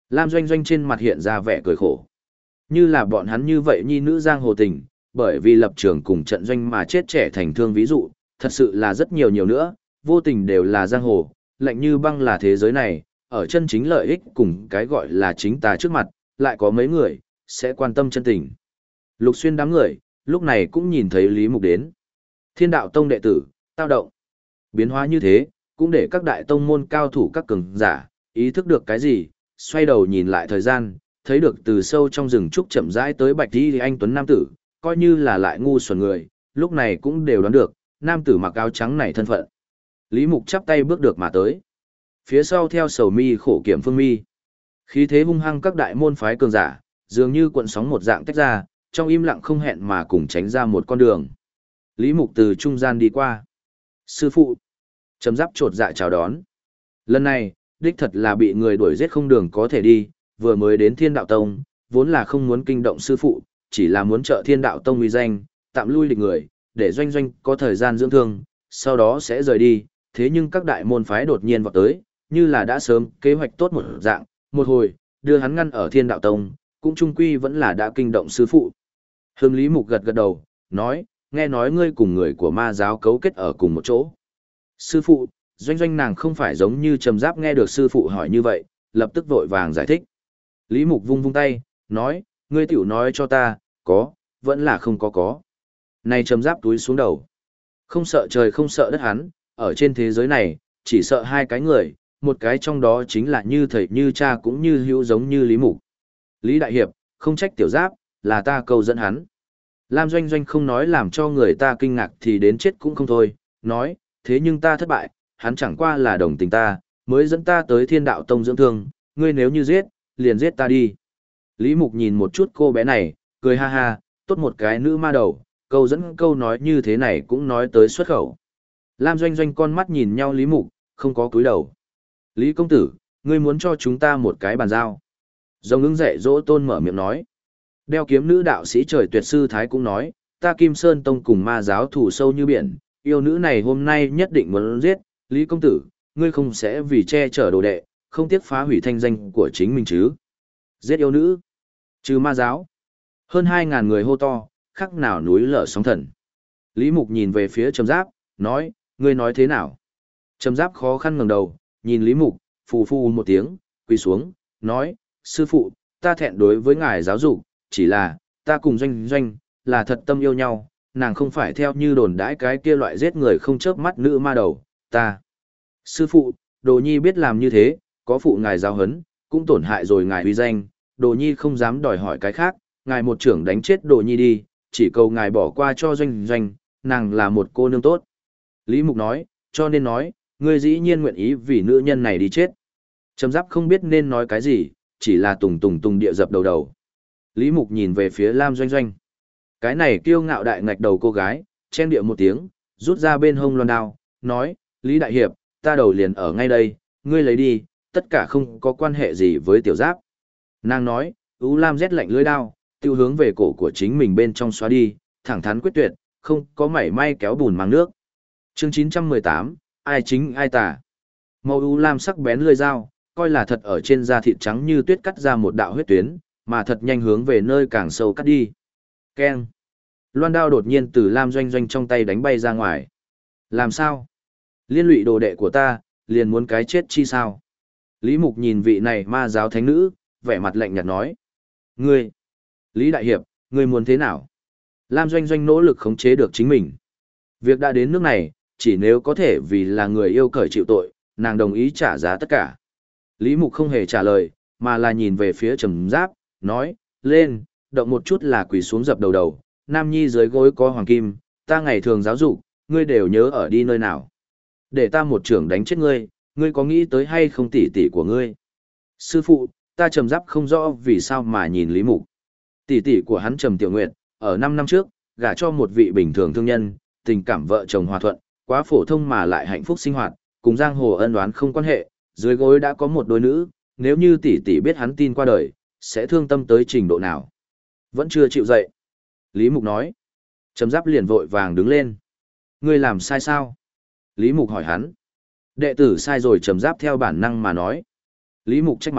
Lam Doanh Doanh trên mặt hiện ra vẻ cười khổ. Như là bọn hắn như vậy nhi nữ giang hồ tình, bởi vì lập trường cùng trận doanh mà chết trẻ thành thương ví dụ, thật sự là rất nhiều nhiều nữa, vô tình đều là giang hồ, lạnh như băng là thế giới này, ở chân chính lợi ích cùng cái gọi là chính tà trước mặt, lại có mấy người sẽ quan tâm chân tình. Lục Xuyên đám người, lúc này cũng nhìn thấy Lý Mục đến. Thiên Đạo Tông đệ tử, tao động. Biến hóa như thế, cũng để các đại tông môn cao thủ các cường giả, ý thức được cái gì, xoay đầu nhìn lại thời gian, thấy được từ sâu trong rừng trúc chậm rãi tới Bạch Y anh tuấn nam tử, coi như là lại ngu xuẩn người, lúc này cũng đều đoán được, nam tử mặc áo trắng này thân phận. Lý Mục chắp tay bước được mà tới. Phía sau theo Sầu Mi Khổ Kiểm Phương Mi. Khí thế hung hăng các đại môn phái cường giả, dường như cuộn sóng một dạng tách ra, trong im lặng không hẹn mà cùng tránh ra một con đường. Lý Mục từ trung gian đi qua. Sư phụ. Trầm Giáp chột dạ chào đón. Lần này, đích thật là bị người đuổi giết không đường có thể đi, vừa mới đến Thiên Đạo Tông, vốn là không muốn kinh động sư phụ, chỉ là muốn trợ Thiên Đạo Tông uy danh, tạm lui địch người, để Doanh Doanh có thời gian dưỡng thương, sau đó sẽ rời đi. Thế nhưng các đại môn phái đột nhiên vọt tới, như là đã sớm kế hoạch tốt một dạng, một hồi, đưa hắn ngăn ở Thiên Đạo Tông, cũng trung quy vẫn là đã kinh động sư phụ. Hưng Lý Mục gật gật đầu, nói, nghe nói ngươi cùng người của ma giáo cấu kết ở cùng một chỗ. Sư phụ, Doanh Doanh nàng không phải giống như Trầm Giáp nghe được sư phụ hỏi như vậy, lập tức vội vàng giải thích. Lý Mục vung vung tay, nói, ngươi tiểu nói cho ta, có, vẫn là không có. Này Trầm Giáp túi xuống đầu. Không sợ trời không sợ đất hắn, ở trên thế giới này, chỉ sợ hai cái người, một cái trong đó chính là như thầy như cha cũng như hữu giống như Lý Mục. Lý Đại Hiệp, không trách tiểu Giáp, là ta câu dẫn hắn. Lam Doanh Doanh không nói làm cho người ta kinh ngạc thì đến chết cũng không thôi, nói, thế nhưng ta thất bại, hắn chẳng qua là đồng tình ta, mới dẫn ta tới Thiên Đạo Tông dưỡng thương, ngươi nếu như giết, liền giết ta đi. Lý Mục nhìn một chút cô bé này, cười ha ha, tốt một cái nữ ma đầu, câu dẫn câu nói như thế này cũng nói tới xuất khẩu. Lam Doanh Doanh con mắt nhìn nhau Lý Mục, không có cúi đầu. Lý công tử, ngươi muốn cho chúng ta một cái bàn giao. Rồng ứng dạy dỗ tôn mở miệng nói. Đeo kiếm nữ đạo sĩ trời tuyệt sư Thái cũng nói, ta Kim Sơn Tông cùng ma giáo thủ sâu như biển, yêu nữ này hôm nay nhất định muốn giết, Lý công tử, ngươi không sẽ vì che chở đồ đệ, không tiếc phá hủy thanh danh của chính mình chứ. Giết yêu nữ, trừ ma giáo. Hơn 2.000 người hô to, khác nào núi lở sóng thần. Lý Mục nhìn về phía Trầm Giáp, nói, ngươi nói thế nào? Trầm Giáp khó khăn ngẩng đầu, nhìn Lý Mục, phù phù một tiếng, quỳ xuống, nói, sư phụ, ta thẹn đối với ngài giáo dục, chỉ là, ta cùng Doanh Doanh, là thật tâm yêu nhau, nàng không phải theo như đồn đãi cái kia loại giết người không chớp mắt nữ ma đầu, ta. Sư phụ, Đồ Nhi biết làm như thế, có phụ ngài giáo huấn, cũng tổn hại rồi ngài uy danh, Đồ Nhi không dám đòi hỏi cái khác, ngài một trưởng đánh chết Đồ Nhi đi, chỉ cầu ngài bỏ qua cho Doanh Doanh, nàng là một cô nương tốt. Lý Mục nói, cho nên nói, ngươi dĩ nhiên nguyện ý vì nữ nhân này đi chết. Trầm Giáp không biết nên nói cái gì, chỉ là tùng tùng tùng địa dập đầu đầu. Lý Mục nhìn về phía Lam Doanh Doanh. Cái này kiêu ngạo đại ngạch đầu cô gái, chen điệu một tiếng, rút ra bên hông loan đao, nói, Lý Đại Hiệp, ta đầu liền ở ngay đây, ngươi lấy đi, tất cả không có quan hệ gì với tiểu Giáp. Nàng nói, U Lam rét lạnh lưỡi đao, tiêu hướng về cổ của chính mình bên trong xóa đi, thẳng thắn quyết tuyệt, không có mảy may kéo bùn mang nước. Chương 918, ai chính ai tà. Màu U Lam sắc bén lưỡi dao, coi là thật ở trên da thịt trắng như tuyết cắt ra một đạo huyết tuyến, mà thật nhanh hướng về nơi càng sâu cắt đi. Keng. Loan đao đột nhiên từ Lam Doanh Doanh trong tay đánh bay ra ngoài. Làm sao? Liên lụy đồ đệ của ta, liền muốn cái chết chi sao? Lý Mục nhìn vị này ma giáo thánh nữ, vẻ mặt lạnh nhạt nói. Ngươi! Lý Đại Hiệp, ngươi muốn thế nào? Lam Doanh Doanh nỗ lực khống chế được chính mình. Việc đã đến nước này, chỉ nếu có thể vì là người yêu cởi chịu tội, nàng đồng ý trả giá tất cả. Lý Mục không hề trả lời, mà là nhìn về phía Trầm Giáp, nói, lên, động một chút là quỳ xuống dập đầu đầu, nam nhi dưới gối có hoàng kim, ta ngày thường giáo dục, ngươi đều nhớ ở đi nơi nào. Để ta một trưởng đánh chết ngươi, ngươi có nghĩ tới hay không tỷ tỷ của ngươi? Sư phụ, ta Trầm Giáp không rõ vì sao mà nhìn Lý Mục. Tỷ tỷ của hắn Trầm Tiểu Nguyệt, ở 5 năm trước, gả cho một vị bình thường thương nhân, tình cảm vợ chồng hòa thuận, quá phổ thông mà lại hạnh phúc sinh hoạt, cùng giang hồ ân oán không quan hệ, dưới gối đã có một đôi nữ, nếu như tỷ tỷ biết hắn tin qua đời, sẽ thương tâm tới trình độ nào. Vẫn chưa chịu dậy. Lý Mục nói. Trầm Giáp liền vội vàng đứng lên. Ngươi làm sai sao? Lý Mục hỏi hắn. Đệ tử sai rồi. Trầm Giáp theo bản năng mà nói. Lý Mục trách mắng,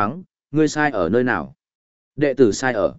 ngươi sai ở nơi nào? Đệ tử sai ở.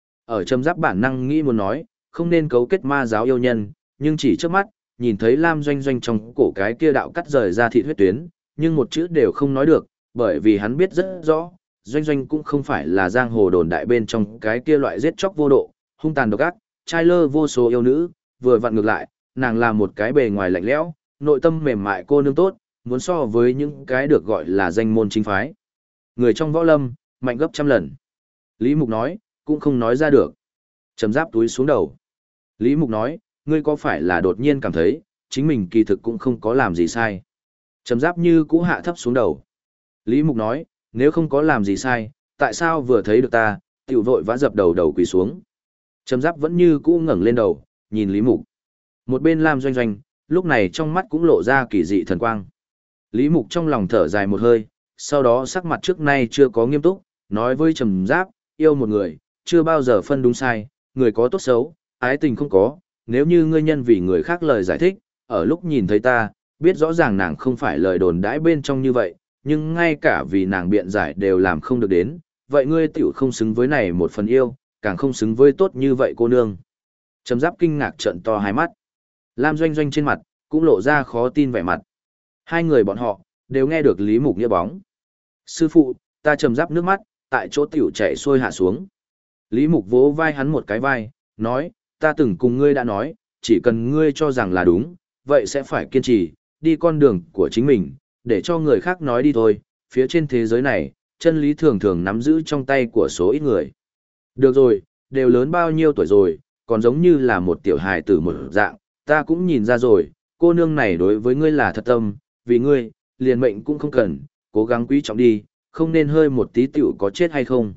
Ở Trầm Giáp bản năng nghĩ muốn nói, không nên cấu kết ma giáo yêu nhân, nhưng chỉ trước mắt, nhìn thấy Lam Doanh Doanh trong cổ cái kia đạo cắt rời ra thịt huyết tuyến, nhưng một chữ đều không nói được, bởi vì hắn biết rất rõ, Doanh Doanh cũng không phải là giang hồ đồn đại bên trong cái kia loại giết chóc vô độ, hung tàn độc ác, trai lơ vô số yêu nữ, vừa vặn ngược lại, nàng là một cái bề ngoài lạnh lẽo, nội tâm mềm mại cô nương tốt, muốn so với những cái được gọi là danh môn chính phái. Người trong võ lâm, mạnh gấp trăm lần. Lý Mục nói, cũng không nói ra được. Trầm Giáp túi xuống đầu. Lý Mục nói, ngươi có phải là đột nhiên cảm thấy, chính mình kỳ thực cũng không có làm gì sai. Trầm Giáp như cũ hạ thấp xuống đầu. Lý Mục nói, nếu không có làm gì sai, tại sao vừa thấy được ta, tiểu vội vã dập đầu đầu quỳ xuống. Trầm Giáp vẫn như cũ ngẩng lên đầu, nhìn Lý Mục. Một bên Lam Doanh Doanh, lúc này trong mắt cũng lộ ra kỳ dị thần quang. Lý Mục trong lòng thở dài một hơi, sau đó sắc mặt trước nay chưa có nghiêm túc, nói với Trầm Giáp, yêu một người, chưa bao giờ phân đúng sai, người có tốt xấu, ái tình không có, nếu như ngươi nhân vì người khác lời giải thích, ở lúc nhìn thấy ta, biết rõ ràng nàng không phải lời đồn đãi bên trong như vậy, nhưng ngay cả vì nàng biện giải đều làm không được đến, vậy ngươi tiểu không xứng với này một phần yêu, càng không xứng với tốt như vậy cô nương. Trầm Giáp kinh ngạc trợn to hai mắt. Lam Doanh Doanh trên mặt, cũng lộ ra khó tin vẻ mặt. Hai người bọn họ, đều nghe được Lý Mục nghĩa bóng. Sư phụ, ta Trầm Giáp nước mắt, tại chỗ tiểu chạy xuôi hạ xuống. Lý Mục vỗ vai hắn một cái vai, nói, ta từng cùng ngươi đã nói, chỉ cần ngươi cho rằng là đúng, vậy sẽ phải kiên trì, đi con đường của chính mình, để cho người khác nói đi thôi, phía trên thế giới này, chân lý thường thường nắm giữ trong tay của số ít người. Được rồi, đều lớn bao nhiêu tuổi rồi, còn giống như là một tiểu hài tử một dạng, ta cũng nhìn ra rồi, cô nương này đối với ngươi là thật tâm, vì ngươi, liền mệnh cũng không cần, cố gắng quý trọng đi, không nên hơi một tí tiểu có chết hay không.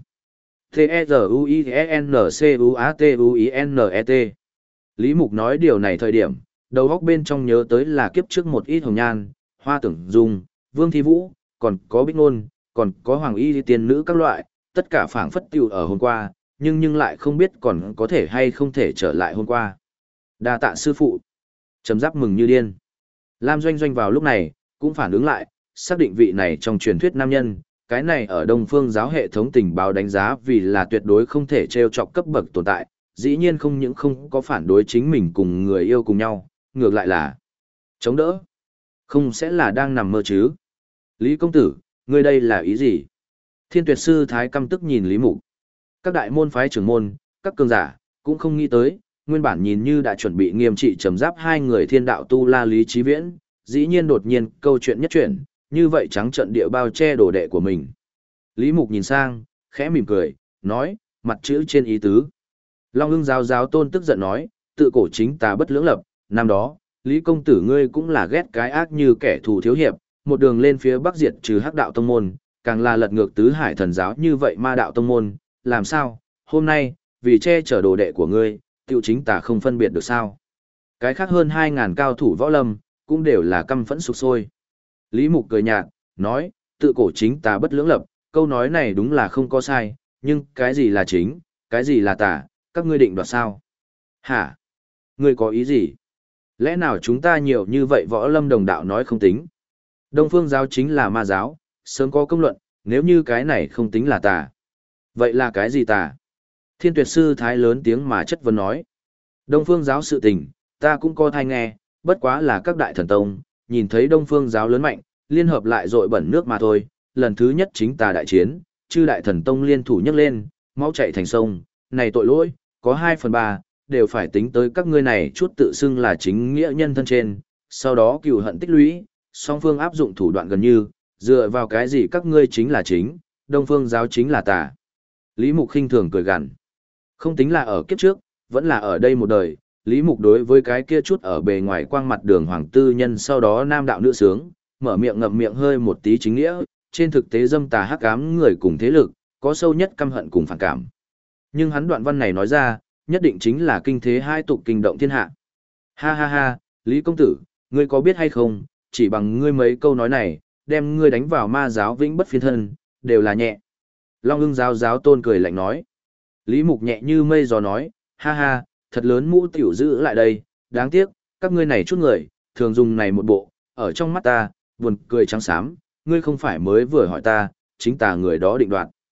T-E-Z-U-I-E-N-C-U-A-T-U-I-N-E-T. Lý Mục nói điều này thời điểm, đầu góc bên trong nhớ tới là kiếp trước một ít hồng nhan, Hoa Tưởng Dung, Vương Thi Vũ, còn có Bích Nôn, còn có Hoàng Y tiên nữ các loại, tất cả phảng phất tiêu ở hôm qua, nhưng lại không biết còn có thể hay không thể trở lại hôm qua. Đa tạ sư phụ. Trầm Giáp mừng như điên. Lam Doanh Doanh vào lúc này, cũng phản ứng lại, xác định vị này trong truyền thuyết nam nhân, cái này ở Đông Phương giáo hệ thống tình báo đánh giá vì là tuyệt đối không thể trêu chọc cấp bậc tồn tại, dĩ nhiên không những không có phản đối chính mình cùng người yêu cùng nhau, ngược lại là chống đỡ. Không sẽ là đang nằm mơ chứ? Lý công tử, ngươi đây là ý gì? Thiên Tuyệt sư thái căm tức nhìn Lý Mục. Các đại môn phái trưởng môn, các cường giả, cũng không nghĩ tới, nguyên bản nhìn như đã chuẩn bị nghiêm trị Trầm Giáp hai người thiên đạo tu la Lý Chí Viễn, dĩ nhiên đột nhiên câu chuyện nhất chuyển, như vậy trắng trận địa bao che đồ đệ của mình. Lý Mục nhìn sang, khẽ mỉm cười, nói, mặt chữ trên ý tứ. Long Ưng giáo tôn tức giận nói, tự cổ chính ta bất lưỡng lập, năm đó, Lý công tử ngươi cũng là ghét cái ác như kẻ thù thiếu hiệp, một đường lên phía bắc diệt trừ hắc đạo tông môn, càng là lật ngược tứ hải thần giáo như vậy ma đạo tông môn, làm sao, hôm nay, vì che chở đồ đệ của ngươi, tiêu chính ta không phân biệt được sao. Cái khác hơn 2.000 cao thủ võ lâm, cũng đều là căm phẫn sục sôi. Lý Mục cười nhạt, nói, tự cổ chính ta bất lưỡng lập, câu nói này đúng là không có sai, nhưng cái gì là chính, cái gì là tà, các ngươi định đoạt sao? Hả? Ngươi có ý gì? Lẽ nào chúng ta nhiều như vậy võ lâm đồng đạo nói không tính? Đông phương giáo chính là ma giáo, sớm có công luận, nếu như cái này không tính là tà. Vậy là cái gì tà? Thiên Tuyệt sư thái lớn tiếng mà chất vấn nói. Đông phương giáo sự tình, ta cũng có thai nghe, bất quá là các đại thần tông, nhìn thấy đông phương giáo lớn mạnh, liên hợp lại dội bẩn nước mà thôi. Lần thứ nhất chính tà đại chiến, chư đại thần tông liên thủ nhấc lên, máu chảy thành sông, này tội lỗi, có 2/3, đều phải tính tới các ngươi này chút tự xưng là chính nghĩa nhân thân trên, sau đó cừu hận tích lũy, song phương áp dụng thủ đoạn gần như, dựa vào cái gì các ngươi chính là chính, đông phương giáo chính là tà. Lý Mục khinh thường cười gằn. Không tính là ở kiếp trước, vẫn là ở đây một đời, Lý Mục đối với cái kia chút ở bề ngoài quang mặt đường hoàng tư nhân sau đó nam đạo nữ sướng, mở miệng ngậm miệng hơi một tí chính nghĩa, trên thực tế dâm tà hắc ám người cùng thế lực, có sâu nhất căm hận cùng phản cảm. Nhưng hắn đoạn văn này nói ra, nhất định chính là kinh thế hai tục kinh động thiên hạ. Ha ha ha, Lý công tử, ngươi có biết hay không, chỉ bằng ngươi mấy câu nói này, đem ngươi đánh vào ma giáo vĩnh bất phiên thân, đều là nhẹ. Long Ưng giáo tôn cười lạnh nói. Lý Mục nhẹ như mây gió nói, ha ha, thật lớn mũ tiểu giữ lại đây, đáng tiếc, các ngươi này chút người, thường dùng này một bộ, ở trong mắt ta, buồn cười trắng xám, ngươi không phải mới vừa hỏi ta, chính ta người đó định đoạt.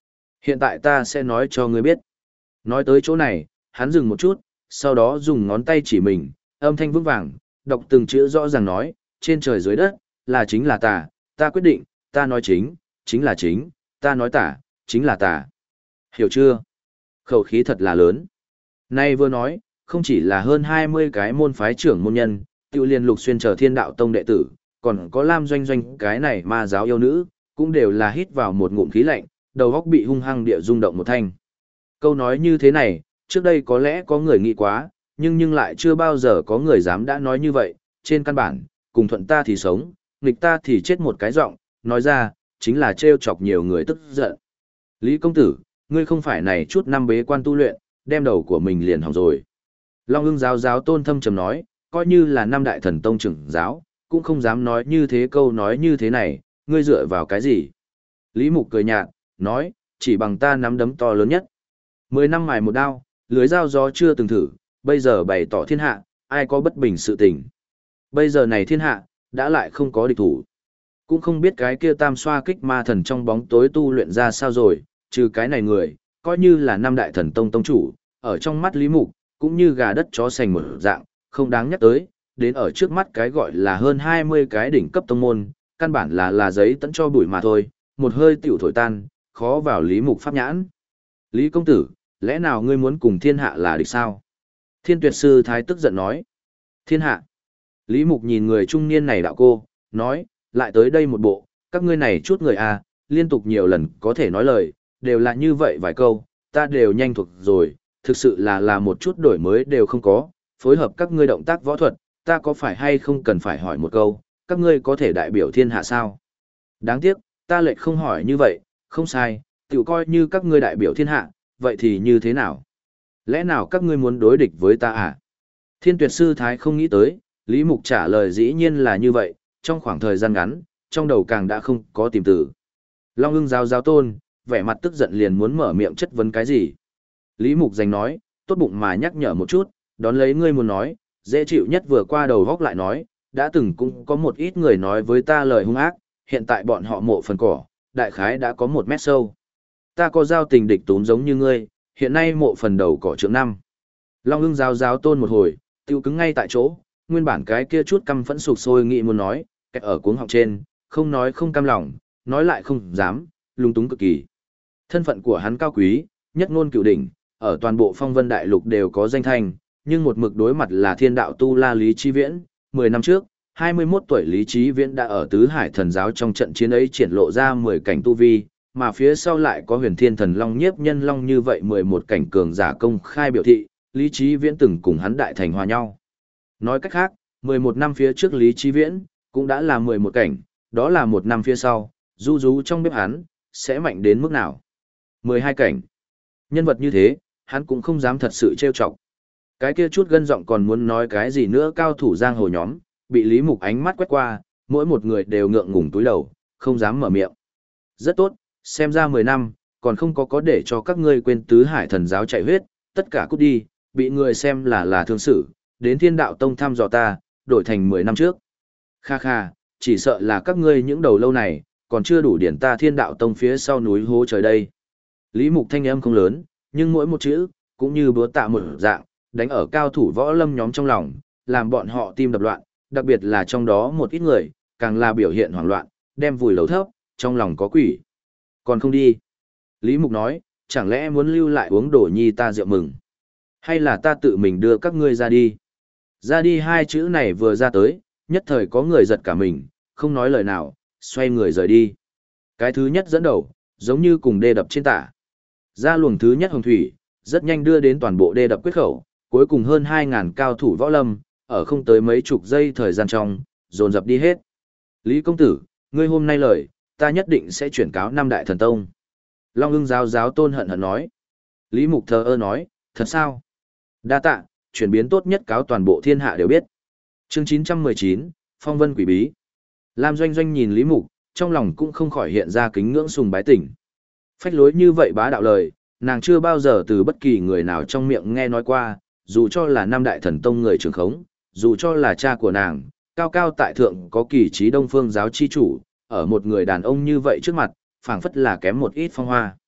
Hiện tại ta sẽ nói cho ngươi biết. Nói tới chỗ này, hắn dừng một chút, sau đó dùng ngón tay chỉ mình, âm thanh vững vàng, đọc từng chữ rõ ràng nói, trên trời dưới đất, là chính là tà, ta quyết định, ta nói chính là chính, ta nói tà, chính là tà. Hiểu chưa? Khẩu khí thật là lớn. Nay vừa nói, không chỉ là hơn 20 cái môn phái trưởng môn nhân, tiêu liên Lục Xuyên chờ Thiên Đạo Tông đệ tử, còn có Lam Doanh Doanh cái này ma giáo yêu nữ, cũng đều là hít vào một ngụm khí lạnh, đầu óc bị hung hăng địa rung động một thanh. Câu nói như thế này, trước đây có lẽ có người nghĩ quá, nhưng lại chưa bao giờ có người dám đã nói như vậy, trên căn bản, cùng thuận ta thì sống, nghịch ta thì chết một cái giọng, nói ra, chính là trêu chọc nhiều người tức giận. Lý công tử, ngươi không phải này chút năm bế quan tu luyện, đem đầu của mình liền hỏng rồi. Long Ưng giáo giáo tôn thâm trầm nói, coi như là năm đại thần tông trưởng giáo, cũng không dám nói như thế câu nói như thế này, ngươi dựa vào cái gì? Lý Mục cười nhạt, nói, chỉ bằng ta nắm đấm to lớn nhất. 10 năm mài một đao, lưới dao gió chưa từng thử, bây giờ bày tỏ thiên hạ, ai có bất bình sự tình. Bây giờ này thiên hạ, đã lại không có địch thủ. Cũng không biết cái kia tam xoa kích ma thần trong bóng tối tu luyện ra sao rồi, trừ cái này người, coi như là năm đại thần tông tông chủ, ở trong mắt Lý Mục, cũng như gà đất chó sành một dạng, không đáng nhắc tới, đến ở trước mắt cái gọi là hơn 20 cái đỉnh cấp tông môn, căn bản là giấy tẫn cho bụi mà thôi, một hơi tiểu thổi tan, khó vào Lý Mục pháp nhãn. Lý công tử, lẽ nào ngươi muốn cùng thiên hạ là địch sao? Thiên Tuyệt sư thái tức giận nói. Thiên hạ. Lý Mục nhìn người trung niên này đạo cô, nói, lại tới đây một bộ, các ngươi này chút người à, liên tục nhiều lần có thể nói lời, đều là như vậy vài câu, ta đều nhanh thuộc rồi, thực sự là một chút đổi mới đều không có, phối hợp các ngươi động tác võ thuật, ta có phải hay không cần phải hỏi một câu, các ngươi có thể đại biểu thiên hạ sao? Đáng tiếc, ta lại không hỏi như vậy, không sai, tự coi như các ngươi đại biểu thiên hạ, vậy thì như thế nào? Lẽ nào các ngươi muốn đối địch với ta à? Thiên Tuyệt sư thái không nghĩ tới, Lý Mục trả lời dĩ nhiên là như vậy, trong khoảng thời gian ngắn, trong đầu càng đã không có tìm từ. Long Ưng giáo giáo tôn, vẻ mặt tức giận liền muốn mở miệng chất vấn cái gì. Lý Mục giành nói, tốt bụng mà nhắc nhở một chút, đón lấy ngươi muốn nói, dễ chịu nhất vừa qua đầu góc lại nói, đã từng cũng có một ít người nói với ta lời hung ác, hiện tại bọn họ mộ phần cỏ, đại khái đã có 1 mét sâu. Ta có giao tình địch tốn giống như ngươi, hiện nay mộ phần đầu cỏ trượng năm. Long Ưng giáo giáo tôn một hồi, tiêu cứng ngay tại chỗ, nguyên bản cái kia chút căm phẫn sục sôi nghị muốn nói, kẹt ở cuống họng trên, không nói không cam lòng, nói lại không dám, lung túng cực kỳ. Thân phận của hắn cao quý, nhất ngôn cửu đỉnh, ở toàn bộ phong vân đại lục đều có danh thanh, nhưng một mực đối mặt là thiên đạo tu la Lý Chí Viễn. 10 năm trước, 21 tuổi Lý Chí Viễn đã ở tứ hải thần giáo trong trận chiến ấy triển lộ ra 10 cảnh tu vi, mà phía sau lại có huyền thiên thần long nhiếp nhân long như vậy 11 cảnh cường giả công khai biểu thị, Lý Chí Viễn từng cùng hắn đại thành hòa nhau. Nói cách khác, 11 năm phía trước Lý Chí Viễn, cũng đã là 11 cảnh, đó là 1 năm phía sau, du rú trong bếp hắn, sẽ mạnh đến mức nào? 12 cảnh. Nhân vật như thế, hắn cũng không dám thật sự trêu chọc. Cái kia chút gân giọng còn muốn nói cái gì nữa cao thủ giang hồ nhóm, bị Lý Mục ánh mắt quét qua, mỗi một người đều ngượng ngùng túi đầu, không dám mở miệng. Rất tốt, xem ra 10 năm, còn không có để cho các ngươi quên tứ hải thần giáo chạy huyết, tất cả cút đi, bị người xem là thương sự, đến thiên đạo tông thăm dò ta, đổi thành 10 năm trước. Kha kha, chỉ sợ là các ngươi những đầu lâu này, còn chưa đủ điển ta thiên đạo tông phía sau núi hố trời đây. Lý Mục thanh âm không lớn, nhưng mỗi một chữ, cũng như búa tạ một dạng, đánh ở cao thủ võ lâm nhóm trong lòng, làm bọn họ tim đập loạn, đặc biệt là trong đó một ít người, càng là biểu hiện hoảng loạn, đem vùi lầu thấp, trong lòng có quỷ. Còn không đi. Lý Mục nói, chẳng lẽ muốn lưu lại uống đổ nhi ta rượu mừng? Hay là ta tự mình đưa các ngươi ra đi? Ra đi hai chữ này vừa ra tới, nhất thời có người giật cả mình, không nói lời nào, xoay người rời đi. Cái thứ nhất dẫn đầu, giống như cùng đê đập trên tả. Ra luồng thứ nhất hồng thủy, rất nhanh đưa đến toàn bộ đê đập quyết khẩu, cuối cùng hơn 2.000 cao thủ võ lâm, ở không tới mấy chục giây thời gian trong, dồn dập đi hết. Lý công tử, ngươi hôm nay lời, ta nhất định sẽ chuyển cáo năm đại thần tông. Long Ưng giáo giáo tôn hận hận nói. Lý Mục thờ ơ nói, thật sao? Đa tạ, chuyển biến tốt nhất cáo toàn bộ thiên hạ đều biết. Chương 919, Phong Vân Quỷ Bí. Lam Doanh Doanh nhìn Lý Mục, trong lòng cũng không khỏi hiện ra kính ngưỡng sùng bái tỉnh. Phách lối như vậy bá đạo lời, nàng chưa bao giờ từ bất kỳ người nào trong miệng nghe nói qua, dù cho là năm đại thần tông người trưởng khống, dù cho là cha của nàng, cao cao tại thượng có kỳ trí đông phương giáo chi chủ, ở một người đàn ông như vậy trước mặt, phảng phất là kém một ít phong hoa.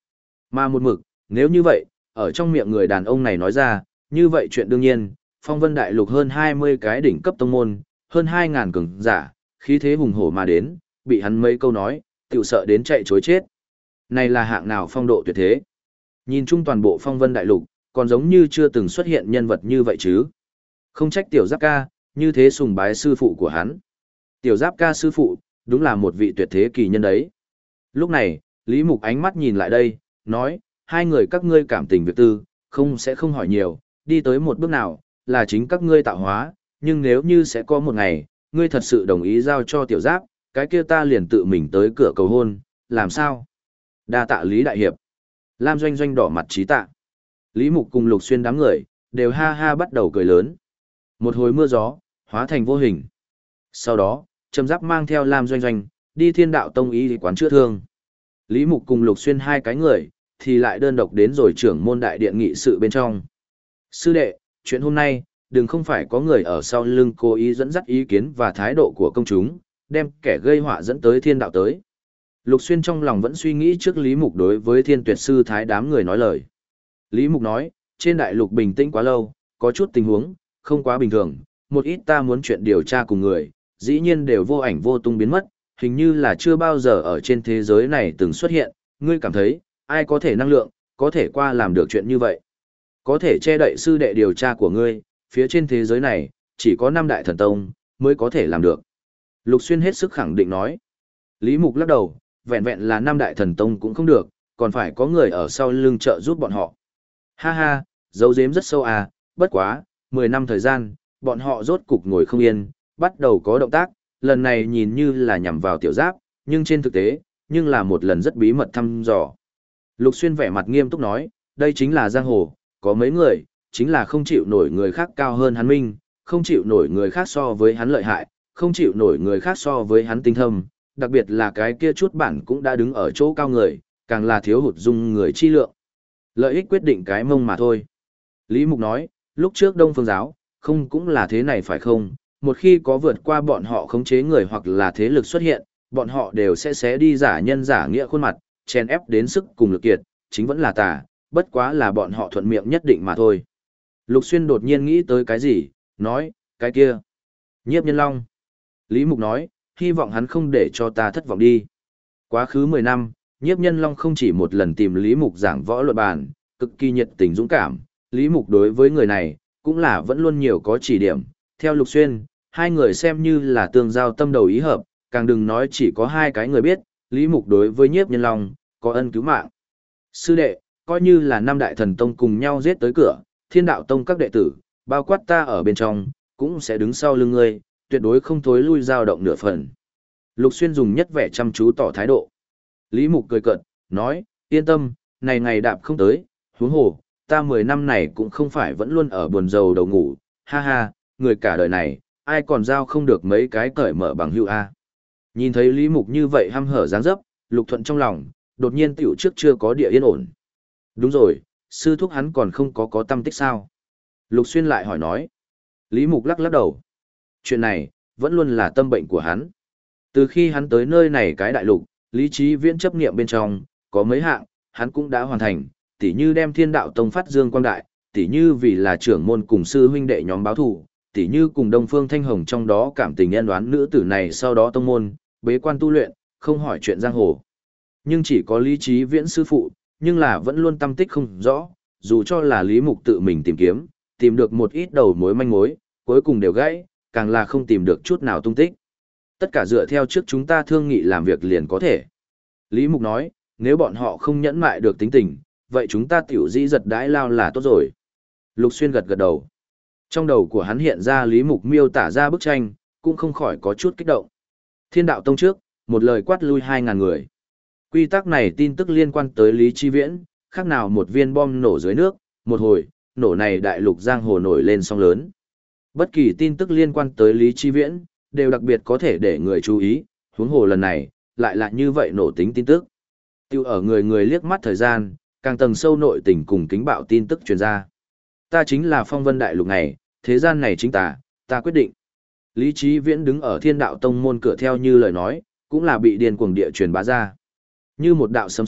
Mà một mực, nếu như vậy, ở trong miệng người đàn ông này nói ra, như vậy chuyện đương nhiên, phong vân đại lục hơn 20 cái đỉnh cấp tông môn, hơn 2.000 cường giả, khí thế hùng hổ mà đến, bị hắn mấy câu nói, tiểu sợ đến chạy chối chết. Này là hạng nào phong độ tuyệt thế? Nhìn chung toàn bộ phong vân đại lục, còn giống như chưa từng xuất hiện nhân vật như vậy chứ. Không trách tiểu giáp ca, như thế sùng bái sư phụ của hắn. Tiểu giáp ca sư phụ, đúng là một vị tuyệt thế kỳ nhân đấy. Lúc này, Lý Mục ánh mắt nhìn lại đây, nói, hai người các ngươi cảm tình việc tư, không hỏi nhiều, đi tới một bước nào, là chính các ngươi tạo hóa, nhưng nếu như sẽ có một ngày, ngươi thật sự đồng ý giao cho tiểu giáp, cái kia ta liền tự mình tới cửa cầu hôn, làm sao? Đa tạ Lý Đại Hiệp. Lam Doanh Doanh đỏ mặt trí tạ. Lý Mục cùng Lục Xuyên đám người, đều ha ha bắt đầu cười lớn. Một hồi mưa gió, hóa thành vô hình. Sau đó, Trầm Giáp mang theo Lam Doanh Doanh, đi Thiên Đạo Tông y quán chữa thương. Lý Mục cùng Lục Xuyên hai cái người, thì lại đơn độc đến rồi trưởng môn đại điện nghị sự bên trong. Sư đệ, chuyện hôm nay, đừng không phải có người ở sau lưng cố ý dẫn dắt ý kiến và thái độ của công chúng, đem kẻ gây họa dẫn tới thiên đạo tới. Lục Xuyên trong lòng vẫn suy nghĩ trước Lý Mục đối với thiên tuyệt sư thái đám người nói lời. Lý Mục nói, trên đại lục bình tĩnh quá lâu, có chút tình huống, không quá bình thường, một ít ta muốn chuyện điều tra cùng người, dĩ nhiên đều vô ảnh vô tung biến mất, hình như là chưa bao giờ ở trên thế giới này từng xuất hiện, ngươi cảm thấy, ai có thể năng lượng, có thể qua làm được chuyện như vậy. Có thể che đậy sư đệ điều tra của ngươi, phía trên thế giới này, chỉ có 5 đại thần tông, mới có thể làm được. Lục Xuyên hết sức khẳng định nói. Lý Mục lắc đầu, vẹn vẹn là 5 đại thần tông cũng không được, còn phải có người ở sau lưng trợ giúp bọn họ. Ha ha, dấu giếm rất sâu à, bất quá, 10 năm thời gian, bọn họ rốt cục ngồi không yên, bắt đầu có động tác, lần này nhìn như là nhằm vào tiểu giáp, nhưng trên thực tế, nhưng là một lần rất bí mật thăm dò. Lục Xuyên vẻ mặt nghiêm túc nói, đây chính là giang hồ, có mấy người, chính là không chịu nổi người khác cao hơn hắn minh, không chịu nổi người khác so với hắn lợi hại, không chịu nổi người khác so với hắn tinh thâm, đặc biệt là cái kia chút bản cũng đã đứng ở chỗ cao người, càng là thiếu hụt dung người chi lượng. Lợi ích quyết định cái mông mà thôi. Lý Mục nói, lúc trước Đông Phương Giáo, không cũng là thế này phải không? Một khi có vượt qua bọn họ khống chế người hoặc là thế lực xuất hiện, bọn họ đều sẽ xé đi giả nhân giả nghĩa khuôn mặt, chèn ép đến sức cùng lực kiệt, chính vẫn là tà, bất quá là bọn họ thuận miệng nhất định mà thôi. Lục Xuyên đột nhiên nghĩ tới cái gì, nói, cái kia. Nhiếp Nhân Long. Lý Mục nói, hy vọng hắn không để cho ta thất vọng đi. Quá khứ 10 năm, Nhiếp Nhân Long không chỉ một lần tìm Lý Mục giảng võ luận bàn, cực kỳ nhiệt tình dũng cảm. Lý Mục đối với người này, cũng là vẫn luôn nhiều có chỉ điểm. Theo Lục Xuyên, hai người xem như là tương giao tâm đầu ý hợp, càng đừng nói chỉ có hai cái người biết, Lý Mục đối với Nhiếp Nhân Long, có ân cứu mạng. Sư đệ, coi như là 5 đại thần tông cùng nhau giết tới cửa, Thiên Đạo Tông các đệ tử, bao quát ta ở bên trong, cũng sẽ đứng sau lưng ngươi, tuyệt đối không thối lui dao động nửa phần. Lục Xuyên dùng nhất vẻ chăm chú tỏ thái độ. Lý Mục cười cợt, nói, yên tâm, này ngày đạp không tới, huống hồ, ta 10 năm này cũng không phải vẫn luôn ở buồn rầu đầu ngủ, ha ha, người cả đời này, ai còn giao không được mấy cái cởi mở bằng hữu a. Nhìn thấy Lý Mục như vậy hăm hở dáng dấp, Lục Thuận trong lòng, đột nhiên tiểu trước chưa có địa yên ổn. Đúng rồi, sư thúc hắn còn không có tâm tích sao? Lục Xuyên lại hỏi nói. Lý Mục lắc lắc đầu. Chuyện này, vẫn luôn là tâm bệnh của hắn. Từ khi hắn tới nơi này cái đại lục, lý trí viễn chấp niệm bên trong, có mấy hạng, hắn cũng đã hoàn thành, tỉ như đem Thiên Đạo Tông phát dương quang đại, tỉ như vì là trưởng môn cùng sư huynh đệ nhóm báo thù, tỉ như cùng Đông Phương Thanh Hồng trong đó cảm tình nhân đoán nữ tử này sau đó tông môn, bế quan tu luyện, không hỏi chuyện giang hồ. Nhưng chỉ có lý trí viễn sư phụ, nhưng là vẫn luôn tâm tích không rõ, dù cho là Lý Mục tự mình tìm kiếm, tìm được một ít đầu mối manh mối, cuối cùng đều gãy, càng là không tìm được chút nào tung tích. Tất cả dựa theo trước chúng ta thương nghị làm việc liền có thể. Lý Mục nói, nếu bọn họ không nhẫn mại được tính tình, vậy chúng ta tiểu dĩ giật đãi lao là tốt rồi. Lục Xuyên gật gật đầu. Trong đầu của hắn hiện ra Lý Mục miêu tả ra bức tranh, cũng không khỏi có chút kích động. Thiên Đạo Tông trước, một lời quát lui 2.000 người. Quy tắc này tin tức liên quan tới Lý Chi Viễn, khác nào một viên bom nổ dưới nước, một hồi, nổ này đại lục giang hồ nổi lên sóng lớn. Bất kỳ tin tức liên quan tới Lý Chi Viễn, đều đặc biệt có thể để người chú ý, huống hồ lần này, lại là như vậy nổ tính tin tức. Tiêu ở người người liếc mắt thời gian, càng tầng sâu nội tình cùng kính bạo tin tức truyền ra. Ta chính là phong vân đại lục này, thế gian này chính ta quyết định. Lý Chí Viễn đứng ở Thiên Đạo Tông môn cửa theo như lời nói, cũng là bị điên cuồng địa truyền bá ra. Như một đạo sấm sét,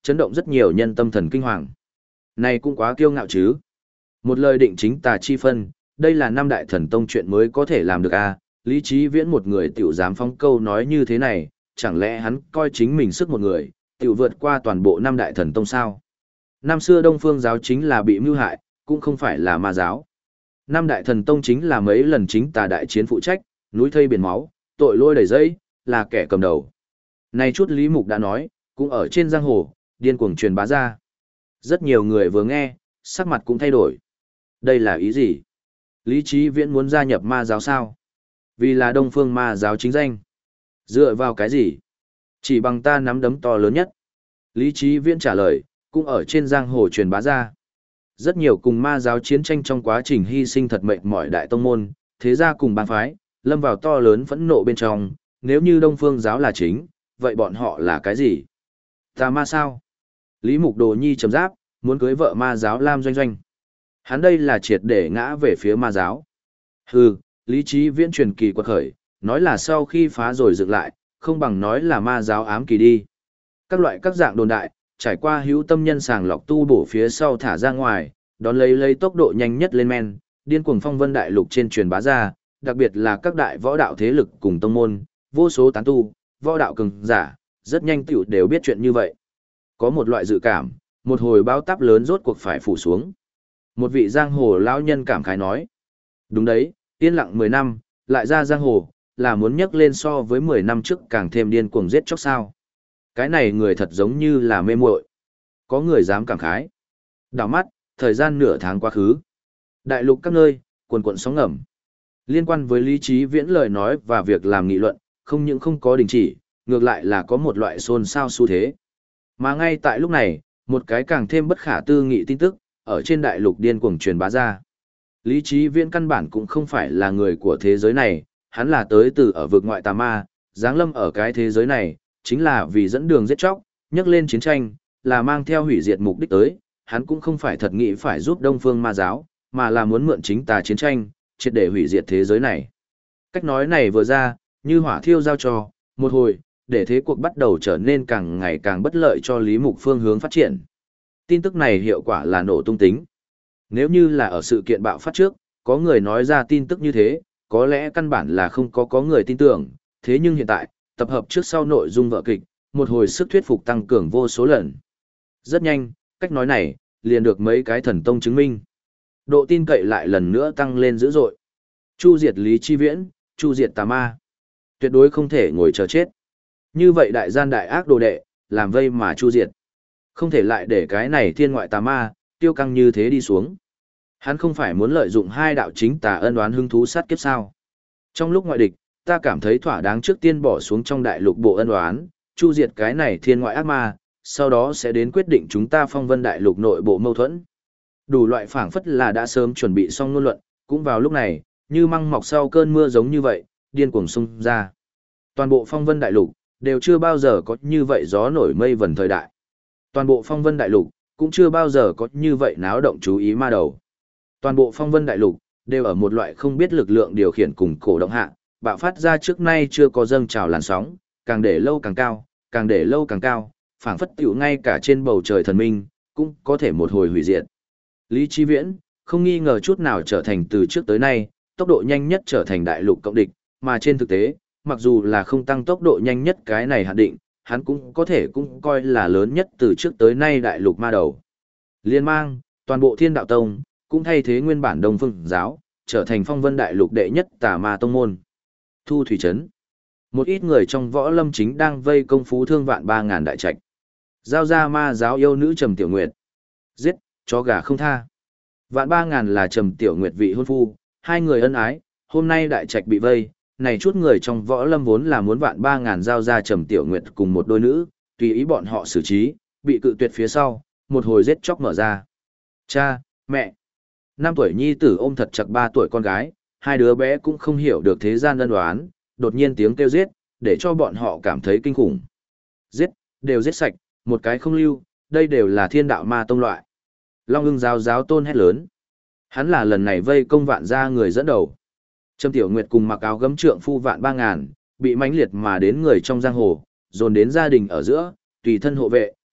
chấn động rất nhiều nhân tâm thần kinh hoàng. Này cũng quá kiêu ngạo chứ. Một lời định chính tà chi phân, đây là năm đại thần tông chuyện mới có thể làm được à, Lý Chí Viễn một người tiểu dám phóng câu nói như thế này, chẳng lẽ hắn coi chính mình sức một người, tiểu vượt qua toàn bộ năm đại thần tông sao? Năm xưa Đông Phương giáo chính là bị mưu hại, cũng không phải là ma giáo. Năm đại thần tông chính là mấy lần chính tà đại chiến phụ trách, núi thây biển máu, tội lôi đầy dẫy, là kẻ cầm đầu. Này chút Lý Mục đã nói, cũng ở trên giang hồ, điên cuồng truyền bá ra. Rất nhiều người vừa nghe, sắc mặt cũng thay đổi. Đây là ý gì? Lý Chí Viễn muốn gia nhập ma giáo sao? Vì là Đông Phương ma giáo chính danh. Dựa vào cái gì? Chỉ bằng ta nắm đấm to lớn nhất. Lý Chí Viễn trả lời, cũng ở trên giang hồ truyền bá ra. Rất nhiều cùng ma giáo chiến tranh trong quá trình hy sinh thật mệnh mọi đại tông môn, thế gia cùng bang phái, lâm vào to lớn phẫn nộ bên trong, nếu như Đông Phương giáo là chính, vậy bọn họ là cái gì? Tà ma sao? Lý Mục Đồ Nhi trầm giáp, muốn cưới vợ ma giáo Lam Doanh Doanh. Hắn đây là triệt để ngã về phía ma giáo. Hừ, Lý Chí Viễn truyền kỳ quật khởi, nói là sau khi phá rồi dựng lại, không bằng nói là ma giáo ám kỳ đi. Các loại các dạng đồn đại, trải qua hữu tâm nhân sàng lọc tu bổ phía sau thả ra ngoài, đón lấy tốc độ nhanh nhất lên men, điên cuồng phong vân đại lục trên truyền bá ra, đặc biệt là các đại võ đạo thế lực cùng tông môn, vô số tán tu, võ đạo cường giả, rất nhanh tiểu đều biết chuyện như vậy. Có một loại dự cảm, một hồi báo táp lớn rốt cuộc phải phủ xuống. Một vị giang hồ lão nhân cảm khái nói. Đúng đấy, yên lặng 10 năm, lại ra giang hồ, là muốn nhấc lên so với 10 năm trước càng thêm điên cuồng giết chóc sao. Cái này người thật giống như là mê muội. Có người dám cảm khái. Đảo mắt, thời gian nửa tháng quá khứ. Đại lục các nơi, quần quần sóng ngầm. Liên quan với Lý Chí Viễn lời nói và việc làm nghị luận, không những không có đình chỉ, ngược lại là có một loại xôn xao xu thế. Mà ngay tại lúc này, một cái càng thêm bất khả tư nghị tin tức, ở trên đại lục điên cuồng truyền bá ra. Lý Chí Viễn căn bản cũng không phải là người của thế giới này, hắn là tới từ ở vực ngoại tà ma, giáng lâm ở cái thế giới này, chính là vì dẫn đường giết chóc, nhấc lên chiến tranh, là mang theo hủy diệt mục đích tới, hắn cũng không phải thật nghĩ phải giúp Đông Phương ma giáo, mà là muốn mượn chính tà chiến tranh, triệt để hủy diệt thế giới này. Cách nói này vừa ra, như hỏa thiêu giao trò, một hồi, để thế cuộc bắt đầu trở nên càng ngày càng bất lợi cho Lý Mục phương hướng phát triển. Tin tức này hiệu quả là nổ tung tính. Nếu như là ở sự kiện bạo phát trước, có người nói ra tin tức như thế, có lẽ căn bản là không có người tin tưởng, thế nhưng hiện tại, tập hợp trước sau nội dung vở kịch, một hồi sức thuyết phục tăng cường vô số lần. Rất nhanh, cách nói này, liền được mấy cái thần tông chứng minh. Độ tin cậy lại lần nữa tăng lên dữ dội. Chu diệt Lý Chi Viễn, chu diệt tà ma. Tuyệt đối không thể ngồi chờ chết. Như vậy đại gian đại ác đồ đệ, làm vây mà chu diệt. Không thể lại để cái này thiên ngoại tà ma, tiêu căng như thế đi xuống. Hắn không phải muốn lợi dụng hai đạo chính tà ân oán hứng thú sát kiếp sao. Trong lúc ngoại địch, ta cảm thấy thỏa đáng trước tiên bỏ xuống trong đại lục bộ ân oán, chu diệt cái này thiên ngoại ác ma, sau đó sẽ đến quyết định chúng ta phong vân đại lục nội bộ mâu thuẫn. Đủ loại phảng phất là đã sớm chuẩn bị xong ngôn luận, cũng vào lúc này, như măng mọc sau cơn mưa giống như vậy, điên cuồng xung ra. Toàn bộ phong vân đại lục, đều chưa bao giờ có như vậy gió nổi mây vần thời đại. Toàn bộ phong vân đại lục, cũng chưa bao giờ có như vậy náo động chú ý ma đầu. Toàn bộ phong vân đại lục, đều ở một loại không biết lực lượng điều khiển cùng cổ động hạ, bạo phát ra trước nay chưa có dâng trào làn sóng, càng để lâu càng cao, càng để lâu càng cao, phảng phất tiểu ngay cả trên bầu trời thần minh, cũng có thể một hồi hủy diệt. Lý Chí Viễn, không nghi ngờ chút nào trở thành từ trước tới nay, tốc độ nhanh nhất trở thành đại lục cộng địch, mà trên thực tế, mặc dù là không tăng tốc độ nhanh nhất cái này hạn định, hắn cũng có thể cũng coi là lớn nhất từ trước tới nay đại lục ma đầu. Liên mang, toàn bộ Thiên Đạo Tông, cũng thay thế nguyên bản Đông Phương giáo, trở thành phong vân đại lục đệ nhất tà ma tông môn. Thu thủy trấn. Một ít người trong võ lâm chính đang vây công phú thương vạn 3.000 đại trạch. Giao ra ma giáo yêu nữ Trầm Tiểu Nguyệt. Giết, chó gà không tha. Vạn 3.000 là Trầm Tiểu Nguyệt vị hôn phu, hai người ân ái, hôm nay đại trạch bị vây, này chút người trong võ lâm vốn là muốn vạn 3.000 giao ra Trầm Tiểu Nguyệt cùng một đôi nữ, tùy ý bọn họ xử trí, bị cự tuyệt phía sau, một hồi giết chóc mở ra. Cha, mẹ. 5 tuổi nhi tử ôm thật chặt 3 tuổi con gái, hai đứa bé cũng không hiểu được thế gian ân oán, đột nhiên tiếng kêu giết, để cho bọn họ cảm thấy kinh khủng. Giết, đều giết sạch, một cái không lưu, đây đều là thiên đạo ma tông loại. Long Ưng giáo tôn hét lớn. Hắn là lần này vây công vạn gia người dẫn đầu. Trầm Tiểu Nguyệt cùng mặc áo gấm trượng phu vạn 3.000, bị mãnh liệt mà đến người trong giang hồ, dồn đến gia đình ở giữa, tùy thân hộ vệ,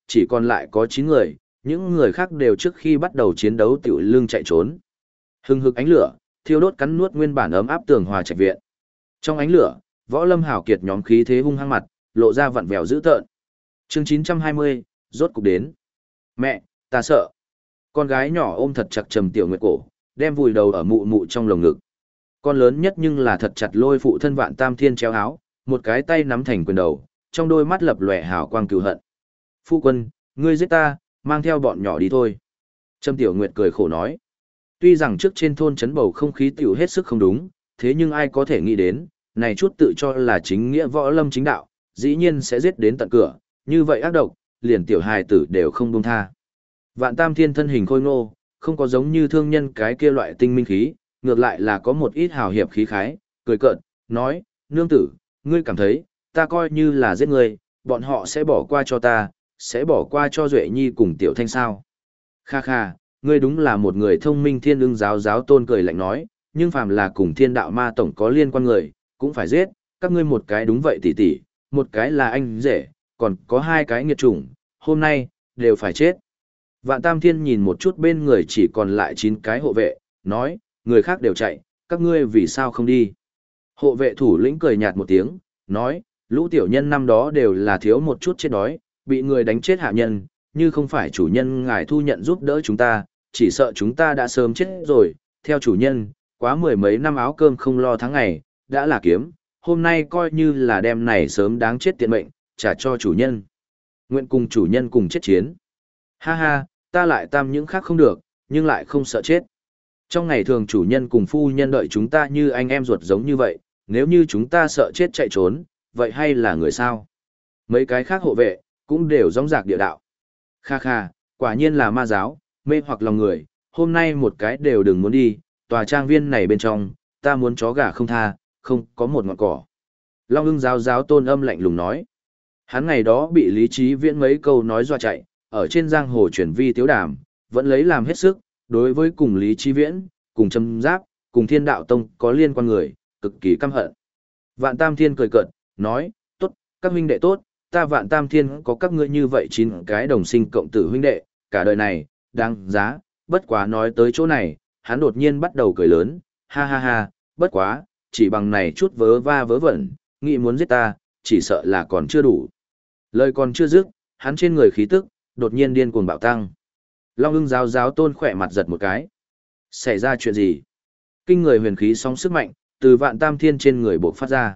chỉ còn lại có 9 người, những người khác đều trước khi bắt đầu chiến đấu tiểu lưng chạy trốn. Hừng hực ánh lửa, thiêu đốt cắn nuốt nguyên bản ấm áp tường hòa trạch viện. Trong ánh lửa, Võ Lâm hào kiệt nhóm khí thế hung hăng mặt, lộ ra vặn vẹo dữ tợn. Chương 920, rốt cục đến. Mẹ, ta sợ. Con gái nhỏ ôm thật chặt Trầm Tiểu Nguyệt cổ, đem vùi đầu ở mụ mụ trong lồng ngực. Con lớn nhất nhưng là thật chặt lôi phụ thân Vạn Tam Thiên chéo áo, một cái tay nắm thành quyền đầu, trong đôi mắt lập lòe hào quang cừu hận. Phu quân, ngươi giết ta, mang theo bọn nhỏ đi thôi. Trầm Tiểu Nguyệt cười khổ nói. Tuy rằng trước trên thôn trấn bầu không khí tiểu hết sức không đúng, thế nhưng ai có thể nghĩ đến, này chút tự cho là chính nghĩa võ lâm chính đạo, dĩ nhiên sẽ giết đến tận cửa, như vậy ác độc, liền tiểu hài tử đều không buông tha. Vạn Tam Thiên thân hình khôi ngô, không có giống như thương nhân cái kia loại tinh minh khí, ngược lại là có một ít hào hiệp khí khái, cười cợt, nói, nương tử, ngươi cảm thấy, ta coi như là giết ngươi, bọn họ sẽ bỏ qua cho ta, sẽ bỏ qua cho Duệ Nhi cùng Tiểu Thanh sao. Kha kha, ngươi đúng là một người thông minh. Thiên Ưng giáo tôn cười lạnh nói, nhưng phàm là cùng Thiên Đạo Ma tổng có liên quan người, cũng phải giết, các ngươi một cái đúng vậy tỷ tỷ, một cái là anh rể, còn có 2 cái nghiệt chủng, hôm nay, đều phải chết. Vạn Tam Thiên nhìn một chút bên người chỉ còn lại 9 cái hộ vệ, nói, người khác đều chạy, các ngươi vì sao không đi. Hộ vệ thủ lĩnh cười nhạt một tiếng, nói, lũ tiểu nhân năm đó đều là thiếu một chút chết đói, bị người đánh chết hạ nhân, như không phải chủ nhân ngài thu nhận giúp đỡ chúng ta, chỉ sợ chúng ta đã sớm chết rồi, theo chủ nhân, quá 10 mấy năm áo cơm không lo tháng ngày, đã là kiếm, hôm nay coi như là đêm này sớm đáng chết tiện mệnh, trả cho chủ nhân. Nguyện cùng chủ nhân cùng chết chiến. Ha ha, ta lại tam những khác không được, nhưng lại không sợ chết. Trong ngày thường chủ nhân cùng phu nhân đợi chúng ta như anh em ruột giống như vậy, nếu như chúng ta sợ chết chạy trốn, vậy hay là người sao? Mấy cái khác hộ vệ, cũng đều rõng rạc địa đạo. Kha kha, quả nhiên là ma giáo, mê hoặc lòng người, hôm nay một cái đều đừng muốn đi, tòa trang viên này bên trong, ta muốn chó gà không tha, không có một ngọn cỏ. Long Ưng giáo tôn âm lạnh lùng nói. Hắn ngày đó bị Lý Chí Viễn mấy câu nói dọa chạy, ở trên giang hồ chuyển vi tiếu đàm, vẫn lấy làm hết sức, đối với cùng Lý Chí Viễn, cùng Trầm Giáp, cùng Thiên Đạo Tông có liên quan người, cực kỳ căm hận. Vạn Tam Thiên cười cợt, nói, tốt, các huynh đệ tốt, ta Vạn Tam Thiên có các ngươi như vậy 9 cái đồng sinh cộng tử huynh đệ, cả đời này, đáng giá, bất quá nói tới chỗ này, hắn đột nhiên bắt đầu cười lớn, ha ha ha, bất quá, chỉ bằng này chút vớ va vớ vẩn, nghĩ muốn giết ta, chỉ sợ là còn chưa đủ. Lời còn chưa dứt, hắn trên người khí tức, đột nhiên điên cuồng bạo tăng. Long Ưng giáo tôn khỏe mặt giật một cái. Xảy ra chuyện gì? Kinh người huyền khí sóng sức mạnh, từ Vạn Tam Thiên trên người bộc phát ra.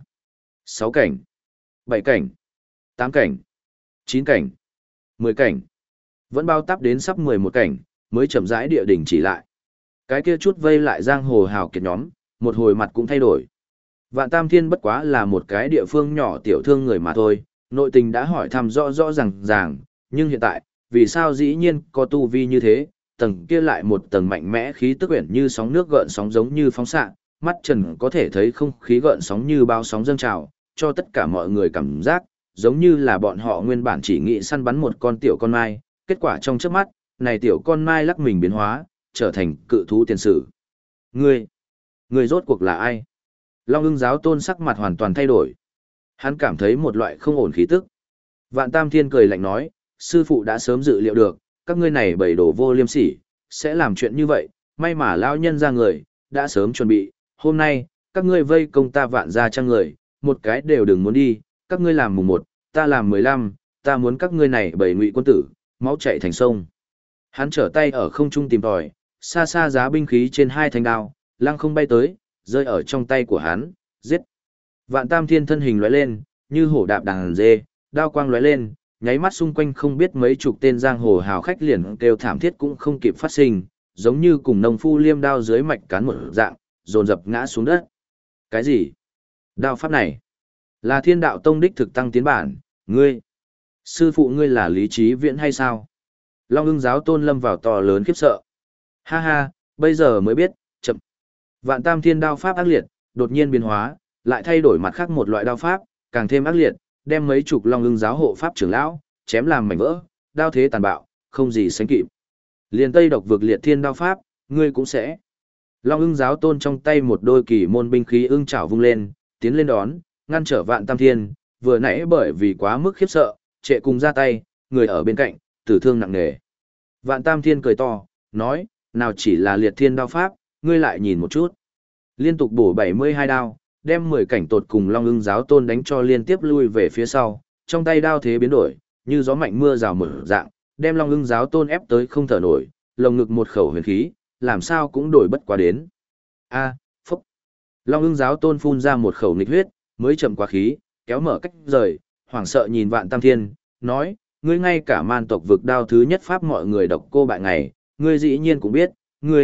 6 cảnh, 7 cảnh, 8 cảnh, 9 cảnh, 10 cảnh. Vẫn bao tắp đến sắp 11 cảnh, mới chậm rãi địa đỉnh chỉ lại. Cái kia chút vây lại giang hồ hào kiệt nhóm, một hồi mặt cũng thay đổi. Vạn Tam Thiên bất quá là một cái địa phương nhỏ tiểu thương người mà thôi, nội tình đã hỏi thăm rõ ràng, nhưng hiện tại, vì sao dĩ nhiên có tu vi như thế, tầng kia lại một tầng mạnh mẽ khí tức quyển như sóng nước gợn sóng giống như phóng xạ, mắt trần có thể thấy không khí gợn sóng như bao sóng dâng trào, cho tất cả mọi người cảm giác, giống như là bọn họ nguyên bản chỉ nghĩ săn bắn một con tiểu con mai, kết quả trong chớp mắt, này tiểu con mai lắc mình biến hóa, trở thành cự thú tiền sử. Ngươi rốt cuộc là ai? Long Ưng giáo tôn sắc mặt hoàn toàn thay đổi. Hắn cảm thấy một loại không ổn khí tức. Vạn Tam Thiên cười lạnh nói, sư phụ đã sớm dự liệu được, các ngươi này bầy đồ vô liêm sỉ, sẽ làm chuyện như vậy, may mà lão nhân ra người, đã sớm chuẩn bị, hôm nay, các ngươi vây công ta Vạn gia trang người, một cái đều đừng muốn đi, các ngươi làm mùng 1, ta làm 15, ta muốn các ngươi này bầy ngụy quân tử, máu chảy thành sông. Hắn trở tay ở không trung tìm tòi, xa xa giá binh khí trên 2 thanh đao, lăng không bay tới, rơi ở trong tay của hắn, giết. Vạn Tam Thiên thân hình lóe lên, như hổ đạp đàn dê, đao quang lóe lên, nháy mắt xung quanh không biết mấy chục tên giang hồ hào khách liền kêu thảm thiết cũng không kịp phát sinh, giống như cùng nông phu liêm đao dưới mạch cán một dạng, dồn dập ngã xuống đất. Cái gì? Đao pháp này là Thiên Đạo Tông đích thực tăng tiến bản, ngươi, sư phụ ngươi là Lý Chí Viễn hay sao? Long Ưng giáo tôn lâm vào to lớn khiếp sợ. Ha ha, bây giờ mới biết, chậm. Vạn Tam Thiên đao pháp ác liệt, đột nhiên biến hóa, lại thay đổi mặt khác một loại đao pháp, càng thêm ác liệt, đem mấy chục Long Ưng giáo hộ pháp trưởng lão chém làm mảnh vỡ, đao thế tàn bạo, không gì sánh kịp. Liền Tây Độc vực liệt thiên đao pháp, ngươi cũng sẽ. Long Ưng giáo tôn trong tay một đôi kỳ môn binh khí ưng chảo vung lên, tiến lên đón, ngăn trở Vạn Tam Thiên, vừa nãy bởi vì quá mức khiếp sợ, trệ cùng ra tay, người ở bên cạnh, tử thương nặng nề. Vạn Tam Thiên cười to, nói, nào chỉ là liệt thiên đao pháp, ngươi lại nhìn một chút. Liên tục bổ 72 đao, đem 10 cảnh tột cùng Long Ưng giáo tôn đánh cho liên tiếp lui về phía sau, trong tay đao thế biến đổi, như gió mạnh mưa rào mở dạng, đem Long Ưng giáo tôn ép tới không thở nổi, lồng ngực một khẩu huyền khí, làm sao cũng đổi bất quá đến. A, phúc. Long Ưng giáo tôn phun ra một khẩu nghịch huyết, mới chậm quá khí, kéo mở cách rời, hoảng sợ nhìn Vạn Tam Thiên, nói, ngươi ngay cả man tộc vực đao thứ nhất pháp mọi người độc cô bại ngày, ngươi dĩ nhiên cũng biết,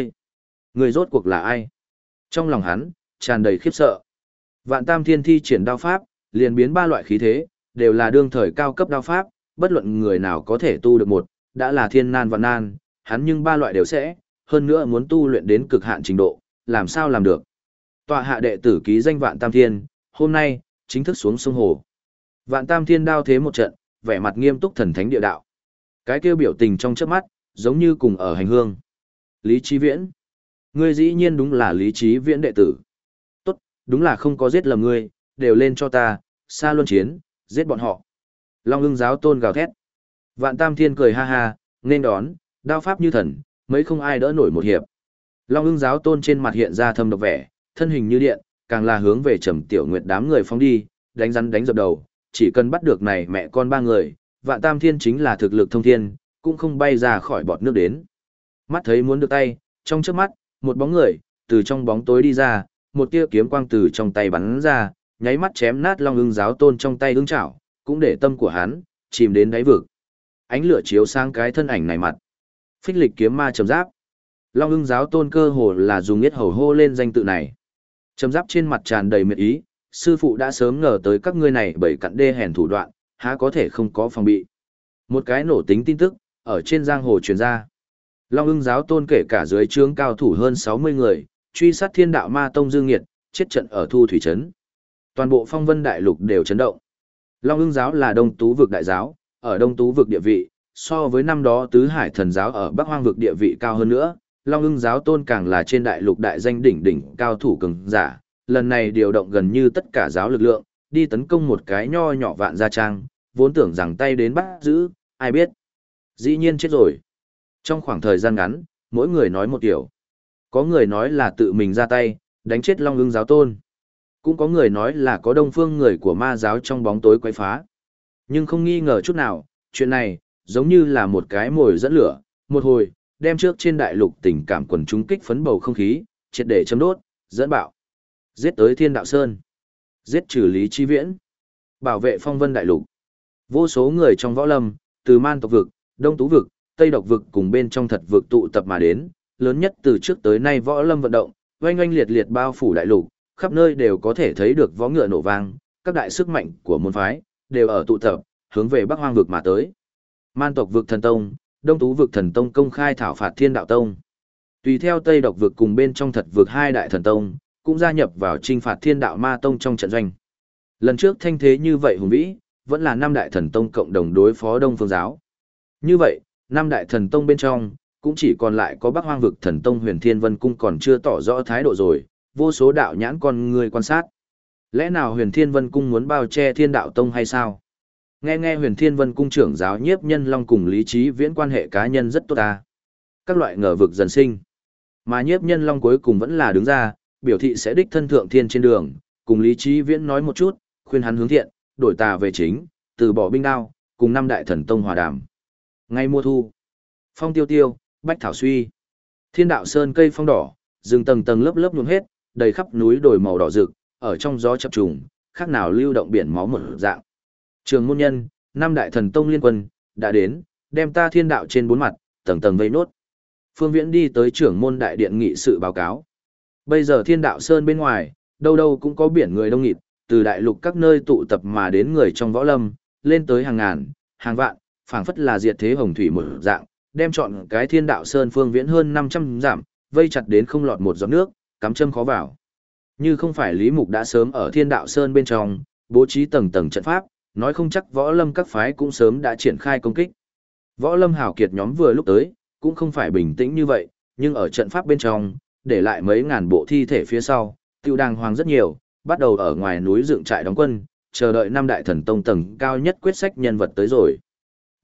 ngươi rốt cuộc là ai? Trong lòng hắn, tràn đầy khiếp sợ. Vạn Tam Thiên thi triển đao pháp, liền biến ba loại khí thế, đều là đương thời cao cấp đao pháp, bất luận người nào có thể tu được một, đã là thiên nan vạn nan, hắn nhưng ba loại đều sẽ, hơn nữa muốn tu luyện đến cực hạn trình độ, làm sao làm được. Tọa hạ đệ tử ký danh Vạn Tam Thiên, hôm nay, chính thức xuống sông hồ. Vạn Tam Thiên đao thế một trận, vẻ mặt nghiêm túc thần thánh địa đạo. Cái kêu biểu tình trong chớp mắt, giống như cùng ở hành hương. Lý Chí Viễn. Ngươi dĩ nhiên đúng là Lý Chí Viễn đệ tử. Tốt, đúng là không có giết lầm ngươi, đều lên cho ta, xa luân chiến, giết bọn họ. Long Ưng giáo tôn gào thét. Vạn Tam Thiên cười ha ha, nên đón, đao pháp như thần, mấy không ai đỡ nổi một hiệp. Long Ưng giáo tôn trên mặt hiện ra thâm độc vẻ, thân hình như điện, càng là hướng về Trầm Tiểu Nguyệt đám người phóng đi, đánh rắn đánh dập đầu, chỉ cần bắt được này mẹ con ba người, Vạn Tam Thiên chính là thực lực thông thiên, cũng không bay ra khỏi bọt nước đến. Mắt thấy muốn được tay, trong chớp mắt, một bóng người từ trong bóng tối đi ra, một tia kiếm quang từ trong tay bắn ra, nháy mắt chém nát Long Ưng giáo tôn trong tay ưng chảo, cũng để tâm của hắn chìm đến đáy vực. Ánh lửa chiếu sang cái thân ảnh này mặt. Phích Lịch kiếm ma trầm giáp. Long Ưng giáo tôn cơ hồ là dùng yết hầu hô lên danh tự này. Trầm giáp trên mặt tràn đầy miệt ý, sư phụ đã sớm ngờ tới các ngươi này bởi cặn đê hèn thủ đoạn, há có thể không có phòng bị. Một cái nổ tính tin tức, ở trên giang hồ truyền ra. Long Ưng giáo tôn kể cả dưới trướng cao thủ hơn 60 người, truy sát Thiên Đạo Ma Tông Dương Nghiệt, chết trận ở Thu Thủy Trấn. Toàn bộ Phong Vân Đại Lục đều chấn động. Long Ưng giáo là Đông Tú vực đại giáo, ở Đông Tú vực địa vị, so với năm đó Tứ Hải Thần giáo ở Bắc Hoang vực địa vị cao hơn nữa, Long Ưng giáo tôn càng là trên đại lục đại danh đỉnh đỉnh cao thủ cường giả, lần này điều động gần như tất cả giáo lực lượng, đi tấn công một cái nho nhỏ Vạn Gia Trang, vốn tưởng rằng tay đến bắt giữ, ai biết. Dĩ nhiên chết rồi. Trong khoảng thời gian ngắn, mỗi người nói một kiểu. Có người nói là tự mình ra tay, đánh chết Long Ưng giáo tôn. Cũng có người nói là có đông phương người của ma giáo trong bóng tối quấy phá. Nhưng không nghi ngờ chút nào, chuyện này, giống như là một cái mồi dẫn lửa, một hồi, đem trước trên đại lục tình cảm quần chúng kích phấn bầu không khí, triệt để châm đốt, dẫn bạo. Giết tới Thiên Đạo Sơn. Giết trừ Lý Chí Viễn. Bảo vệ Phong Vân Đại Lục. Vô số người trong võ lâm, từ Man tộc vực, Đông Tú vực, Tây Độc vực cùng bên trong Thật vực tụ tập mà đến, lớn nhất từ trước tới nay võ lâm vận động, oanh oanh liệt liệt bao phủ đại lục, khắp nơi đều có thể thấy được võ ngựa nổ vang, các đại sức mạnh của môn phái đều ở tụ tập, hướng về Bắc Hoang vực mà tới. Man tộc vực thần tông, Đông Tú vực thần tông công khai thảo phạt Thiên Đạo tông. Tùy theo Tây Độc vực cùng bên trong Thật vực hai đại thần tông, cũng gia nhập vào trinh phạt Thiên Đạo Ma tông trong trận doanh. Lần trước thanh thế như vậy hùng vĩ, vẫn là năm đại thần tông cộng đồng đối phó Đông Phương giáo. Như vậy, năm đại thần tông bên trong, cũng chỉ còn lại có Bắc Hoang vực thần tông Huyền Thiên Vân Cung còn chưa tỏ rõ thái độ rồi, vô số đạo nhãn con người quan sát. Lẽ nào Huyền Thiên Vân Cung muốn bao che Thiên Đạo tông hay sao? Nghe Huyền Thiên Vân Cung trưởng giáo Nhiếp Nhân Long cùng Lý Chí Viễn quan hệ cá nhân rất tốt ta. Các loại ngờ vực dần sinh. Mà Nhiếp Nhân Long cuối cùng vẫn là đứng ra, biểu thị sẽ đích thân thượng thiên trên đường, cùng Lý Chí Viễn nói một chút, khuyên hắn hướng thiện, đổi tà về chính, từ bỏ binh đao, cùng năm đại thần tông hòa đàm. Ngay mùa thu, phong tiêu tiêu, bách thảo suy, Thiên Đạo sơn cây phong đỏ, rừng tầng tầng lớp lớp nhuộm hết, đầy khắp núi đồi màu đỏ rực, ở trong gió chập trùng, khác nào lưu động biển máu một dạng. Trường môn nhân, năm đại thần tông liên quân đã đến, đem ta Thiên Đạo trên bốn mặt tầng tầng vây nốt. Phương Viễn đi tới trưởng môn đại điện nghị sự báo cáo. Bây giờ Thiên Đạo sơn bên ngoài, đâu đâu cũng có biển người đông nghịt, từ đại lục các nơi tụ tập mà đến người trong võ lâm, lên tới hàng ngàn, hàng vạn, phảng phất là diệt thế hồng thủy một dạng, đem chọn cái Thiên Đạo sơn phương viễn hơn 500 dặm, vây chặt đến không lọt một giọt nước, cắm châm khó vào. Như không phải Lý Mục đã sớm ở Thiên Đạo sơn bên trong, bố trí tầng tầng trận pháp, nói không chắc võ lâm các phái cũng sớm đã triển khai công kích. Võ lâm hảo kiệt nhóm vừa lúc tới, cũng không phải bình tĩnh như vậy, nhưng ở trận pháp bên trong, để lại mấy ngàn bộ thi thể phía sau, tiêu đàng hoàng rất nhiều, bắt đầu ở ngoài núi dựng trại đóng quân, chờ đợi năm đại thần tông tầng cao nhất quyết sách nhân vật tới rồi.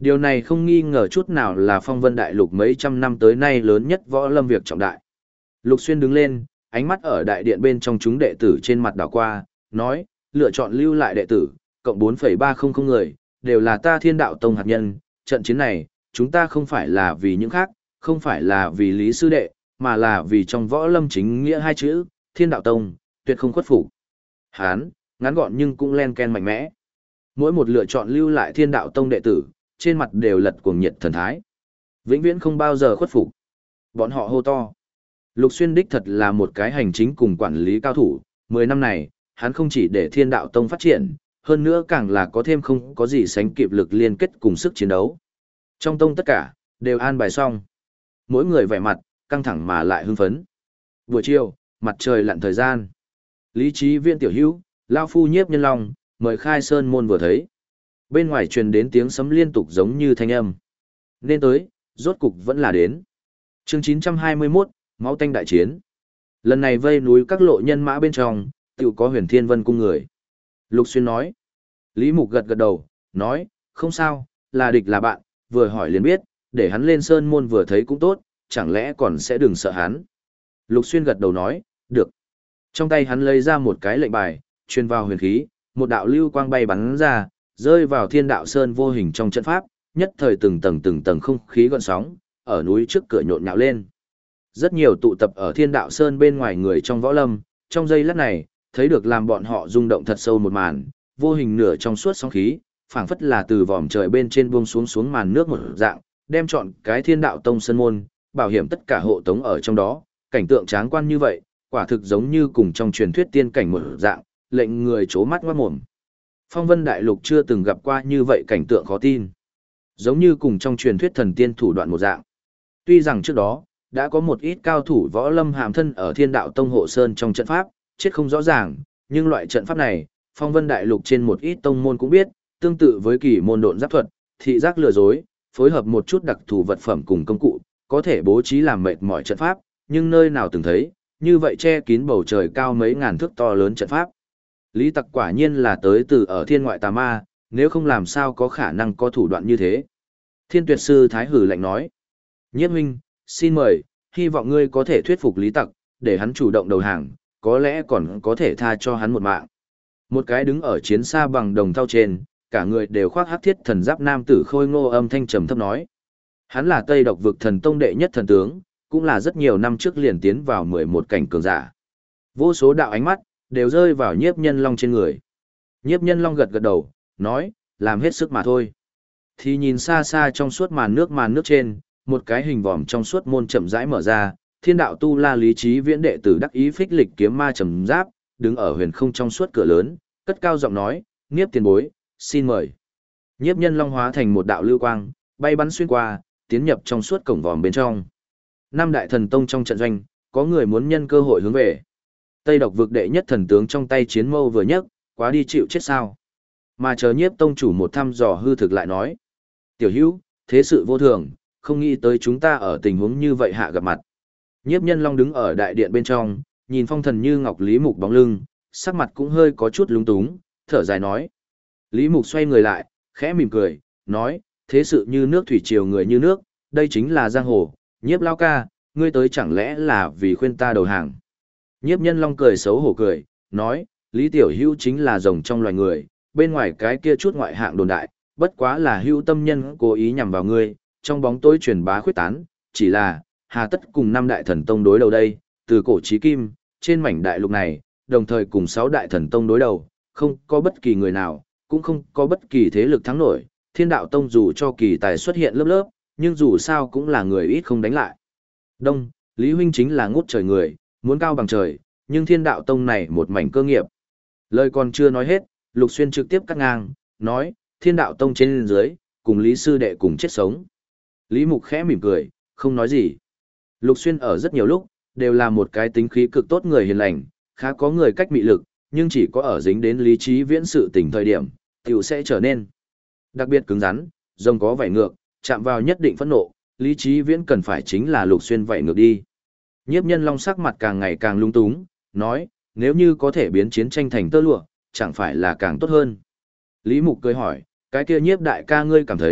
Điều này không nghi ngờ chút nào là phong vân đại lục mấy trăm năm tới nay lớn nhất võ lâm việc trọng đại. Lục Xuyên đứng lên, ánh mắt ở đại điện bên trong chúng đệ tử trên mặt đảo qua, nói, lựa chọn lưu lại đệ tử, cộng 4,300 người, đều là ta Thiên Đạo Tông hạt nhân, trận chiến này, chúng ta không phải là vì những khác, không phải là vì Lý Sư Đệ, mà là vì trong võ lâm chính nghĩa hai chữ, Thiên Đạo Tông, tuyệt không khuất phục. Hán, ngắn gọn nhưng cũng len ken mạnh mẽ. Mỗi một lựa chọn lưu lại Thiên Đạo Tông đệ tử, trên mặt đều lật cuồng nhiệt thần thái. Vĩnh viễn không bao giờ khuất phục. Bọn họ hô to. Lục Xuyên đích thật là một cái hành chính cùng quản lý cao thủ, 10 năm này, hắn không chỉ để Thiên Đạo Tông phát triển, hơn nữa càng là có thêm không có gì sánh kịp lực liên kết cùng sức chiến đấu. Trong tông tất cả, đều an bài xong. Mỗi người vẻ mặt, căng thẳng mà lại hưng phấn. Buổi chiều, mặt trời lặn thời gian. Lý Trí Viên tiểu hữu, Lao Phu Nhiếp Nhân Long, mời khai sơn môn vừa thấy. Bên ngoài truyền đến tiếng sấm liên tục giống như thanh âm. Nên tới, rốt cục vẫn là đến. Chương 921, Máu tanh đại chiến. Lần này vây núi các lộ nhân mã bên trong, tự có Huyền Thiên Vân cung người. Lục Xuyên nói. Lý Mục gật gật đầu, nói, không sao, là địch là bạn, vừa hỏi liền biết, để hắn lên sơn môn vừa thấy cũng tốt, chẳng lẽ còn sẽ đừng sợ hắn. Lục Xuyên gật đầu nói, được. Trong tay hắn lấy ra một cái lệnh bài, truyền vào huyền khí, một đạo lưu quang bay bắn ra, rơi vào Thiên Đạo Sơn vô hình trong trận pháp, nhất thời từng tầng không khí gợn sóng, ở núi trước cửa nhộn nhạo lên. Rất nhiều tụ tập ở Thiên Đạo Sơn bên ngoài người trong võ lâm, trong giây lát này, thấy được làm bọn họ rung động thật sâu một màn, vô hình nửa trong suốt sóng khí, phảng phất là từ vòm trời bên trên buông xuống màn nước một dạng, đem trọn cái Thiên Đạo Tông sơn môn, bảo hiểm tất cả hộ tống ở trong đó, cảnh tượng tráng quan như vậy, quả thực giống như cùng trong truyền thuyết tiên cảnh một dạng, lệnh người chố mắt ngoát mồm. Phong Vân Đại Lục chưa từng gặp qua như vậy cảnh tượng khó tin. Giống như cùng trong truyền thuyết thần tiên thủ đoạn một dạng. Tuy rằng trước đó, đã có một ít cao thủ võ lâm hàm thân ở Thiên Đạo Tông hộ sơn trong trận pháp, chết không rõ ràng, nhưng loại trận pháp này, Phong Vân Đại Lục trên một ít tông môn cũng biết, tương tự với kỳ môn độn giáp thuật, thị giác lừa dối, phối hợp một chút đặc thù vật phẩm cùng công cụ, có thể bố trí làm mệt mỏi trận pháp, nhưng nơi nào từng thấy, như vậy che kín bầu trời cao mấy ngàn thước to lớn trận pháp. Lý Tặc quả nhiên là tới từ ở thiên ngoại tà ma, nếu không làm sao có khả năng có thủ đoạn như thế. Thiên Tuyệt Sư Thái hử lạnh nói, Nhiếp huynh, xin mời, hy vọng ngươi có thể thuyết phục Lý Tặc, để hắn chủ động đầu hàng, có lẽ còn có thể tha cho hắn một mạng. Một cái đứng ở chiến xa bằng đồng thau trên, cả người đều khoác hắc thiết thần giáp nam tử khôi ngô âm thanh trầm thấp nói. Hắn là Tây Độc vực thần tông đệ nhất thần tướng, cũng là rất nhiều năm trước liền tiến vào 11 cảnh cường giả. Vô số đạo ánh mắt, đều rơi vào Nhiếp Nhân Long trên người. Nhiếp Nhân Long gật gật đầu, nói, làm hết sức mà thôi. Thì nhìn xa xa trong suốt màn nước trên, một cái hình vòm trong suốt môn chậm rãi mở ra, Thiên Đạo Tu La Lý Trí Viễn đệ tử đắc ý phích lịch kiếm ma trầm giáp, đứng ở huyền không trong suốt cửa lớn, cất cao giọng nói, Nhiếp tiền bối, xin mời. Nhiếp Nhân Long hóa thành một đạo lưu quang, bay bắn xuyên qua, tiến nhập trong suốt cổng vòm bên trong. Năm đại thần tông trong trận doanh, có người muốn nhân cơ hội hướng về. Tây Độc vực đệ nhất thần tướng trong tay chiến mâu vừa nhấc, quá đi chịu chết sao. Mà chờ Nhiếp tông chủ một thăm dò hư thực lại nói. Tiểu hữu, thế sự vô thường, không nghĩ tới chúng ta ở tình huống như vậy hạ gặp mặt. Nhiếp Nhân Long đứng ở đại điện bên trong, nhìn phong thần như ngọc Lý Mục bóng lưng, sắc mặt cũng hơi có chút lúng túng, thở dài nói. Lý Mục xoay người lại, khẽ mỉm cười, nói, thế sự như nước thủy triều người như nước, đây chính là giang hồ, Nhiếp lao ca, ngươi tới chẳng lẽ là vì khuyên ta đầu hàng. Nhiếp Nhân Long cười xấu hổ cười, nói, Lý Tiểu Hữu chính là rồng trong loài người, bên ngoài cái kia chút ngoại hạng đồn đại, bất quá là hữu tâm nhân cố ý nhằm vào ngươi, trong bóng tối truyền bá khuyết tán, chỉ là, hà tất cùng năm đại thần tông đối đầu đây, từ cổ chí kim, trên mảnh đại lục này, đồng thời cùng 6 đại thần tông đối đầu, không có bất kỳ người nào, cũng không có bất kỳ thế lực thắng nổi, Thiên Đạo Tông dù cho kỳ tài xuất hiện lớp lớp, nhưng dù sao cũng là người ít không đánh lại. Đông, Lý huynh chính là ngút trời người, muốn cao bằng trời, nhưng Thiên Đạo Tông này một mảnh cơ nghiệp. Lời còn chưa nói hết, Lục Xuyên trực tiếp cắt ngang, nói, Thiên Đạo Tông trên dưới, cùng Lý sư đệ cùng chết sống. Lý Mục khẽ mỉm cười, không nói gì. Lục Xuyên ở rất nhiều lúc, đều là một cái tính khí cực tốt người hiền lành, khá có người cách mị lực, nhưng chỉ có ở dính đến lý trí viễn sự tình thời điểm, tiểu sẽ trở nên đặc biệt cứng rắn, rồng có vảy ngược, chạm vào nhất định phẫn nộ, lý trí viễn cần phải chính là Lục Xuyên vảy ngược đi. Nhiếp Nhân Long sắc mặt càng ngày càng lung túng, nói, nếu như có thể biến chiến tranh thành tơ lụa, chẳng phải là càng tốt hơn. Lý Mục cười hỏi, cái kia Nhiếp đại ca ngươi cảm thấy,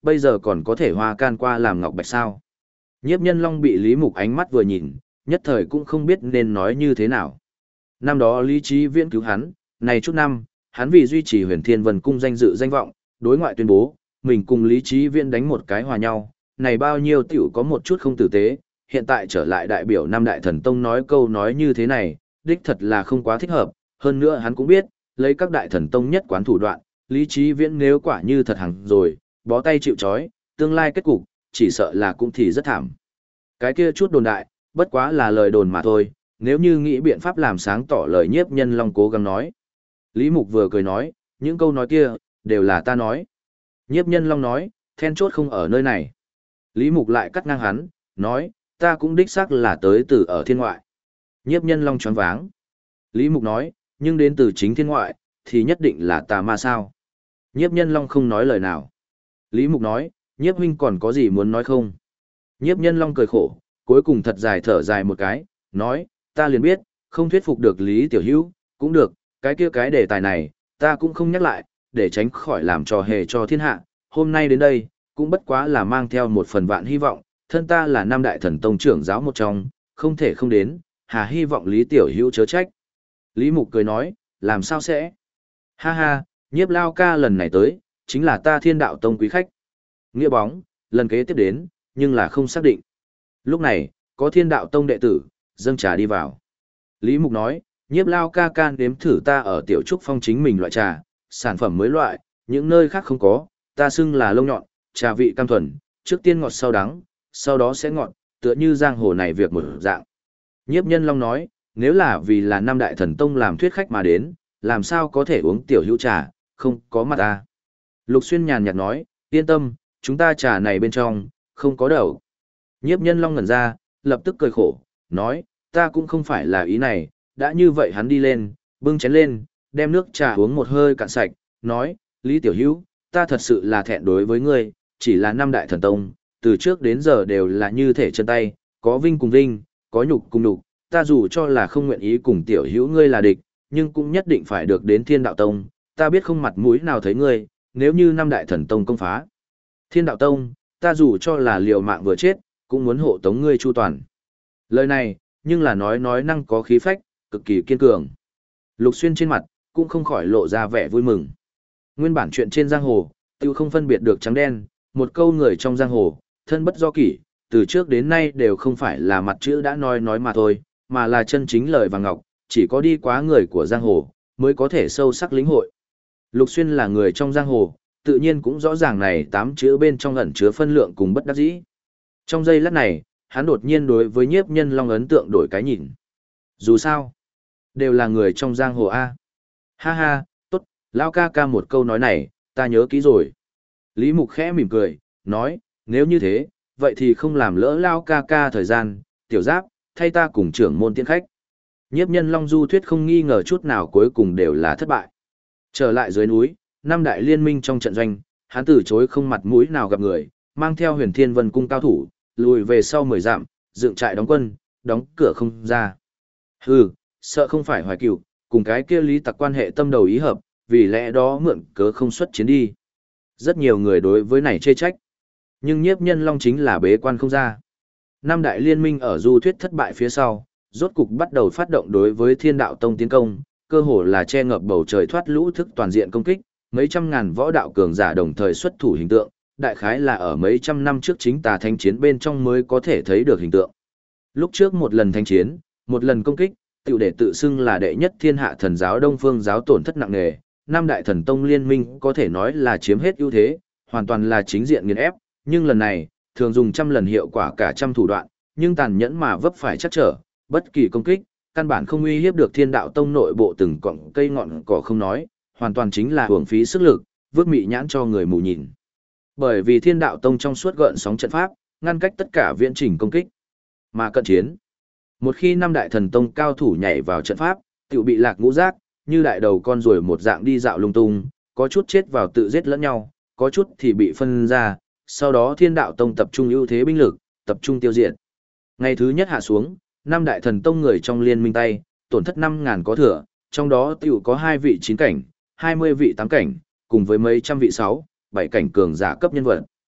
bây giờ còn có thể hoa can qua làm ngọc bạch sao. Nhiếp Nhân Long bị Lý Mục ánh mắt vừa nhìn, nhất thời cũng không biết nên nói như thế nào. Năm đó Lý Chí Viễn cứu hắn, này chút năm, hắn vì duy trì Huyền Thiên Vân Cung danh dự danh vọng, đối ngoại tuyên bố, mình cùng Lý Chí Viễn đánh một cái hòa nhau, này bao nhiêu tiểu có một chút không tử tế, hiện tại trở lại đại biểu Nam Đại Thần Tông nói câu nói như thế này, đích thật là không quá thích hợp, hơn nữa hắn cũng biết, lấy các Đại Thần Tông nhất quán thủ đoạn, Lý Chí Viễn nếu quả như thật hằng rồi, bó tay chịu trói, tương lai kết cục, chỉ sợ là cũng thì rất thảm. Cái kia chút đồn đại, bất quá là lời đồn mà thôi, nếu như nghĩ biện pháp làm sáng tỏ lời Nhiếp Nhân Long cố gắng nói. Lý Mục vừa cười nói, những câu nói kia, đều là ta nói. Nhiếp Nhân Long nói, then chốt không ở nơi này. Lý Mục lại cắt ngang hắn, nói, ta cũng đích xác là tới từ ở thiên ngoại. Nhiếp Nhân Long choáng váng. Lý Mục nói, nhưng đến từ chính thiên ngoại, thì nhất định là tà ma sao. Nhiếp Nhân Long không nói lời nào. Lý Mục nói, Nhiếp huynh còn có gì muốn nói không? Nhiếp Nhân Long cười khổ, cuối cùng thật dài thở dài một cái, nói, ta liền biết, không thuyết phục được Lý Tiểu Hữu, cũng được, cái kia cái đề tài này, ta cũng không nhắc lại, để tránh khỏi làm trò hề cho thiên hạ. Hôm nay đến đây, cũng bất quá là mang theo một phần vạn hy vọng, thân ta là Nam Đại Thần Tông trưởng giáo một trong, không thể không đến, hà hy vọng Lý Tiểu Hữu chớ trách. Lý Mục cười nói, làm sao sẽ? Ha ha, Nhiếp Lao ca lần này tới, chính là ta Thiên Đạo Tông quý khách. Nghĩa bóng, lần kế tiếp đến, nhưng là không xác định. Lúc này, có Thiên Đạo Tông đệ tử, dâng trà đi vào. Lý Mục nói, Nhiếp Lao ca can đếm thử ta ở Tiểu Trúc Phong chính mình loại trà, sản phẩm mới loại, những nơi khác không có, ta xưng là lông nhọn, trà vị cam thuần, trước tiên ngọt sau đắng, sau đó sẽ ngọt, tựa như giang hồ này việc một dạng. Nhiếp Nhân Long nói, nếu là vì là Nam Đại Thần Tông làm thuyết khách mà đến, làm sao có thể uống tiểu hữu trà, không có mặt ta. Lục Xuyên nhàn nhạt nói, yên tâm, chúng ta trà này bên trong, không có đậu. Nhiếp Nhân Long ngẩn ra, lập tức cười khổ, nói, ta cũng không phải là ý này, đã như vậy hắn đi lên, bưng chén lên, đem nước trà uống một hơi cạn sạch, nói, Lý Tiểu Hữu, ta thật sự là thẹn đối với ngươi, chỉ là Nam Đại Thần Tông, từ trước đến giờ đều là như thể chân tay, có vinh cùng vinh, có nhục cùng nhục, ta dù cho là không nguyện ý cùng Tiểu Hữu ngươi là địch, nhưng cũng nhất định phải được đến Thiên Đạo Tông, ta biết không mặt mũi nào thấy ngươi, nếu như Nam Đại Thần Tông công phá Thiên Đạo Tông, ta dù cho là liều mạng vừa chết, cũng muốn hộ tống ngươi chu toàn. Lời này, nhưng là nói năng có khí phách, cực kỳ kiên cường. Lục Xuyên trên mặt, cũng không khỏi lộ ra vẻ vui mừng. Nguyên bản chuyện trên giang hồ, tiêu không phân biệt được trắng đen, một câu người trong giang hồ, thân bất do kỷ, từ trước đến nay đều không phải là mặt chữ đã nói mà thôi, mà là chân chính lời vàng ngọc, chỉ có đi quá người của giang hồ, mới có thể sâu sắc lĩnh hội. Lục Xuyên là người trong giang hồ, tự nhiên cũng rõ ràng này 8 chữ bên trong ẩn chứa phân lượng cùng bất đắc dĩ. Trong giây lát này, hắn đột nhiên đối với Nhiếp Nhân Long ấn tượng đổi cái nhìn. Dù sao, đều là người trong giang hồ A. Ha ha, tốt, Lao ca ca một câu nói này, ta nhớ kỹ rồi. Lý Mục khẽ mỉm cười, nói, nếu như thế, vậy thì không làm lỡ Lao ca ca thời gian, tiểu giáp, thay ta cùng trưởng môn tiễn khách. Nhiếp Nhân Long du thuyết không nghi ngờ chút nào cuối cùng đều là thất bại. Trở lại dưới núi, năm đại liên minh trong trận doanh, hắn từ chối không mặt mũi nào gặp người, mang theo Huyền Thiên Vân Cung cao thủ, lùi về sau 10 dặm, dựng trại đóng quân, đóng cửa không ra. Hừ, sợ không phải Hoài Cửu, cùng cái kia Lý Tặc quan hệ tâm đầu ý hợp, vì lẽ đó mượn cớ không xuất chiến đi. Rất nhiều người đối với này chê trách. Nhưng Nhiếp Nhân Long chính là bế quan không ra. Năm đại liên minh ở du thuyết thất bại phía sau, rốt cục bắt đầu phát động đối với Thiên Đạo Tông tiến công, cơ hồ là che ngập bầu trời thoát lũ thức toàn diện công kích, mấy trăm ngàn võ đạo cường giả đồng thời xuất thủ hình tượng, đại khái là ở mấy trăm năm trước chính tà thánh chiến bên trong mới có thể thấy được hình tượng. Lúc trước một lần thánh chiến, một lần công kích, tiểu để tự xưng là đệ nhất thiên hạ thần giáo Đông Phương giáo tổn thất nặng nề, năm đại thần tông liên minh có thể nói là chiếm hết ưu thế, hoàn toàn là chính diện nghiền ép, nhưng lần này, thường dùng trăm lần hiệu quả cả trăm thủ đoạn, nhưng tàn nhẫn mà vấp phải chắc trở, bất kỳ công kích, căn bản không uy hiếp được Thiên Đạo Tông nội bộ từng cọng cây ngọn cỏ không nói, hoàn toàn chính là hưởng phí sức lực, vứt mị nhãn cho người mù nhìn. Bởi vì Thiên Đạo Tông trong suốt gợn sóng trận pháp, ngăn cách tất cả viễn trình công kích. Mà cận chiến, một khi năm đại thần tông cao thủ nhảy vào trận pháp, tiểu bị lạc ngũ giác, như đại đầu con ruồi một dạng đi dạo lung tung, có chút chết vào tự giết lẫn nhau, có chút thì bị phân ra, sau đó Thiên Đạo Tông tập trung ưu thế binh lực, tập trung tiêu diệt. Ngày thứ nhất hạ xuống, năm đại thần tông người trong liên minh tay, tổn thất 5.000 có thừa, trong đó tiểu có 2 vị 9 cảnh, 20 vị 8 cảnh, cùng với mấy trăm vị 6, 7 cảnh cường giả cấp nhân vật.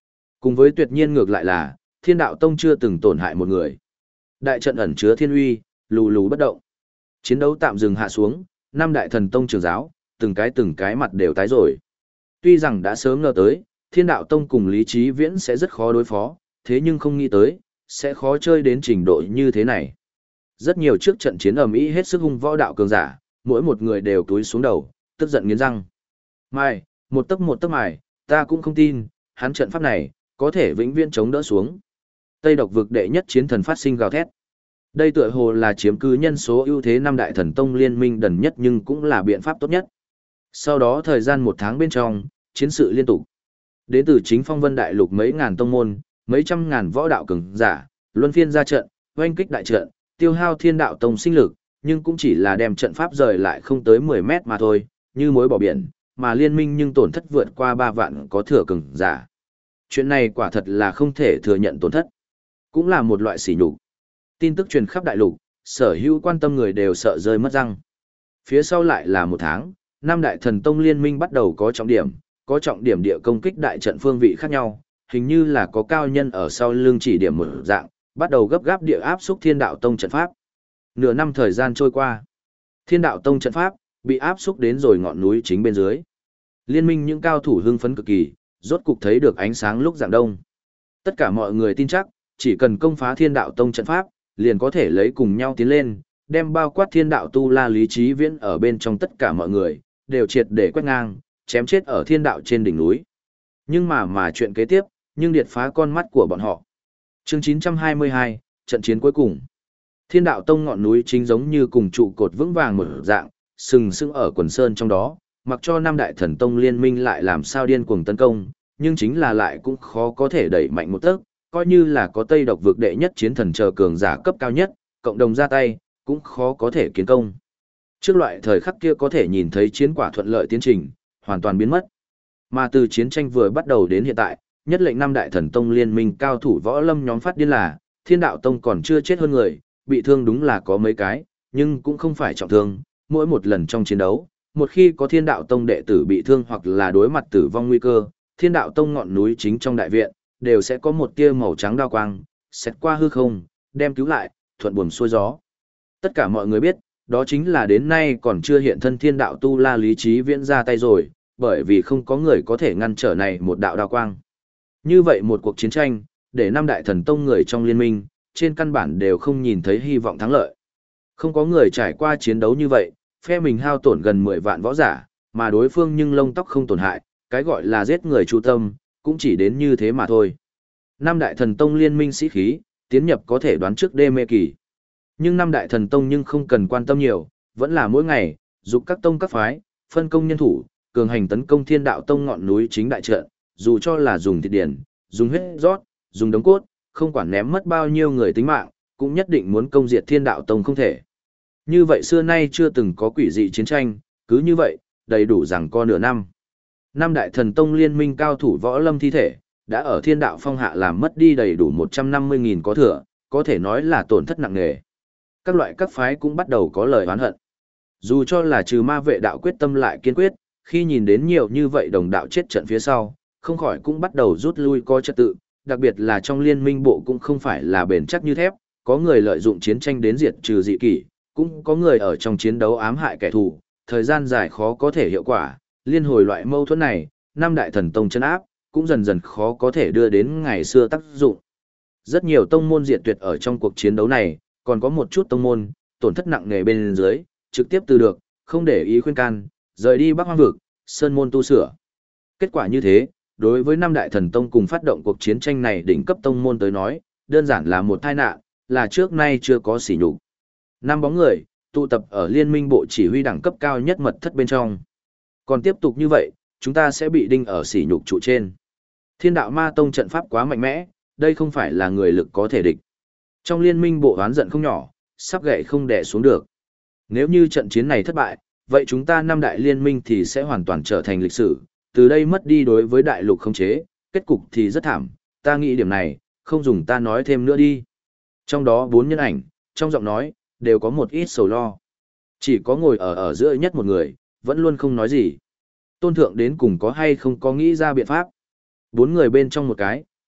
Cùng với tuyệt nhiên ngược lại là, Thiên Đạo Tông chưa từng tổn hại một người. Đại trận ẩn chứa thiên uy, lù lù bất động. Chiến đấu tạm dừng hạ xuống, năm đại thần tông trưởng giáo, từng cái mặt đều tái rồi. Tuy rằng đã sớm ngờ tới, Thiên Đạo Tông cùng Lý Chí Viễn sẽ rất khó đối phó, thế nhưng không nghĩ tới, sẽ khó chơi đến trình độ như thế này. Rất nhiều trước trận chiến ầm ĩ hết sức hung võ đạo cường giả, mỗi một người đều túi xuống đầu, tức giận nghiến răng. Mai, một tấc mài, ta cũng không tin, hắn trận pháp này, có thể vĩnh viễn chống đỡ xuống. Tây độc vực đệ nhất chiến thần phát sinh gào thét. Đây tựa hồ là chiếm cứ nhân số ưu thế năm đại thần tông liên minh đần nhất nhưng cũng là biện pháp tốt nhất. Sau đó thời gian 1 tháng bên trong, chiến sự liên tục. Đến từ chính phong vân đại lục mấy ngàn tông môn, mấy trăm ngàn võ đạo cường giả, luân phiên ra trận, oanh kích đại trận, tiêu hao Thiên Đạo Tông sinh lực, nhưng cũng chỉ là đem trận pháp rời lại không tới 10 mét mà thôi, như mối bỏ biển, mà liên minh nhưng tổn thất vượt qua 3 vạn có thừa cường giả. Chuyện này quả thật là không thể thừa nhận tổn thất, cũng là một loại sỉ nhục. Tin tức truyền khắp đại lục, sở hữu quan tâm người đều sợ rơi mất răng. Phía sau lại là 1 tháng, năm đại thần tông liên minh bắt đầu có trọng điểm địa công kích đại trận phương vị khác nhau, hình như là có cao nhân ở sau lưng chỉ điểm một dạng, bắt đầu gấp gáp địa áp xúc Thiên Đạo Tông trận pháp. Nửa năm thời gian trôi qua, Thiên Đạo Tông trận pháp bị áp xúc đến rồi ngọn núi chính bên dưới. Liên minh những cao thủ hưng phấn cực kỳ, rốt cục thấy được ánh sáng lúc rạng đông. Tất cả mọi người tin chắc, chỉ cần công phá Thiên Đạo Tông trận pháp, liền có thể lấy cùng nhau tiến lên, đem bao quát Thiên Đạo Tu La Lý Chí Viễn ở bên trong tất cả mọi người, đều triệt để quét ngang, chém chết ở Thiên Đạo trên đỉnh núi. Nhưng mà chuyện kế tiếp, nhưng điệt phá con mắt của bọn họ. Chương 922, trận chiến cuối cùng. Thiên Đạo Tông ngọn núi chính giống như cùng trụ cột vững vàng một dạng, sừng sững ở quần sơn trong đó, mặc cho năm đại thần tông liên minh lại làm sao điên cuồng tấn công, nhưng chính là lại cũng khó có thể đẩy mạnh một tấc, coi như là có Tây độc vực đệ nhất chiến thần chờ cường giả cấp cao nhất, cộng đồng ra tay, cũng khó có thể kiến công. Trước loại thời khắc kia có thể nhìn thấy chiến quả thuận lợi tiến trình, hoàn toàn biến mất. Mà từ chiến tranh vừa bắt đầu đến hiện tại, nhất lệnh năm đại thần tông liên minh cao thủ võ lâm nhóm phát điên là, Thiên Đạo Tông còn chưa chết hơn người, bị thương đúng là có mấy cái, nhưng cũng không phải trọng thương, mỗi một lần trong chiến đấu, một khi có Thiên Đạo Tông đệ tử bị thương hoặc là đối mặt tử vong nguy cơ, Thiên Đạo Tông ngọn núi chính trong đại viện, đều sẽ có một tia màu trắng đao quang, xét qua hư không, đem cứu lại, thuận buồm xuôi gió. Tất cả mọi người biết, đó chính là đến nay còn chưa hiện thân Thiên Đạo Tu La Lý Chí Viễn ra tay rồi, bởi vì không có người có thể ngăn trở này một đạo đao quang. Như vậy một cuộc chiến tranh, để năm đại thần tông người trong liên minh, trên căn bản đều không nhìn thấy hy vọng thắng lợi. Không có người trải qua chiến đấu như vậy, phe mình hao tổn gần 10 vạn võ giả, mà đối phương nhưng lông tóc không tổn hại, cái gọi là giết người chu tâm, cũng chỉ đến như thế mà thôi. Năm đại thần tông liên minh sĩ khí, tiến nhập có thể đoán trước đê mê kỳ. Nhưng năm đại thần tông nhưng không cần quan tâm nhiều, vẫn là mỗi ngày, dục các tông các phái, phân công nhân thủ, cường hành tấn công Thiên Đạo Tông ngọn núi chính đại trận, dù cho là dùng thịt điển, dùng huyết rót, dùng đống cốt, không quản ném mất bao nhiêu người tính mạng, cũng nhất định muốn công diệt Thiên Đạo Tông không thể. Như vậy xưa nay chưa từng có quỷ dị chiến tranh, cứ như vậy, đầy đủ rằng co nửa năm. Năm đại thần tông liên minh cao thủ võ lâm thi thể, đã ở Thiên Đạo Phong hạ làm mất đi đầy đủ 150.000 có thừa, có thể nói là tổn thất nặng nề. Các loại các phái cũng bắt đầu có lời oán hận. Dù cho là trừ ma vệ đạo quyết tâm lại kiên quyết, khi nhìn đến nhiều như vậy đồng đạo chết trận phía sau, không khỏi cũng bắt đầu rút lui coi trật tự, đặc biệt là trong liên minh bộ cũng không phải là bền chắc như thép, có người lợi dụng chiến tranh đến diệt trừ dị kỷ, cũng có người ở trong chiến đấu ám hại kẻ thù, thời gian dài khó có thể hiệu quả, liên hồi loại mâu thuẫn này, năm đại thần tông chân áp, cũng dần dần khó có thể đưa đến ngày xưa tác dụng. Rất nhiều tông môn diệt tuyệt ở trong cuộc chiến đấu này, còn có một chút tông môn, tổn thất nặng nề bên dưới, trực tiếp từ được, không để ý khuyên can, rời đi Bắc Hoang vực, sơn môn tu sửa. Kết quả như thế, đối với năm đại thần tông cùng phát động cuộc chiến tranh này đỉnh cấp tông môn tới nói, đơn giản là một tai nạn, là trước nay chưa có sỉ nhục. Năm bóng người, tụ tập ở liên minh bộ chỉ huy đẳng cấp cao nhất mật thất bên trong. Còn tiếp tục như vậy, chúng ta sẽ bị đinh ở sỉ nhục trụ trên. Thiên Đạo Ma Tông trận pháp quá mạnh mẽ, đây không phải là người lực có thể địch. Trong liên minh bộ oán giận không nhỏ, sắp gậy không đè xuống được. Nếu như trận chiến này thất bại, vậy chúng ta năm đại liên minh thì sẽ hoàn toàn trở thành lịch sử, từ đây mất đi đối với đại lục khống chế, kết cục thì rất thảm, ta nghĩ điểm này, không dùng ta nói thêm nữa đi. Trong đó 4 nhân ảnh, trong giọng nói, đều có một ít sầu lo. Chỉ có ngồi ở giữa nhất một người, vẫn luôn không nói gì. Tôn thượng đến cùng có hay không có nghĩ ra biện pháp. 4 người bên trong một cái,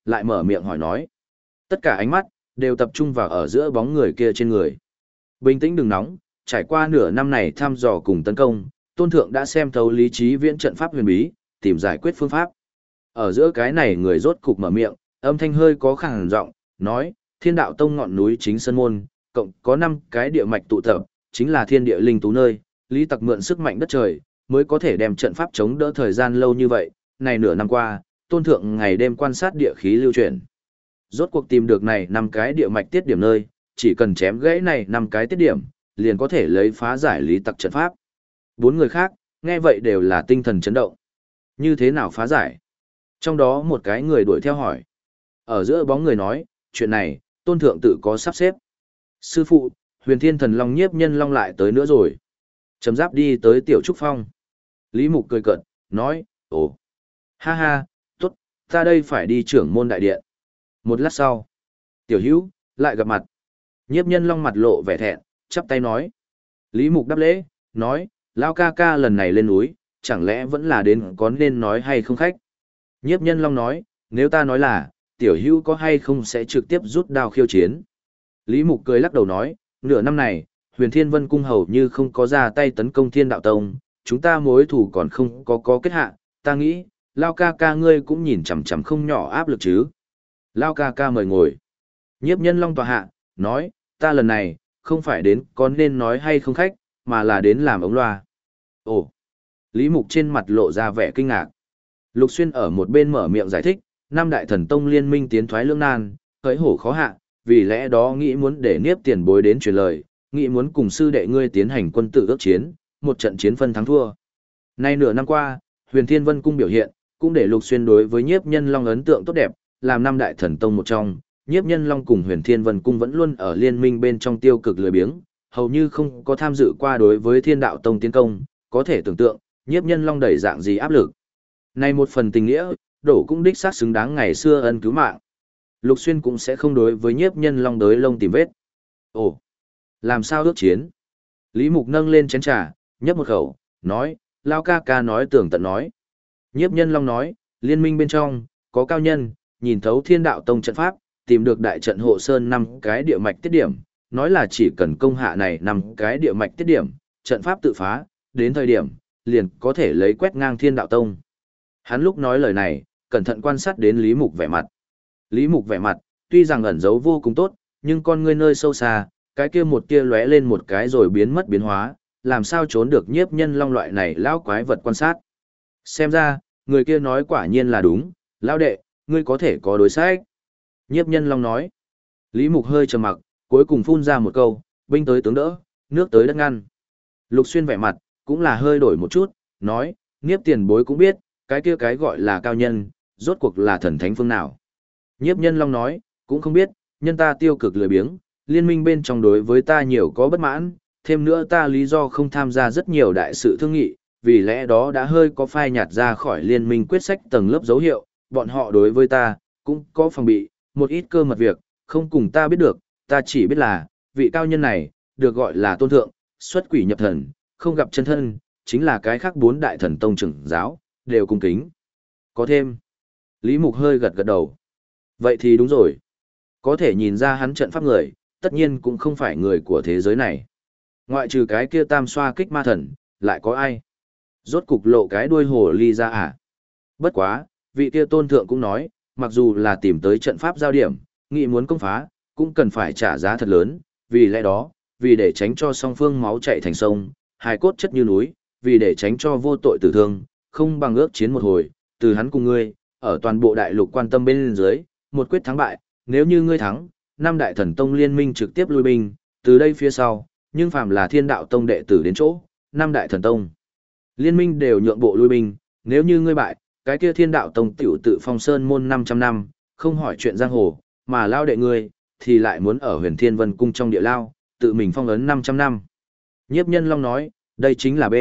lại mở miệng hỏi nói. Tất cả ánh mắt đều tập trung vào ở giữa bóng người kia trên người. Bình tĩnh đừng nóng, trải qua nửa năm này thăm dò cùng tấn công, Tôn Thượng đã xem thấu lý trí viễn trận pháp huyền bí, tìm giải quyết phương pháp. Ở giữa cái này người rốt cục mở miệng, âm thanh hơi có khàn giọng, nói, Thiên Đạo Tông ngọn núi chính sơn môn, cộng có 5 cái địa mạch tụ tập, chính là thiên địa linh tú nơi, Lý Tặc mượn sức mạnh đất trời, mới có thể đem trận pháp chống đỡ thời gian lâu như vậy, này nửa năm qua, Tôn Thượng ngày đêm quan sát địa khí lưu chuyển. Rốt cuộc tìm được này 5 cái địa mạch tiết điểm nơi, chỉ cần chém gãy này 5 cái tiết điểm, liền có thể lấy phá giải Lý Tặc trận pháp. 4 người khác, nghe vậy đều là tinh thần chấn động. Như thế nào phá giải? Trong đó một cái người đuổi theo hỏi. Ở giữa bóng người nói, chuyện này, Tôn Thượng tự có sắp xếp. Sư phụ, Huyền Thiên Thần Long Nhiếp Nhân Long lại tới nữa rồi. Trầm Giáp đi tới Tiểu Trúc Phong. Lý Mục cười cợt, nói, ồ, ha ha, tốt, ta đây phải đi trưởng môn đại điện. Một lát sau, Tiểu Hữu lại gặp mặt. Nhiếp Nhân Long mặt lộ vẻ thẹn, chắp tay nói. Lý Mục đáp lễ, nói, Lao ca ca lần này lên núi, chẳng lẽ vẫn là đến có nên nói hay không khách? Nhiếp Nhân Long nói, nếu ta nói là, Tiểu Hữu có hay không sẽ trực tiếp rút đao khiêu chiến. Lý Mục cười lắc đầu nói, nửa năm này, Huyền Thiên Vân Cung hầu như không có ra tay tấn công Thiên Đạo Tông, chúng ta mối thủ còn không có kết hạ, ta nghĩ, Lao ca ca ngươi cũng nhìn chằm chằm không nhỏ áp lực chứ. Lao ca ca mời ngồi. Nhiếp Nhân Long tòa hạ, nói, ta lần này, không phải đến có nên nói hay không khách, mà là đến làm ống loa. Ồ! Lý Mục trên mặt lộ ra vẻ kinh ngạc. Lục Xuyên ở một bên mở miệng giải thích, Nam Đại Thần Tông liên minh tiến thoái lưỡng nan, hỡi hổ khó hạ, vì lẽ đó nghĩ muốn để Niếp tiền bối đến truyền lời, nghĩ muốn cùng sư đệ ngươi tiến hành quân tự ước chiến, một trận chiến phân thắng thua. Nay nửa năm qua, Huyền Thiên Vân Cung biểu hiện, cũng để Lục Xuyên đối với Nhiếp Nhân Long ấn tượng tốt đẹp, làm Nam Đại Thần Tông một trong, Nhiếp Nhân Long cùng Huyền Thiên Vân Cung vẫn luôn ở liên minh bên trong tiêu cực lười biếng, hầu như không có tham dự qua đối với Thiên Đạo Tông tiến công, có thể tưởng tượng, Nhiếp Nhân Long đẩy dạng gì áp lực. Này một phần tình nghĩa, đổ cũng đích xác xứng đáng ngày xưa ân cứu mạng. Lục Xuyên cũng sẽ không đối với Nhiếp Nhân Long đới lông tìm vết. Ồ, làm sao ước chiến? Lý Mục nâng lên chén trà, nhấp một khẩu, nói, Lao ca ca nói tường tận nói. Nhiếp Nhân Long nói, liên minh bên trong, có cao nhân, nhìn thấu Thiên Đạo Tông trận pháp, tìm được đại trận hộ sơn 5 cái địa mạch tiết điểm, nói là chỉ cần công hạ này 5 cái địa mạch tiết điểm, trận pháp tự phá, đến thời điểm, liền có thể lấy quét ngang Thiên Đạo Tông. Hắn lúc nói lời này, cẩn thận quan sát đến Lý Mục vẻ mặt. Lý Mục vẻ mặt, tuy rằng ẩn giấu vô cùng tốt, nhưng con ngươi nơi sâu xa, cái kia một tia lóe lên một cái rồi biến mất biến hóa, làm sao trốn được Nhiếp Nhân Long loại này lão quái vật quan sát. Xem ra, người kia nói quả nhiên là đúng, lão đệ, ngươi có thể có đối sách. Nhiếp Nhân Long nói. Lý Mục hơi trầm mặc, cuối cùng phun ra một câu, binh tới tướng đỡ, nước tới đất ngăn. Lục Xuyên vẻ mặt, cũng là hơi đổi một chút, nói, Nhiếp tiền bối cũng biết, cái kia cái gọi là cao nhân, rốt cuộc là thần thánh phương nào. Nhiếp Nhân Long nói, cũng không biết, nhân ta tiêu cực lười biếng, liên minh bên trong đối với ta nhiều có bất mãn, thêm nữa ta lý do không tham gia rất nhiều đại sự thương nghị, vì lẽ đó đã hơi có phai nhạt ra khỏi liên minh quyết sách tầng lớp dấu hiệu, bọn họ đối với ta, cũng có phòng bị, một ít cơ mật việc, không cùng ta biết được, ta chỉ biết là, vị cao nhân này, được gọi là tôn thượng, xuất quỷ nhập thần, không gặp chân thân, chính là cái khác 4 đại thần tông trưởng giáo, đều cung kính. Có thêm, Lý Mục hơi gật gật đầu. Vậy thì đúng rồi. Có thể nhìn ra hắn trận pháp người, tất nhiên cũng không phải người của thế giới này. Ngoại trừ cái kia tam xoa kích ma thần, lại có ai? Rốt cục lộ cái đuôi hồ ly ra à? Bất quá, vị kia tôn thượng cũng nói, mặc dù là tìm tới trận pháp giao điểm, nghĩ muốn công phá, cũng cần phải trả giá thật lớn, vì lẽ đó, vì để tránh cho song phương máu chảy thành sông, hài cốt chất như núi, vì để tránh cho vô tội tử thương, không bằng ước chiến một hồi, từ hắn cùng ngươi, ở toàn bộ đại lục quan tâm bên dưới, một quyết thắng bại, nếu như ngươi thắng, 5 đại thần tông liên minh trực tiếp lui binh, từ đây phía sau, nhưng phàm là Thiên Đạo Tông đệ tử đến chỗ, 5 đại thần tông liên minh đều nhượng bộ lui binh, nếu như ngươi bại, cái kia Thiên Đạo Tông tiểu tự phong sơn môn 500 năm, không hỏi chuyện giang hồ, mà lao đệ ngươi, thì lại muốn ở Huyền Thiên Vân Cung trong địa lao, tự mình phong ấn 500 năm. Nhiếp Nhân Long nói, đây chính là B.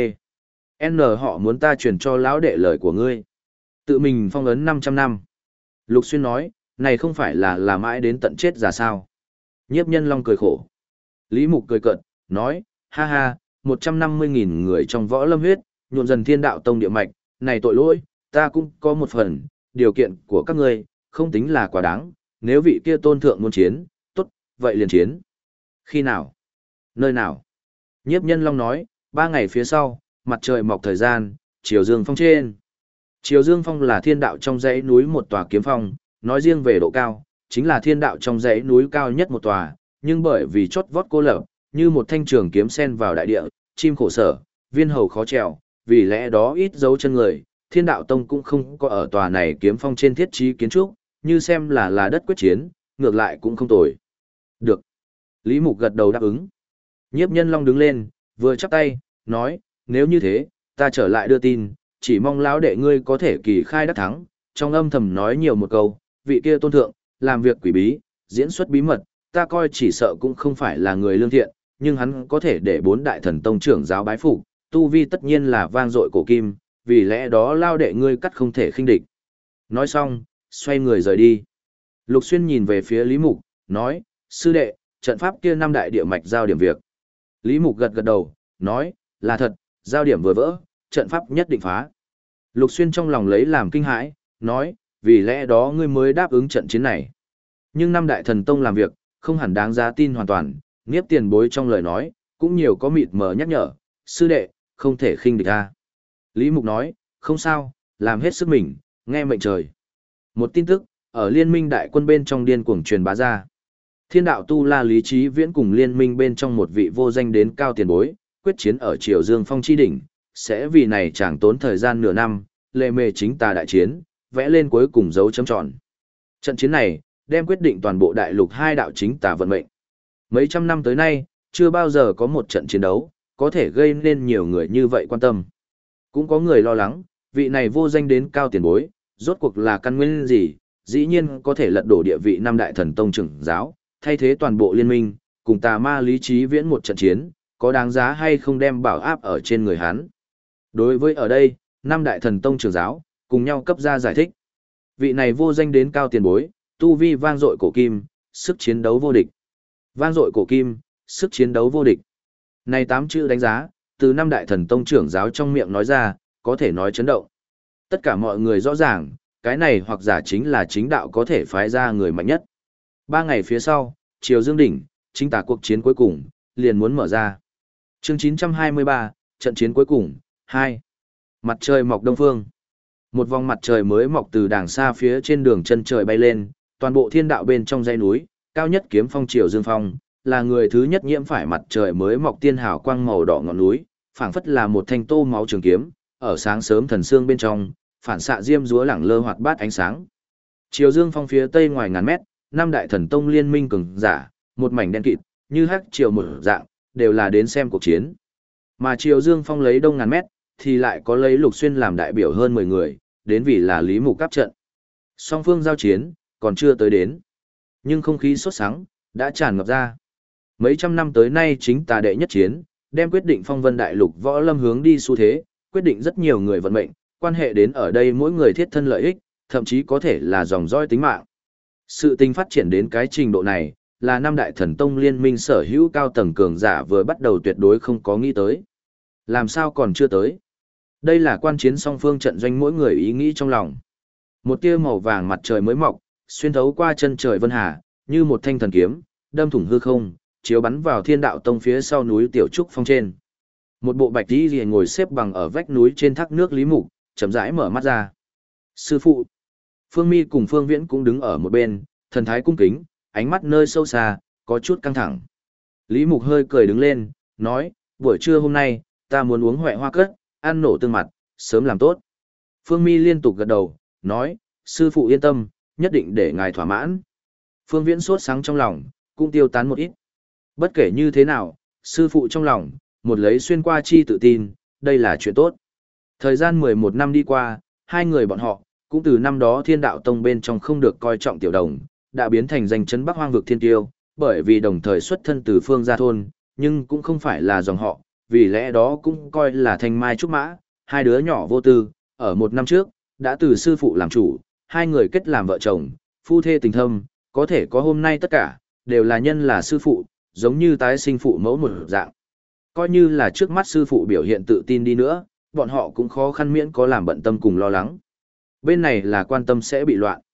N họ muốn ta truyền cho lão đệ lời của ngươi. Tự mình phong ấn 500 năm. Lục Xuyên nói, này không phải là mãi đến tận chết ra sao. Nhiếp Nhân Long cười khổ. Lý Mục cười cợt, nói, ha ha, 150.000 người trong võ lâm huyết, nhuộm dần Thiên Đạo Tông địa mạch, này tội lỗi, ta cũng có một phần, điều kiện của các ngươi, không tính là quá đáng, nếu vị kia tôn thượng muốn chiến, tốt, vậy liền chiến. Khi nào? Nơi nào? Nhiếp Nhân Long nói, 3 ngày phía sau, mặt trời mọc thời gian, Triều Dương Phong trên. Triều Dương Phong là thiên đạo trong dãy núi một tòa kiếm phong, nói riêng về độ cao, chính là thiên đạo trong dãy núi cao nhất một tòa, nhưng bởi vì chót vót cô lập, như một thanh trường kiếm sen vào đại địa, chim khổ sở, viên hầu khó trèo, vì lẽ đó ít dấu chân người, thiên đạo tông cũng không có ở tòa này kiếm phong trên thiết trí kiến trúc, như xem là đất quyết chiến, ngược lại cũng không tồi. Được. Lý Mục gật đầu đáp ứng. Nhiếp Nhân Long đứng lên, vừa chắp tay, nói, nếu như thế, ta trở lại đưa tin, chỉ mong lão đệ ngươi có thể kỳ khai đắc thắng, trong âm thầm nói nhiều một câu, vị kia tôn thượng, làm việc quỷ bí, diễn xuất bí mật, ta coi chỉ sợ cũng không phải là người lương thiện, nhưng hắn có thể để 4 đại thần tông trưởng giáo bái phục, tu vi tất nhiên là vang dội cổ kim, vì lẽ đó lao đệ ngươi cắt không thể khinh địch. Nói xong, xoay người rời đi. Lục Xuyên nhìn về phía Lý Mục, nói, sư đệ, trận pháp kia 5 đại địa mạch giao điểm việc. Lý Mục gật gật đầu, nói, là thật, giao điểm vừa vỡ, trận pháp nhất định phá. Lục Xuyên trong lòng lấy làm kinh hãi, nói, vì lẽ đó ngươi mới đáp ứng trận chiến này. Nhưng 5 đại thần tông làm việc, không hẳn đáng giá tin hoàn toàn, Niếp tiền bối trong lời nói, cũng nhiều có mịt mờ nhắc nhở, sư đệ, không thể khinh địch ta. Lý Mục nói, không sao, làm hết sức mình, nghe mệnh trời. Một tin tức, ở liên minh đại quân bên trong điên cuồng truyền bá ra. Thiên đạo tu la Lý Chí Viễn cùng liên minh bên trong một vị vô danh đến cao tiền bối, quyết chiến ở Triều Dương Phong chi đỉnh, sẽ vì này chẳng tốn thời gian nửa năm, lệ mề chính tà đại chiến, vẽ lên cuối cùng dấu chấm tròn. Trận chiến này, đem quyết định toàn bộ đại lục 2 đạo chính tà vận mệnh. Mấy trăm năm tới nay, chưa bao giờ có một trận chiến đấu, có thể gây nên nhiều người như vậy quan tâm. Cũng có người lo lắng, vị này vô danh đến cao tiền bối, rốt cuộc là căn nguyên gì, dĩ nhiên có thể lật đổ địa vị 5 đại thần tông trưởng giáo, thay thế toàn bộ liên minh, cùng tà ma Lý Chí Viễn một trận chiến, có đáng giá hay không đem bảo áp ở trên người hắn. Đối với ở đây, 5 đại thần tông trưởng giáo, cùng nhau cấp ra giải thích. Vị này vô danh đến cao tiền bối, tu vi vang dội cổ kim, sức chiến đấu vô địch. Vang dội cổ kim, sức chiến đấu vô địch. Này 8 chữ đánh giá, từ 5 đại thần tông trưởng giáo trong miệng nói ra, có thể nói chấn động. Tất cả mọi người rõ ràng, cái này hoặc giả chính là chính đạo có thể phái ra người mạnh nhất. 3 ngày phía sau, Triều Dương đỉnh, chính tà cuộc chiến cuối cùng, liền muốn mở ra. Chương 923, trận chiến cuối cùng, 2. Mặt trời mọc đông phương. Một vòng mặt trời mới mọc từ đàng xa phía trên đường chân trời bay lên, toàn bộ thiên đạo bên trong dãy núi, cao nhất kiếm phong Triều Dương Phong, là người thứ nhất nhiễm phải mặt trời mới mọc tiên hào quang màu đỏ ngọn núi, phảng phất là một thanh tô máu trường kiếm, ở sáng sớm thần sương bên trong, phản xạ diêm dúa lẳng lơ hoạt bát ánh sáng. Triều Dương Phong phía tây ngoài ngàn mét, 5 đại thần tông liên minh cường giả, một mảnh đen kịt, như hắc triều một dạng, đều là đến xem cuộc chiến. Mà Triều Dương Phong lấy đông ngàn mét, thì lại có lấy Lục Xuyên làm đại biểu hơn 10 người, đến vì là Lý Mục áp trận. Song phương giao chiến, còn chưa tới đến. Nhưng không khí sốt sắng, đã tràn ngập ra. Mấy trăm năm tới nay chính tà đệ nhất chiến, đem quyết định phong vân đại lục võ lâm hướng đi xu thế, quyết định rất nhiều người vận mệnh, quan hệ đến ở đây mỗi người thiết thân lợi ích, thậm chí có thể là dòng dõi tính mạng. Sự tình phát triển đến cái trình độ này, là 5 đại thần tông liên minh sở hữu cao tầng cường giả vừa bắt đầu tuyệt đối không có nghĩ tới. Làm sao còn chưa tới? Đây là quan chiến song phương trận doanh mỗi người ý nghĩ trong lòng. Một tia màu vàng mặt trời mới mọc, xuyên thấu qua chân trời vân hà, như một thanh thần kiếm, đâm thủng hư không, chiếu bắn vào thiên đạo tông phía sau núi Tiểu Trúc Phong trên. Một bộ bạch y liễu ngồi xếp bằng ở vách núi trên thác nước Lý Mục, chậm rãi mở mắt ra. Sư phụ. Phương Mi cùng Phương Viễn cũng đứng ở một bên, thần thái cung kính, ánh mắt nơi sâu xa, có chút căng thẳng. Lý Mục hơi cười đứng lên, nói, buổi trưa hôm nay, ta muốn uống huệ hoa cất, ăn nổ tương mặt, sớm làm tốt. Phương Mi liên tục gật đầu, nói, sư phụ yên tâm, nhất định để ngài thỏa mãn. Phương Viễn sốt sáng trong lòng, cũng tiêu tán một ít. Bất kể như thế nào, sư phụ trong lòng, một lấy xuyên qua chi tự tin, đây là chuyện tốt. Thời gian 11 năm đi qua, hai người bọn họ, cũng từ năm đó thiên đạo tông bên trong không được coi trọng tiểu đồng, đã biến thành danh chấn Bắc Hoang vực thiên tiêu, bởi vì đồng thời xuất thân từ phương gia thôn, nhưng cũng không phải là dòng họ, vì lẽ đó cũng coi là thanh mai trúc mã, hai đứa nhỏ vô tư, ở 1 năm trước, đã từ sư phụ làm chủ, hai người kết làm vợ chồng, phu thê tình thâm, có thể có hôm nay tất cả, đều là nhân là sư phụ, giống như tái sinh phụ mẫu một dạng. Coi như là trước mắt sư phụ biểu hiện tự tin đi nữa, bọn họ cũng khó khăn miễn có làm bận tâm cùng lo lắng. Bên này là quan tâm sẽ bị loạn.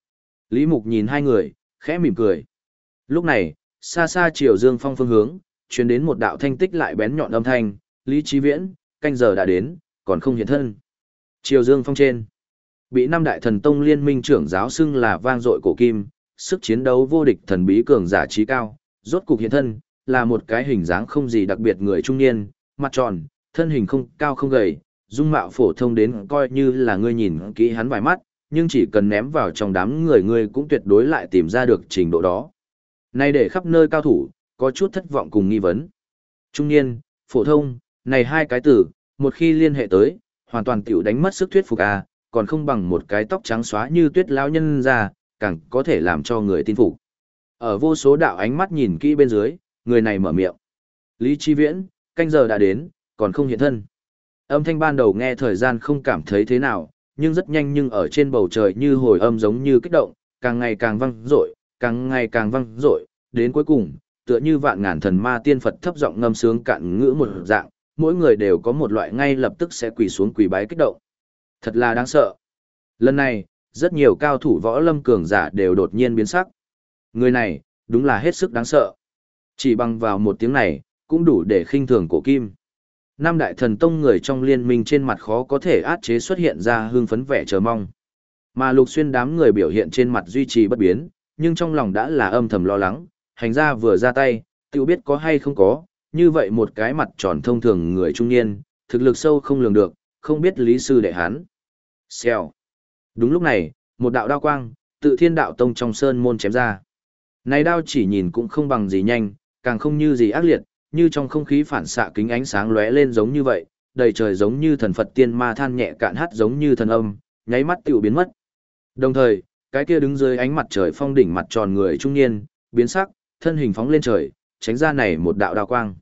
Lý Mục nhìn hai người, khẽ mỉm cười. Lúc này, xa xa chiều Dương Phong phương hướng, truyền đến một đạo thanh tích lại bén nhọn âm thanh, Lý Chí Viễn, canh giờ đã đến, còn không hiện thân. Chiều Dương Phong trên, bị năm đại thần tông liên minh trưởng giáo xưng là vang dội cổ kim, sức chiến đấu vô địch thần bí cường giả trí cao, rốt cục hiện thân, là một cái hình dáng không gì đặc biệt người trung niên, mặt tròn, thân hình không cao không gầy, dung mạo phổ thông đến coi như là ngươi nhìn kỹ hắn vài mắt, nhưng chỉ cần ném vào trong đám người ngươi cũng tuyệt đối lại tìm ra được trình độ đó. Này để khắp nơi cao thủ, có chút thất vọng cùng nghi vấn. Trung niên, phổ thông, này hai cái từ, một khi liên hệ tới, hoàn toàn tiểu đánh mất sức thuyết phục à, còn không bằng một cái tóc trắng xóa như tuyết lão nhân ra, càng có thể làm cho người tin phục. Ở vô số đạo ánh mắt nhìn kỹ bên dưới, người này mở miệng. Lý Chí Viễn, canh giờ đã đến, còn không hiện thân. Âm thanh ban đầu nghe thời gian không cảm thấy thế nào, nhưng rất nhanh nhưng ở trên bầu trời như hồi âm giống như kích động, càng ngày càng vang dội, càng ngày càng vang dội, đến cuối cùng, tựa như vạn ngàn thần ma tiên Phật thấp giọng ngâm sướng cạn ngữ một dạng, mỗi người đều có một loại ngay lập tức sẽ quỳ xuống quỳ bái kích động. Thật là đáng sợ. Lần này, rất nhiều cao thủ võ lâm cường giả đều đột nhiên biến sắc. Người này, đúng là hết sức đáng sợ. Chỉ bằng vào một tiếng này, cũng đủ để khinh thường cổ kim. Năm đại thần tông người trong liên minh trên mặt khó có thể át chế xuất hiện ra hưng phấn vẻ chờ mong. Mà Lục Xuyên đám người biểu hiện trên mặt duy trì bất biến, nhưng trong lòng đã là âm thầm lo lắng, hành ra vừa ra tay, tự biết có hay không có, như vậy một cái mặt tròn thông thường người trung niên, thực lực sâu không lường được, không biết lý sư đệ hắn. Xèo. Đúng lúc này, một đạo đao quang, tự Thiên Đạo Tông trong sơn môn chém ra. Này đao chỉ nhìn cũng không bằng gì nhanh, càng không như gì ác liệt, như trong không khí phản xạ kính ánh sáng lóe lên giống như vậy, đầy trời giống như thần Phật tiên ma than nhẹ cạn hát giống như thần âm, nháy mắt tiểu biến mất. Đồng thời, cái kia đứng dưới ánh mặt trời phong đỉnh mặt tròn người trung niên, biến sắc, thân hình phóng lên trời, tránh ra này một đạo đao quang.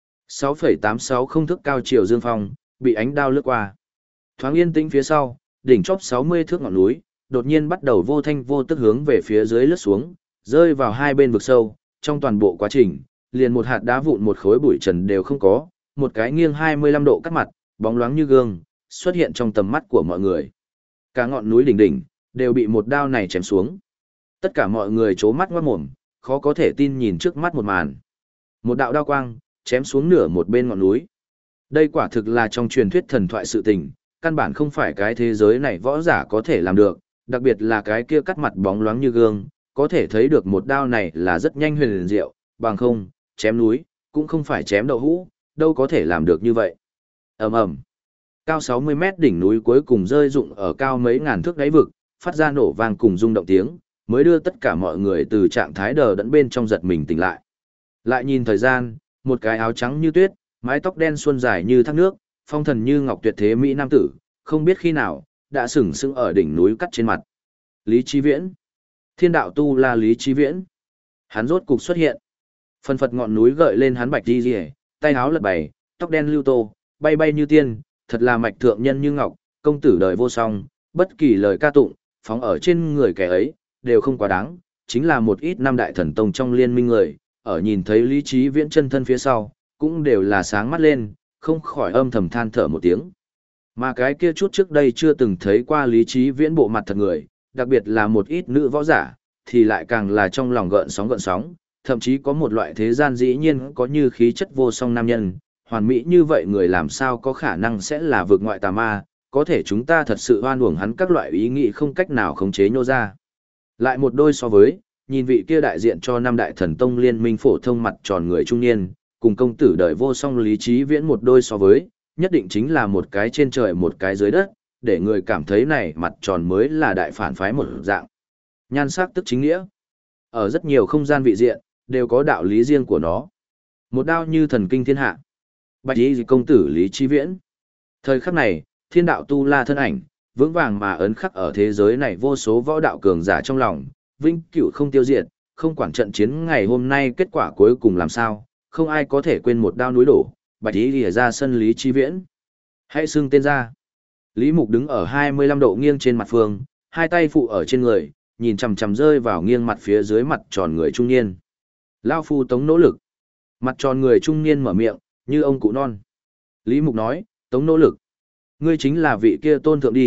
6,860 thước cao chiều dương phong, bị ánh đao lướt qua. Thoáng yên tĩnh phía sau, đỉnh chóp 60 thước ngọn núi, đột nhiên bắt đầu vô thanh vô tức hướng về phía dưới lướt xuống, rơi vào hai bên vực sâu, trong toàn bộ quá trình, liền một hạt đá vụn một khối bụi trần đều không có, một cái nghiêng 25 độ cắt mặt, bóng loáng như gương, xuất hiện trong tầm mắt của mọi người. Cả ngọn núi đỉnh đỉnh, đều bị một đao này chém xuống. Tất cả mọi người chố mắt ngoát mồm, khó có thể tin nhìn trước mắt một màn. Một đạo đao quang, chém xuống nửa một bên ngọn núi. Đây quả thực là trong truyền thuyết thần thoại sự tình, căn bản không phải cái thế giới này võ giả có thể làm được, đặc biệt là cái kia cắt mặt bóng loáng như gương, có thể thấy được một đao này là rất nhanh huyền diệu, bằng không, chém núi, cũng không phải chém đậu hũ, đâu có thể làm được như vậy. Ầm ầm. Cao 60 mét đỉnh núi cuối cùng rơi rụng ở cao mấy ngàn thước đáy vực, phát ra nổ vang cùng rung động tiếng, mới đưa tất cả mọi người từ trạng thái đờ đẫn bên trong giật mình tỉnh lại. Lại nhìn thời gian, một cái áo trắng như tuyết, mái tóc đen suôn dài như thác nước, phong thần như ngọc tuyệt thế mỹ nam tử, không biết khi nào, đã sừng sững ở đỉnh núi cắt trên mặt. Lý Chí Viễn. Thiên đạo tu la Lý Chí Viễn. Hắn rốt cục xuất hiện. Phần phật ngọn núi gợi lên hắn bạch đi rìa, tay áo lật bày, tóc đen lưu tô, bay bay như tiên, thật là mạch thượng nhân như ngọc, công tử đời vô song, bất kỳ lời ca tụng, phóng ở trên người kẻ ấy, đều không quá đáng, chính là một ít năm đại thần tông trong liên minh người, ở nhìn thấy Lý Chí Viễn chân thân phía sau, cũng đều là sáng mắt lên, không khỏi âm thầm than thở một tiếng. Mà cái kia chút trước đây chưa từng thấy qua Lý Chí Viễn bộ mặt thật người, đặc biệt là một ít nữ võ giả, thì lại càng là trong lòng gợn sóng, thậm chí có một loại thế gian dĩ nhiên có như khí chất vô song nam nhân, hoàn mỹ như vậy người làm sao có khả năng sẽ là vực ngoại tà ma, có thể chúng ta thật sự hoan uổng hắn các loại ý nghĩ không cách nào khống chế nhô ra. Lại một đôi so với, nhìn vị kia đại diện cho năm đại thần tông liên minh phổ thông mặt tròn người trung niên, cùng công tử đời vô song Lý Chí Viễn một đôi so với, nhất định chính là một cái trên trời một cái dưới đất, để người cảm thấy này mặt tròn mới là đại phản phái một dạng. Nhan sắc tức chính nghĩa. Ở rất nhiều không gian vị diện, đều có đạo lý riêng của nó. Một đao như thần kinh thiên hạ. Bạch y công tử Lý Chí Viễn. Thời khắc này, thiên đạo tu la thân ảnh, vững vàng mà ấn khắc ở thế giới này vô số võ đạo cường giả trong lòng, vinh cửu không tiêu diệt, không quản trận chiến ngày hôm nay kết quả cuối cùng làm sao, không ai có thể quên một đao núi đổ, bạch y lìa ra sân Lý Chí Viễn. Hãy xưng tên ra. Lý Mục đứng ở 25 độ nghiêng trên mặt phương, hai tay phụ ở trên người, nhìn chằm chằm rơi vào nghiêng mặt phía dưới mặt tròn người trung niên. Lao phu tống nỗ lực. Mặt tròn người trung niên mở miệng, như ông cụ non. Lý Mục nói, tống nỗ lực. Ngươi chính là vị kia tôn thượng đi,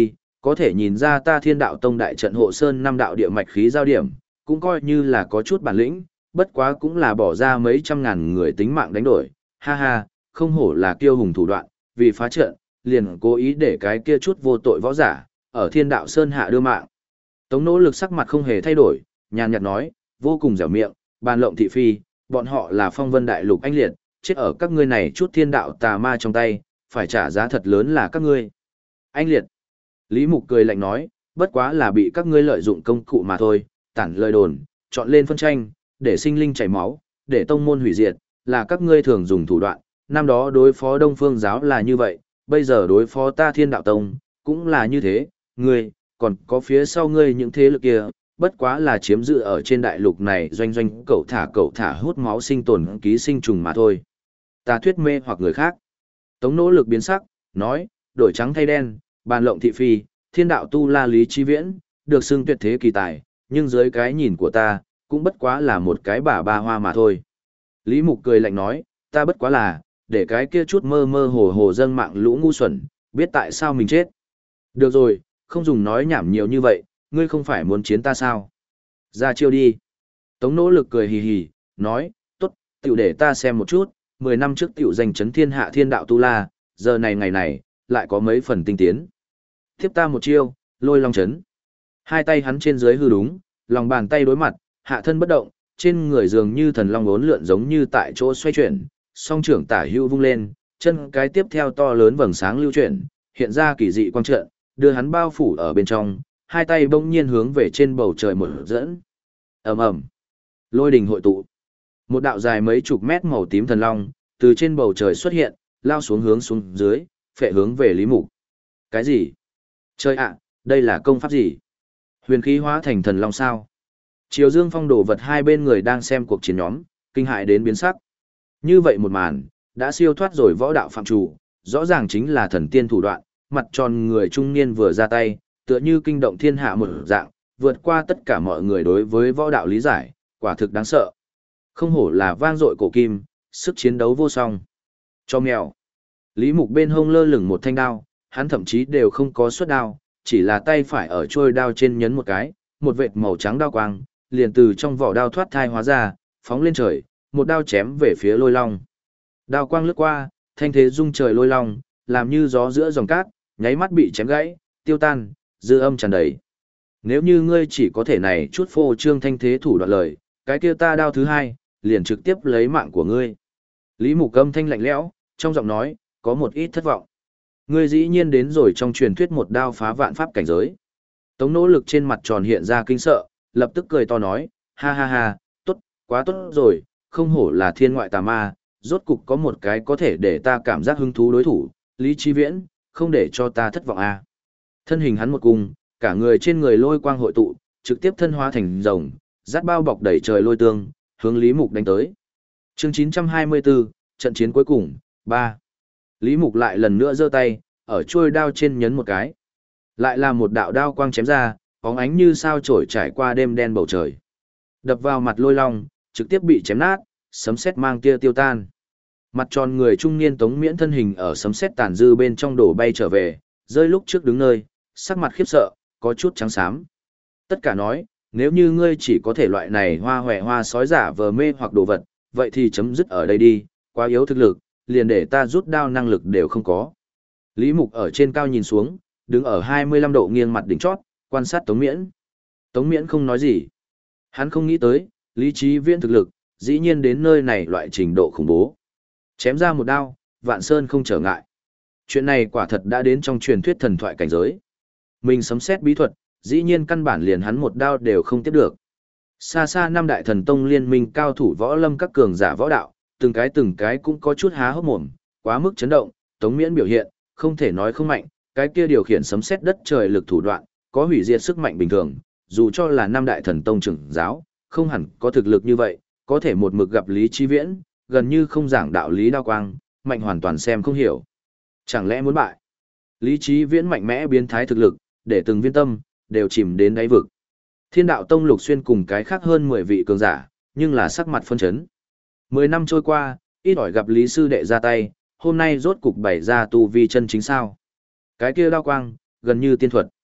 có thể nhìn ra ta Thiên Đạo Tông đại trận hộ sơn năm đạo địa mạch khí giao điểm, cũng coi như là có chút bản lĩnh, bất quá cũng là bỏ ra mấy trăm ngàn người tính mạng đánh đổi, ha ha, không hổ là kiêu hùng thủ đoạn, vì phá trận, liền cố ý để cái kia chút vô tội võ giả, ở Thiên Đạo Sơn hạ đưa mạng. Tống Nỗ Lực sắc mặt không hề thay đổi, nhàn nhạt nói, vô cùng dẻo miệng, bàn lộng thị phi, bọn họ là phong vân đại lục anh liệt, chết ở các ngươi này chút thiên đạo tà ma trong tay, phải trả giá thật lớn là các ngươi. Anh liệt. Lý Mục cười lạnh nói, bất quá là bị các ngươi lợi dụng công cụ mà thôi, tản lời đồn, chọn lên phân tranh, để sinh linh chảy máu, để tông môn hủy diệt, là các ngươi thường dùng thủ đoạn, năm đó đối phó Đông Phương giáo là như vậy, bây giờ đối phó ta Thiên Đạo Tông, cũng là như thế, ngươi, còn có phía sau ngươi những thế lực kia, bất quá là chiếm giữ ở trên đại lục này doanh doanh cậu thả hút máu sinh tồn ký sinh trùng mà thôi. Ta thuyết mê hoặc người khác. Tống Nỗ Lực biến sắc, nói, đổi trắng thay đen, bàn lộng thị phi, thiên đạo tu la Lý Chi Viễn, được xưng tuyệt thế kỳ tài, nhưng dưới cái nhìn của ta, cũng bất quá là một cái bà ba hoa mà thôi. Lý Mục cười lạnh nói, ta bất quá là, để cái kia chút mơ mơ hồ hồ dâng mạng lũ ngu xuẩn, biết tại sao mình chết. Được rồi, không dùng nói nhảm nhiều như vậy, ngươi không phải muốn chiến ta sao? Ra chiêu đi. Tống Nỗ Lực cười hì hì, nói, tốt, tiểu để ta xem một chút, 10 năm trước tiểu giành chấn thiên hạ thiên đạo tu la, giờ này ngày này, lại có mấy phần tinh tiến. Tiếp ta một chiêu, lôi long chấn. Hai tay hắn trên dưới hư đúng, lòng bàn tay đối mặt, hạ thân bất động, trên người dường như thần long uốn lượn giống như tại chỗ xoay chuyển, song trưởng tả hữu vung lên, chân cái tiếp theo to lớn vầng sáng lưu chuyển, hiện ra kỳ dị quang trận, đưa hắn bao phủ ở bên trong, hai tay bỗng nhiên hướng về trên bầu trời một dẫn. Ầm ầm. Lôi đình hội tụ. Một đạo dài mấy chục mét màu tím thần long, từ trên bầu trời xuất hiện, lao xuống hướng xuống dưới, phệ hướng về Lý Mục. Cái gì? Trời ạ, đây là công pháp gì? Huyền khí hóa thành thần long sao? Triều Dương Phong đồ vật hai bên người đang xem cuộc chiến nhóm, kinh hại đến biến sắc. Như vậy một màn, đã siêu thoát rồi võ đạo phạm chủ, rõ ràng chính là thần tiên thủ đoạn, mặt tròn người trung niên vừa ra tay, tựa như kinh động thiên hạ một dạng, vượt qua tất cả mọi người đối với võ đạo lý giải, quả thực đáng sợ. Không hổ là vang dội cổ kim, sức chiến đấu vô song. Cho mèo. Lý Mục bên hông lơ lửng một thanh đao, hắn thậm chí đều không có xuất đao, chỉ là tay phải ở trôi đao trên nhấn một cái, một vệt màu trắng đao quang, liền từ trong vỏ đao thoát thai hóa ra, phóng lên trời, một đao chém về phía lôi long. Đao quang lướt qua, thanh thế rung trời lôi long, làm như gió giữa dòng cát, nháy mắt bị chém gãy, tiêu tan, dư âm tràn đầy. Nếu như ngươi chỉ có thể này chút phô trương thanh thế thủ đoạn lời, cái kia ta đao thứ hai, liền trực tiếp lấy mạng của ngươi. Lý Mục âm thanh lạnh lẽo, trong giọng nói, có một ít thất vọng. Ngươi dĩ nhiên đến rồi trong truyền thuyết một đao phá vạn pháp cảnh giới. Tống Nỗ Lực trên mặt tròn hiện ra kinh sợ, lập tức cười to nói, ha ha ha, tốt, quá tốt rồi, không hổ là thiên ngoại tà ma, rốt cục có một cái có thể để ta cảm giác hứng thú đối thủ, Lý Chi Viễn, không để cho ta thất vọng à. Thân hình hắn một cung, cả người trên người lôi quang hội tụ, trực tiếp thân hóa thành rồng, dắt bao bọc đầy trời lôi tương, hướng Lý Mục đánh tới. Chương 924, trận chiến cuối cùng, 3. Lý Mục lại lần nữa giơ tay, ở chuôi đao trên nhấn một cái. Lại là một đạo đao quang chém ra, bóng ánh như sao chổi trải qua đêm đen bầu trời. Đập vào mặt lôi long, trực tiếp bị chém nát, sấm sét mang tia tiêu tan. Mặt tròn người trung niên Tống Miễn thân hình ở sấm sét tàn dư bên trong đổ bay trở về, rơi lúc trước đứng nơi, sắc mặt khiếp sợ, có chút trắng xám. Tất cả nói, nếu như ngươi chỉ có thể loại này hoa hòe hoa sói giả vờ mê hoặc đồ vật, vậy thì chấm dứt ở đây đi, quá yếu thực lực, liền để ta rút đao năng lực đều không có. Lý Mục ở trên cao nhìn xuống, đứng ở 25 độ nghiêng mặt đỉnh chót, quan sát Tống Miễn. Tống Miễn không nói gì. Hắn không nghĩ tới, Lý Chí Viễn thực lực, dĩ nhiên đến nơi này loại trình độ khủng bố. Chém ra một đao, vạn sơn không trở ngại. Chuyện này quả thật đã đến trong truyền thuyết thần thoại cảnh giới. Mình sấm xét bí thuật, dĩ nhiên căn bản liền hắn một đao đều không tiếp được. Xa xa năm đại thần tông liên minh cao thủ võ lâm các cường giả võ đạo, từng cái cũng có chút há hốc mồm, quá mức chấn động, Tống Miễn biểu hiện, không thể nói không mạnh, cái kia điều khiển sấm sét đất trời lực thủ đoạn, có hủy diệt sức mạnh bình thường, dù cho là năm đại thần tông trưởng giáo, không hẳn có thực lực như vậy, có thể một mực gặp Lý Chí Viễn, gần như không giảng đạo lý đao quang, mạnh hoàn toàn xem không hiểu. Chẳng lẽ muốn bại? Lý Chí Viễn mạnh mẽ biến thái thực lực, để từng viên tâm đều chìm đến đáy vực. Thiên Đạo Tông Lục Xuyên cùng cái khác hơn 10 vị cường giả, nhưng là sắc mặt phân chấn. 10 năm trôi qua, ít ỏi gặp Lý sư đệ ra tay, hôm nay rốt cục bày ra tu vi chân chính sao? Cái kia đao quang, gần như tiên thuật.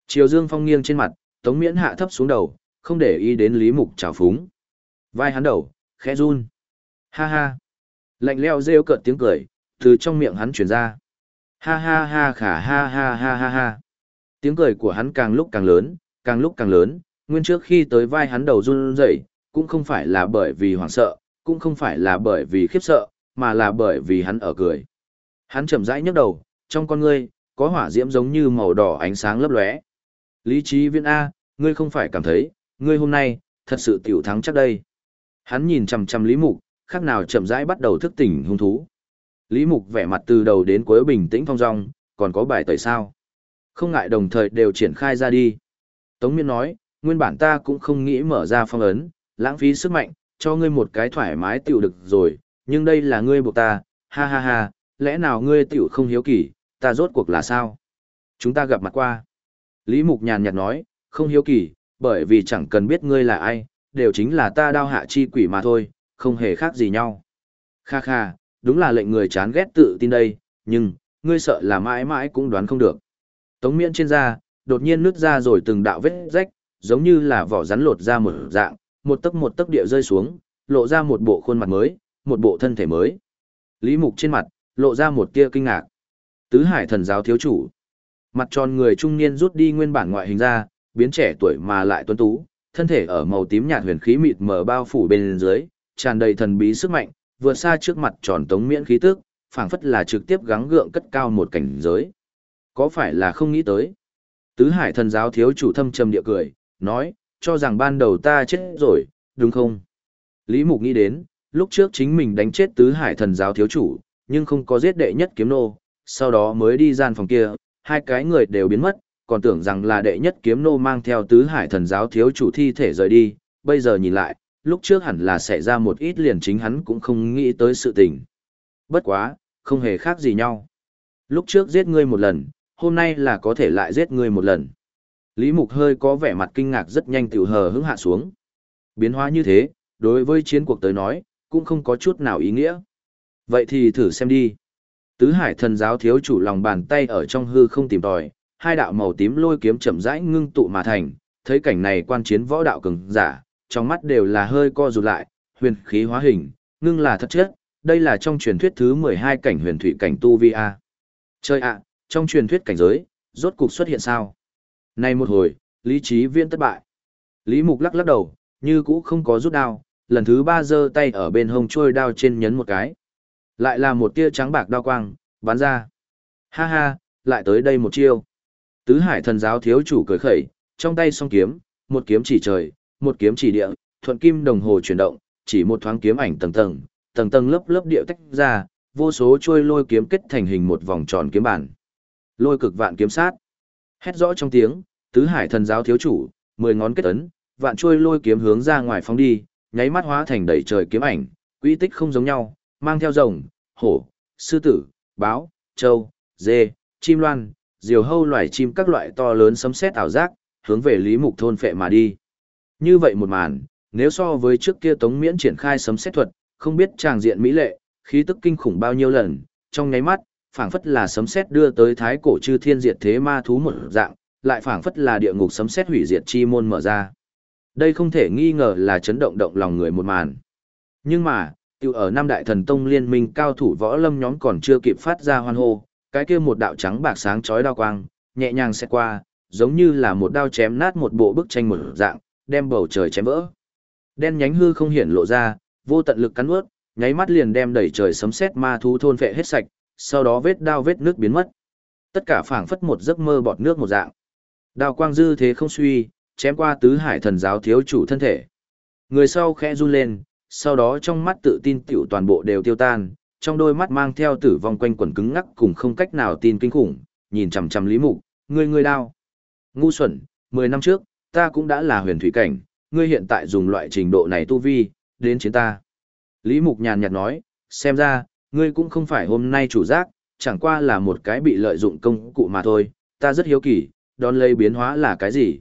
Triều Dương Phong nghiêng trên mặt, Tống Miễn hạ thấp xuống đầu, không để ý đến Lý Mục trào phúng. Vai hắn đầu, khẽ run. Ha ha. Lạnh leo rêu cợt tiếng cười, từ trong miệng hắn truyền ra. Ha ha ha khả ha ha ha ha ha. Tiếng cười của hắn càng lúc càng lớn, càng lúc càng lớn, nguyên trước khi tới vai hắn đầu run rẩy, cũng không phải là bởi vì hoảng sợ, cũng không phải là bởi vì khiếp sợ, mà là bởi vì hắn ở cười. Hắn chậm rãi nhấc đầu, trong con ngươi có hỏa diễm giống như màu đỏ ánh sáng lấp lóe. Lý Chí Viễn A, ngươi không phải cảm thấy, ngươi hôm nay thật sự tiểu thắng chắc đây. Hắn nhìn chằm chằm Lý Mục, khác nào chậm rãi bắt đầu thức tỉnh hung thú. Lý Mục vẻ mặt từ đầu đến cuối bình tĩnh thong dong, còn có bài tẩy sao? Không ngại đồng thời đều triển khai ra đi. Tống Miên nói, nguyên bản ta cũng không nghĩ mở ra phong ấn, lãng phí sức mạnh, cho ngươi một cái thoải mái tiểu được rồi, nhưng đây là ngươi buộc ta, ha ha ha, lẽ nào ngươi tiểu không hiếu kỳ, ta rốt cuộc là sao? Chúng ta gặp mặt qua. Lý Mục nhàn nhạt nói, không hiếu kỳ, bởi vì chẳng cần biết ngươi là ai, đều chính là ta đao hạ chi quỷ mà thôi, không hề khác gì nhau. Kha kha, đúng là lệnh người chán ghét tự tin đây, nhưng, ngươi sợ là mãi mãi cũng đoán không được. Tống Miễn trên da, đột nhiên nứt ra rồi từng đạo vết rách, giống như là vỏ rắn lột ra một dạng, một tấc địa rơi xuống, lộ ra một bộ khuôn mặt mới, một bộ thân thể mới. Lý Mục trên mặt, lộ ra một tia kinh ngạc. Tứ Hải Thần giáo thiếu chủ. Mặt tròn người trung niên rút đi nguyên bản ngoại hình ra, biến trẻ tuổi mà lại tuấn tú, thân thể ở màu tím nhạt huyền khí mịt mờ bao phủ bên dưới, tràn đầy thần bí sức mạnh, vượt xa trước mặt tròn Tống Miễn khí tức, phảng phất là trực tiếp gắng gượng cất cao một cảnh giới. Có phải là không nghĩ tới? Tứ Hải Thần giáo thiếu chủ thâm trầm địa cười, nói, cho rằng ban đầu ta chết rồi, đúng không? Lý Mục nghĩ đến, lúc trước chính mình đánh chết Tứ Hải Thần giáo thiếu chủ, nhưng không có giết đệ nhất kiếm nô, sau đó mới đi gian phòng kia, hai cái người đều biến mất, còn tưởng rằng là đệ nhất kiếm nô mang theo Tứ Hải Thần giáo thiếu chủ thi thể rời đi, bây giờ nhìn lại, lúc trước hẳn là xảy ra một ít liền chính hắn cũng không nghĩ tới sự tình. Bất quá, không hề khác gì nhau. Lúc trước giết ngươi một lần, hôm nay là có thể lại giết ngươi một lần. Lý Mục hơi có vẻ mặt kinh ngạc rất nhanh tiểu hờ hững hạ xuống. Biến hóa như thế, đối với chiến cuộc tới nói, cũng không có chút nào ý nghĩa. Vậy thì thử xem đi. Tứ Hải Thần giáo thiếu chủ lòng bàn tay ở trong hư không tìm tòi, hai đạo màu tím lôi kiếm chậm rãi ngưng tụ mà thành, thấy cảnh này quan chiến võ đạo cường giả, trong mắt đều là hơi co rụt lại, huyền khí hóa hình, ngưng là thật chất, đây là trong truyền thuyết thứ 12 cảnh huyền thủy cảnh tu vi a. Chơi ạ, trong truyền thuyết cảnh giới, rốt cục xuất hiện sao? Nay một hồi, Lý Chí Viễn thất bại. Lý Mục lắc lắc đầu, như cũ không có rút đao, lần thứ 3 giơ tay ở bên hông trôi đao trên nhấn một cái. Lại là một tia trắng bạc đao quang, bắn ra. Ha ha, lại tới đây một chiêu. Tứ Hải Thần giáo thiếu chủ cười khẩy, trong tay song kiếm, một kiếm chỉ trời, một kiếm chỉ địa, thuận kim đồng hồ chuyển động, chỉ một thoáng kiếm ảnh tầng tầng lớp lớp địa tách ra, vô số trôi lôi kiếm kết thành hình một vòng tròn kiếm bản. Lôi cực vạn kiếm sát. Hét rõ trong tiếng, Tứ Hải Thần giáo thiếu chủ, 10 ngón kết ấn, vạn trôi lôi kiếm hướng ra ngoài phóng đi, nháy mắt hóa thành đầy trời kiếm ảnh, quy tích không giống nhau, mang theo rồng, hổ, sư tử, báo, trâu, dê, chim loan, diều hâu loài chim các loại to lớn sấm sét ảo giác, hướng về Lý Mục thôn phệ mà đi. Như vậy một màn, nếu so với trước kia Tống Miễn triển khai sấm sét thuật, không biết tràng diện mỹ lệ, khí tức kinh khủng bao nhiêu lần, trong nháy mắt, phảng phất là sấm sét đưa tới thái cổ chư thiên diệt thế ma thú một dạng, lại phảng phất là địa ngục sấm sét hủy diệt chi môn mở ra. Đây không thể nghi ngờ là chấn động động lòng người một màn. Nhưng mà, tiêu ở năm đại thần tông liên minh cao thủ võ lâm nhóm còn chưa kịp phát ra hoan hô, cái kia một đạo trắng bạc sáng chói đao quang, nhẹ nhàng xẹt qua, giống như là một đao chém nát một bộ bức tranh một dạng, đem bầu trời chém vỡ. Đen nhánh hư không hiển lộ ra, vô tận lực cắn nuốt, nháy mắt liền đem đẩy trời sấm sét ma thú thôn phệ hết sạch, sau đó vết đao vết nước biến mất. Tất cả phảng phất một giấc mơ bọt nước một dạng. Đao quang dư thế không suy, chém qua Tứ Hải Thần giáo thiếu chủ thân thể. Người sau khẽ run lên, sau đó trong mắt tự tin tiểu toàn bộ đều tiêu tan, trong đôi mắt mang theo tử vong quanh quẩn cứng ngắc cùng không cách nào tin kinh khủng, nhìn chằm chằm Lý Mục, ngươi đao. Ngu xuẩn, 10 năm trước, ta cũng đã là huyền thủy cảnh, ngươi hiện tại dùng loại trình độ này tu vi, đến chiến ta. Lý Mục nhàn nhạt nói, xem ra, ngươi cũng không phải hôm nay chủ giác, chẳng qua là một cái bị lợi dụng công cụ mà thôi, ta rất hiếu kỳ, đón lấy biến hóa là cái gì?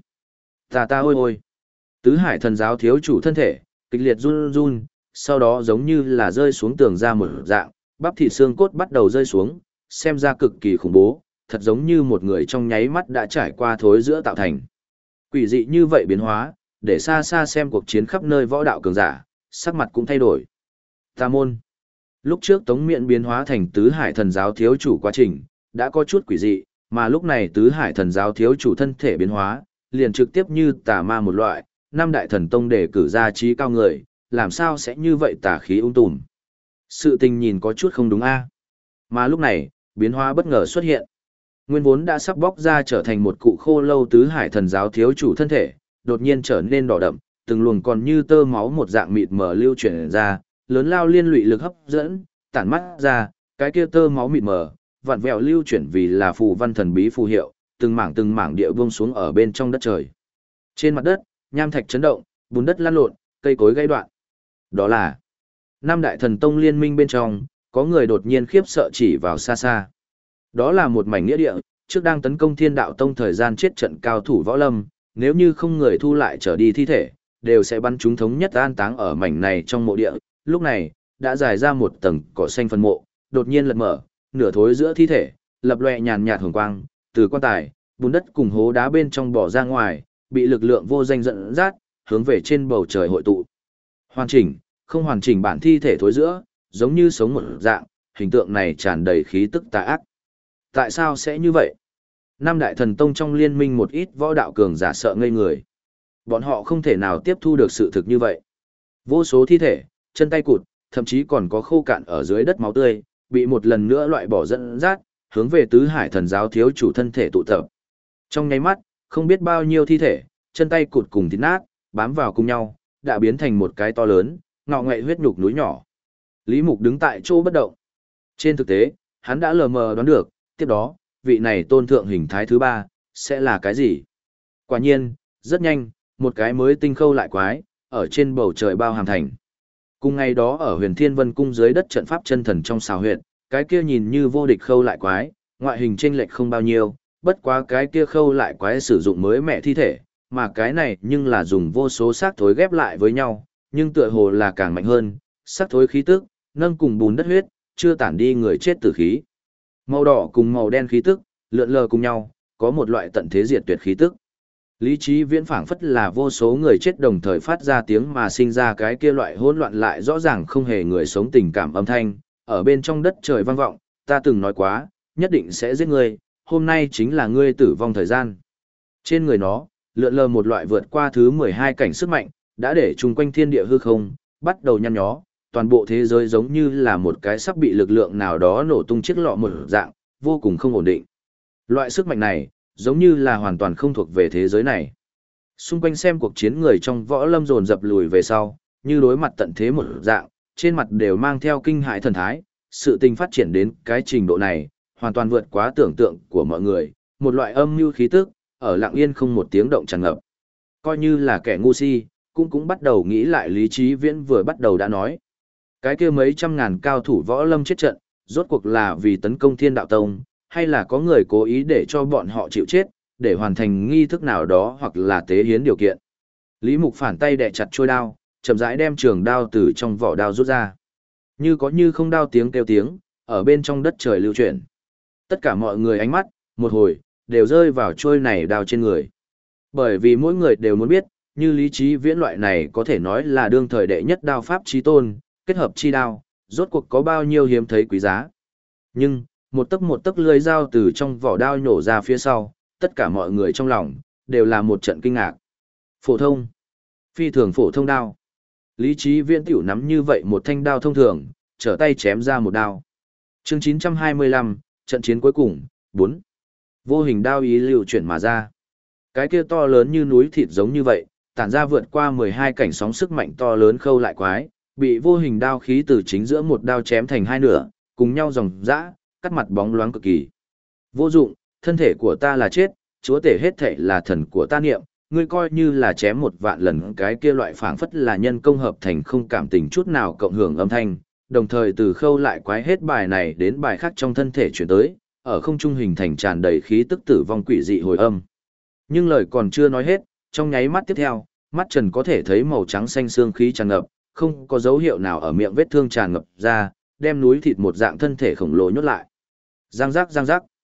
Ta ôi ôi. Tứ Hải Thần giáo thiếu chủ thân thể, kịch liệt run run, sau đó giống như là rơi xuống tường ra một dạng, bắp thịt xương cốt bắt đầu rơi xuống, xem ra cực kỳ khủng bố, thật giống như một người trong nháy mắt đã trải qua thối giữa tạo thành. Quỷ dị như vậy biến hóa, để xa xa xem cuộc chiến khắp nơi võ đạo cường giả, sắc mặt cũng thay đổi. Tà môn. Lúc trước Tống Miện biến hóa thành tứ hải thần giáo thiếu chủ quá trình, đã có chút quỷ dị, mà lúc này tứ hải thần giáo thiếu chủ thân thể biến hóa, liền trực tiếp như tà ma một loại, năm đại thần tông để cử ra trí cao người, làm sao sẽ như vậy tà khí tùm. Sự tình nhìn có chút không đúng a. Mà lúc này, biến hóa bất ngờ xuất hiện. Nguyên vốn đã sắp bóc ra trở thành một cụ khô lâu tứ hải thần giáo thiếu chủ thân thể, đột nhiên trở nên đỏ đậm, từng luồng còn như tơ máu một dạng mịt mờ lưu chuyển ra, lớn lao liên lụy lực hấp dẫn, tản mắt ra, cái kia tơ máu mịt mờ, vặn vẹo lưu chuyển vì là phù văn thần bí phù hiệu, từng mảng địa buông xuống ở bên trong đất trời. Trên mặt đất, nham thạch chấn động, bùn đất lăn lộn, cây cối gãy đoạn. Đó là năm đại thần tông liên minh bên trong, có người đột nhiên khiếp sợ chỉ vào xa xa. Đó là một mảnh nghĩa địa, trước đang tấn công Thiên Đạo Tông thời gian chết trận cao thủ võ lâm, nếu như không người thu lại trở đi thi thể, đều sẽ bắn chúng thống nhất an táng ở mảnh này trong mộ địa. Lúc này, đã dài ra một tầng cỏ xanh phân mộ, đột nhiên lật mở, nửa thối giữa thi thể, lập lòe nhàn nhạt hồng quang, từ quan tài, bùn đất cùng hố đá bên trong bỏ ra ngoài, bị lực lượng vô danh dẫn dắt, hướng về trên bầu trời hội tụ. Hoàn chỉnh, không hoàn chỉnh bản thi thể thối giữa, giống như sống một dạng, hình tượng này tràn đầy khí tức tà ác. Tại sao sẽ như vậy? Năm đại thần tông trong liên minh một ít võ đạo cường giả sợ ngây người. Bọn họ không thể nào tiếp thu được sự thực như vậy. Vô số thi thể, chân tay cụt, thậm chí còn có khô cạn ở dưới đất máu tươi, bị một lần nữa loại bỏ dẫn dắt, hướng về tứ hải thần giáo thiếu chủ thân thể tụ tập. Trong nháy mắt, không biết bao nhiêu thi thể, chân tay cụt cùng thịt nát, bám vào cùng nhau, đã biến thành một cái to lớn, ngọ ngậy huyết nhục núi nhỏ. Lý Mục đứng tại chỗ bất động. Trên thực tế, hắn đã lờ mờ đoán được, tiếp đó, vị này tôn thượng hình thái thứ ba, sẽ là cái gì? Quả nhiên, rất nhanh, một cái mới tinh khâu lại quái, ở trên bầu trời bao hàm thành. Cùng ngày đó ở huyền thiên vân cung dưới đất trận pháp chân thần trong xào huyệt, cái kia nhìn như vô địch khâu lại quái, ngoại hình chênh lệch không bao nhiêu, bất quá cái kia khâu lại quái sử dụng mới mẹ thi thể, mà cái này nhưng là dùng vô số xác thối ghép lại với nhau, nhưng tựa hồ là càng mạnh hơn, xác thối khí tức, nâng cùng bùn đất huyết, chưa tản đi người chết tử khí. Màu đỏ cùng màu đen khí tức, lượn lờ cùng nhau, có một loại tận thế diệt tuyệt khí tức. Lý trí viễn phảng phất là vô số người chết đồng thời phát ra tiếng mà sinh ra cái kia loại hỗn loạn lại rõ ràng không hề người sống tình cảm âm thanh, ở bên trong đất trời vang vọng, ta từng nói quá, nhất định sẽ giết ngươi, hôm nay chính là ngươi tử vong thời gian. Trên người nó, lượn lờ một loại vượt qua thứ 12 cảnh sức mạnh, đã để chung quanh thiên địa hư không, bắt đầu nhăn nhó, toàn bộ thế giới giống như là một cái sắp bị lực lượng nào đó nổ tung chiếc lọ một dạng, vô cùng không ổn định. Loại sức mạnh này, giống như là hoàn toàn không thuộc về thế giới này. Xung quanh xem cuộc chiến người trong võ lâm dồn dập lùi về sau, như đối mặt tận thế một dạng, trên mặt đều mang theo kinh hãi thần thái, sự tình phát triển đến cái trình độ này, hoàn toàn vượt quá tưởng tượng của mọi người, một loại âm mưu khí tức, ở lặng yên không một tiếng động tràn ngập. Coi như là kẻ ngu si, cũng bắt đầu nghĩ lại lý trí viễn vừa bắt đầu đã nói. Cái kia mấy trăm ngàn cao thủ võ lâm chết trận, rốt cuộc là vì tấn công Thiên Đạo Tông, hay là có người cố ý để cho bọn họ chịu chết, để hoàn thành nghi thức nào đó hoặc là tế hiến điều kiện. Lý Mục phản tay đè chặt chuôi đao, chậm rãi đem trường đao từ trong vỏ đao rút ra. Như có như không đao tiếng kêu tiếng, ở bên trong đất trời lưu chuyển. Tất cả mọi người ánh mắt, một hồi, đều rơi vào chuôi này đao trên người. Bởi vì mỗi người đều muốn biết, như lý trí viễn loại này có thể nói là đương thời đệ nhất đao pháp chí tôn, kết hợp chi đao, rốt cuộc có bao nhiêu hiếm thấy quý giá. Nhưng, một tấc lưỡi dao từ trong vỏ đao nhổ ra phía sau, tất cả mọi người trong lòng, đều là một trận kinh ngạc. Phổ thông. Phi thường phổ thông đao. Lý trí viễn tiểu nắm như vậy một thanh đao thông thường, trở tay chém ra một đao. Chương 925, trận chiến cuối cùng, 4. Vô hình đao ý lưu chuyển mà ra. Cái kia to lớn như núi thịt giống như vậy, tản ra vượt qua 12 cảnh sóng sức mạnh to lớn khâu lại quái, bị vô hình đao khí từ chính giữa một đao chém thành hai nửa, cùng nhau dòng dã, cắt mặt bóng loáng cực kỳ. Vô dụng, thân thể của ta là chết, chúa tể hết thể là thần của ta niệm, ngươi coi như là chém một vạn lần cái kia loại phảng phất là nhân công hợp thành không cảm tình chút nào cộng hưởng âm thanh, đồng thời từ khâu lại quái hết bài này đến bài khác trong thân thể chuyển tới, ở không trung hình thành tràn đầy khí tức tử vong quỷ dị hồi âm. Nhưng lời còn chưa nói hết, trong nháy mắt tiếp theo, mắt Trần có thể thấy màu trắng xanh xương khí tràn ngập, không có dấu hiệu nào ở miệng vết thương tràn ngập ra, đem núi thịt một dạng thân thể khổng lồ nhốt lại. Giang giác giang giác.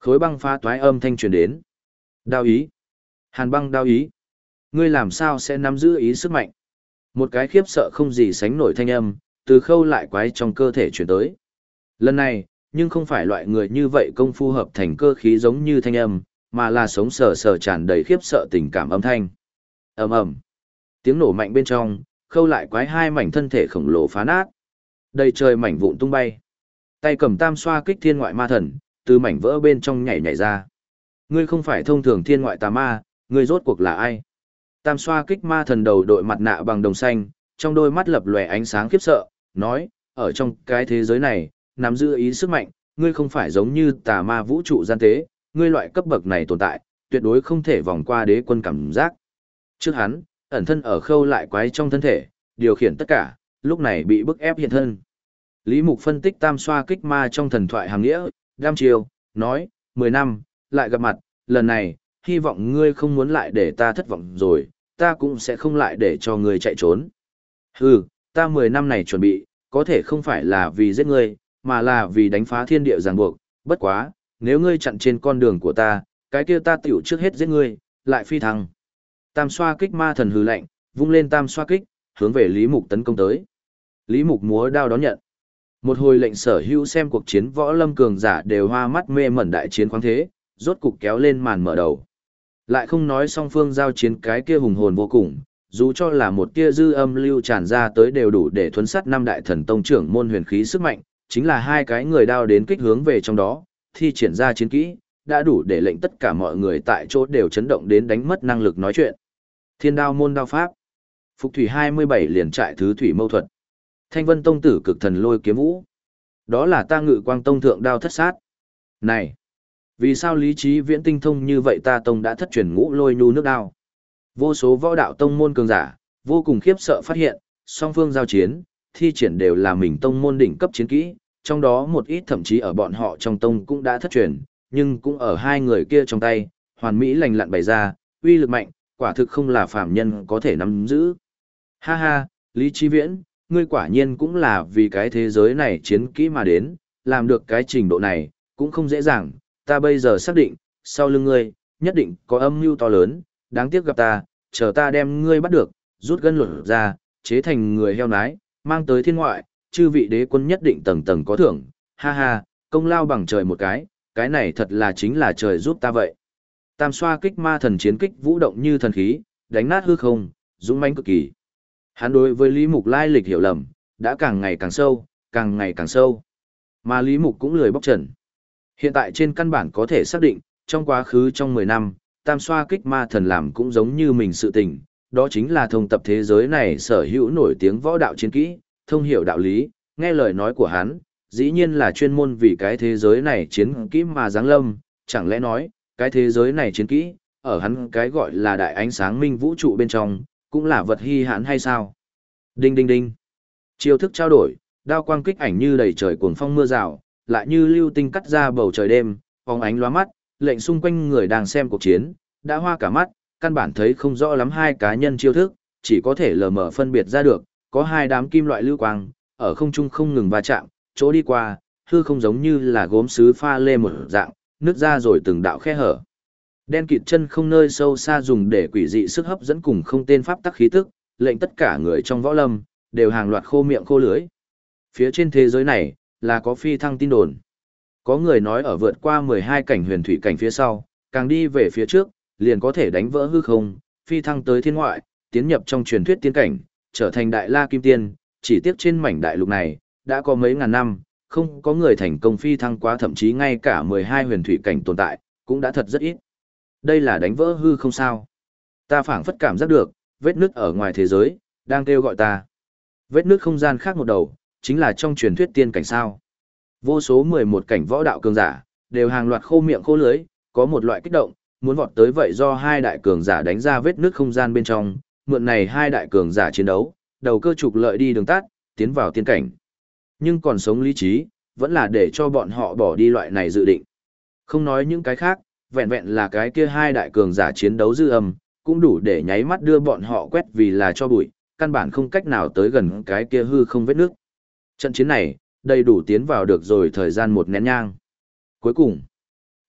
Khối băng phá toái âm thanh truyền đến. Đao ý. Hàn băng đao ý. Ngươi làm sao sẽ nắm giữ ý sức mạnh? Một cái khiếp sợ không gì sánh nổi thanh âm, từ khâu lại quái trong cơ thể chuyển tới. Lần này, nhưng không phải loại người như vậy công phu hợp thành cơ khí giống như thanh âm, mà là sống sờ sờ tràn đầy khiếp sợ tình cảm âm thanh. Ầm ầm. Tiếng nổ mạnh bên trong, khâu lại quái hai mảnh thân thể khổng lồ phá nát. Đầy trời mảnh vụn tung bay. Tay cầm tam xoa kích thiên ngoại ma thần, từ mảnh vỡ bên trong nhảy nhảy ra. Ngươi không phải thông thường thiên ngoại tà ma, ngươi rốt cuộc là ai? Tam xoa kích ma thần đầu đội mặt nạ bằng đồng xanh, trong đôi mắt lập lòe ánh sáng khiếp sợ, nói, ở trong cái thế giới này, nắm giữ ý sức mạnh, ngươi không phải giống như tà ma vũ trụ gian tế, ngươi loại cấp bậc này tồn tại, tuyệt đối không thể vòng qua đế quân cảm giác. Trước hắn, ẩn thân ở khâu lại quái trong thân thể, điều khiển tất cả, lúc này bị bức ép hiện thân. Lý Mục phân tích tam xoa kích ma trong thần thoại hàng nghĩa, đam chiều, nói, 10 năm, lại gặp mặt, lần này, hy vọng ngươi không muốn lại để ta thất vọng rồi, ta cũng sẽ không lại để cho ngươi chạy trốn. Hừ, ta 10 năm này chuẩn bị, có thể không phải là vì giết ngươi, mà là vì đánh phá thiên địa ràng buộc, bất quá, nếu ngươi chặn trên con đường của ta, cái kia ta tiểu trước hết giết ngươi, lại phi thăng. Tam xoa kích ma thần hừ lạnh, vung lên tam xoa kích, hướng về Lý Mục tấn công tới. Lý Mục múa đao đón nhận. Một hồi lệnh sở hữu xem cuộc chiến võ lâm cường giả đều hoa mắt mê mẩn đại chiến khoáng thế, rốt cục kéo lên màn mở đầu. Lại không nói song phương giao chiến cái kia hùng hồn vô cùng, dù cho là một tia dư âm lưu tràn ra tới đều đủ để thuấn sát năm đại thần tông trưởng môn huyền khí sức mạnh, chính là hai cái người đao đến kích hướng về trong đó, thi triển ra chiến kỹ, đã đủ để lệnh tất cả mọi người tại chỗ đều chấn động đến đánh mất năng lực nói chuyện. Thiên đao môn đao pháp. Phục thủy 27 liền trại thứ thủy mâu thuật. Thanh Vân tông tử cực thần lôi kiếm vũ. Đó là ta Ngự Quang tông thượng đao thất sát. Này, vì sao lý trí viễn tinh thông như vậy ta tông đã thất truyền ngũ lôi nhu nước đao? Vô số võ đạo tông môn cường giả, vô cùng khiếp sợ phát hiện, song phương giao chiến, thi triển đều là mình tông môn đỉnh cấp chiến kỹ, trong đó một ít thậm chí ở bọn họ trong tông cũng đã thất truyền, nhưng cũng ở hai người kia trong tay, hoàn mỹ lành lặn bày ra, uy lực mạnh, quả thực không là phàm nhân có thể nắm giữ. Ha ha, Lý Chi Viễn, ngươi quả nhiên cũng là vì cái thế giới này chiến kỹ mà đến, làm được cái trình độ này, cũng không dễ dàng, ta bây giờ xác định, sau lưng ngươi, nhất định có âm mưu to lớn, đáng tiếc gặp ta, chờ ta đem ngươi bắt được, rút gân lột ra, chế thành người heo nái, mang tới thiên ngoại, chư vị đế quân nhất định tầng tầng có thưởng, ha ha, công lao bằng trời một cái này thật là chính là trời giúp ta vậy. Tam xoa kích ma thần chiến kích vũ động như thần khí, đánh nát hư không, dũng mãnh cực kỳ. Hắn đối với Lý Mục lai lịch hiểu lầm, đã càng ngày càng sâu, càng ngày càng sâu. Mà Lý Mục cũng lười bóc trần. Hiện tại trên căn bản có thể xác định, trong quá khứ trong 10 năm, tam xoa kích ma thần làm cũng giống như mình sự tình, đó chính là thông tập thế giới này sở hữu nổi tiếng võ đạo chiến kỹ, thông hiểu đạo lý, nghe lời nói của hắn, dĩ nhiên là chuyên môn vì cái thế giới này chiến kỹ mà giáng lâm, chẳng lẽ nói, cái thế giới này chiến kỹ, ở hắn cái gọi là đại ánh sáng minh vũ trụ bên trong, cũng là vật hi hãn hay sao? Đinh đinh đinh. Chiêu thức trao đổi, đao quang kích ảnh như đầy trời cuồng phong mưa rào, lại như lưu tinh cắt ra bầu trời đêm, phóng ánh lóa mắt, lệnh xung quanh người đang xem cuộc chiến, đã hoa cả mắt, căn bản thấy không rõ lắm hai cá nhân chiêu thức, chỉ có thể lờ mờ phân biệt ra được, có hai đám kim loại lưu quang, ở không trung không ngừng va chạm, chỗ đi qua, hư không giống như là gốm sứ pha lê một dạng, nứt ra rồi từng đạo khe hở. Đen kịt chân không nơi sâu xa dùng để quỷ dị sức hấp dẫn cùng không tên pháp tắc khí tức, lệnh tất cả người trong võ lâm đều hàng loạt khô miệng khô lưỡi. Phía trên thế giới này là có phi thăng tin đồn. Có người nói ở vượt qua 12 cảnh huyền thủy cảnh phía sau, càng đi về phía trước, liền có thể đánh vỡ hư không, phi thăng tới thiên ngoại, tiến nhập trong truyền thuyết tiên cảnh, trở thành đại la kim tiên, chỉ tiếc trên mảnh đại lục này, đã có mấy ngàn năm, không có người thành công phi thăng quá, thậm chí ngay cả 12 huyền thủy cảnh tồn tại, cũng đã thật rất ít. Đây là đánh vỡ hư không sao? Ta phảng phất cảm giác được, vết nứt ở ngoài thế giới, đang kêu gọi ta. Vết nứt không gian khác một đầu, chính là trong truyền thuyết tiên cảnh sao. Vô số 11 cảnh võ đạo cường giả, đều hàng loạt khô miệng khô lưới, có một loại kích động, muốn vọt tới vậy do hai đại cường giả đánh ra vết nứt không gian bên trong, mượn này hai đại cường giả chiến đấu, đầu cơ trục lợi đi đường tắt, tiến vào tiên cảnh. Nhưng còn sống lý trí, vẫn là để cho bọn họ bỏ đi loại này dự định. Không nói những cái khác, vẹn vẹn là cái kia hai đại cường giả chiến đấu dư âm, cũng đủ để nháy mắt đưa bọn họ quét vì là cho bụi, căn bản không cách nào tới gần cái kia hư không vết nước. Trận chiến này, đầy đủ tiến vào được rồi thời gian một nén nhang. Cuối cùng,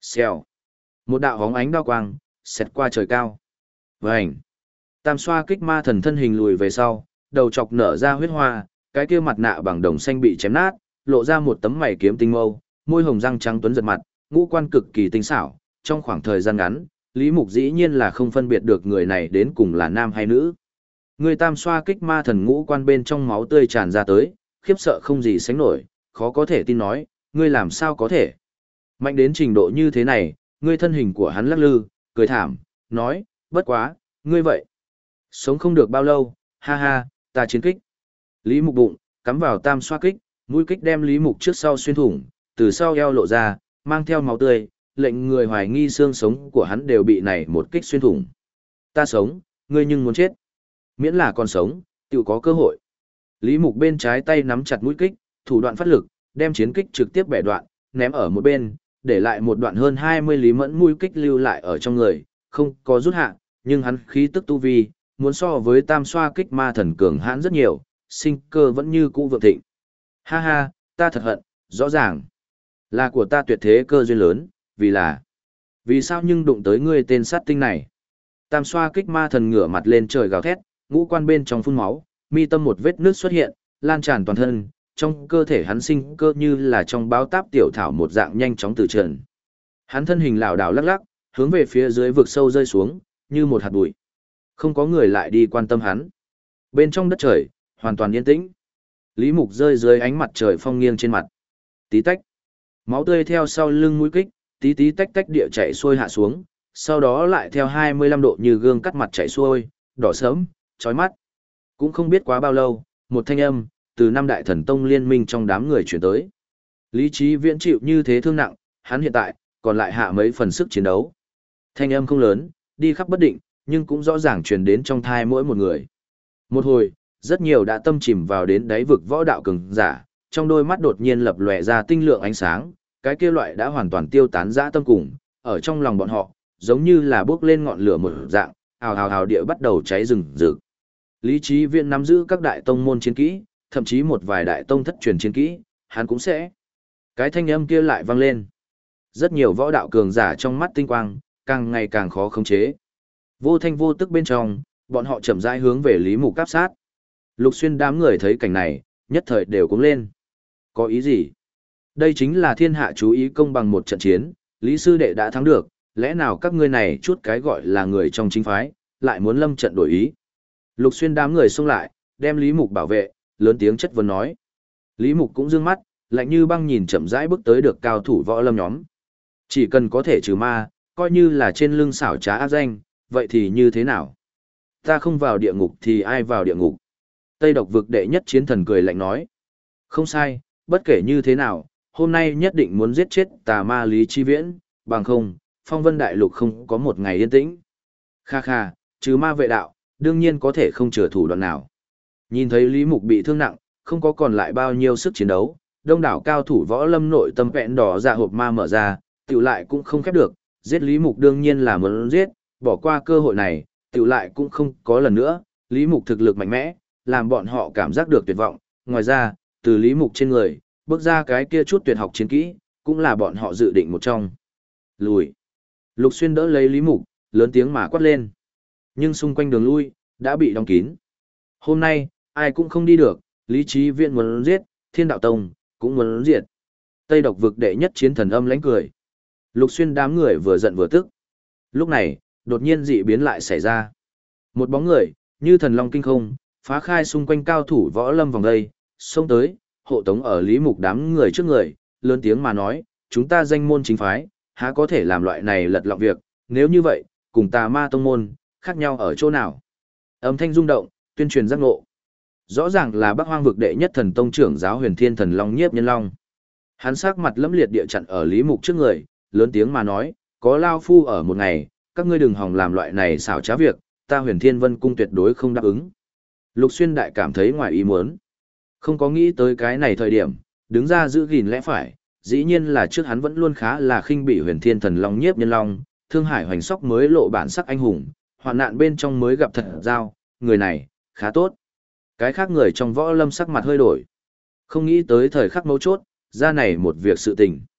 Xèo. Một đạo hóng ánh đao quang, xẹt qua trời cao. Vành. Tam xoa kích ma thần thân hình lùi về sau, đầu chọc nở ra huyết hoa, cái kia mặt nạ bằng đồng xanh bị chém nát, lộ ra một tấm mày kiếm tinh mâu, môi hồng răng trắng tuấn giật mặt, ngũ quan cực kỳ tinh xảo. Trong khoảng thời gian ngắn, Lý Mục dĩ nhiên là không phân biệt được người này đến cùng là nam hay nữ. Người tam xoa kích ma thần ngũ quan bên trong máu tươi tràn ra tới, khiếp sợ không gì sánh nổi, khó có thể tin nói, ngươi làm sao có thể. Mạnh đến trình độ như thế này, ngươi thân hình của hắn lắc lư, cười thảm, nói, bất quá, ngươi vậy. Sống không được bao lâu, ha ha, ta chiến kích. Lý Mục bụng, cắm vào tam xoa kích, mũi kích đem Lý Mục trước sau xuyên thủng, từ sau eo lộ ra, mang theo máu tươi, lệnh người hoài nghi xương sống của hắn đều bị này một kích xuyên thủng. Ta sống, ngươi nhưng muốn chết. Miễn là còn sống, tự có cơ hội. Lý Mục bên trái tay nắm chặt mũi kích, thủ đoạn phát lực, đem chiến kích trực tiếp bẻ đoạn, ném ở một bên, để lại một đoạn hơn 20 lý mẫn mũi kích lưu lại ở trong người, không có rút hạ, nhưng hắn khí tức tu vi, muốn so với tam xoa kích ma thần cường hãn rất nhiều, sinh cơ vẫn như cũ vượng thịnh. Ha ha, ta thật hận, rõ ràng là của ta tuyệt thế cơ duyên lớn, vì sao nhưng đụng tới ngươi tên sát tinh này. Tam xoa kích ma thần ngửa mặt lên trời gào thét, ngũ quan bên trong phun máu, mi tâm một vết nước xuất hiện, lan tràn toàn thân, trong cơ thể hắn sinh cơ như là trong báo táp tiểu thảo một dạng nhanh chóng từ trần. Hắn thân hình lảo đảo lắc lắc, hướng về phía dưới vực sâu rơi xuống, như một hạt bụi. Không có người lại đi quan tâm hắn. Bên trong đất trời, hoàn toàn yên tĩnh. Lý Mục rơi dưới ánh mặt trời phong nghiêng trên mặt. Tí tách. Máu tươi theo sau lưng mũi kích, tí tí tách tách địa chảy xuôi hạ xuống, sau đó lại theo 25 độ như gương cắt mặt chảy xuôi, đỏ sớm, chói mắt. Cũng không biết quá bao lâu, một thanh âm từ năm đại thần tông liên minh trong đám người chuyển tới. Lý Chí Viễn chịu như thế thương nặng, hắn hiện tại còn lại hạ mấy phần sức chiến đấu. Thanh âm không lớn, đi khắp bất định, nhưng cũng rõ ràng truyền đến trong thai mỗi một người. Một hồi, rất nhiều đã tâm chìm vào đến đáy vực võ đạo cường giả, trong đôi mắt đột nhiên lập lòe ra tinh lượng ánh sáng, cái kia loại đã hoàn toàn tiêu tán dã tâm cùng, ở trong lòng bọn họ, giống như là bước lên ngọn lửa một dạng, hào hào hào địa bắt đầu cháy rừng rực. Lý Chí Viễn nắm giữ các đại tông môn chiến kỹ, thậm chí một vài đại tông thất truyền chiến kỹ, hắn cũng sẽ. Cái thanh âm kia lại vang lên. Rất nhiều võ đạo cường giả trong mắt tinh quang, càng ngày càng khó khống chế. Vô thanh vô tức bên trong, bọn họ chậm rãi hướng về Lý Mục áp sát. Lục Xuyên đám người thấy cảnh này, nhất thời đều cuống lên. Có ý gì? Đây chính là thiên hạ chú ý công bằng một trận chiến, Lý sư đệ đã thắng được, lẽ nào các ngươi này chút cái gọi là người trong chính phái, lại muốn lâm trận đổi ý? Lục Xuyên đám người xông lại, đem Lý Mục bảo vệ, lớn tiếng chất vấn nói. Lý Mục cũng dương mắt, lạnh như băng nhìn chậm rãi bước tới được cao thủ võ lâm nhóm. Chỉ cần có thể trừ ma, coi như là trên lưng xảo trá ác danh, vậy thì như thế nào? Ta không vào địa ngục thì ai vào địa ngục? Tây Độc vực đệ nhất chiến thần cười lạnh nói. Không sai, bất kể như thế nào, hôm nay nhất định muốn giết chết tà ma Lý Chi Viễn, bằng không, phong vân đại lục không có một ngày yên tĩnh. Kha kha, trừ ma vệ đạo, đương nhiên có thể không chừa thủ đoạn nào. Nhìn thấy Lý Mục bị thương nặng, không có còn lại bao nhiêu sức chiến đấu, đông đảo cao thủ võ lâm nội tâm vẹn đỏ dạ hộp ma mở ra, tiểu lại cũng không khép được, giết Lý Mục đương nhiên là muốn giết, bỏ qua cơ hội này, tiểu lại cũng không có lần nữa, Lý Mục thực lực mạnh mẽ, làm bọn họ cảm giác được tuyệt vọng, ngoài ra, từ Lý Mục trên người, bước ra cái kia chút tuyệt học chiến kỹ, cũng là bọn họ dự định một trong. Lùi. Lục Xuyên đỡ lấy Lý Mục, lớn tiếng mà quát lên. Nhưng xung quanh đường lui, đã bị đóng kín. Hôm nay, ai cũng không đi được, Lý Chí Viễn muốn giết, Thiên Đạo Tông, cũng muốn diệt. Tây Độc vực đệ nhất chiến thần âm lãnh cười. Lục Xuyên đám người vừa giận vừa tức. Lúc này, đột nhiên dị biến lại xảy ra. Một bóng người, như thần long kinh không, phá khai xung quanh cao thủ võ lâm vòng đây, xông tới, hộ tống ở Lý Mục đám người trước người, lớn tiếng mà nói, chúng ta danh môn chính phái, há có thể làm loại này lật lọng việc, nếu như vậy, cùng tà ma tông môn, khác nhau ở chỗ nào? Âm thanh rung động, tuyên truyền giác ngộ. Rõ ràng là Bắc Hoang vực đệ nhất thần tông trưởng giáo Huyền Thiên Thần Long Nhiếp Nhân Long. Hắn sắc mặt lẫm liệt địa chặn ở Lý Mục trước người, lớn tiếng mà nói, có lao phu ở một ngày, các ngươi đừng hòng làm loại này xảo trá việc, ta Huyền Thiên Vân cung tuyệt đối không đáp ứng. Lục Xuyên đại cảm thấy ngoài ý muốn. Không có nghĩ tới cái này thời điểm, đứng ra giữ gìn lẽ phải, dĩ nhiên là trước hắn vẫn luôn khá là khinh bỉ Huyền Thiên Thần Long Nhiếp Nhân Long, Thương Hải Hoành Sóc mới lộ bản sắc anh hùng, hoạn nạn bên trong mới gặp thật giao, người này, khá tốt. Cái khác người trong võ lâm sắc mặt hơi đổi. Không nghĩ tới thời khắc mấu chốt, ra này một việc sự tình.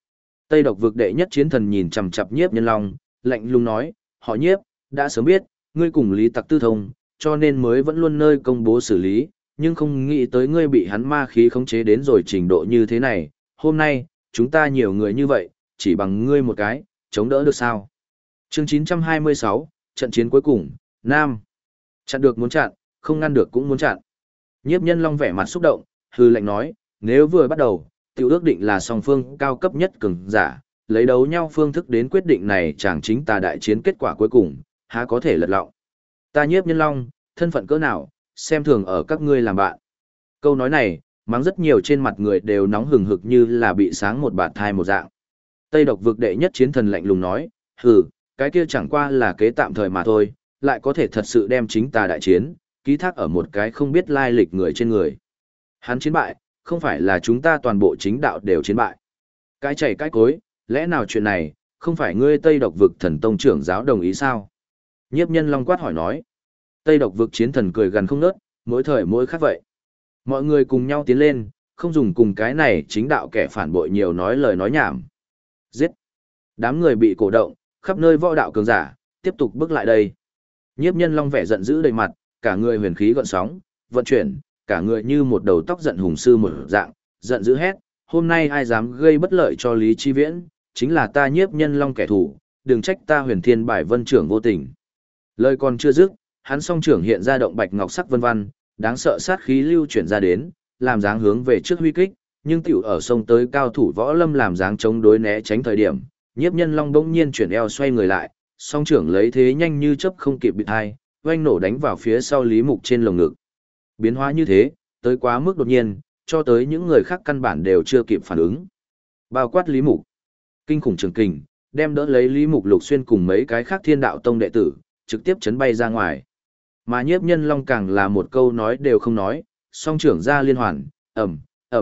Tây độc vực đệ nhất chiến thần nhìn chằm chằm Nhiếp Nhân Long, lạnh lùng nói, họ Nhiếp, đã sớm biết, ngươi cùng Lý Tặc tư thông, cho nên mới vẫn luôn nơi công bố xử lý, nhưng không nghĩ tới ngươi bị hắn ma khí khống chế đến rồi trình độ như thế này, hôm nay, chúng ta nhiều người như vậy, chỉ bằng ngươi một cái, chống đỡ được sao? Chương 926, trận chiến cuối cùng, Nam. Chặn được muốn chặn, không ngăn được cũng muốn chặn. Nhiếp Nhân Long vẻ mặt xúc động, hư lạnh nói, nếu vừa bắt đầu, tiểu ước định là song phương cao cấp nhất cường giả, lấy đấu nhau phương thức đến quyết định này chẳng chính tà đại chiến kết quả cuối cùng, há có thể lật lọng. Ta Nhiếp Nhân Long, thân phận cỡ nào, xem thường ở các ngươi làm bạn. Câu nói này, mắng rất nhiều trên mặt người đều nóng hừng hực như là bị sáng một bạt thai một dạng. Tây độc vực đệ nhất chiến thần lạnh lùng nói, hừ, cái kia chẳng qua là kế tạm thời mà thôi, lại có thể thật sự đem chính tà đại chiến, ký thác ở một cái không biết lai lịch người trên người. Hắn chiến bại, không phải là chúng ta toàn bộ chính đạo đều chiến bại. Cái chảy cái cối, lẽ nào chuyện này, không phải ngươi Tây độc vực thần tông trưởng giáo đồng ý sao? Nhiếp Nhân Long quát hỏi nói. Tây độc vực chiến thần cười gần không nớt, mỗi thời mỗi khác vậy. Mọi người cùng nhau tiến lên, không dùng cùng cái này chính đạo kẻ phản bội nhiều nói lời nói nhảm. Giết! Đám người bị cổ động, khắp nơi võ đạo cường giả, tiếp tục bước lại đây. Nhiếp Nhân Long vẻ giận dữ đầy mặt, cả người huyền khí gợn sóng, vận chuyển, cả người như một đầu tóc giận hùng sư một dạng, giận dữ hét, hôm nay ai dám gây bất lợi cho Lý Chi Viễn, chính là ta Nhiếp Nhân Long kẻ thù, đừng trách ta Huyền Thiên Bài Vân trưởng vô tình. Lời còn chưa dứt, hắn song trưởng hiện ra động bạch ngọc sắc vân vân, đáng sợ sát khí lưu chuyển ra đến, làm dáng hướng về trước huy kích, nhưng tiểu ở sông tới cao thủ võ lâm làm dáng chống đối né tránh thời điểm, Nhiếp Nhân Long bỗng nhiên chuyển eo xoay người lại, song trưởng lấy thế nhanh như chớp không kịp bị hai, oanh nổ đánh vào phía sau Lý Mục trên lồng ngực. Biến hóa như thế, tới quá mức đột nhiên, cho tới những người khác căn bản đều chưa kịp phản ứng. Bao quát Lý Mục, kinh khủng trường kình, đem đỡ lấy Lý Mục Lục Xuyên cùng mấy cái khác Thiên Đạo Tông đệ tử, trực tiếp chấn bay ra ngoài. Mà Nhiếp Nhân Long càng là một câu nói đều không nói, song trưởng ra liên hoàn, ầm,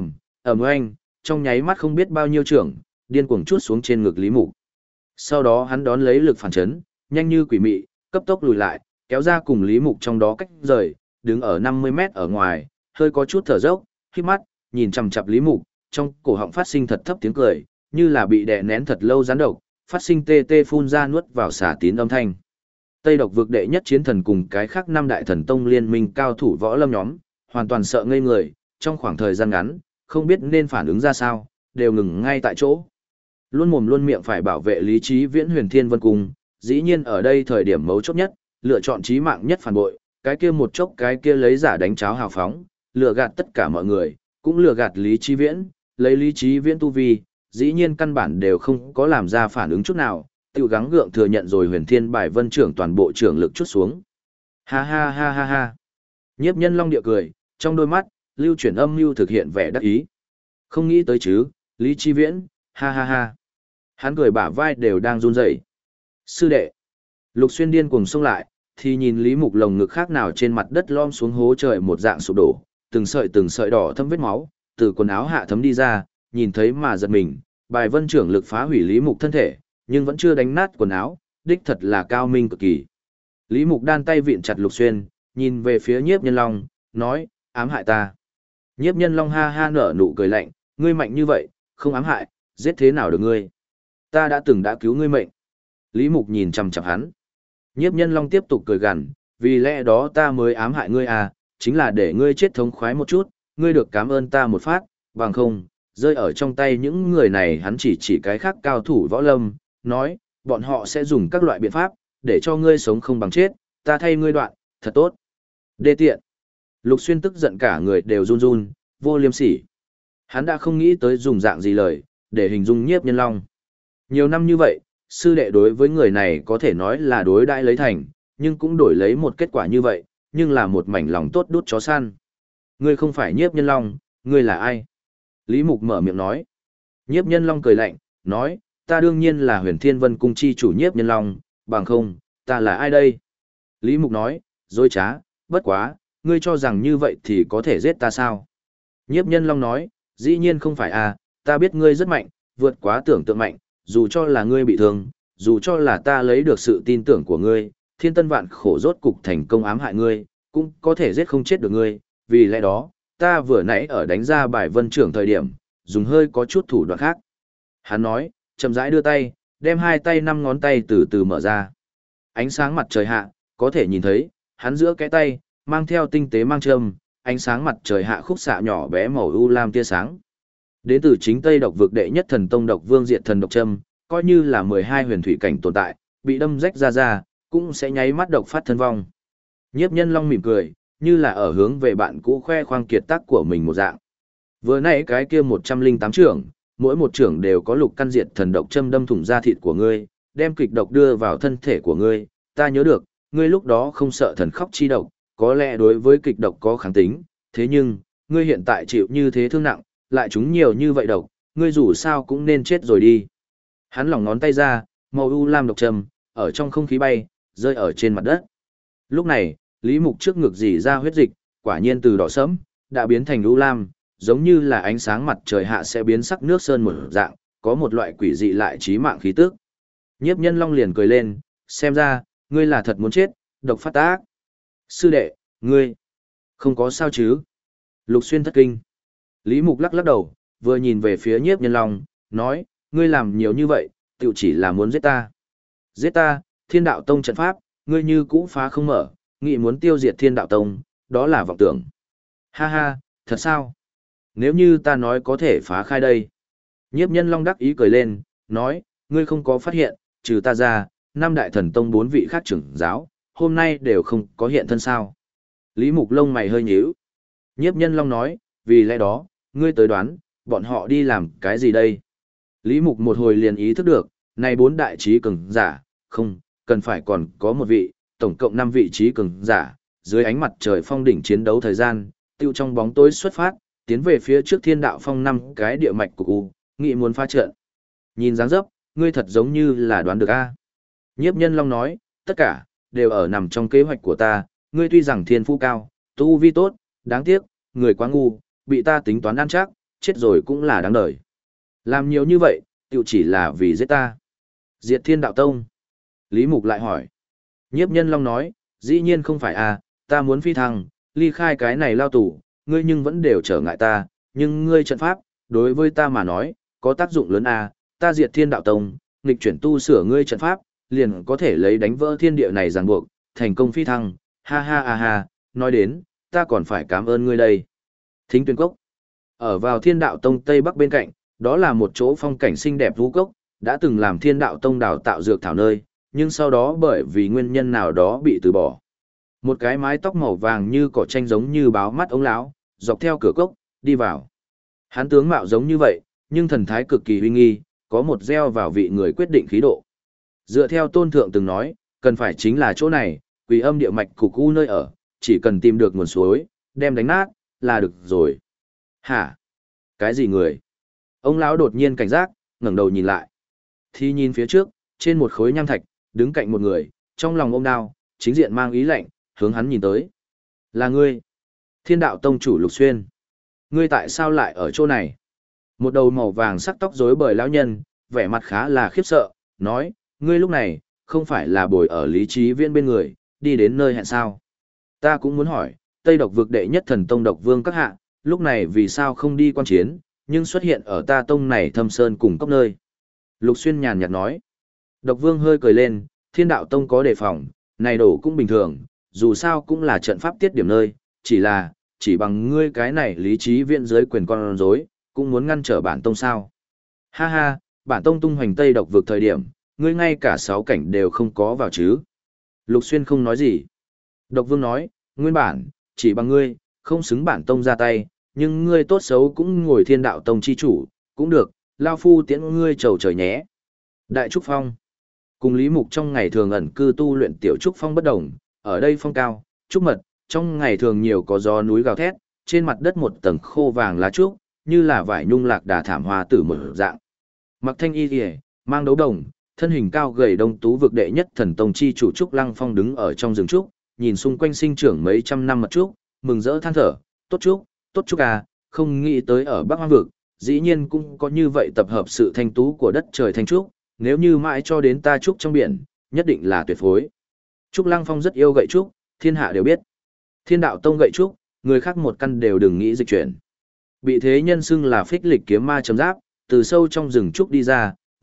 oanh, trong nháy mắt không biết bao nhiêu trưởng, điên cuồng chuốt xuống trên ngực Lý Mục. Sau đó hắn đón lấy lực phản chấn, nhanh như quỷ mị, cấp tốc lùi lại, kéo ra cùng Lý Mục trong đó cách rời, đứng ở 50 mét ở ngoài, hơi có chút thở dốc, khép mắt, nhìn chằm chằm Lý Mục, trong cổ họng phát sinh thật thấp tiếng cười, như là bị đè nén thật lâu rắn độc, phát sinh tê tê phun ra nuốt vào xả tín âm thanh. Tây độc vực đệ nhất chiến thần cùng cái khác năm đại thần tông liên minh cao thủ võ lâm nhóm, hoàn toàn sợ ngây người, trong khoảng thời gian ngắn, không biết nên phản ứng ra sao, đều ngừng ngay tại chỗ. Luôn mồm luôn miệng phải bảo vệ lý trí Viễn Huyền Thiên Vân Cung, dĩ nhiên ở đây thời điểm mấu chốt nhất, lựa chọn chí mạng nhất phản bội, cái kia một chốc cái kia lấy giả đánh cháo hào phóng, lừa gạt tất cả mọi người, cũng lừa gạt Lý Chí Viễn, lấy Lý Chí Viễn tu vi, dĩ nhiên căn bản đều không có làm ra phản ứng chút nào, tiêu gắng gượng thừa nhận rồi Huyền Thiên Bài Vân trưởng toàn bộ trưởng lực chút xuống. Ha ha ha ha ha. Nhiếp Nhân Long địa cười, trong đôi mắt, lưu chuyển âm mưu thực hiện vẻ đắc ý. Không nghĩ tới chứ, Lý Chí Viễn, ha ha ha. Hắn cười bả vai đều đang run rẩy. Sư đệ. Lục Xuyên điên cuồng xông lại, thì nhìn Lý Mục lồng ngực khác nào trên mặt đất lom xuống hố trời một dạng sụp đổ, từng sợi đỏ thấm vết máu, từ quần áo hạ thấm đi ra, nhìn thấy mà giật mình, Bài Vân trưởng lực phá hủy Lý Mục thân thể, nhưng vẫn chưa đánh nát quần áo, đích thật là cao minh cực kỳ. Lý Mục đan tay vịn chặt Lục Xuyên, nhìn về phía Nhiếp Nhân Long, nói, ám hại ta. Nhiếp Nhân Long ha ha nở nụ cười lạnh, ngươi mạnh như vậy, không ám hại, giết thế nào được ngươi? Ta đã từng đã cứu ngươi mệnh. Lý Mục nhìn chằm chằm hắn. Nhiếp Nhân Long tiếp tục cười gằn, vì lẽ đó ta mới ám hại ngươi à, chính là để ngươi chết thống khoái một chút, ngươi được cảm ơn ta một phát, bằng không, rơi ở trong tay những người này hắn chỉ cái khác cao thủ võ lâm, nói, bọn họ sẽ dùng các loại biện pháp, để cho ngươi sống không bằng chết, ta thay ngươi đoạn, thật tốt. Đê tiện. Lục Xuyên tức giận cả người đều run run, vô liêm sỉ. Hắn đã không nghĩ tới dùng dạng gì lời, để hình dung Nhiếp Nhân Long. Nhiều năm như vậy, sư đệ đối với người này có thể nói là đối đãi lấy thành, nhưng cũng đổi lấy một kết quả như vậy, nhưng là một mảnh lòng tốt đút chó săn. Ngươi không phải Nhiếp Nhân Long, ngươi là ai? Lý Mục mở miệng nói. Nhiếp Nhân Long cười lạnh, nói, ta đương nhiên là Huyền Thiên Vân Cung chi chủ Nhiếp Nhân Long, bằng không, ta là ai đây? Lý Mục nói, dối trá, bất quá, ngươi cho rằng như vậy thì có thể giết ta sao? Nhiếp Nhân Long nói, dĩ nhiên không phải à, ta biết ngươi rất mạnh, vượt quá tưởng tượng mạnh, dù cho là ngươi bị thương, dù cho là ta lấy được sự tin tưởng của ngươi, thiên tân vạn khổ rốt cục thành công ám hại ngươi, cũng có thể giết không chết được ngươi, vì lẽ đó, ta vừa nãy ở đánh ra Bài Vân trưởng thời điểm, dùng hơi có chút thủ đoạn khác. Hắn nói, chậm rãi đưa tay, đem hai tay năm ngón tay từ từ mở ra. Ánh sáng mặt trời hạ, có thể nhìn thấy, hắn giữa cái tay, mang theo tinh tế mang châm, ánh sáng mặt trời hạ khúc xạ nhỏ bé màu u lam tia sáng. Đến từ chính Tây Độc vực đệ nhất thần tông độc vương diệt thần độc châm, coi như là 12 huyền thủy cảnh tồn tại, bị đâm rách ra, cũng sẽ nháy mắt độc phát thân vong. Nhiếp Nhân Long mỉm cười, như là ở hướng về bạn cũ khoe khoang kiệt tác của mình một dạng. Vừa nãy cái kia 108 trưởng, mỗi một trưởng đều có lục căn diệt thần độc châm đâm thủng da thịt của ngươi, đem kịch độc đưa vào thân thể của ngươi, ta nhớ được, ngươi lúc đó không sợ thần khóc chi độc, có lẽ đối với kịch độc có kháng tính, thế nhưng, ngươi hiện tại chịu như thế thương nặng, lại trúng nhiều như vậy độc, ngươi dù sao cũng nên chết rồi đi. Hắn lỏng ngón tay ra, màu u lam độc châm, ở trong không khí bay, rơi ở trên mặt đất. Lúc này, Lý Mục trước ngực dỉ ra huyết dịch, quả nhiên từ đỏ sẫm, đã biến thành u lam, giống như là ánh sáng mặt trời hạ sẽ biến sắc nước sơn một dạng, có một loại quỷ dị lại chí mạng khí tức. Nhiếp Nhân Long liền cười lên, xem ra, ngươi là thật muốn chết, độc phát tác. Sư đệ, ngươi, không có sao chứ? Lục Xuyên thất kinh. Lý Mục lắc lắc đầu, vừa nhìn về phía Nhiếp Nhân Long, nói, ngươi làm nhiều như vậy, tự chỉ là muốn giết ta. Giết ta, Thiên Đạo Tông trận pháp, ngươi như cũ phá không mở, nghĩ muốn tiêu diệt Thiên Đạo Tông, đó là vọng tưởng. Ha ha, thật sao? Nếu như ta nói có thể phá khai đây. Nhiếp Nhân Long đắc ý cười lên, nói, ngươi không có phát hiện, trừ ta ra, năm đại thần tông 4 vị khác trưởng giáo, hôm nay đều không có hiện thân sao. Lý Mục lông mày hơi nhíu. Nhiếp Nhân Long nói, vì lẽ đó, ngươi tới đoán, bọn họ đi làm cái gì đây? Lý Mục một hồi liền ý thức được, này 4 đại trí cường giả, không, cần phải còn có một vị, tổng cộng 5 vị trí cường giả, dưới ánh mặt trời phong đỉnh chiến đấu thời gian, tiêu trong bóng tối xuất phát, tiến về phía trước Thiên Đạo Phong 5 cái địa mạch của U, nghị muốn phá trận. Nhìn dáng dấp, ngươi thật giống như là đoán được a. Nhiếp Nhân Long nói, tất cả, đều ở nằm trong kế hoạch của ta, ngươi tuy rằng thiên phú cao, tu vi tốt, đáng tiếc, người quá ngu, bị ta tính toán ăn chắc, chết rồi cũng là đáng đời. Làm nhiều như vậy, tiểu chỉ là vì giết ta. Diệt Thiên Đạo Tông. Lý Mục lại hỏi. Nhiếp Nhân Long nói, dĩ nhiên không phải à, ta muốn phi thăng, ly khai cái này lao tù, ngươi nhưng vẫn đều trở ngại ta, nhưng ngươi trận pháp, đối với ta mà nói, có tác dụng lớn à, ta diệt Thiên Đạo Tông, nghịch chuyển tu sửa ngươi trận pháp, liền có thể lấy đánh vỡ thiên địa này ràng buộc, thành công phi thăng, ha ha ha ha, nói đến, ta còn phải cảm ơn ngươi đây. Thính Tuyên Cốc. Ở vào Thiên Đạo Tông Tây Bắc bên cạnh, đó là một chỗ phong cảnh xinh đẹp vũ cốc, đã từng làm Thiên Đạo Tông đào tạo dược thảo nơi, nhưng sau đó bởi vì nguyên nhân nào đó bị từ bỏ. Một cái mái tóc màu vàng như cỏ tranh giống như báo mắt ống lão, dọc theo cửa cốc, đi vào. Hắn tướng mạo giống như vậy, nhưng thần thái cực kỳ uy nghi, có một gieo vào vị người quyết định khí độ. Dựa theo Tôn Thượng từng nói, cần phải chính là chỗ này, Quỷ Âm địa mạch cục u nơi ở, chỉ cần tìm được nguồn suối, đem đánh nát, là được rồi. Hả? Cái gì người? Ông lão đột nhiên cảnh giác, ngẩng đầu nhìn lại. Thì nhìn phía trước, trên một khối nham thạch, đứng cạnh một người, trong lòng ôm đao, chính diện mang ý lạnh, hướng hắn nhìn tới. Là ngươi, Thiên Đạo Tông chủ Lục Xuyên. Ngươi tại sao lại ở chỗ này? Một đầu màu vàng sắc tóc rối bời lão nhân, vẻ mặt khá là khiếp sợ, nói, ngươi lúc này, không phải là bồi ở Lý Trí Viễn bên người, đi đến nơi hẹn sao? Ta cũng muốn hỏi, Tây Độc vực đệ nhất thần tông độc vương các hạ, lúc này vì sao không đi quan chiến, nhưng xuất hiện ở ta tông này thâm sơn cùng cốc nơi. Lục Xuyên nhàn nhạt nói. Độc vương hơi cười lên, Thiên Đạo Tông có đề phòng, này đổ cũng bình thường, dù sao cũng là trận pháp tiết điểm nơi, chỉ bằng ngươi cái này Lý Trí Viễn dưới quyền con rối, cũng muốn ngăn trở bản tông sao. Ha ha, bản tông tung hoành Tây Độc vực thời điểm, ngươi ngay cả 6 cảnh đều không có vào chứ. Lục Xuyên không nói gì. Độc vương nói, nguyên bản, chỉ bằng ngươi, không xứng bản tông ra tay, nhưng ngươi tốt xấu cũng ngồi Thiên Đạo Tông chi chủ, cũng được, lao phu tiễn ngươi trầu trời nhé. Đại Trúc Phong. Cùng Lý Mục trong ngày thường ẩn cư tu luyện tiểu trúc phong bất đồng, ở đây phong cao, trúc mật, trong ngày thường nhiều có gió núi gào thét, trên mặt đất một tầng khô vàng lá trúc, như là vải nhung lạc đà thảm hoa tử một dạng. Mặc thanh y liễu, mang đấu đồng, thân hình cao gầy đông tú vực đệ nhất thần tông chi chủ Trúc Lăng Phong đứng ở trong rừng trúc, nhìn xung quanh sinh trưởng mấy trăm năm mật trúc, mừng rỡ than thở, tốt trúc à, không nghĩ tới ở Bắc Hoang vực, dĩ nhiên cũng có như vậy tập hợp sự thanh tú của đất trời thanh trúc, nếu như mãi cho đến ta trúc trong biển, nhất định là tuyệt phối. Trúc Lăng Phong rất yêu gậy trúc, thiên hạ đều biết. Thiên Đạo Tông gậy trúc, người khác một căn đều đừng nghĩ dịch chuyển. Bị thế nhân xưng là phích lịch kiếm ma chấm giáp, từ sâu trong rừng trúc đi ra,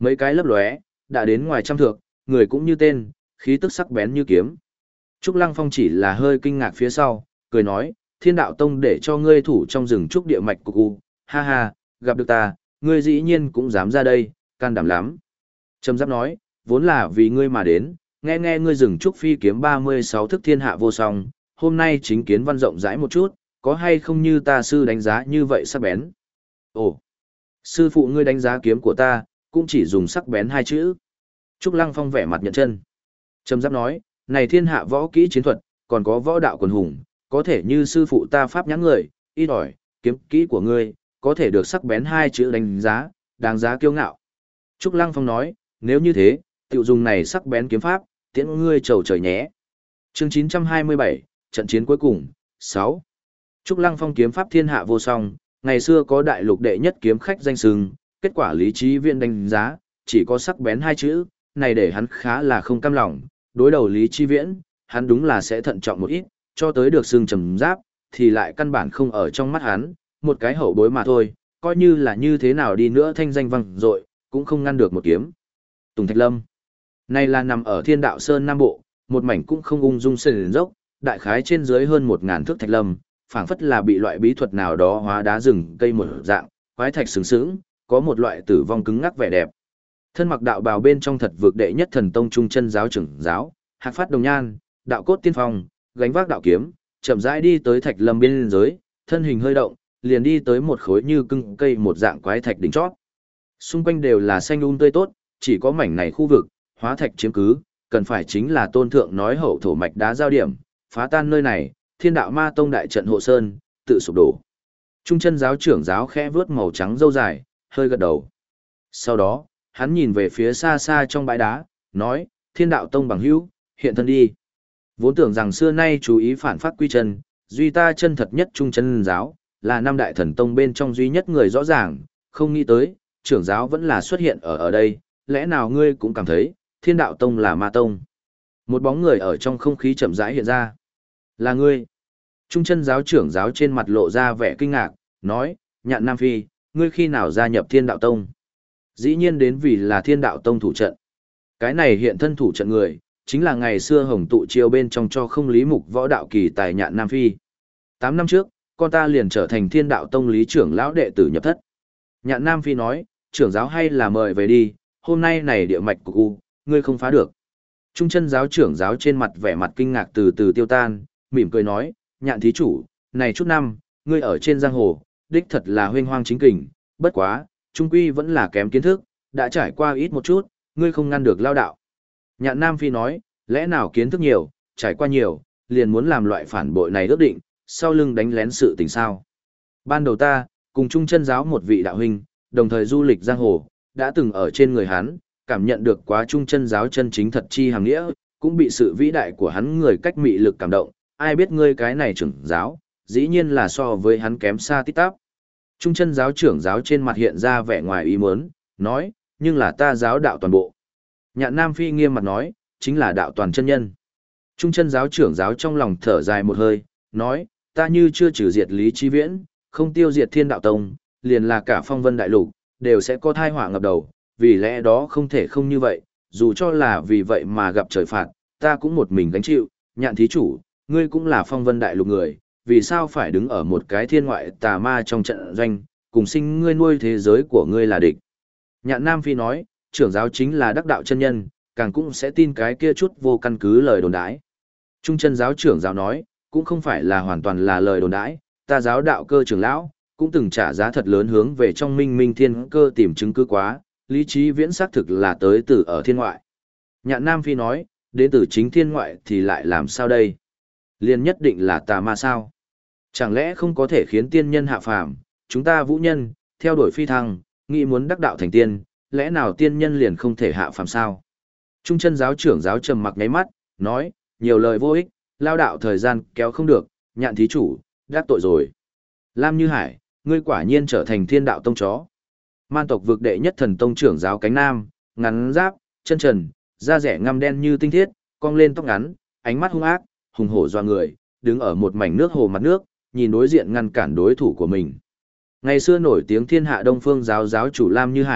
Mấy cái lấp lóe, đã đến ngoài trăm thước, người cũng như tên, khí tức sắc bén như kiếm. Trúc Lăng Phong chỉ là hơi kinh ngạc phía sau, cười nói, Thiên Đạo Tông để cho ngươi thủ trong rừng trúc địa mạch của cụ, ha ha, gặp được ta, ngươi dĩ nhiên cũng dám ra đây, can đảm lắm. Trầm Giáp nói, vốn là vì ngươi mà đến, nghe nghe ngươi rừng trúc phi kiếm 36 thức thiên hạ vô song, hôm nay chính kiến văn rộng rãi một chút, có hay không như ta sư đánh giá như vậy sắc bén. Ồ, sư phụ ngươi đánh giá kiếm của ta, cũng chỉ dùng sắc bén hai chữ. Trúc Lăng Phong vẻ mặt nhận chân. Trầm Giáp nói, này thiên hạ võ kỹ chiến thuật, còn có võ đạo quần hùng, có thể như sư phụ ta pháp nhãn người, ít ỏi, kiếm kỹ của ngươi, có thể được sắc bén hai chữ đánh giá, đáng giá kiêu ngạo. Trúc Lăng Phong nói, nếu như thế, tiểu dùng này sắc bén kiếm pháp, tiễn ngươi trầu trời nhé. Chương 927, trận chiến cuối cùng, 6. Trúc Lăng Phong kiếm pháp thiên hạ vô song, ngày xưa có đại lục đệ nhất kiếm khách danh xưng, kết quả lý trí viện đánh giá, chỉ có sắc bén hai chữ, này để hắn khá là không cam lòng, đối đầu Lý Chi Viễn, hắn đúng là sẽ thận trọng một ít, cho tới được xương Trầm Giáp, thì lại căn bản không ở trong mắt hắn, một cái hậu bối mà thôi, coi như là như thế nào đi nữa thanh danh vang dội, cũng không ngăn được một kiếm. Tùng Thạch Lâm, này là nằm ở Thiên Đạo Sơn Nam Bộ, một mảnh cũng không ung dung sườn dốc, đại khái trên dưới hơn 1000 thước thạch lâm, phảng phất là bị loại bí thuật nào đó hóa đá rừng cây một dạng, quái thạch sừng sững, có một loại tử vong cứng ngắc vẻ đẹp. Thân mặc đạo bào bên trong thật vực đệ nhất thần tông trung chân giáo trưởng giáo, Hạc Phát Đồng Nhan, đạo cốt tiên phong, gánh vác đạo kiếm, chậm rãi đi tới thạch lâm biên giới, thân hình hơi động, liền đi tới một khối như cưng cây một dạng quái thạch đỉnh chót. Xung quanh đều là xanh tươi tốt, chỉ có mảnh này khu vực, hóa thạch chiếm cứ, cần phải chính là tôn thượng nói hậu thổ mạch đá giao điểm, phá tan nơi này, Thiên Đạo Ma Tông đại trận hộ sơn, tự sụp đổ. Trung chân giáo trưởng giáo khẽ vướt màu trắng râu dài, hơi gật đầu. Sau đó, hắn nhìn về phía xa xa trong bãi đá, nói, Thiên Đạo Tông bằng hữu, hiện thân đi. Vốn tưởng rằng xưa nay chú ý phản phát quy chân, duy ta chân thật nhất trung chân giáo, là năm đại thần tông bên trong duy nhất người rõ ràng, không nghĩ tới, trưởng giáo vẫn là xuất hiện ở đây, lẽ nào ngươi cũng cảm thấy, Thiên Đạo Tông là ma tông. Một bóng người ở trong không khí chậm rãi hiện ra. Là ngươi. Trung chân giáo trưởng giáo trên mặt lộ ra vẻ kinh ngạc, nói, Nhạn Nam Phi, ngươi khi nào gia nhập Thiên Đạo Tông? Dĩ nhiên đến vì là Thiên Đạo Tông thủ trận. Cái này hiện thân thủ trận người, chính là ngày xưa hồng tụ chiêu bên trong cho không lý mục võ đạo kỳ tài Nhạn Nam Phi. 8 năm trước, con ta liền trở thành Thiên Đạo Tông lý trưởng lão đệ tử nhập thất. Nhạn Nam Phi nói, trưởng giáo hay là mời về đi, hôm nay này địa mạch của cụ, ngươi không phá được. Trung chân giáo trưởng giáo trên mặt vẻ mặt kinh ngạc từ từ tiêu tan, mỉm cười nói, Nhạn thí chủ, này chút năm, ngươi ở trên giang hồ, đích thật là huynh hoang chính kình, bất quá, trung quy vẫn là kém kiến thức, đã trải qua ít một chút, ngươi không ngăn được lao đạo. Nhạn Nam Phi nói, lẽ nào kiến thức nhiều, trải qua nhiều, liền muốn làm loại phản bội này ước định, sau lưng đánh lén sự tình sao. Ban đầu ta, cùng trung chân giáo một vị đạo huynh, đồng thời du lịch giang hồ, đã từng ở trên người hắn, cảm nhận được quá trung chân giáo chân chính thật chi hàng nghĩa, cũng bị sự vĩ đại của hắn người cách mị lực cảm động, ai biết ngươi cái này trưởng giáo, dĩ nhiên là so với hắn kém xa tít tắp. Trung chân giáo trưởng giáo trên mặt hiện ra vẻ ngoài ý muốn, nói, nhưng là ta giáo đạo toàn bộ. Nhạn Nam Phi nghiêm mặt nói, chính là đạo toàn chân nhân. Trung chân giáo trưởng giáo trong lòng thở dài một hơi, nói, ta như chưa trừ diệt Lý Chi Viễn, không tiêu diệt Thiên Đạo Tông, liền là cả phong vân đại lục, đều sẽ có thai họa ngập đầu, vì lẽ đó không thể không như vậy, dù cho là vì vậy mà gặp trời phạt, ta cũng một mình gánh chịu. Nhạn thí chủ, ngươi cũng là phong vân đại lục người, vì sao phải đứng ở một cái thiên ngoại tà ma trong trận doanh, cùng sinh ngươi nuôi thế giới của ngươi là địch. Nhạn Nam Phi nói, trưởng giáo chính là đắc đạo chân nhân, càng cũng sẽ tin cái kia chút vô căn cứ lời đồn đãi. Trung chân giáo trưởng giáo nói, cũng không phải là hoàn toàn là lời đồn đãi, ta giáo đạo cơ trưởng lão, cũng từng trả giá thật lớn hướng về trong minh minh thiên cơ tìm chứng cứ quá, lý trí viễn xác thực là tới từ ở thiên ngoại. Nhạn Nam Phi nói, đến từ chính thiên ngoại thì lại làm sao đây? Liên nhất định là tà ma sao? Chẳng lẽ không có thể khiến tiên nhân hạ phàm, chúng ta vũ nhân, theo đuổi phi thăng, nghĩ muốn đắc đạo thành tiên, lẽ nào tiên nhân liền không thể hạ phàm sao? Trung chân giáo trưởng giáo trầm mặc nháy mắt, nói, nhiều lời vô ích, lao đạo thời gian kéo không được, Nhạn thí chủ, đắc tội rồi. Lam Như Hải, ngươi quả nhiên trở thành Thiên Đạo Tông chó. Man tộc vực đệ nhất thần tông trưởng giáo cánh nam, ngắn giáp, chân trần, da rẻ ngăm đen như tinh thiết, cong lên tóc ngắn, ánh mắt hung ác, hùng hổ doa người, đứng ở một mảnh nước hồ mặt nước, nhìn đối diện ngăn cản đối thủ của mình. Ngày xưa nổi tiếng thiên hạ Đông Phương giáo giáo chủ Lam Như Hải,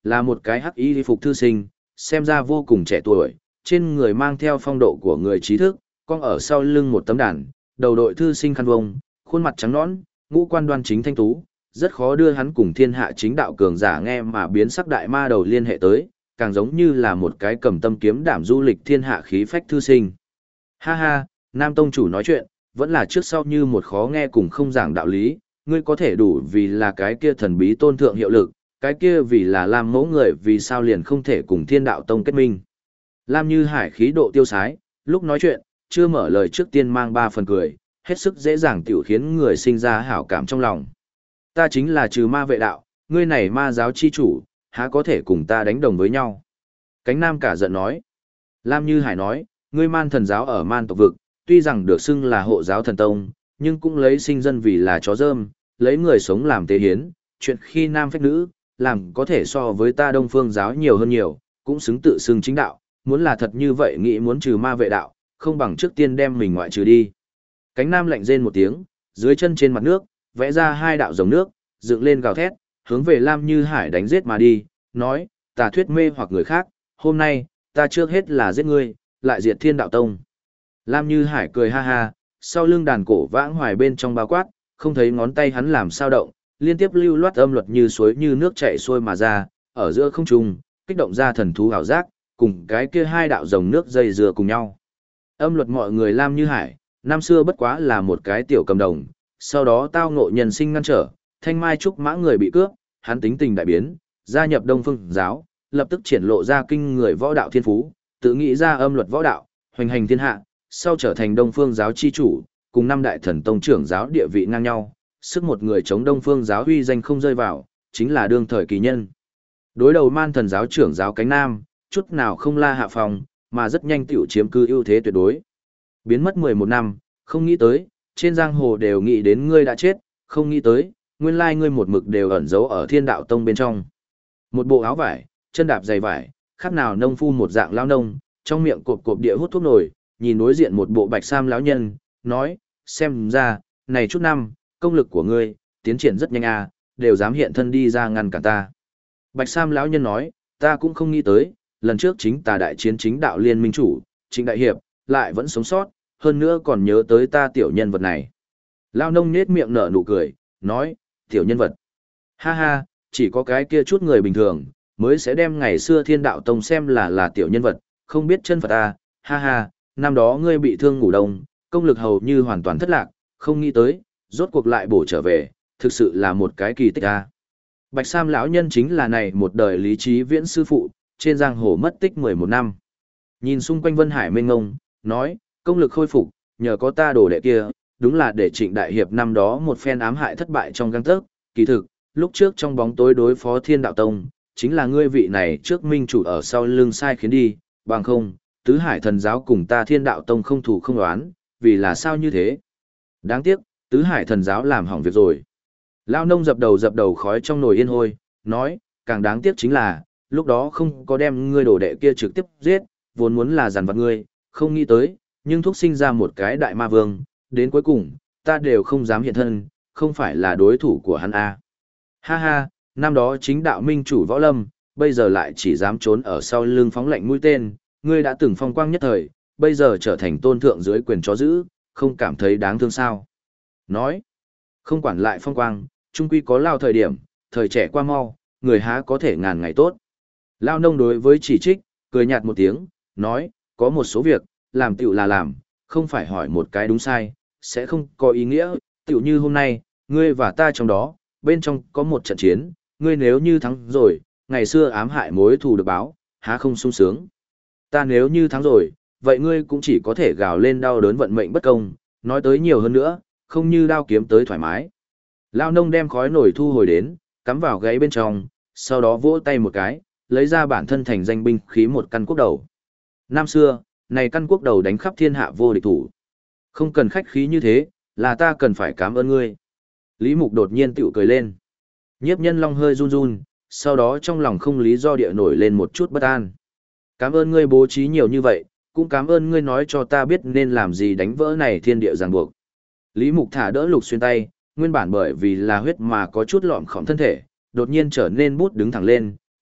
là một cái hắc y phục thư sinh, xem ra vô cùng trẻ tuổi, trên người mang theo phong độ của người trí thức, con ở sau lưng một tấm đàn, đầu đội thư sinh khăn vông, khuôn mặt trắng nõn, ngũ quan đoan chính thanh tú, rất khó đưa hắn cùng thiên hạ chính đạo cường giả nghe mà biến sắc đại ma đầu liên hệ tới, càng giống như là một cái cầm tâm kiếm đảm du lịch thiên hạ khí phách thư sinh. Ha ha, Nam Tông chủ nói chuyện, vẫn là trước sau như một khó nghe cùng không giảng đạo lý, ngươi có thể đủ vì là cái kia thần bí tôn thượng hiệu lực, cái kia vì là Lam mẫu người vì sao liền không thể cùng thiên đạo tông kết minh. Lam Như Hải khí độ tiêu sái, lúc nói chuyện, chưa mở lời trước tiên mang ba phần cười, hết sức dễ dàng tiểu khiến người sinh ra hảo cảm trong lòng. Ta chính là trừ ma vệ đạo, ngươi này ma giáo chi chủ, há có thể cùng ta đánh đồng với nhau. Cánh Nam cả giận nói. Lam Như Hải nói, ngươi man thần giáo ở man tộc vực, tuy rằng được xưng là hộ giáo thần tông, nhưng cũng lấy sinh dân vì là chó rơm, lấy người sống làm tế hiến, chuyện khi nam phách nữ, làm có thể so với ta Đông Phương giáo nhiều hơn nhiều, cũng xứng tự xưng chính đạo, muốn là thật như vậy nghĩ muốn trừ ma vệ đạo, không bằng trước tiên đem mình ngoại trừ đi. Cánh Nam lạnh rên một tiếng, dưới chân trên mặt nước, vẽ ra hai đạo dòng nước, dựng lên gào thét, hướng về Lam Như Hải đánh giết mà đi, nói, tà thuyết mê hoặc người khác, hôm nay, ta trước hết là giết ngươi, lại diệt thiên đạo tông. Lam Như Hải cười ha ha, sau lưng đàn cổ vãng hoài bên trong bao quát, không thấy ngón tay hắn làm sao động, liên tiếp lưu loát âm luật như suối như nước chảy xuôi mà ra, ở giữa không trung, kích động ra thần thú hào giác, cùng cái kia hai đạo dòng nước dây dưa cùng nhau. Âm luật mọi người Lam Như Hải, năm xưa bất quá là một cái tiểu cầm đồng, sau đó tao ngộ nhân sinh ngăn trở, thanh mai trúc mã người bị cướp, hắn tính tình đại biến, gia nhập Đông Phương giáo, lập tức triển lộ ra kinh người võ đạo thiên phú, tự nghĩ ra âm luật võ đạo, hoành hành thiên hạ, sau trở thành Đông Phương giáo chi chủ, cùng năm đại thần tông trưởng giáo địa vị ngang nhau, sức một người chống Đông Phương giáo uy danh không rơi vào, chính là đương thời kỳ nhân. Đối đầu man thần giáo trưởng giáo cánh Nam, chút nào không la hạ phòng, mà rất nhanh tiểu chiếm cư ưu thế tuyệt đối. Biến mất 11 năm, không nghĩ tới, trên giang hồ đều nghĩ đến ngươi đã chết, không nghĩ tới, nguyên lai ngươi một mực đều ẩn giấu ở thiên đạo tông bên trong. Một bộ áo vải, chân đạp giày vải, khác nào nông phu một dạng lao nông, trong miệng cộp cộp địa hút thuốc nổi, nhìn đối diện một bộ bạch sam lão nhân, nói, xem ra, này chút năm, công lực của ngươi, tiến triển rất nhanh à, đều dám hiện thân đi ra ngăn cản ta. Bạch sam lão nhân nói, ta cũng không nghĩ tới, lần trước chính tà đại chiến chính đạo liên minh chủ, Trịnh Đại Hiệp, lại vẫn sống sót, hơn nữa còn nhớ tới ta tiểu nhân vật này. Lao nông nết miệng nở nụ cười, nói, tiểu nhân vật. Ha ha, chỉ có cái kia chút người bình thường, mới sẽ đem ngày xưa thiên đạo tông xem là tiểu nhân vật, không biết chân Phật ta, ha ha, năm đó ngươi bị thương ngủ đông, công lực hầu như hoàn toàn thất lạc, không nghĩ tới, rốt cuộc lại bổ trở về, thực sự là một cái kỳ tích ta. Bạch Sam lão nhân chính là này một đời lý trí viễn sư phụ, trên giang hồ mất tích 11 năm. Nhìn xung quanh Vân Hải mênh ngông, nói, công lực khôi phục, nhờ có ta đồ đệ kia, đúng là để Trịnh Đại Hiệp năm đó một phen ám hại thất bại trong gang tấc. Kỳ thực, lúc trước trong bóng tối đối phó Thiên Đạo Tông, chính là ngươi vị này trước minh chủ ở sau lưng sai khiến đi, bằng không, Tứ Hải thần giáo cùng ta Thiên Đạo Tông không thù không oán, vì là sao như thế? Đáng tiếc, Tứ Hải thần giáo làm hỏng việc rồi. Lao nông dập đầu khói trong nồi yên hôi, nói, càng đáng tiếc chính là, lúc đó không có đem ngươi đồ đệ kia trực tiếp giết, vốn muốn là giàn vặt ngươi, không nghĩ tới, nhưng thúc sinh ra một cái đại ma vương, đến cuối cùng, ta đều không dám hiện thân, không phải là đối thủ của hắn a. Ha ha, năm đó chính đạo minh chủ võ lâm, bây giờ lại chỉ dám trốn ở sau lưng phóng lạnh mũi tên, ngươi đã từng phong quang nhất thời, bây giờ trở thành tôn thượng dưới quyền chó dữ, không cảm thấy đáng thương sao. Nói, không quản lại phong quang, trung quy có lao thời điểm, thời trẻ qua mau, người há có thể ngàn ngày tốt. Lao nông đối với chỉ trích, cười nhạt một tiếng, nói, có một số việc, làm tựu là làm, không phải hỏi một cái đúng sai, sẽ không có ý nghĩa, tựu như hôm nay, ngươi và ta trong đó, bên trong có một trận chiến, ngươi nếu như thắng rồi, ngày xưa ám hại mối thù được báo, há không sung sướng. Ta nếu như thắng rồi, vậy ngươi cũng chỉ có thể gào lên đau đớn vận mệnh bất công, nói tới nhiều hơn nữa, không như đao kiếm tới thoải mái. Lao nông đem khói nổi thu hồi đến, cắm vào gáy bên trong, sau đó vỗ tay một cái, lấy ra bản thân thành danh binh khí một căn quốc đầu. Năm xưa, này căn quốc đầu đánh khắp thiên hạ vô địch thủ. Không cần khách khí như thế, là ta cần phải cảm ơn ngươi. Lý Mục đột nhiên tựu cười lên. Nhiếp Nhân Long hơi run run, sau đó trong lòng không lý do địa nổi lên một chút bất an. Cảm ơn ngươi bố trí nhiều như vậy, cũng cảm ơn ngươi nói cho ta biết nên làm gì đánh vỡ này thiên địa ràng buộc. Lý Mục thả đỡ Lục Xuyên tay, nguyên bản bởi vì là huyết mà có chút lọm khỏm thân thể, đột nhiên trở nên bút đứng thẳng lên,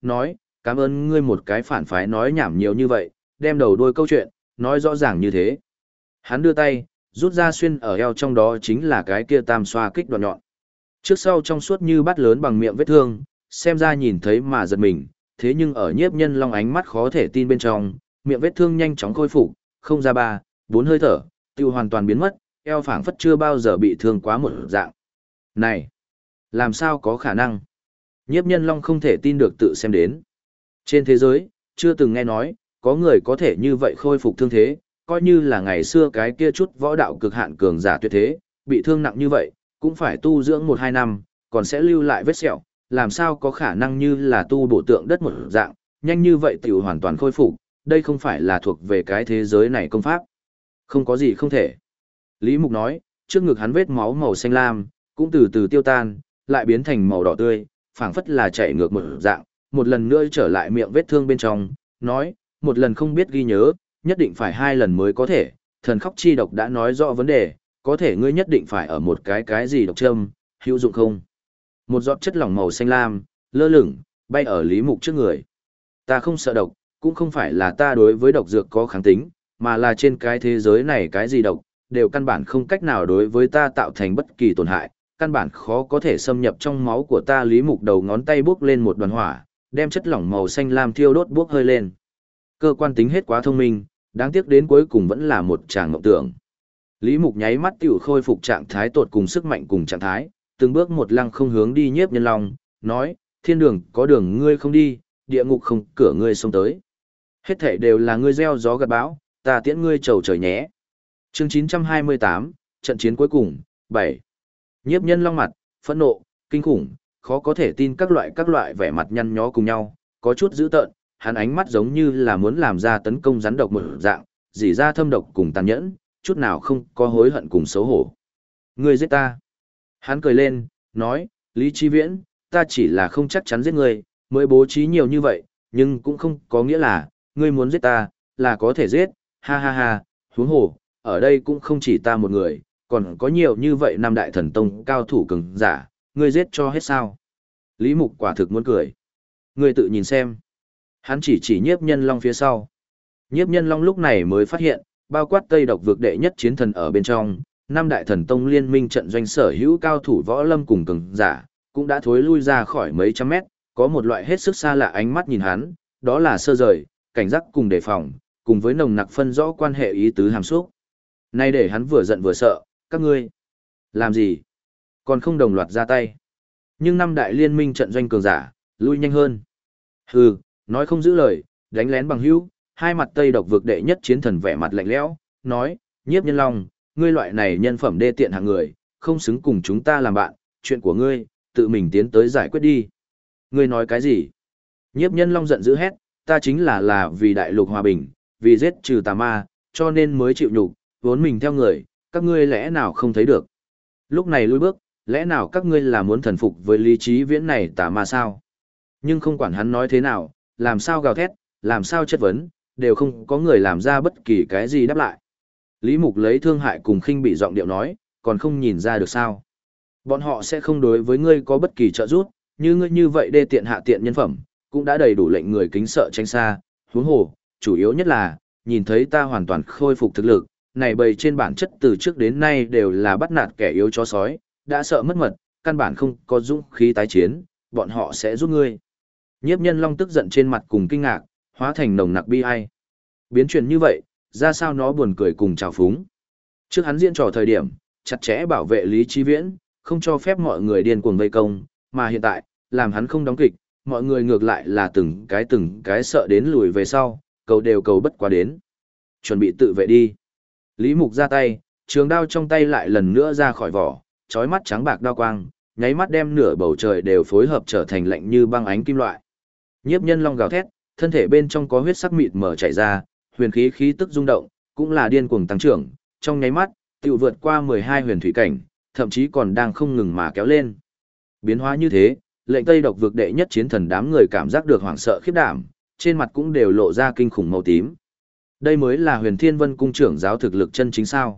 nói, cảm ơn ngươi một cái phản phái nói nhảm nhiều như vậy, đem đầu đuôi câu chuyện, nói rõ ràng như thế. Hắn đưa tay, rút ra xuyên ở eo trong đó chính là cái kia tam xoa kích đoạn nhọn. Trước sau trong suốt như bát lớn bằng miệng vết thương, xem ra nhìn thấy mà giật mình, thế nhưng ở nhiếp nhân long ánh mắt khó thể tin bên trong, miệng vết thương nhanh chóng khôi phục, không ra 3, 4 hơi thở, tiêu hoàn toàn biến mất, eo phảng phất chưa bao giờ bị thương quá một dạng. Này, làm sao có khả năng? Nhiếp nhân long không thể tin được tự xem đến. Trên thế giới, chưa từng nghe nói, có người có thể như vậy khôi phục thương thế, coi như là ngày xưa cái kia chút võ đạo cực hạn cường giả tuyệt thế, bị thương nặng như vậy, cũng phải tu dưỡng 1-2 năm, còn sẽ lưu lại vết sẹo, làm sao có khả năng như là tu bổ tượng đất một dạng, nhanh như vậy tiểu hoàn toàn khôi phục, đây không phải là thuộc về cái thế giới này công pháp. Không có gì không thể. Lý Mục nói, trước ngực hắn vết máu màu xanh lam, cũng từ từ tiêu tan, lại biến thành màu đỏ tươi, phảng phất là chảy ngược một dạng, một lần nữa trở lại miệng vết thương bên trong, nói, một lần không biết ghi nhớ, nhất định phải 2 lần mới có thể, thần khóc chi độc đã nói rõ vấn đề, có thể ngươi nhất định phải ở một cái gì độc châm, hữu dụng không? Một giọt chất lỏng màu xanh lam, lơ lửng, bay ở Lý Mục trước người. Ta không sợ độc, cũng không phải là ta đối với độc dược có kháng tính, mà là trên cái thế giới này cái gì độc, đều căn bản không cách nào đối với ta tạo thành bất kỳ tổn hại, căn bản khó có thể xâm nhập trong máu của ta. Lý Mục đầu ngón tay bước lên một đoàn hỏa, đem chất lỏng màu xanh lam thiêu đốt bước hơi lên. Cơ quan tính hết quá thông minh, đáng tiếc đến cuối cùng vẫn là một tràng ngộng tưởng. Lý Mục nháy mắt tiểu khôi phục trạng thái tột cùng sức mạnh cùng trạng thái, từng bước một lăng không hướng đi nhiếp nhân long, nói, thiên đường có đường ngươi không đi, địa ngục không cửa ngươi xông tới. Hết thảy đều là ngươi gieo gió gặt bão, ta tiễn ngươi trầu trời nhé. Chương 928, trận chiến cuối cùng, 7. Nhiếp nhân long mặt, phẫn nộ, kinh khủng, khó có thể tin các loại vẻ mặt nhăn nhó cùng nhau, có chút dữ tợn, hắn ánh mắt giống như là muốn làm ra tấn công rắn độc một dạng, dỉ ra thâm độc cùng tàn nhẫn, chút nào không có hối hận cùng xấu hổ. Ngươi giết ta. Hắn cười lên, nói, Lý Chi Viễn, ta chỉ là không chắc chắn giết ngươi, mới bố trí nhiều như vậy, nhưng cũng không có nghĩa là, ngươi muốn giết ta, là có thể giết, ha ha ha, huống hồ, ở đây cũng không chỉ ta một người, còn có nhiều như vậy năm đại thần tông cao thủ cường giả, ngươi giết cho hết sao. Lý Mục quả thực muốn cười. Ngươi tự nhìn xem. Hắn chỉ nhiếp nhân long phía sau. Nhiếp nhân long lúc này mới phát hiện, bao quát Tây Độc vực đệ nhất chiến thần ở bên trong, năm đại thần tông liên minh trận doanh sở hữu cao thủ võ lâm cùng cường giả, cũng đã thối lui ra khỏi mấy trăm mét, có một loại hết sức xa lạ ánh mắt nhìn hắn, đó là sơ rời, cảnh giác cùng đề phòng, cùng với nồng nặc phân rõ quan hệ ý tứ hàm xúc. Nay để hắn vừa giận vừa sợ, các ngươi làm gì? Còn không đồng loạt ra tay. Nhưng năm đại liên minh trận doanh cường giả, lui nhanh hơn. Hừ, nói không giữ lời, đánh lén bằng hữu, hai mặt Tây Độc vực đệ nhất chiến thần vẻ mặt lạnh lẽo, nói, nhiếp nhân long, ngươi loại này nhân phẩm đê tiện hạng người, không xứng cùng chúng ta làm bạn, chuyện của ngươi, tự mình tiến tới giải quyết đi. Ngươi nói cái gì? Nhiếp nhân long giận dữ hét, ta chính là vì đại lục hòa bình, vì giết trừ tà ma, cho nên mới chịu nhục, vốn mình theo người, các ngươi lẽ nào không thấy được. Lúc này lùi bước, lẽ nào các ngươi là muốn thần phục với lý trí viễn này tà ma sao? Nhưng không quản hắn nói thế nào, làm sao gào thét, làm sao chất vấn, đều không có người làm ra bất kỳ cái gì đáp lại. Lý Mục lấy thương hại cùng khinh bị giọng điệu nói, còn không nhìn ra được sao. Bọn họ sẽ không đối với ngươi có bất kỳ trợ giúp, như ngươi như vậy đê tiện hạ tiện nhân phẩm, cũng đã đầy đủ lệnh người kính sợ tránh xa, huống hồ, chủ yếu nhất là, nhìn thấy ta hoàn toàn khôi phục thực lực, này bầy trên bản chất từ trước đến nay đều là bắt nạt kẻ yếu chó sói, đã sợ mất mật, căn bản không có dũng khí tái chiến, bọn họ sẽ giúp ngươi. Nhiếp nhân long tức giận trên mặt cùng kinh ngạc, hóa thành nồng nặc bi ai. Biến chuyển như vậy, ra sao nó buồn cười cùng trào phúng. Trước hắn diễn trò thời điểm, chặt chẽ bảo vệ Lý Chí Viễn, không cho phép mọi người điên cuồng vây công, mà hiện tại, làm hắn không đóng kịch, mọi người ngược lại là từng cái sợ đến lùi về sau, cầu đều cầu bất quá đến. Chuẩn bị tự vệ đi. Lý Mục ra tay, trường đao trong tay lại lần nữa ra khỏi vỏ, chói mắt trắng bạc đao quang, nháy mắt đem nửa bầu trời đều phối hợp trở thành lạnh như băng ánh kim loại. Nhiếp nhân long gào thét, thân thể bên trong có huyết sắc mịt mở chảy ra, huyền khí khí tức rung động, cũng là điên cuồng tăng trưởng, trong nháy mắt, tiểu vượt qua 12 huyền thủy cảnh, thậm chí còn đang không ngừng mà kéo lên. Biến hóa như thế, lệnh Tây Độc vực đệ nhất chiến thần đám người cảm giác được hoảng sợ khiếp đảm, trên mặt cũng đều lộ ra kinh khủng màu tím. Đây mới là Huyền Thiên Vân cung trưởng giáo thực lực chân chính sao?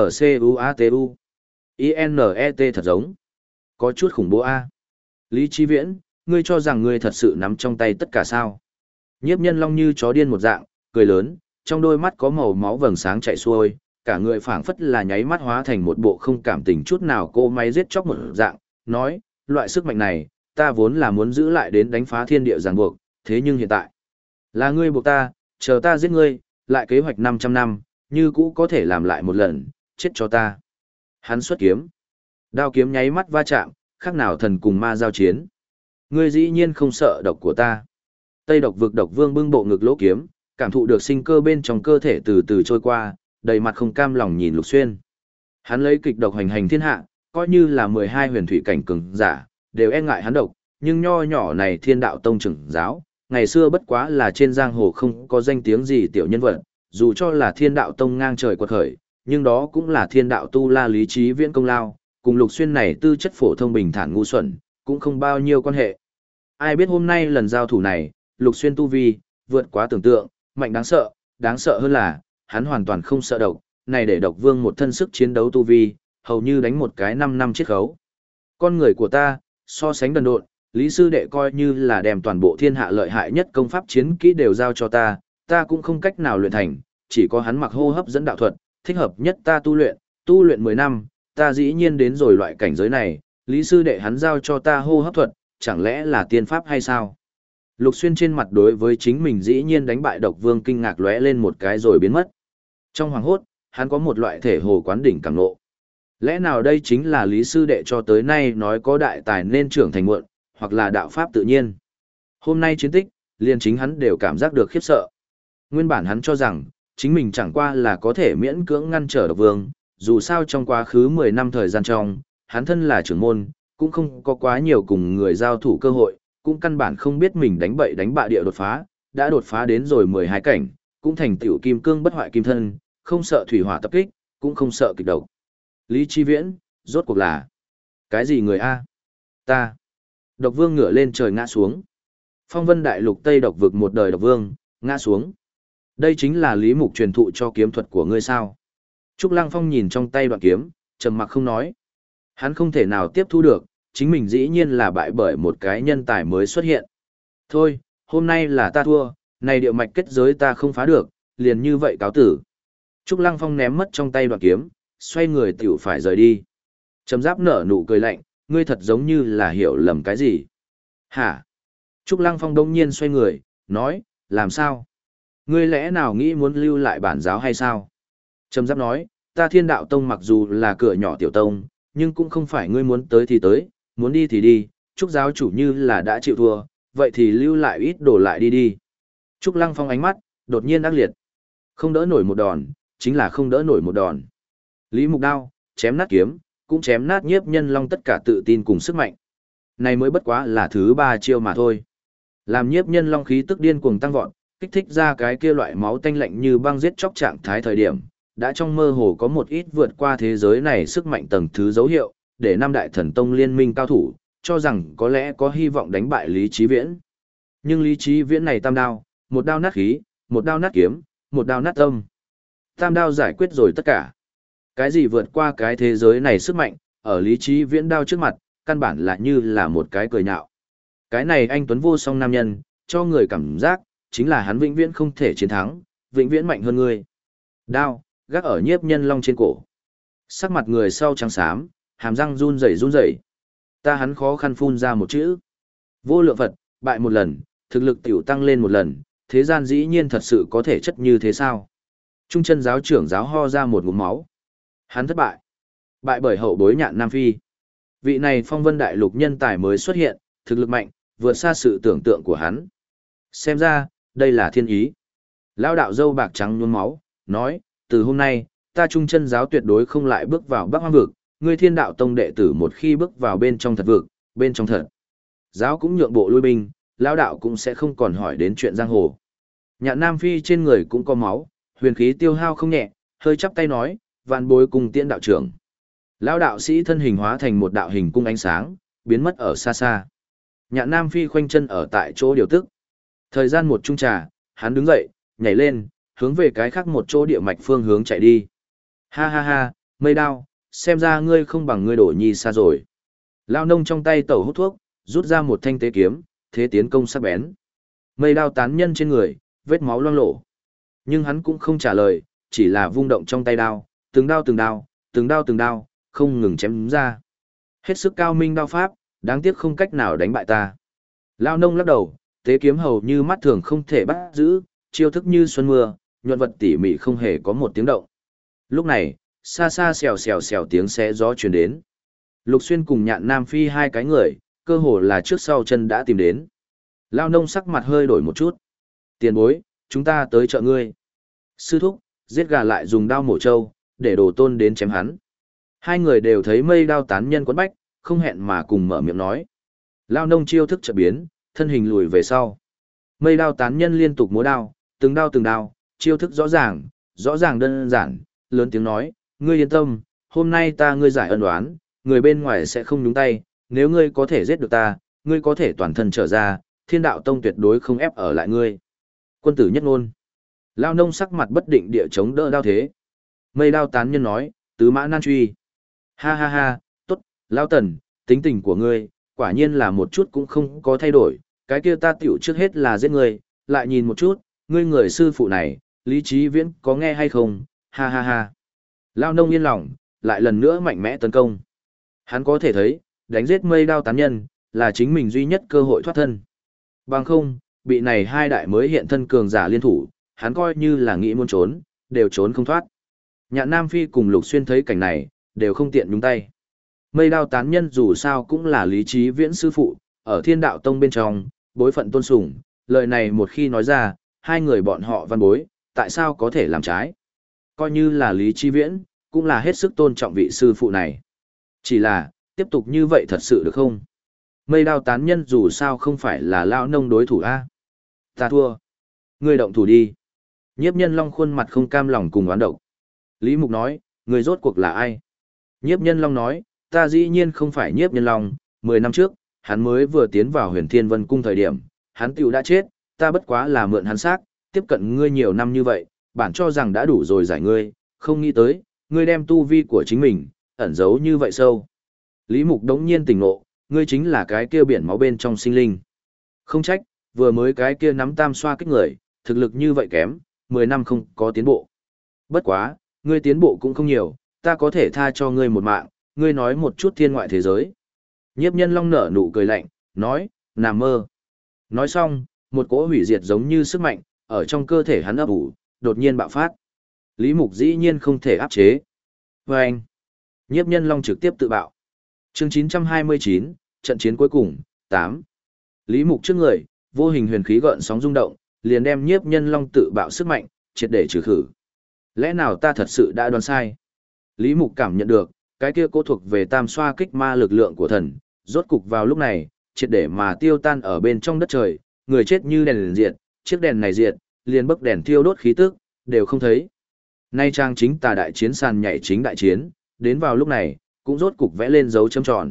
T-E-Z-U-I-N-C-U-A-T-U I-N-E-T thật giống. Có chút khủng bố a. Lý Chí Viễn, ngươi cho rằng ngươi thật sự nắm trong tay tất cả sao? Nhiếp Nhân Long như chó điên một dạng, cười lớn, trong đôi mắt có màu máu vầng sáng chạy xuôi, cả người phảng phất là nháy mắt hóa thành một bộ không cảm tình chút nào cô máy giết chóc một dạng, nói, loại sức mạnh này, ta vốn là muốn giữ lại đến đánh phá thiên địa ràng buộc, thế nhưng hiện tại, là ngươi buộc ta, chờ ta giết ngươi, lại kế hoạch 500 năm, như cũ có thể làm lại một lần, chết cho ta. Hắn xuất kiếm, đao kiếm nháy mắt va chạm, khác nào thần cùng ma giao chiến. Ngươi dĩ nhiên không sợ độc của ta. Tây Độc Vực Độc Vương bưng bộ ngực lỗ kiếm, cảm thụ được sinh cơ bên trong cơ thể từ từ trôi qua, đầy mặt không cam lòng nhìn Lục Xuyên. Hắn lấy kịch độc hành hành thiên hạ, coi như là 12 huyền thủy cảnh cường giả, đều e ngại hắn độc, nhưng nho nhỏ này Thiên Đạo Tông trưởng giáo, ngày xưa bất quá là trên giang hồ không có danh tiếng gì tiểu nhân vật, dù cho là Thiên Đạo Tông ngang trời quật khởi, nhưng đó cũng là Thiên Đạo tu la lý trí viễn công lao, cùng Lục Xuyên này tư chất phổ thông bình thản ngu xuẩn, cũng không bao nhiêu quan hệ. Ai biết hôm nay lần giao thủ này, Lục Xuyên tu vi, vượt quá tưởng tượng, mạnh đáng sợ hơn là, hắn hoàn toàn không sợ độc, này để độc vương một thân sức chiến đấu tu vi, hầu như đánh một cái 5 năm chiết khấu. Con người của ta, so sánh đần độn, Lý sư đệ coi như là đem toàn bộ thiên hạ lợi hại nhất công pháp chiến kỹ đều giao cho ta cũng không cách nào luyện thành, chỉ có hắn mặc hô hấp dẫn đạo thuật, thích hợp nhất ta tu luyện 10 năm, ta dĩ nhiên đến rồi loại cảnh giới này, Lý sư đệ hắn giao cho ta hô hấp thuật, chẳng lẽ là tiên pháp hay sao? Lục Xuyên trên mặt đối với chính mình dĩ nhiên đánh bại độc vương kinh ngạc lóe lên một cái rồi biến mất. Trong hoàng hốt, hắn có một loại thể hồ quán đỉnh cảm ngộ. Lẽ nào đây chính là Lý sư đệ cho tới nay nói có đại tài nên trưởng thành muộn, hoặc là đạo pháp tự nhiên. Hôm nay chiến tích, liền chính hắn đều cảm giác được khiếp sợ. Nguyên bản hắn cho rằng, chính mình chẳng qua là có thể miễn cưỡng ngăn trở độc vương, dù sao trong quá khứ 10 năm thời gian trong, hắn thân là trưởng môn, cũng không có quá nhiều cùng người giao thủ cơ hội, cũng căn bản không biết mình đánh bậy đánh bạ địa đột phá, đã đột phá đến rồi 12 cảnh, cũng thành tiểu kim cương bất hoại kim thân, không sợ thủy hỏa tập kích, cũng không sợ kịch độc. Lý Chi Viễn, rốt cuộc là cái gì người a? Ta. Độc Vương ngửa lên trời ngã xuống. Phong Vân Đại Lục Tây Độc Vực một đời Độc Vương, ngã xuống. Đây chính là Lý Mục truyền thụ cho kiếm thuật của ngươi sao? Trúc Lăng Phong nhìn trong tay đoạn kiếm, trầm mặc không nói. Hắn không thể nào tiếp thu được, chính mình dĩ nhiên là bại bởi một cái nhân tài mới xuất hiện. Thôi, hôm nay là ta thua, này địa mạch kết giới ta không phá được, liền như vậy cáo tử. Trúc Lăng Phong ném mất trong tay đoạn kiếm, xoay người tiểu phải rời đi. Trầm Giáp nở nụ cười lạnh, ngươi thật giống như là hiểu lầm cái gì. Hả? Trúc Lăng Phong đông nhiên xoay người, nói, làm sao? Ngươi lẽ nào nghĩ muốn lưu lại bản giáo hay sao? Trầm Giáp nói, ta Thiên Đạo Tông mặc dù là cửa nhỏ tiểu tông, nhưng cũng không phải ngươi muốn tới thì tới, muốn đi thì đi, Trúc giáo chủ như là đã chịu thua, vậy thì lưu lại ít đổ lại đi đi. Trúc Lăng Phong ánh mắt, đột nhiên ác liệt. Không đỡ nổi một đòn, chính là không đỡ nổi một đòn. Lý Mục đao, chém nát kiếm, cũng chém nát Nhiếp Nhân Long tất cả tự tin cùng sức mạnh. Này mới bất quá là thứ 3 chiêu mà thôi. Làm Nhiếp Nhân Long khí tức điên cuồng tăng vọt, kích thích ra cái kia loại máu tanh lạnh như băng giết chóc trạng thái thời điểm, đã trong mơ hồ có một ít vượt qua thế giới này sức mạnh tầng thứ dấu hiệu, để năm đại thần tông liên minh cao thủ, cho rằng có lẽ có hy vọng đánh bại Lý Chí Viễn. Nhưng Lý Chí Viễn này tam đao, một đao nát khí, một đao nát kiếm, một đao nát tâm. Tam đao giải quyết rồi tất cả. Cái gì vượt qua cái thế giới này sức mạnh, ở Lý Chí Viễn đao trước mặt, căn bản là như là một cái cười nhạo. Cái này anh tuấn vô song nam nhân, cho người cảm giác, chính là hắn vĩnh viễn không thể chiến thắng, vĩnh viễn mạnh hơn người. Đao, gác ở Nhiếp Nhân Long trên cổ. Sắc mặt người sau trắng xám, hàm răng run rẩy. Ta hắn khó khăn phun ra một chữ. Vô lượng Phật, bại một lần, thực lực tiểu tăng lên một lần, thế gian dĩ nhiên thật sự có thể chất như thế sao? Trung chân giáo trưởng giáo ho ra một ngụm máu. Hắn thất bại. Bại bởi hậu bối Nhạn Nam Phi. Vị này Phong Vân Đại Lục nhân tài mới xuất hiện, thực lực mạnh, vượt xa sự tưởng tượng của hắn. Xem ra, đây là thiên ý. Lão đạo dâu bạc trắng nhuốm máu, nói, từ hôm nay, ta Trung chân giáo tuyệt đối không lại bước vào Bắc Hoang vực, ngươi Thiên Đạo Tông đệ tử một khi bước vào bên trong thật vực, bên trong thật. Giáo cũng nhượng bộ lui binh, lão đạo cũng sẽ không còn hỏi đến chuyện giang hồ. Nhạn Nam Phi trên người cũng có máu, huyền khí tiêu hao không nhẹ, hơi chắp tay nói, vạn bối cùng tiễn đạo trưởng. Lão đạo sĩ thân hình hóa thành một đạo hình cung ánh sáng, biến mất ở xa xa. Nhạn Nam Phi khoanh chân ở tại chỗ điều tức. Thời gian một chung trà, hắn đứng dậy, nhảy lên, hướng về cái khác một chỗ địa mạch phương hướng chạy đi. Ha ha ha, mây đao, xem ra ngươi không bằng ngươi đổ nhi xa rồi. Lao nông trong tay tẩu hút thuốc, rút ra một thanh tế kiếm, thế tiến công sắc bén. Mây đao tán nhân trên người, vết máu loang lổ. Nhưng hắn cũng không trả lời, chỉ là vung động trong tay đao, từng đao từng đao, từng đao từng đao, không ngừng chém đúng ra. Hết sức cao minh đao pháp, đáng tiếc không cách nào đánh bại ta. Lao nông lắc đầu, tế kiếm hầu như mắt thường không thể bắt giữ, chiêu thức như xuân mưa, nhuận vật tỉ mỉ không hề có một tiếng động. Lúc này, xa xa xèo xèo xèo tiếng xé gió truyền đến. Lục Xuyên cùng Nhạn Nam Phi hai cái người, cơ hồ là trước sau chân đã tìm đến. Lao nông sắc mặt hơi đổi một chút. Tiền bối, chúng ta tới chợ ngươi. Sư thúc, giết gà lại dùng đao mổ trâu, để đồ tôn đến chém hắn. Hai người đều thấy mây đao tán nhân quấn bách, không hẹn mà cùng mở miệng nói. Lao nông chiêu thức chợt biến, thân hình lùi về sau. Mây đao tán nhân liên tục múa đao, từng đao, chiêu thức rõ ràng đơn giản, lớn tiếng nói, ngươi yên tâm, hôm nay ta ngươi giải ân oán, người bên ngoài sẽ không nhúng tay, nếu ngươi có thể giết được ta, ngươi có thể toàn thân trở ra, Thiên Đạo Tông tuyệt đối không ép ở lại ngươi. Quân tử nhất ngôn. Lao nông sắc mặt bất định địa chống đỡ đao thế. Mây đao tán nhân nói, tứ mã nan truy. Ha ha ha, tốt, Lao Tần, tính tình của ngươi, quả nhiên là một chút cũng không có thay đổi, cái kia ta tiểu trước hết là giết ngươi, lại nhìn một chút, ngươi người sư phụ này, Lý Chí Viễn có nghe hay không, ha ha ha. Lao nông yên lòng, lại lần nữa mạnh mẽ tấn công. Hắn có thể thấy, đánh giết mây đao tán nhân, là chính mình duy nhất cơ hội thoát thân. Bằng không, bị này hai đại mới hiện thân cường giả liên thủ, hắn coi như là nghĩ muốn trốn, đều trốn không thoát. Nhạn Nam Phi cùng Lục Xuyên thấy cảnh này, đều không tiện nhúng tay. Mây đao tán nhân dù sao cũng là Lý Chí Viễn sư phụ, ở Thiên Đạo Tông bên trong, bối phận tôn sùng, lời này một khi nói ra, hai người bọn họ văn bối, tại sao có thể làm trái? Coi như là Lý Chí Viễn, cũng là hết sức tôn trọng vị sư phụ này. Chỉ là, tiếp tục như vậy thật sự được không? Mây đao tán nhân dù sao không phải là lão nông đối thủ a. Ta thua. Ngươi động thủ đi. Nhiếp Nhân Long khuôn mặt không cam lòng cùng oán độc. Lý Mục nói, người rốt cuộc là ai? Nhiếp Nhân Long nói, ta dĩ nhiên không phải Nhiếp Nhân Long, 10 năm trước, hắn mới vừa tiến vào Huyền Thiên Vân Cung thời điểm, hắn tiểu đã chết, ta bất quá là mượn hắn xác, tiếp cận ngươi nhiều năm như vậy, bản cho rằng đã đủ rồi giải ngươi, không nghĩ tới, ngươi đem tu vi của chính mình, ẩn giấu như vậy sâu. Lý Mục đống nhiên tỉnh ngộ, ngươi chính là cái kia biển máu bên trong sinh linh. Không trách, vừa mới cái kia nắm tam xoa kích người, thực lực như vậy kém, 10 năm không có tiến bộ. Bất quá, ngươi tiến bộ cũng không nhiều, ta có thể tha cho ngươi một mạng, ngươi nói một chút thiên ngoại thế giới. Nhiếp Nhân Long nở nụ cười lạnh, nói, nằm mơ. Nói xong, một cỗ hủy diệt giống như sức mạnh, ở trong cơ thể hắn ấp ủ, đột nhiên bạo phát. Lý Mục dĩ nhiên không thể áp chế. Và anh, Nhiếp Nhân Long trực tiếp tự bạo. Chương 929, trận chiến cuối cùng, 8. Lý Mục trước người, vô hình huyền khí gợn sóng rung động, liền đem Nhiếp Nhân Long tự bạo sức mạnh, triệt để trừ khử. Lẽ nào ta thật sự đã đoán sai? Lý Mục cảm nhận được, cái kia cố thuộc về tam xoa kích ma lực lượng của thần, rốt cục vào lúc này, triệt để mà tiêu tan ở bên trong đất trời, người chết như đèn diệt, chiếc đèn này diệt, liền bấc đèn thiêu đốt khí tức, đều không thấy. Nay trang chính tà đại chiến sàn nhảy chính đại chiến, đến vào lúc này, cũng rốt cục vẽ lên dấu chấm tròn.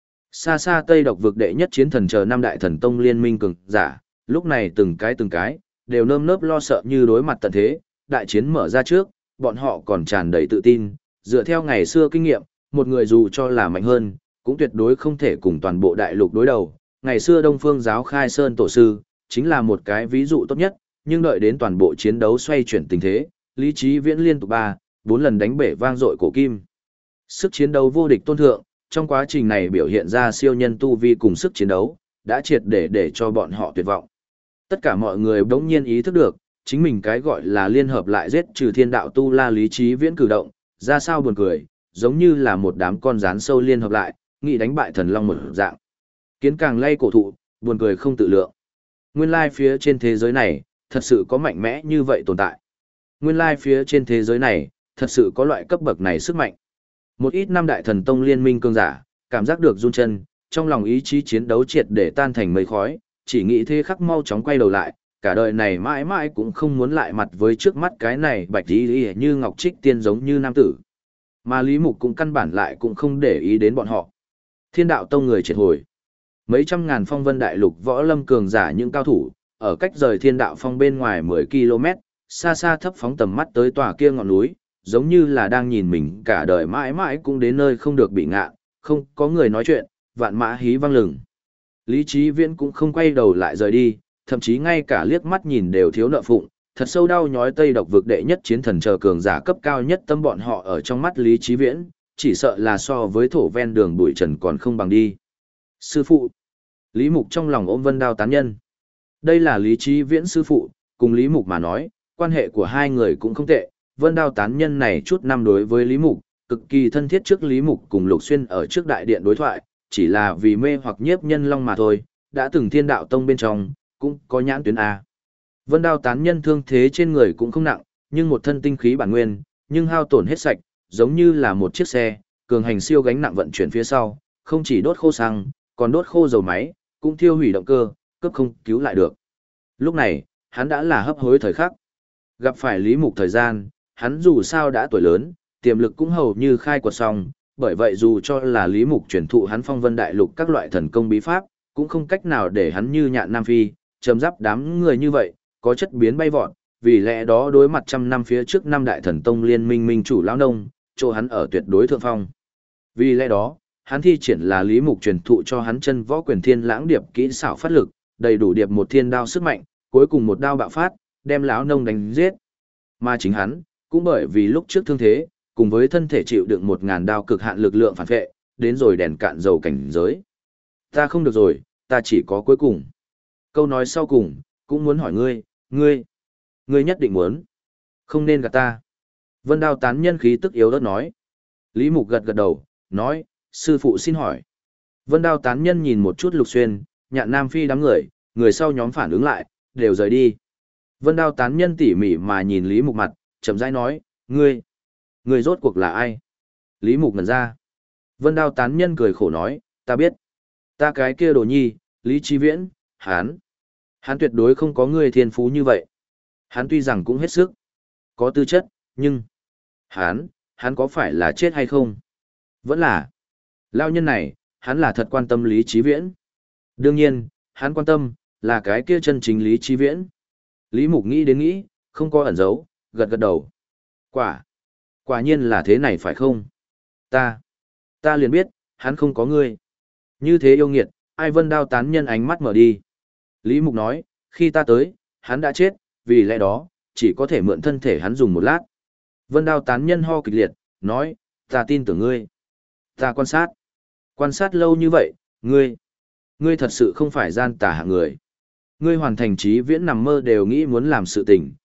Xa xa Tây Độc vực đệ nhất chiến thần chờ năm đại thần tông liên minh cường giả, lúc này từng cái, đều nơm nớp lo sợ như đối mặt tận thế, đại chiến mở ra trước, bọn họ còn tràn đầy tự tin, dựa theo ngày xưa kinh nghiệm, một người dù cho là mạnh hơn, cũng tuyệt đối không thể cùng toàn bộ đại lục đối đầu. Ngày xưa Đông Phương giáo khai sơn tổ sư, chính là một cái ví dụ tốt nhất, nhưng đợi đến toàn bộ chiến đấu xoay chuyển tình thế, Lý Chí Viễn liên tục 4 lần đánh bể vang dội cổ kim. Sức chiến đấu vô địch tôn thượng, trong quá trình này biểu hiện ra siêu nhân tu vi cùng sức chiến đấu, đã triệt để cho bọn họ tuyệt vọng. Tất cả mọi người đống nhiên ý thức được, chính mình cái gọi là liên hợp lại giết trừ thiên đạo tu la Lý Chí Viễn cử động, ra sao buồn cười, giống như là một đám con rán sâu liên hợp lại, nghĩ đánh bại thần long một dạng. Kiến càng lay cổ thụ, buồn cười không tự lượng. Nguyên lai phía trên thế giới này, thật sự có mạnh mẽ như vậy tồn tại. Nguyên lai phía trên thế giới này, thật sự có loại cấp bậc này sức mạnh. Một ít năm đại thần tông liên minh cường giả, cảm giác được run chân, trong lòng ý chí chiến đấu triệt để tan thành mây khói, chỉ nghĩ thế khắc mau chóng quay đầu lại, cả đời này mãi mãi cũng không muốn lại mặt với trước mắt cái này bạch tí như ngọc trích tiên giống như nam tử. Mà Lý Mục cũng căn bản lại cũng không để ý đến bọn họ. Thiên đạo tông người triệt hồi. Mấy trăm ngàn phong vân đại lục võ lâm cường giả những cao thủ, ở cách rời thiên đạo phong bên ngoài 10 km, xa xa thấp phóng tầm mắt tới tòa kia ngọn núi, giống như là đang nhìn mình cả đời mãi mãi cũng đến nơi không được bị ngạ, không có người nói chuyện, vạn mã hí vang lừng. Lý Chí Viễn cũng không quay đầu lại rời đi, thậm chí ngay cả liếc mắt nhìn đều thiếu nợ phụng, thật sâu đau nhói Tây Độc vực đệ nhất chiến thần chờ cường giả cấp cao nhất tâm bọn họ ở trong mắt Lý Chí Viễn, chỉ sợ là so với thổ ven đường bụi trần còn không bằng đi. Sư phụ. Lý Mục trong lòng ôm Vân Đao tán nhân. Đây là Lý Chí Viễn sư phụ, cùng Lý Mục mà nói, quan hệ của hai người cũng không tệ. Vân Đao tán nhân này chút năm đối với Lý Mục, cực kỳ thân thiết trước Lý Mục cùng Lục Xuyên ở trước đại điện đối thoại, chỉ là vì mê hoặc nhiếp nhân long mà thôi, đã từng Thiên Đạo Tông bên trong, cũng có nhãn tuyến A. Vân Đao tán nhân thương thế trên người cũng không nặng, nhưng một thân tinh khí bản nguyên, nhưng hao tổn hết sạch, giống như là một chiếc xe, cường hành siêu gánh nặng vận chuyển phía sau, không chỉ đốt khô xăng, còn đốt khô dầu máy, cũng thiêu hủy động cơ, cấp không cứu lại được. Lúc này, hắn đã là hấp hối thời khắc. Gặp phải Lý Mục thời gian, hắn dù sao đã tuổi lớn, tiềm lực cũng hầu như khai quật xong, bởi vậy dù cho là Lý Mục truyền thụ hắn Phong Vân Đại Lục các loại thần công bí pháp, cũng không cách nào để hắn như Nhạn Nam Phi, chấm giáp đám người như vậy, có chất biến bay vọt, vì lẽ đó đối mặt trăm năm phía trước năm đại thần tông liên minh minh chủ lão nông, chỗ hắn ở tuyệt đối thượng phong. Vì lẽ đó, hắn thi triển là Lý Mục truyền thụ cho hắn chân võ quyền thiên lãng điệp kỹ xảo phát lực, đầy đủ điệp một thiên đao sức mạnh, cuối cùng một đao bạo phát, đem lão nông đánh giết. Mà chính hắn, cũng bởi vì lúc trước thương thế, cùng với thân thể chịu đựng 1000 đao cực hạn lực lượng phản vệ, đến rồi đèn cạn dầu cảnh giới. Ta không được rồi, ta chỉ có cuối cùng. Câu nói sau cùng, cũng muốn hỏi ngươi nhất định muốn. Không nên gạt ta. Vân Đao tán nhân khí tức yếu ớt nói. Lý Mục gật gật đầu, nói, sư phụ xin hỏi. Vân Đao tán nhân nhìn một chút Lục Xuyên, Nhạn Nam Phi đám người, người sau nhóm phản ứng lại, đều rời đi. Vân Đao tán nhân tỉ mỉ mà nhìn Lý Mục mặt, chậm rãi nói, ngươi rốt cuộc là ai? Lý Mục ngẩn ra. Vân Đao tán nhân cười khổ nói, ta biết. Ta cái kia đồ nhi, Lý Chí Viễn, hắn tuyệt đối không có ngươi thiên phú như vậy. Hắn tuy rằng cũng hết sức, có tư chất, nhưng hắn có phải là chết hay không? Vẫn là. Lao nhân này, hắn là thật quan tâm Lý Chí Viễn. Đương nhiên, hắn quan tâm, là cái kia chân chính Lý Chí Viễn. Lý Mục nghĩ đến nghĩ, không có ẩn giấu, gật gật đầu. Quả nhiên là thế này phải không? Ta liền biết, hắn không có ngươi. Như thế yêu nghiệt, ai Vân Đao tán nhân ánh mắt mở đi. Lý Mục nói, khi ta tới, hắn đã chết, vì lẽ đó, chỉ có thể mượn thân thể hắn dùng một lát. Vân Đao tán nhân ho kịch liệt, nói, ta tin tưởng ngươi. Ta quan sát lâu như vậy, ngươi thật sự không phải gian tà hạng người. Ngươi hoàn thành Chí Viễn nằm mơ đều nghĩ muốn làm sự tình,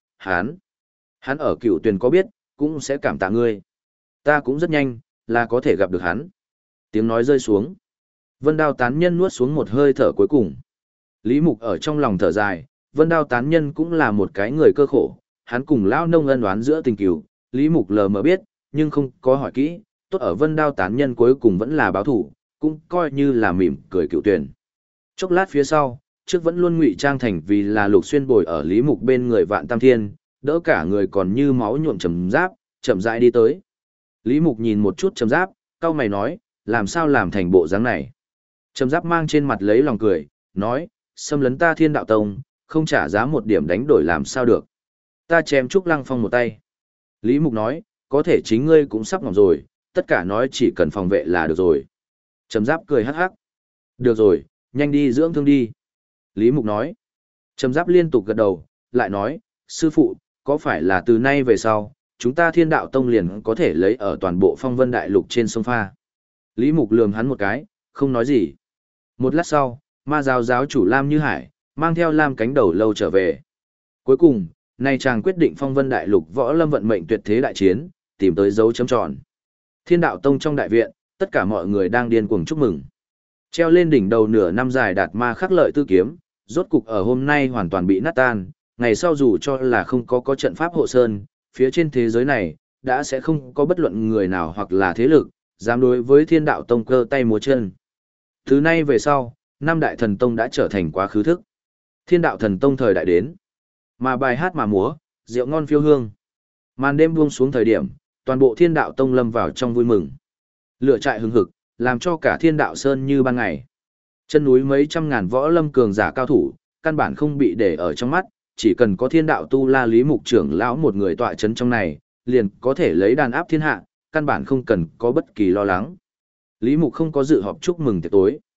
hắn ở Cựu Tuyền có biết, cũng sẽ cảm tạ ngươi. Ta cũng rất nhanh, là có thể gặp được hắn. Tiếng nói rơi xuống. Vân Đao tán nhân nuốt xuống một hơi thở cuối cùng. Lý Mục ở trong lòng thở dài, Vân Đao tán nhân cũng là một cái người cơ khổ, hắn cùng lão nông ân oán giữa tình cừu, Lý Mục lờ mờ biết, nhưng không có hỏi kỹ, tốt ở Vân Đao tán nhân cuối cùng vẫn là báo thủ, cũng coi như là mỉm cười Cựu Tuyền. Chốc lát phía sau, trước vẫn luôn ngụy trang thành vì là Lục Xuyên bồi ở Lý Mục bên người Vạn Tam Thiên, đỡ cả người còn như máu nhuộm trầm giáp, chậm rãi đi tới. Lý Mục nhìn một chút trầm giáp, cau mày nói, làm sao làm thành bộ dáng này. Trầm giáp mang trên mặt lấy lòng cười, nói, xâm lấn ta Thiên Đạo Tông, không trả giá một điểm đánh đổi làm sao được. Ta chém Trúc Lăng Phong một tay. Lý Mục nói, có thể chính ngươi cũng sắp ngỏm rồi, tất cả nói chỉ cần phòng vệ là được rồi. Trầm giáp cười hắc hắc. Được rồi, nhanh đi dưỡng thương đi. Lý Mục nói. Trầm giáp liên tục gật đầu, lại nói, sư phụ, có phải là từ nay về sau, chúng ta Thiên Đạo Tông liền có thể lấy ở toàn bộ Phong Vân Đại Lục trên sông pha. Lý Mục lườm hắn một cái, không nói gì. Một lát sau, ma giáo giáo chủ Lam Như Hải, mang theo Lam Cánh Đầu Lâu trở về. Cuối cùng, nay chàng quyết định Phong Vân Đại Lục võ lâm vận mệnh tuyệt thế đại chiến, tìm tới dấu chấm tròn. Thiên Đạo Tông trong đại viện, tất cả mọi người đang điên cuồng chúc mừng. Treo lên đỉnh đầu nửa năm dài đạt ma khắc lợi tư kiếm, rốt cục ở hôm nay hoàn toàn bị nát tan, ngày sau dù cho là không có trận pháp hộ sơn, phía trên thế giới này, đã sẽ không có bất luận người nào hoặc là thế lực, dám đối với Thiên Đạo Tông cơ tay múa chân. Từ nay về sau, năm đại thần tông đã trở thành quá khứ thức. Thiên Đạo Thần Tông thời đại đến, mà bài hát mà múa, rượu ngon phiêu hương. Màn đêm buông xuống thời điểm, toàn bộ Thiên Đạo Tông lâm vào trong vui mừng. Lửa trại hừng hực, làm cho cả Thiên Đạo Sơn như ban ngày. Chân núi mấy trăm ngàn võ lâm cường giả cao thủ, căn bản không bị để ở trong mắt, chỉ cần có Thiên Đạo Tu La Lý Mục trưởng lão một người tọa chấn trong này, liền có thể lấy đàn áp thiên hạ, căn bản không cần có bất kỳ lo lắng. Lý Mục không có dự họp chúc mừng tiệc tối.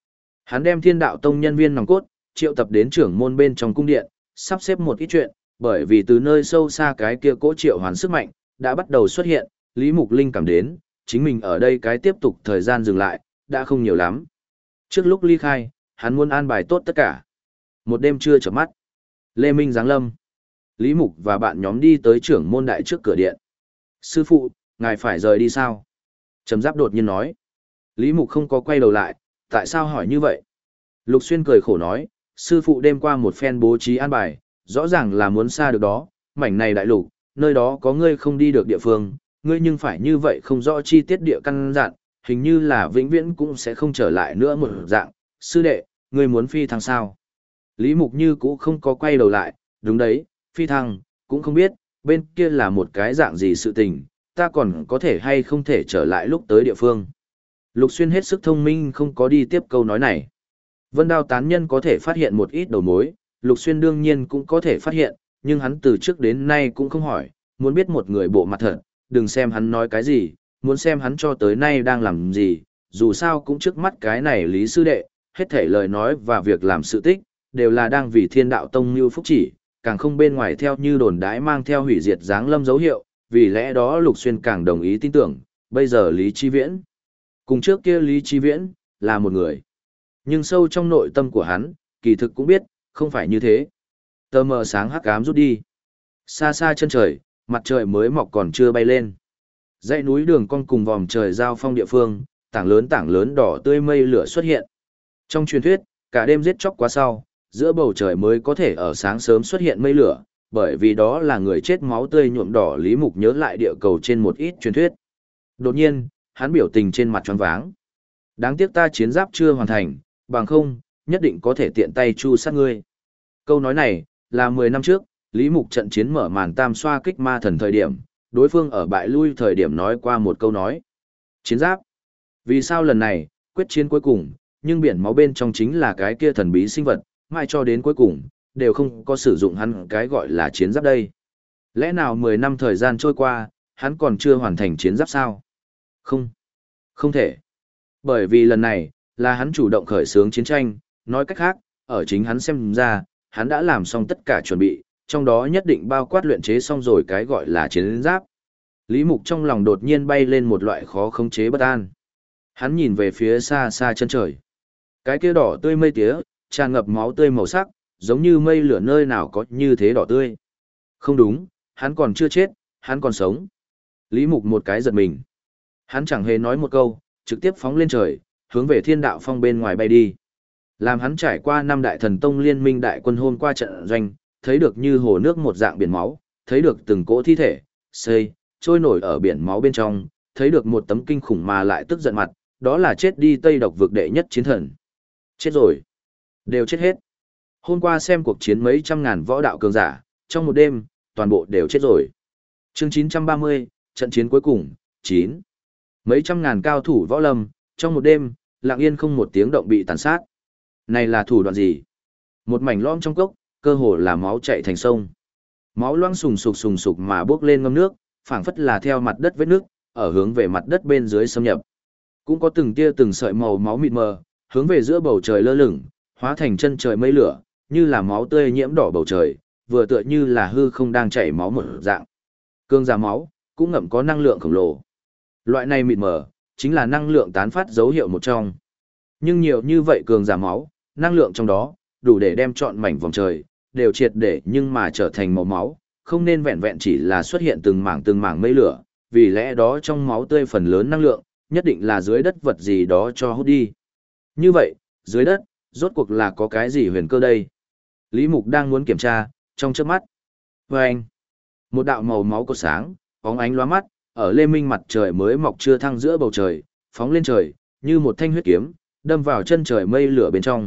Hắn đem Thiên Đạo Tông nhân viên nòng cốt, triệu tập đến trưởng môn bên trong cung điện, sắp xếp một ít chuyện, bởi vì từ nơi sâu xa cái kia cỗ triệu hoán sức mạnh, đã bắt đầu xuất hiện, Lý Mục Linh cảm đến, chính mình ở đây cái tiếp tục thời gian dừng lại, đã không nhiều lắm. Trước lúc ly khai, hắn muốn an bài tốt tất cả. Một đêm trưa chợp mắt, Lê Minh giáng lâm. Lý Mục và bạn nhóm đi tới trưởng môn đại trước cửa điện. Sư phụ, ngài phải rời đi sao? Trầm Giáp đột nhiên nói. Lý Mục không có quay đầu lại, tại sao hỏi như vậy? Lục Xuyên cười khổ nói, sư phụ đêm qua một phen bố trí an bài, rõ ràng là muốn xa được đó, mảnh này đại lục, nơi đó có ngươi không đi được địa phương, ngươi nhưng phải như vậy không rõ chi tiết địa căn dặn, hình như là vĩnh viễn cũng sẽ không trở lại nữa một dạng. Sư đệ, ngươi muốn phi thăng sao? Lý Mục như cũ không có quay đầu lại, đúng đấy, phi thăng, cũng không biết, bên kia là một cái dạng gì sự tình, ta còn có thể hay không thể trở lại lúc tới địa phương. Lục Xuyên hết sức thông minh không có đi tiếp câu nói này. Vân Đao tán nhân có thể phát hiện một ít đầu mối, Lục Xuyên đương nhiên cũng có thể phát hiện, nhưng hắn từ trước đến nay cũng không hỏi, muốn biết một người bộ mặt thật, đừng xem hắn nói cái gì, muốn xem hắn cho tới nay đang làm gì, dù sao cũng trước mắt cái này Lý sư đệ, hết thể lời nói và việc làm sự tích, đều là đang vì Thiên Đạo Tông như phúc chỉ, càng không bên ngoài theo như đồn đãi mang theo hủy diệt dáng lâm dấu hiệu, vì lẽ đó Lục Xuyên càng đồng ý tin tưởng, bây giờ Lý Chi Viễn, cùng trước kia Lý Chi Viễn, là một người. Nhưng sâu trong nội tâm của hắn, kỳ thực cũng biết, không phải như thế. Tờ mờ sáng hắc ám rút đi. Xa xa chân trời, mặt trời mới mọc còn chưa bay lên. Dãy núi đường cong cùng vòm trời giao phong địa phương, tảng lớn đỏ tươi mây lửa xuất hiện. Trong truyền thuyết, cả đêm giết chóc quá sau, giữa bầu trời mới có thể ở sáng sớm xuất hiện mây lửa, bởi vì đó là người chết máu tươi nhuộm đỏ. Lý Mục nhớ lại địa cầu trên một ít truyền thuyết. Đột nhiên, hắn biểu tình trên mặt choáng váng. Đáng tiếc ta chiến giáp chưa hoàn thành, bằng không, nhất định có thể tiện tay chu sát ngươi. Câu nói này, là 10 năm trước, Lý Mục trận chiến mở màn tam xoa kích ma thần thời điểm, đối phương ở bại lui thời điểm nói qua một câu nói. Chiến giáp. Vì sao lần này, quyết chiến cuối cùng, nhưng biển máu bên trong chính là cái kia thần bí sinh vật, mãi cho đến cuối cùng, đều không có sử dụng hắn cái gọi là chiến giáp đây. Lẽ nào 10 năm thời gian trôi qua, hắn còn chưa hoàn thành chiến giáp sao? Không. Không thể. Bởi vì lần này, là hắn chủ động khởi xướng chiến tranh, nói cách khác, ở chính hắn xem ra, hắn đã làm xong tất cả chuẩn bị, trong đó nhất định bao quát luyện chế xong rồi cái gọi là chiến giáp. Lý Mục trong lòng đột nhiên bay lên một loại khó khống chế bất an. Hắn nhìn về phía xa xa chân trời. Cái kia đỏ tươi mây tía, tràn ngập máu tươi màu sắc, giống như mây lửa nơi nào có như thế đỏ tươi. Không đúng, hắn còn chưa chết, hắn còn sống. Lý Mục một cái giật mình. Hắn chẳng hề nói một câu, trực tiếp phóng lên trời, hướng về Thiên Đạo Phong bên ngoài bay đi. Làm hắn trải qua 5 đại thần tông liên minh đại quân hôm qua trận doanh, thấy được như hồ nước một dạng biển máu, thấy được từng cỗ thi thể, xây, trôi nổi ở biển máu bên trong, thấy được một tấm kinh khủng mà lại tức giận mặt, đó là chết đi Tây Độc vực đệ nhất chiến thần. Chết rồi. Đều chết hết. Hôm qua xem cuộc chiến mấy trăm ngàn võ đạo cường giả, trong một đêm, toàn bộ đều chết rồi. Chương 930, trận chiến cuối cùng, 9. Mấy trăm ngàn cao thủ võ lâm, trong một đêm, lặng yên không một tiếng động bị tàn sát. Này là thủ đoạn gì? Một mảnh lõm trong cốc, cơ hồ là máu chảy thành sông. Máu loang sùng sục mà bốc lên ngâm nước, phảng phất là theo mặt đất vết nước, ở hướng về mặt đất bên dưới xâm nhập. Cũng có từng tia từng sợi màu máu mịt mờ, hướng về giữa bầu trời lơ lửng, hóa thành chân trời mây lửa, như là máu tươi nhiễm đỏ bầu trời, vừa tựa như là hư không đang chảy máu một dạng. Cương giả máu, cũng ngậm có năng lượng khổng lồ. Loại này mịt mờ, chính là năng lượng tán phát dấu hiệu một trong. Nhưng nhiều như vậy cường giả máu, năng lượng trong đó, đủ để đem trọn mảnh vòng trời, đều triệt để nhưng mà trở thành màu máu, không nên vẹn vẹn chỉ là xuất hiện từng mảng mây lửa, vì lẽ đó trong máu tươi phần lớn năng lượng, nhất định là dưới đất vật gì đó cho hút đi. Như vậy, dưới đất, rốt cuộc là có cái gì huyền cơ đây? Lý Mục đang muốn kiểm tra, trong chớp mắt. Vâng! Một đạo màu máu cột sáng, bóng ánh lóa mắt, ở lê minh mặt trời mới mọc chưa thăng giữa bầu trời, phóng lên trời, như một thanh huyết kiếm, đâm vào chân trời mây lửa bên trong.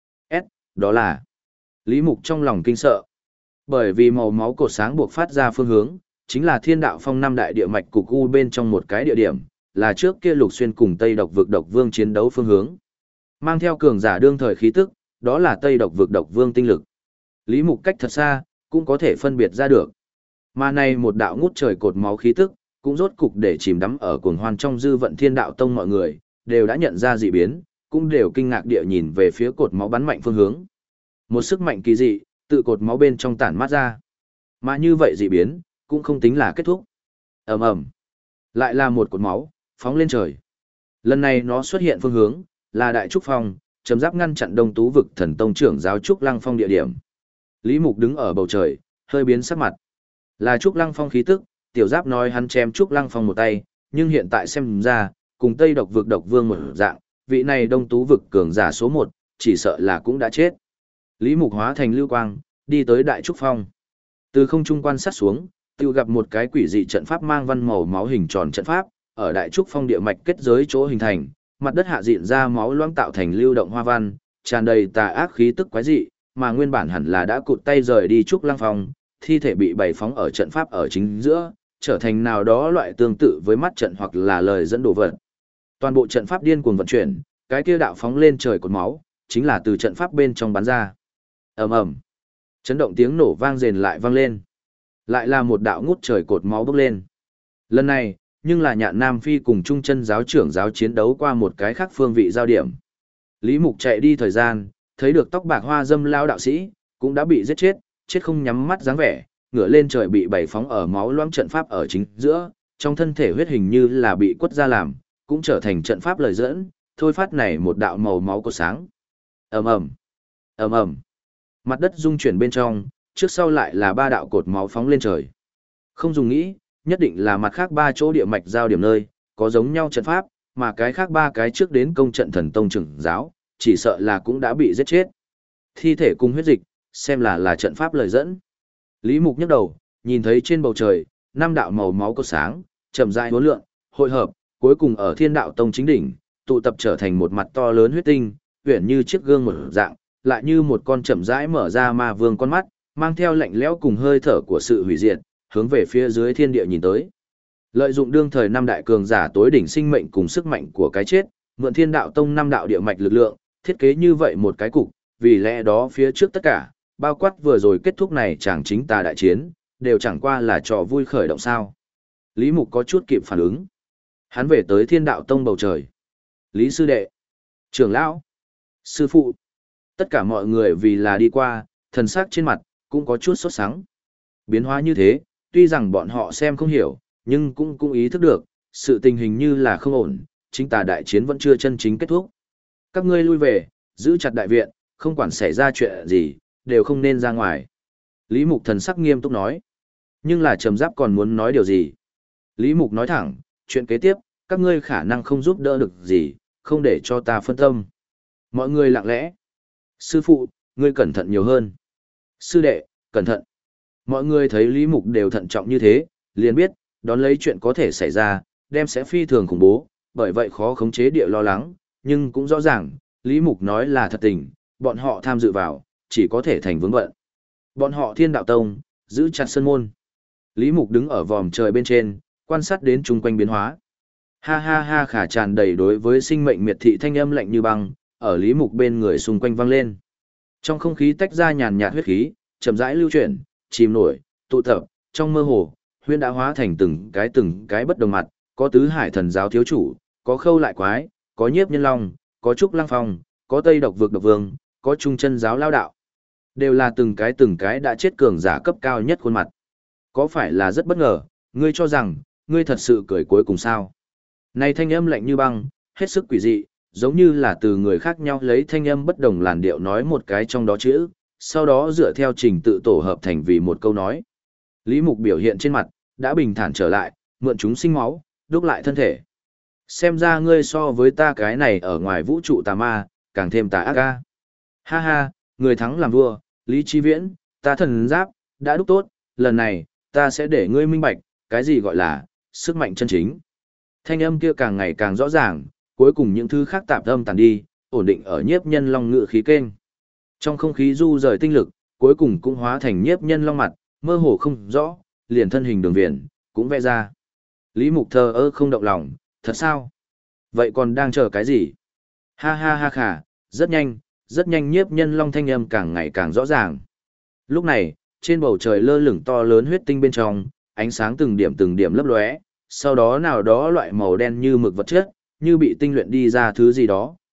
Đó là... Lý Mục trong lòng kinh sợ. Bởi vì màu máu cột sáng buộc phát ra phương hướng, chính là Thiên Đạo Phong 5 đại địa mạch cục u bên trong một cái địa điểm, là trước kia Lục Xuyên cùng Tây Độc vực độc vương chiến đấu phương hướng. Mang theo cường giả đương thời khí tức, đó là Tây Độc vực độc vương tinh lực. Lý Mục cách thật xa, cũng có thể phân biệt ra được. Mà này một đạo ngút trời cột máu khí tức, cũng rốt cục để chìm đắm ở cuồng hoan trong dư vận Thiên Đạo Tông mọi người, đều đã nhận ra dị biến, cũng đều kinh ngạc địa nhìn về phía cột máu bắn mạnh phương hướng. Một sức mạnh kỳ dị, tự cột máu bên trong tản mát ra. Mà như vậy dị biến, cũng không tính là kết thúc. Ầm ầm, lại là một cột máu, phóng lên trời. Lần này nó xuất hiện phương hướng, là Đại Trúc Phong, chấm giáp ngăn chặn Đông Tú vực thần tông trưởng giáo Trúc Lăng Phong địa điểm. Lý Mục đứng ở bầu trời, hơi biến sắc mặt. Là Trúc Lăng Phong khí tức, tiểu giáp nói hắn chém Trúc Lăng Phong một tay, nhưng hiện tại xem ra, cùng Tây Độc vực độc vương một dạng, vị này Đông Tú vực cường giả số 1, chỉ sợ là cũng đã chết. Lý Mục hóa thành lưu quang, đi tới Đại Trúc Phong. Từ không trung quan sát xuống, tiêu gặp một cái quỷ dị trận pháp mang văn màu máu hình tròn trận pháp, ở Đại Trúc Phong địa mạch kết giới chỗ hình thành, mặt đất hạ dịn ra máu loãng tạo thành lưu động hoa văn, tràn đầy tà ác khí tức quái dị, mà nguyên bản hẳn là đã cụt tay rời đi Trúc Lăng Phong, thi thể bị bày phóng ở trận pháp ở chính giữa, trở thành nào đó loại tương tự với mắt trận hoặc là lời dẫn đồ vật. Toàn bộ trận pháp điên cuồng vận chuyển, cái kia đạo phóng lên trời cột máu, chính là từ trận pháp bên trong bắn ra. Ầm ầm, chấn động tiếng nổ vang rền lại vang lên. Lại là một đạo ngút trời cột máu bốc lên. Lần này, nhưng là Nhạn Nam Phi cùng Trung Chân giáo trưởng giáo chiến đấu qua một cái khác phương vị giao điểm. Lý Mục chạy đi thời gian, thấy được tóc bạc hoa dâm lao đạo sĩ, cũng đã bị giết chết, chết không nhắm mắt dáng vẻ, ngửa lên trời bị bày phóng ở máu loãng trận pháp ở chính giữa, trong thân thể huyết hình như là bị quất ra làm, cũng trở thành trận pháp lời dẫn, thôi phát này một đạo màu máu có sáng. Ầm ầm, ầm ầm. Mặt đất rung chuyển bên trong, trước sau lại là 3 đạo cột máu phóng lên trời. Không dùng nghĩ, nhất định là mặt khác 3 chỗ địa mạch giao điểm nơi, có giống nhau trận pháp, mà cái khác 3 cái trước đến công trận thần tông trưởng giáo, chỉ sợ là cũng đã bị giết chết. Thi thể cùng huyết dịch, xem là trận pháp lời dẫn. Lý Mục nhấc đầu, nhìn thấy trên bầu trời, 5 đạo màu máu có sáng, chậm rãi uốn lượn, hội hợp, cuối cùng ở Thiên Đạo Tông chính đỉnh, tụ tập trở thành một mặt to lớn huyết tinh, uyển như chiếc gương một dạng, lại như một con chậm rãi mở ra ma vương con mắt, mang theo lạnh lẽo cùng hơi thở của sự hủy diệt, hướng về phía dưới thiên địa nhìn tới. Lợi dụng đương thời 5 đại cường giả tối đỉnh sinh mệnh cùng sức mạnh của cái chết, mượn Thiên Đạo Tông 5 đạo địa mạch lực lượng, thiết kế như vậy một cái cục, vì lẽ đó phía trước tất cả, bao quát vừa rồi kết thúc này chẳng chính tà đại chiến, đều chẳng qua là trò vui khởi động sao. Lý Mục có chút kịp phản ứng. Hắn về tới Thiên Đạo Tông bầu trời. Lý sư đệ, trưởng lão, sư phụ, tất cả mọi người vì là đi qua, thần sắc trên mặt, cũng có chút sốt sắng. Biến hóa như thế, tuy rằng bọn họ xem không hiểu, nhưng cũng ý thức được, sự tình hình như là không ổn, chính tà đại chiến vẫn chưa chân chính kết thúc. Các ngươi lui về, giữ chặt đại viện, không quản xảy ra chuyện gì, đều không nên ra ngoài. Lý Mục thần sắc nghiêm túc nói. Nhưng là Trầm Giáp còn muốn nói điều gì? Lý Mục nói thẳng, chuyện kế tiếp, các ngươi khả năng không giúp đỡ được gì, không để cho ta phân tâm. Mọi người lặng lẽ. Sư phụ, ngươi cẩn thận nhiều hơn. Sư đệ, cẩn thận. Mọi người thấy Lý Mục đều thận trọng như thế, liền biết, đón lấy chuyện có thể xảy ra, đem sẽ phi thường khủng bố, bởi vậy khó khống chế địa lo lắng, nhưng cũng rõ ràng, Lý Mục nói là thật tình, bọn họ tham dự vào, chỉ có thể thành vướng bận. Bọn họ Thiên Đạo Tông, giữ chặt sân môn. Lý Mục đứng ở vòm trời bên trên, quan sát đến chung quanh biến hóa. Ha ha ha khả tràn đầy đối với sinh mệnh miệt thị thanh âm lạnh như băng, ở Lý Mục bên người xung quanh vang lên. Trong không khí tách ra nhàn nhạt huyết khí, chậm rãi lưu chuyển, chìm nổi, tụ tập, trong mơ hồ, huyễn đã hóa thành từng cái bất đồng mặt, có tứ hải thần giáo thiếu chủ, có khâu lại quái, có nhiếp nhân long, có trúc lăng phong, có tây độc vực độc vương, có trung chân giáo lao đạo. Đều là từng cái đã chết cường giả cấp cao nhất khuôn mặt. Có phải là rất bất ngờ, ngươi cho rằng, ngươi thật sự cười cuối cùng sao? Này thanh âm lạnh như băng, hết sức quỷ dị, giống như là từ người khác nhau lấy thanh âm bất đồng làn điệu nói một cái trong đó chữ, sau đó dựa theo trình tự tổ hợp thành vì một câu nói. Lý Mục biểu hiện trên mặt, đã bình thản trở lại, mượn chúng sinh máu, đúc lại thân thể. Xem ra ngươi so với ta cái này ở ngoài vũ trụ tà ma, càng thêm tà ác ca. Ha ha, người thắng làm vua, Lý Chi Viễn, ta thần giáp, đã đúc tốt, lần này, ta sẽ để ngươi minh bạch, cái gì gọi là, sức mạnh chân chính. Thanh âm kia càng ngày càng rõ ràng, cuối cùng những thứ khác tạp âm tàn đi, ổn định ở nhiếp nhân long ngự khí kênh. Trong không khí du rời tinh lực, cuối cùng cũng hóa thành nhiếp nhân long mặt, mơ hồ không rõ, liền thân hình đường viền, cũng vẽ ra. Lý Mục thờ ơ không động lòng, thật sao? Vậy còn đang chờ cái gì? Ha ha ha khả, rất nhanh nhiếp nhân long thanh âm càng ngày càng rõ ràng. Lúc này, trên bầu trời lơ lửng to lớn huyết tinh bên trong, ánh sáng từng điểm lấp lóe, sau đó nào đó loại màu đen như mực vật chất, như bị tinh luyện đi ra thứ gì đó,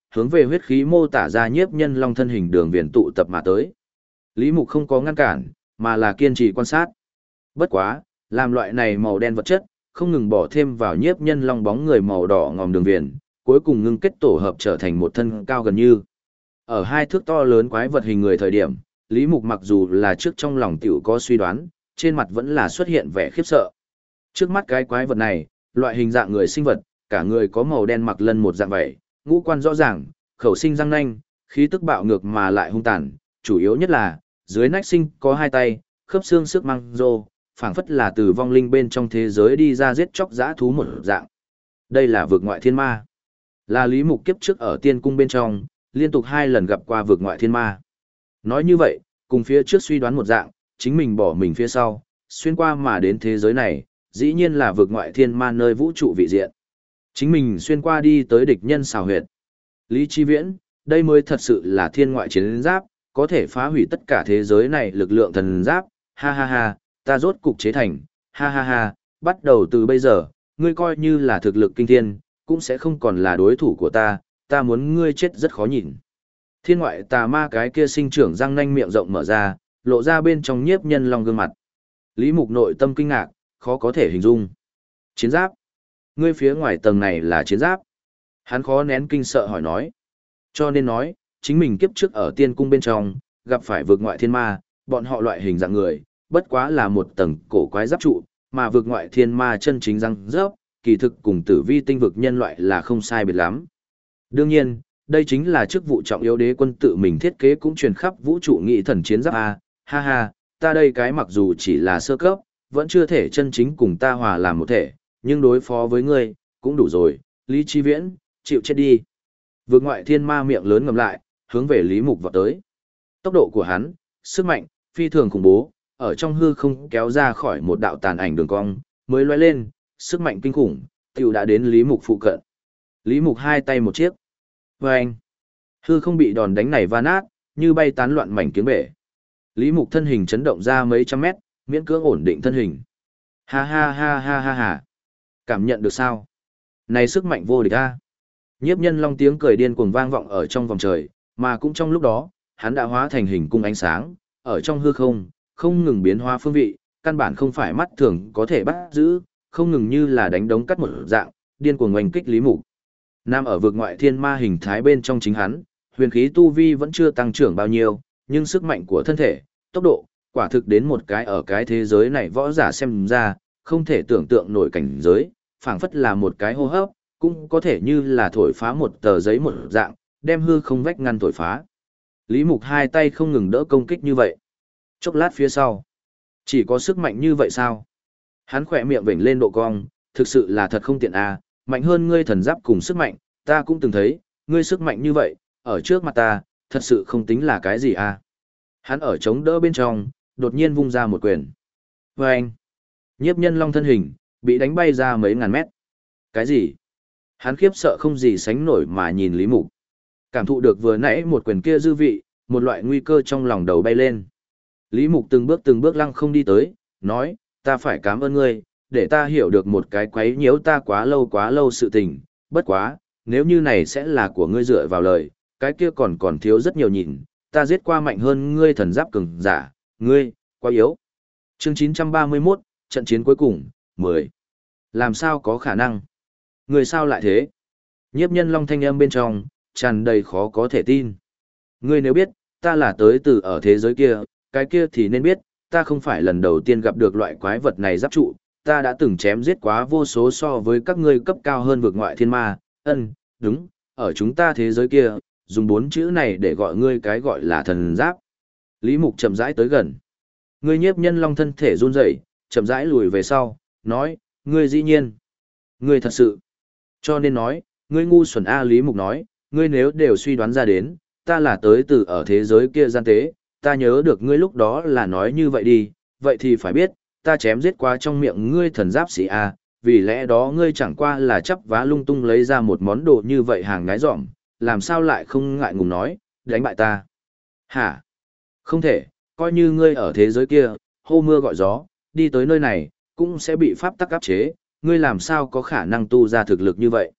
hướng về huyết khí mô tả ra nhiếp nhân long thân hình đường viền tụ tập mà tới. Lý Mục không có ngăn cản, mà là kiên trì quan sát. Bất quá, làm loại này màu đen vật chất, không ngừng bỏ thêm vào nhiếp nhân long bóng người màu đỏ ngòm đường viền, cuối cùng ngưng kết tổ hợp trở thành một thân cao gần như. Ở 2 thước to lớn quái vật hình người thời điểm, Lý Mục mặc dù là trước trong lòng tiểu có suy đoán, trên mặt vẫn là xuất hiện vẻ khiếp sợ. Trước mắt cái quái vật này, loại hình dạng người sinh vật, cả người có màu đen mặc lân một dạng vậy, ngũ quan rõ ràng, khẩu sinh răng nanh, khí tức bạo ngược mà lại hung tàn, chủ yếu nhất là, dưới nách sinh có 2 tay, khớp xương sức măng rô, phảng phất là từ vong linh bên trong thế giới đi ra giết chóc dã thú một dạng. Đây là vực ngoại thiên ma. Là Lý Mục kiếp trước ở tiên cung bên trong, liên tục 2 lần gặp qua vực ngoại thiên ma. Nói như vậy, cùng phía trước suy đoán một dạng, chính mình bỏ mình phía sau, xuyên qua mà đến thế giới này, dĩ nhiên là vực ngoại thiên ma nơi vũ trụ vị diện. Chính mình xuyên qua đi tới địch nhân xào huyệt. Lý Chi Viễn, đây mới thật sự là thiên ngoại chiến giáp, có thể phá hủy tất cả thế giới này lực lượng thần giáp, ha ha ha, ta rốt cục chế thành, ha ha ha, bắt đầu từ bây giờ, ngươi coi như là thực lực kinh thiên, cũng sẽ không còn là đối thủ của ta muốn ngươi chết rất khó nhìn. Thiên ngoại tà ma cái kia sinh trưởng răng nanh miệng rộng mở ra, lộ ra bên trong nhiếp nhân long gương mặt. Lý Mục nội tâm kinh ngạc, khó có thể hình dung. Chiến giáp? Ngươi phía ngoài tầng này là chiến giáp? Hắn khó nén kinh sợ hỏi nói. Cho nên nói, chính mình kiếp trước ở tiên cung bên trong, gặp phải vực ngoại thiên ma, bọn họ loại hình dạng người, bất quá là một tầng cổ quái giáp trụ, mà vực ngoại thiên ma chân chính răng rớp, kỳ thực cùng tử vi tinh vực nhân loại là không sai biệt lắm. Đương nhiên, đây chính là chức vụ trọng yếu đế quân tự mình thiết kế cũng truyền khắp vũ trụ nghị thần chiến giáp A, ha ha, ta đây cái mặc dù chỉ là sơ cấp, vẫn chưa thể chân chính cùng ta hòa làm một thể, nhưng đối phó với ngươi, cũng đủ rồi, Lý Chi Viễn, chịu chết đi. Vực ngoại thiên ma miệng lớn ngầm lại, hướng về Lý Mục vọt tới. Tốc độ của hắn, sức mạnh, phi thường khủng bố, ở trong hư không kéo ra khỏi một đạo tàn ảnh đường cong, mới lóe lên, sức mạnh kinh khủng, tiểu đã đến Lý Mục phụ cận. Lý Mục 2 tay một chiếc. Vâng! Hư không bị đòn đánh này va nát, như bay tán loạn mảnh kiếm bể. Lý Mục thân hình chấn động ra mấy trăm mét, miễn cưỡng ổn định thân hình. Ha ha ha ha ha ha. Cảm nhận được sao? Này sức mạnh vô địch a. Nhiếp nhân long tiếng cười điên cuồng vang vọng ở trong vòng trời, mà cũng trong lúc đó, hắn đã hóa thành hình cung ánh sáng, ở trong hư không, không ngừng biến hóa phương vị, căn bản không phải mắt thường có thể bắt giữ, không ngừng như là đánh đống cắt một dạng, điên cuồng oanh kích Lý Mục. Nam ở vực ngoại thiên ma hình thái bên trong chính hắn, huyền khí tu vi vẫn chưa tăng trưởng bao nhiêu, nhưng sức mạnh của thân thể, tốc độ, quả thực đến một cái ở cái thế giới này võ giả xem ra, không thể tưởng tượng nổi cảnh giới, phảng phất là một cái hô hấp, cũng có thể như là thổi phá một tờ giấy một dạng, đem hư không vách ngăn thổi phá. Lý Mục 2 tay không ngừng đỡ công kích như vậy. Chốc lát phía sau, chỉ có sức mạnh như vậy sao? Hắn khỏe miệng vểnh lên độ cong, thực sự là thật không tiện à, mạnh hơn ngươi thần giáp cùng sức mạnh, ta cũng từng thấy, ngươi sức mạnh như vậy, ở trước mặt ta, thật sự không tính là cái gì à. Hắn ở chống đỡ bên trong, đột nhiên vung ra một quyền. Vâng! Nhiếp nhân long thân hình, bị đánh bay ra mấy ngàn mét. Cái gì? Hắn khiếp sợ không gì sánh nổi mà nhìn Lý Mục. Cảm thụ được vừa nãy một quyền kia dư vị, một loại nguy cơ trong lòng đầu bay lên. Lý Mục từng bước lăng không đi tới, nói, ta phải cảm ơn ngươi, để ta hiểu được một cái quấy nhiễu ta quá lâu sự tình, bất quá, nếu như này sẽ là của ngươi dựa vào lời, cái kia còn thiếu rất nhiều nhìn, ta giết qua mạnh hơn ngươi thần giáp cường giả, ngươi, quá yếu. Chương 931, trận chiến cuối cùng, 10. Làm sao có khả năng? Người sao lại thế? Nhiếp nhân long thanh âm bên trong, tràn đầy khó có thể tin. Ngươi nếu biết, ta là tới từ ở thế giới kia, cái kia thì nên biết, ta không phải lần đầu tiên gặp được loại quái vật này giáp trụ, ta đã từng chém giết quá vô số so với các ngươi cấp cao hơn vực ngoại thiên ma, đúng, ở chúng ta thế giới kia, dùng 4 chữ này để gọi ngươi cái gọi là thần giáp. Lý Mục chậm rãi tới gần. Ngươi nhiếp nhân long thân thể run rẩy, chậm rãi lùi về sau, nói, ngươi dĩ nhiên, ngươi thật sự. Cho nên nói, ngươi ngu xuẩn A. Lý Mục nói, ngươi nếu đều suy đoán ra đến, ta là tới từ ở thế giới kia gian tế, ta nhớ được ngươi lúc đó là nói như vậy đi, vậy thì phải biết, ta chém giết qua trong miệng ngươi thần giáp sĩ A, vì lẽ đó ngươi chẳng qua là chấp vá lung tung lấy ra một món đồ như vậy hàng ngái dỏm, làm sao lại không ngại ngùng nói, đánh bại ta. Hả? Không thể, coi như ngươi ở thế giới kia, hô mưa gọi gió, đi tới nơi này, cũng sẽ bị pháp tắc áp chế, ngươi làm sao có khả năng tu ra thực lực như vậy.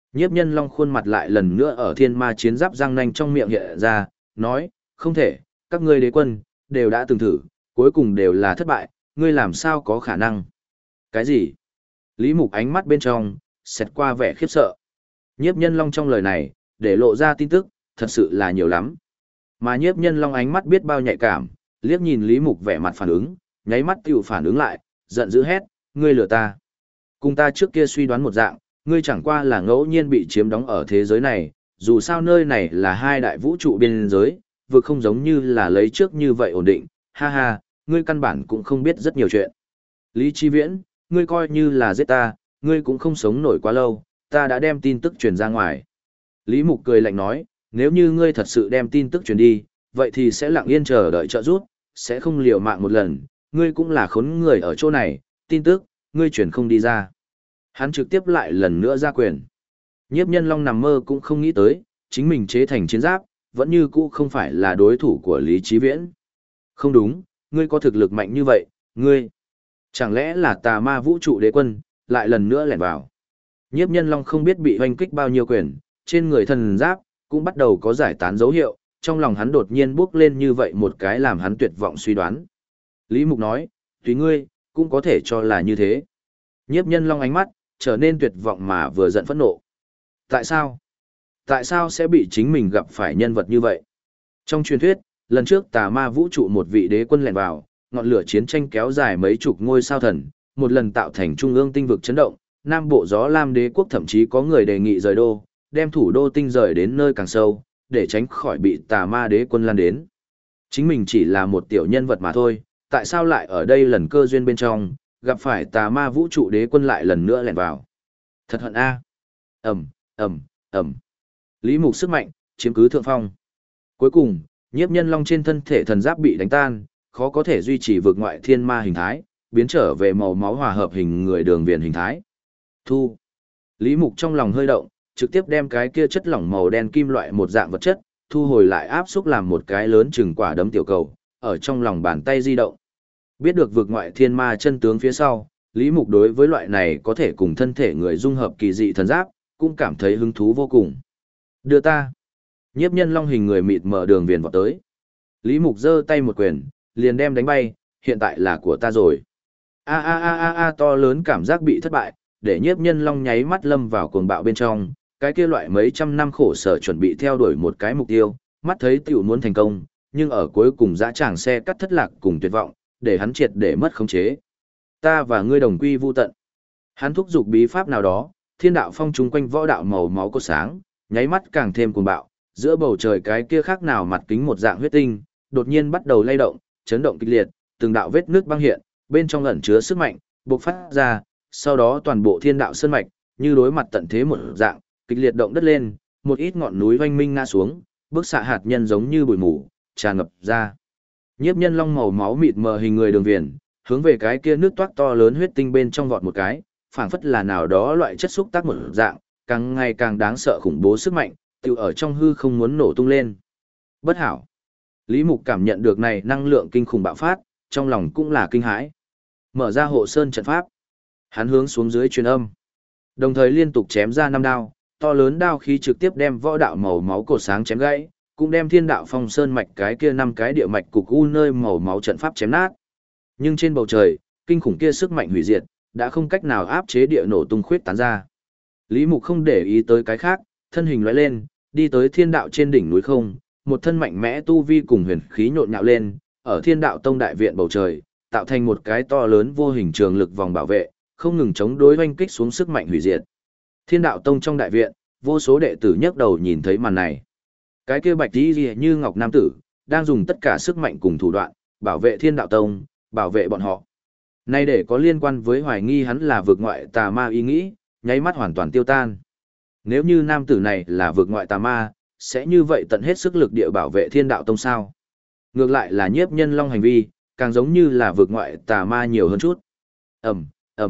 Nhiếp Nhân Long khuôn mặt lại lần nữa ở thiên ma chiến giáp răng nanh trong miệng hiện ra, nói, không thể, các ngươi đế quân, đều đã từng thử, cuối cùng đều là thất bại, ngươi làm sao có khả năng. Cái gì? Lý Mục ánh mắt bên trong, xẹt qua vẻ khiếp sợ. Nhiếp Nhân Long trong lời này, để lộ ra tin tức, thật sự là nhiều lắm. Mà Nhiếp Nhân Long ánh mắt biết bao nhạy cảm, liếc nhìn Lý Mục vẻ mặt phản ứng, nháy mắt tiểu phản ứng lại, giận dữ hét, ngươi lừa ta. Cùng ta trước kia suy đoán một dạng, ngươi chẳng qua là ngẫu nhiên bị chiếm đóng ở thế giới này, dù sao nơi này là hai đại vũ trụ biên giới, vực không giống như là lấy trước như vậy ổn định, ha ha, ngươi căn bản cũng không biết rất nhiều chuyện. Lý Chi Viễn, ngươi coi như là giết ta, ngươi cũng không sống nổi quá lâu, ta đã đem tin tức truyền ra ngoài. Lý Mục cười lạnh nói, nếu như ngươi thật sự đem tin tức truyền đi, vậy thì sẽ lặng yên chờ đợi trợ giúp, sẽ không liều mạng một lần, ngươi cũng là khốn người ở chỗ này, tin tức, ngươi truyền không đi ra. Hắn trực tiếp lại lần nữa ra quyền. Nhiếp Nhân Long nằm mơ cũng không nghĩ tới, chính mình chế thành chiến giáp, vẫn như cũ không phải là đối thủ của Lý Chí Viễn. Không đúng, ngươi có thực lực mạnh như vậy, ngươi. Chẳng lẽ là tà ma vũ trụ đế quân, lại lần nữa lẻn vào. Nhiếp Nhân Long không biết bị hoanh kích bao nhiêu quyền, trên người thần giáp, cũng bắt đầu có giải tán dấu hiệu, trong lòng hắn đột nhiên bước lên như vậy một cái làm hắn tuyệt vọng suy đoán. Lý Mục nói, tùy ngươi, cũng có thể cho là như thế. Nhiếp Nhân Long ánh mắt, trở nên tuyệt vọng mà vừa giận phẫn nộ. Tại sao? Tại sao sẽ bị chính mình gặp phải nhân vật như vậy? Trong truyền thuyết, lần trước tà ma vũ trụ một vị đế quân lẻn vào, ngọn lửa chiến tranh kéo dài mấy chục ngôi sao thần, một lần tạo thành trung ương tinh vực chấn động, Nam Bộ Gió Lam đế quốc thậm chí có người đề nghị rời đô, đem thủ đô tinh rời đến nơi càng sâu, để tránh khỏi bị tà ma đế quân lan đến. Chính mình chỉ là một tiểu nhân vật mà thôi, tại sao lại ở đây lần cơ duyên bên trong, gặp phải tà ma vũ trụ đế quân lại lần nữa lẻn vào. Thật hận a. Ầm, ầm, ầm. Lý Mục sức mạnh, chiếm cứ thượng phong. Cuối cùng, Nhiếp Nhân Long trên thân thể thần giáp bị đánh tan, khó có thể duy trì vượt ngoại thiên ma hình thái, biến trở về màu máu hòa hợp hình người đường viền hình thái. Thu. Lý Mục trong lòng hơi động, trực tiếp đem cái kia chất lỏng màu đen kim loại một dạng vật chất, thu hồi lại áp xúc làm một cái lớn chừng quả đấm tiểu cầu, ở trong lòng bàn tay di động. Biết được vượt ngoại thiên ma chân tướng phía sau, Lý Mục đối với loại này có thể cùng thân thể người dung hợp kỳ dị thần giáp, cũng cảm thấy hứng thú vô cùng. Đưa ta. Nhiếp Nhân Long hình người mịt mở đường viền vọt tới. Lý Mục giơ tay một quyền, liền đem đánh bay, hiện tại là của ta rồi. A a a a a to lớn cảm giác bị thất bại, để Nhiếp Nhân Long nháy mắt lâm vào cuồng bạo bên trong, cái kia loại mấy trăm năm khổ sở chuẩn bị theo đuổi một cái mục tiêu, mắt thấy tiểu muốn thành công, nhưng ở cuối cùng dã tràng xe cắt thất lạc cùng tuyệt vọng, để hắn triệt để mất khống chế. Ta và ngươi đồng quy vu tận. Hắn thúc giục bí pháp nào đó, thiên đạo phong chung quanh võ đạo màu máu có sáng, nháy mắt càng thêm cuồng bạo, giữa bầu trời cái kia khác nào mặt kính một dạng huyết tinh, đột nhiên bắt đầu lay động, chấn động kịch liệt, từng đạo vết nước băng hiện, bên trong ẩn chứa sức mạnh, bộc phát ra, sau đó toàn bộ thiên đạo sơn mạch, như đối mặt tận thế một dạng, kịch liệt động đất lên, một ít ngọn núi oanh minh ngã xuống, bức xạ hạt nhân giống như bụi mù, tràn ngập ra. Nhiếp Nhân Long màu máu mịt mờ hình người đường viền, hướng về cái kia nước toát to lớn huyết tinh bên trong vọt một cái, phảng phất là nào đó loại chất xúc tác một dạng, càng ngày càng đáng sợ khủng bố sức mạnh, tiêu ở trong hư không muốn nổ tung lên. Bất hảo. Lý Mục cảm nhận được này năng lượng kinh khủng bạo phát, trong lòng cũng là kinh hãi. Mở ra hộ sơn trận pháp. Hắn hướng xuống dưới truyền âm. Đồng thời liên tục chém ra 5 đao, to lớn đao khí trực tiếp đem võ đạo màu máu cột sáng chém gãy, cũng đem thiên đạo phong sơn mạch cái kia 5 cái địa mạch cục u nơi màu máu trận pháp chém nát. Nhưng trên bầu trời, kinh khủng kia sức mạnh hủy diệt, đã không cách nào áp chế địa nổ tung khuyết tán ra. Lý Mục không để ý tới cái khác, thân hình lóe lên, đi tới thiên đạo trên đỉnh núi không, một thân mạnh mẽ tu vi cùng huyền khí nhộn nhạo lên, ở thiên đạo tông đại viện bầu trời, tạo thành một cái to lớn vô hình trường lực vòng bảo vệ, không ngừng chống đối oanh kích xuống sức mạnh hủy diệt. Thiên đạo tông trong đại viện, vô số đệ tử nhấc đầu nhìn thấy màn này. Cái kia bạch y như ngọc nam tử, đang dùng tất cả sức mạnh cùng thủ đoạn, bảo vệ thiên đạo tông, bảo vệ bọn họ. Nay để có liên quan với hoài nghi hắn là vực ngoại tà ma ý nghĩ, nháy mắt hoàn toàn tiêu tan. Nếu như nam tử này là vực ngoại tà ma, sẽ như vậy tận hết sức lực địa bảo vệ thiên đạo tông sao? Ngược lại là Nhiếp Nhân Long hành vi, càng giống như là vực ngoại tà ma nhiều hơn chút. Ầm,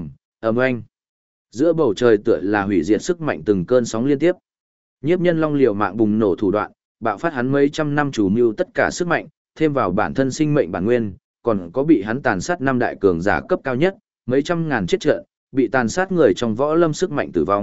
oanh. Giữa bầu trời tựa là hủy diệt sức mạnh từng cơn sóng liên tiếp. Nhiếp Nhân Long liều mạng bùng nổ thủ đoạn, bạo phát hắn mấy trăm năm chủ mưu tất cả sức mạnh, thêm vào bản thân sinh mệnh bản nguyên, còn có bị hắn tàn sát 5 đại cường giả cấp cao nhất, mấy trăm ngàn chết trận, bị tàn sát người trong võ lâm sức mạnh tử vong,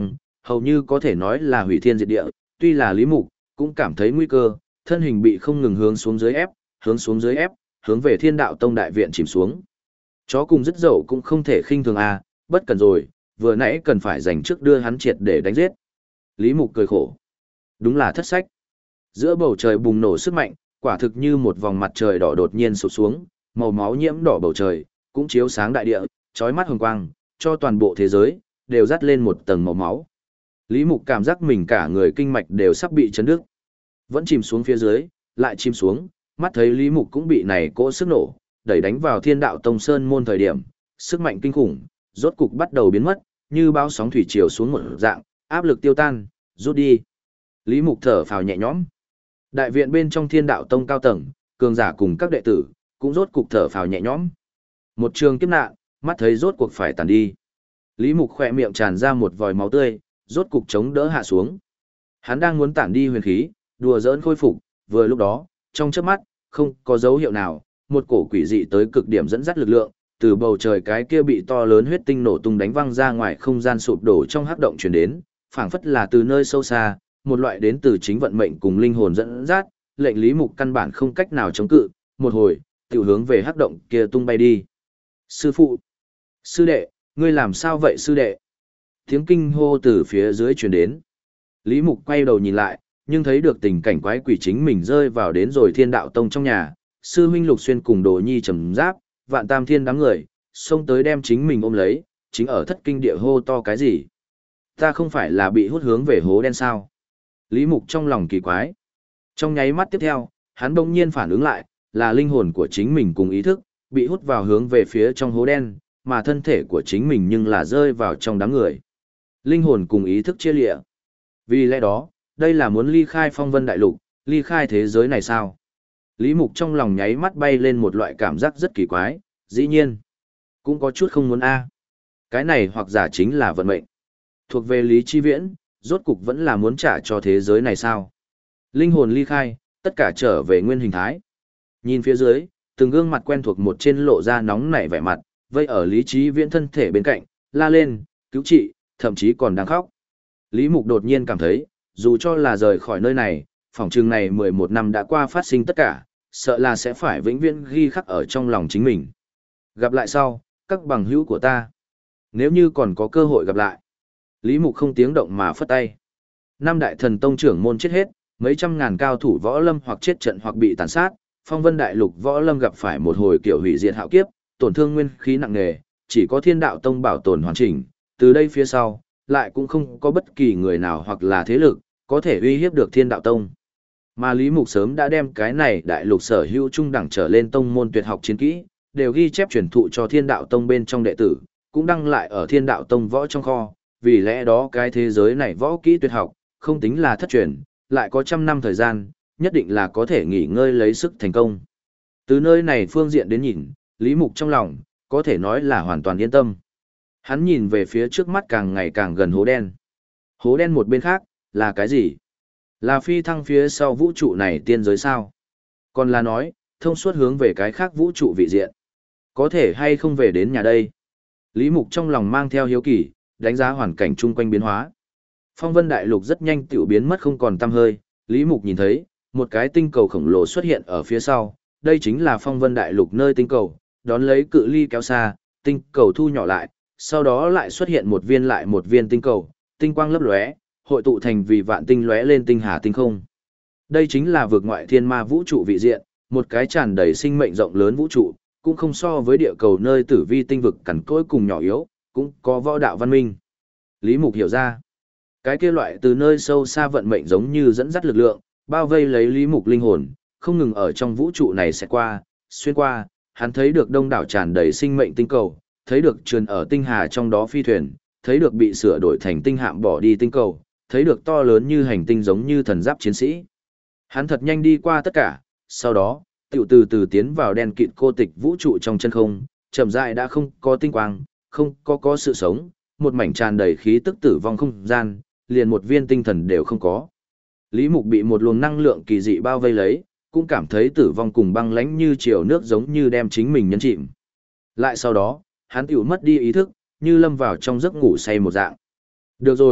hầu như có thể nói là hủy thiên diệt địa, tuy là Lý Mục, cũng cảm thấy nguy cơ, thân hình bị không ngừng hướng xuống dưới ép, hướng xuống dưới ép, hướng về Thiên Đạo Tông đại viện chìm xuống. Chó cùng dứt dậu cũng không thể khinh thường a, bất cần rồi, vừa nãy cần phải dành trước đưa hắn triệt để đánh giết. Lý Mục cười khổ. Đúng là thất sách. Giữa bầu trời bùng nổ sức mạnh, quả thực như một vòng mặt trời đỏ đột nhiên sụp xuống, màu máu nhiễm đỏ bầu trời, cũng chiếu sáng đại địa, chói mắt hồng quang, cho toàn bộ thế giới đều dắt lên một tầng màu máu. Lý Mục cảm giác mình cả người kinh mạch đều sắp bị chấn đứt. Vẫn chìm xuống phía dưới, lại chìm xuống, mắt thấy Lý Mục cũng bị này cỗ sức nổ, đẩy đánh vào Thiên Đạo Tông Sơn môn thời điểm, sức mạnh kinh khủng, rốt cục bắt đầu biến mất, như bão sóng thủy triều xuống một dạng, áp lực tiêu tan, rút đi. Lý Mục thở phào nhẹ nhõm. Đại viện bên trong Thiên Đạo Tông cao tầng, cường giả cùng các đệ tử, cũng rốt cục thở phào nhẹ nhõm. Một trường kiếp nạn, mắt thấy rốt cuộc phải tàn đi. Lý Mục khỏe miệng tràn ra một vòi máu tươi, rốt cục chống đỡ hạ xuống. Hắn đang muốn tản đi huyền khí, đùa giỡn khôi phục, vừa lúc đó, trong chớp mắt, không có dấu hiệu nào, một cổ quỷ dị tới cực điểm dẫn dắt lực lượng, từ bầu trời cái kia bị to lớn huyết tinh nổ tung đánh văng ra ngoài không gian sụp đổ trong hắc động truyền đến, phảng phất là từ nơi sâu xa, một loại đến từ chính vận mệnh cùng linh hồn dẫn dắt, lệnh Lý Mục căn bản không cách nào chống cự, một hồi, tiểu hướng về hắc động kia tung bay đi. Sư phụ! Sư đệ! Ngươi làm sao vậy sư đệ? Tiếng kinh hô từ phía dưới truyền đến. Lý Mục quay đầu nhìn lại, nhưng thấy được tình cảnh quái quỷ chính mình rơi vào đến rồi Thiên Đạo Tông trong nhà, sư huynh Lục Xuyên cùng Đồ Nhi trầm giáp, Vạn Tam Thiên đám người, xông tới đem chính mình ôm lấy, chính ở thất kinh địa hô to cái gì? Ta không phải là bị hút hướng về hố đen sao? Lý Mục trong lòng kỳ quái. Trong nháy mắt tiếp theo, hắn bỗng nhiên phản ứng lại, là linh hồn của chính mình cùng ý thức, bị hút vào hướng về phía trong hố đen, mà thân thể của chính mình nhưng là rơi vào trong đám người. Linh hồn cùng ý thức chia lịa. Vì lẽ đó, đây là muốn ly khai phong vân đại lục, ly khai thế giới này sao? Lý Mục trong lòng nháy mắt bay lên một loại cảm giác rất kỳ quái, dĩ nhiên, cũng có chút không muốn a. Cái này hoặc giả chính là vận mệnh. Thuộc về Lý Chi Viễn, rốt cục vẫn là muốn trả cho thế giới này sao? Linh hồn ly khai, tất cả trở về nguyên hình thái. Nhìn phía dưới, từng gương mặt quen thuộc một trên lộ ra nóng nảy vẻ mặt, vây ở Lý Chi Viễn thân thể bên cạnh, la lên, cứu trị, thậm chí còn đang khóc. Lý Mục đột nhiên cảm thấy, dù cho là rời khỏi nơi này, phỏng chừng này 11 năm đã qua phát sinh tất cả, sợ là sẽ phải vĩnh viễn ghi khắc ở trong lòng chính mình. Gặp lại sau, các bằng hữu của ta. Nếu như còn có cơ hội gặp lại. Lý Mục không tiếng động mà phất tay. Năm đại thần tông trưởng môn chết hết, mấy trăm ngàn cao thủ võ lâm hoặc chết trận hoặc bị tàn sát, phong vân đại lục võ lâm gặp phải một hồi kiểu hủy diệt hạo kiếp, tổn thương nguyên khí nặng nề, chỉ có Thiên Đạo Tông bảo tồn hoàn chỉnh, từ đây phía sau, lại cũng không có bất kỳ người nào hoặc là thế lực, có thể uy hiếp được Thiên Đạo Tông. Mà Lý Mục sớm đã đem cái này đại lục sở hữu trung đẳng trở lên tông môn tuyệt học chiến kỹ, đều ghi chép truyền thụ cho Thiên Đạo Tông bên trong đệ tử, cũng đăng lại ở Thiên Đạo Tông võ trong kho, vì lẽ đó cái thế giới này võ kỹ tuyệt học, không tính là thất truyền, lại có trăm năm thời gian, nhất định là có thể nghỉ ngơi lấy sức thành công. Từ nơi này phương diện đến nhìn, Lý Mục trong lòng, có thể nói là hoàn toàn yên tâm. Hắn nhìn về phía trước mắt càng ngày càng gần hố đen. Hố đen một bên khác, là cái gì? Là phi thăng phía sau vũ trụ này tiên giới sao? Còn là nói, thông suốt hướng về cái khác vũ trụ vị diện. Có thể hay không về đến nhà đây? Lý Mục trong lòng mang theo hiếu kỳ, đánh giá hoàn cảnh chung quanh biến hóa. Phong vân đại lục rất nhanh tiểu biến mất không còn tăm hơi, Lý Mục nhìn thấy, một cái tinh cầu khổng lồ xuất hiện ở phía sau, đây chính là phong vân đại lục nơi tinh cầu, đón lấy cự ly kéo xa, tinh cầu thu nhỏ lại, sau đó lại xuất hiện một viên lại một viên tinh cầu, tinh quang lấp lóe, hội tụ thành vì vạn tinh lóe lên tinh hà tinh không. Đây chính là vực ngoại thiên ma vũ trụ vị diện, một cái tràn đầy sinh mệnh rộng lớn vũ trụ, cũng không so với địa cầu nơi tử vi tinh vực cằn cỗi cùng nhỏ yếu, cũng có võ đạo văn minh. Lý Mục hiểu ra, cái kia loại từ nơi sâu xa vận mệnh giống như dẫn dắt lực lượng, bao vây lấy Lý Mục linh hồn, không ngừng ở trong vũ trụ này sẽ qua, xuyên qua, hắn thấy được đông đảo tràn đầy sinh mệnh tinh cầu, thấy được trườn ở tinh hà trong đó phi thuyền, thấy được bị sửa đổi thành tinh hạm bỏ đi tinh cầu, thấy được to lớn như hành tinh giống như thần giáp chiến sĩ. Hắn thật nhanh đi qua tất cả, sau đó, tiểu từ từ tiến vào đen kịt cô tịch vũ trụ trong chân không, chậm rãi đã không có tinh quang, không có sự sống, một mảnh tràn đầy khí tức tử vong không gian, liền một viên tinh thần đều không có. Lý Mục bị một luồng năng lượng kỳ dị bao vây lấy, cũng cảm thấy tử vong cùng băng lãnh như chiều nước giống như đem chính mình nhấn chìm. Lại sau đó, hắn tiểu mất đi ý thức, như lâm vào trong giấc ngủ say một dạng. Được rồi,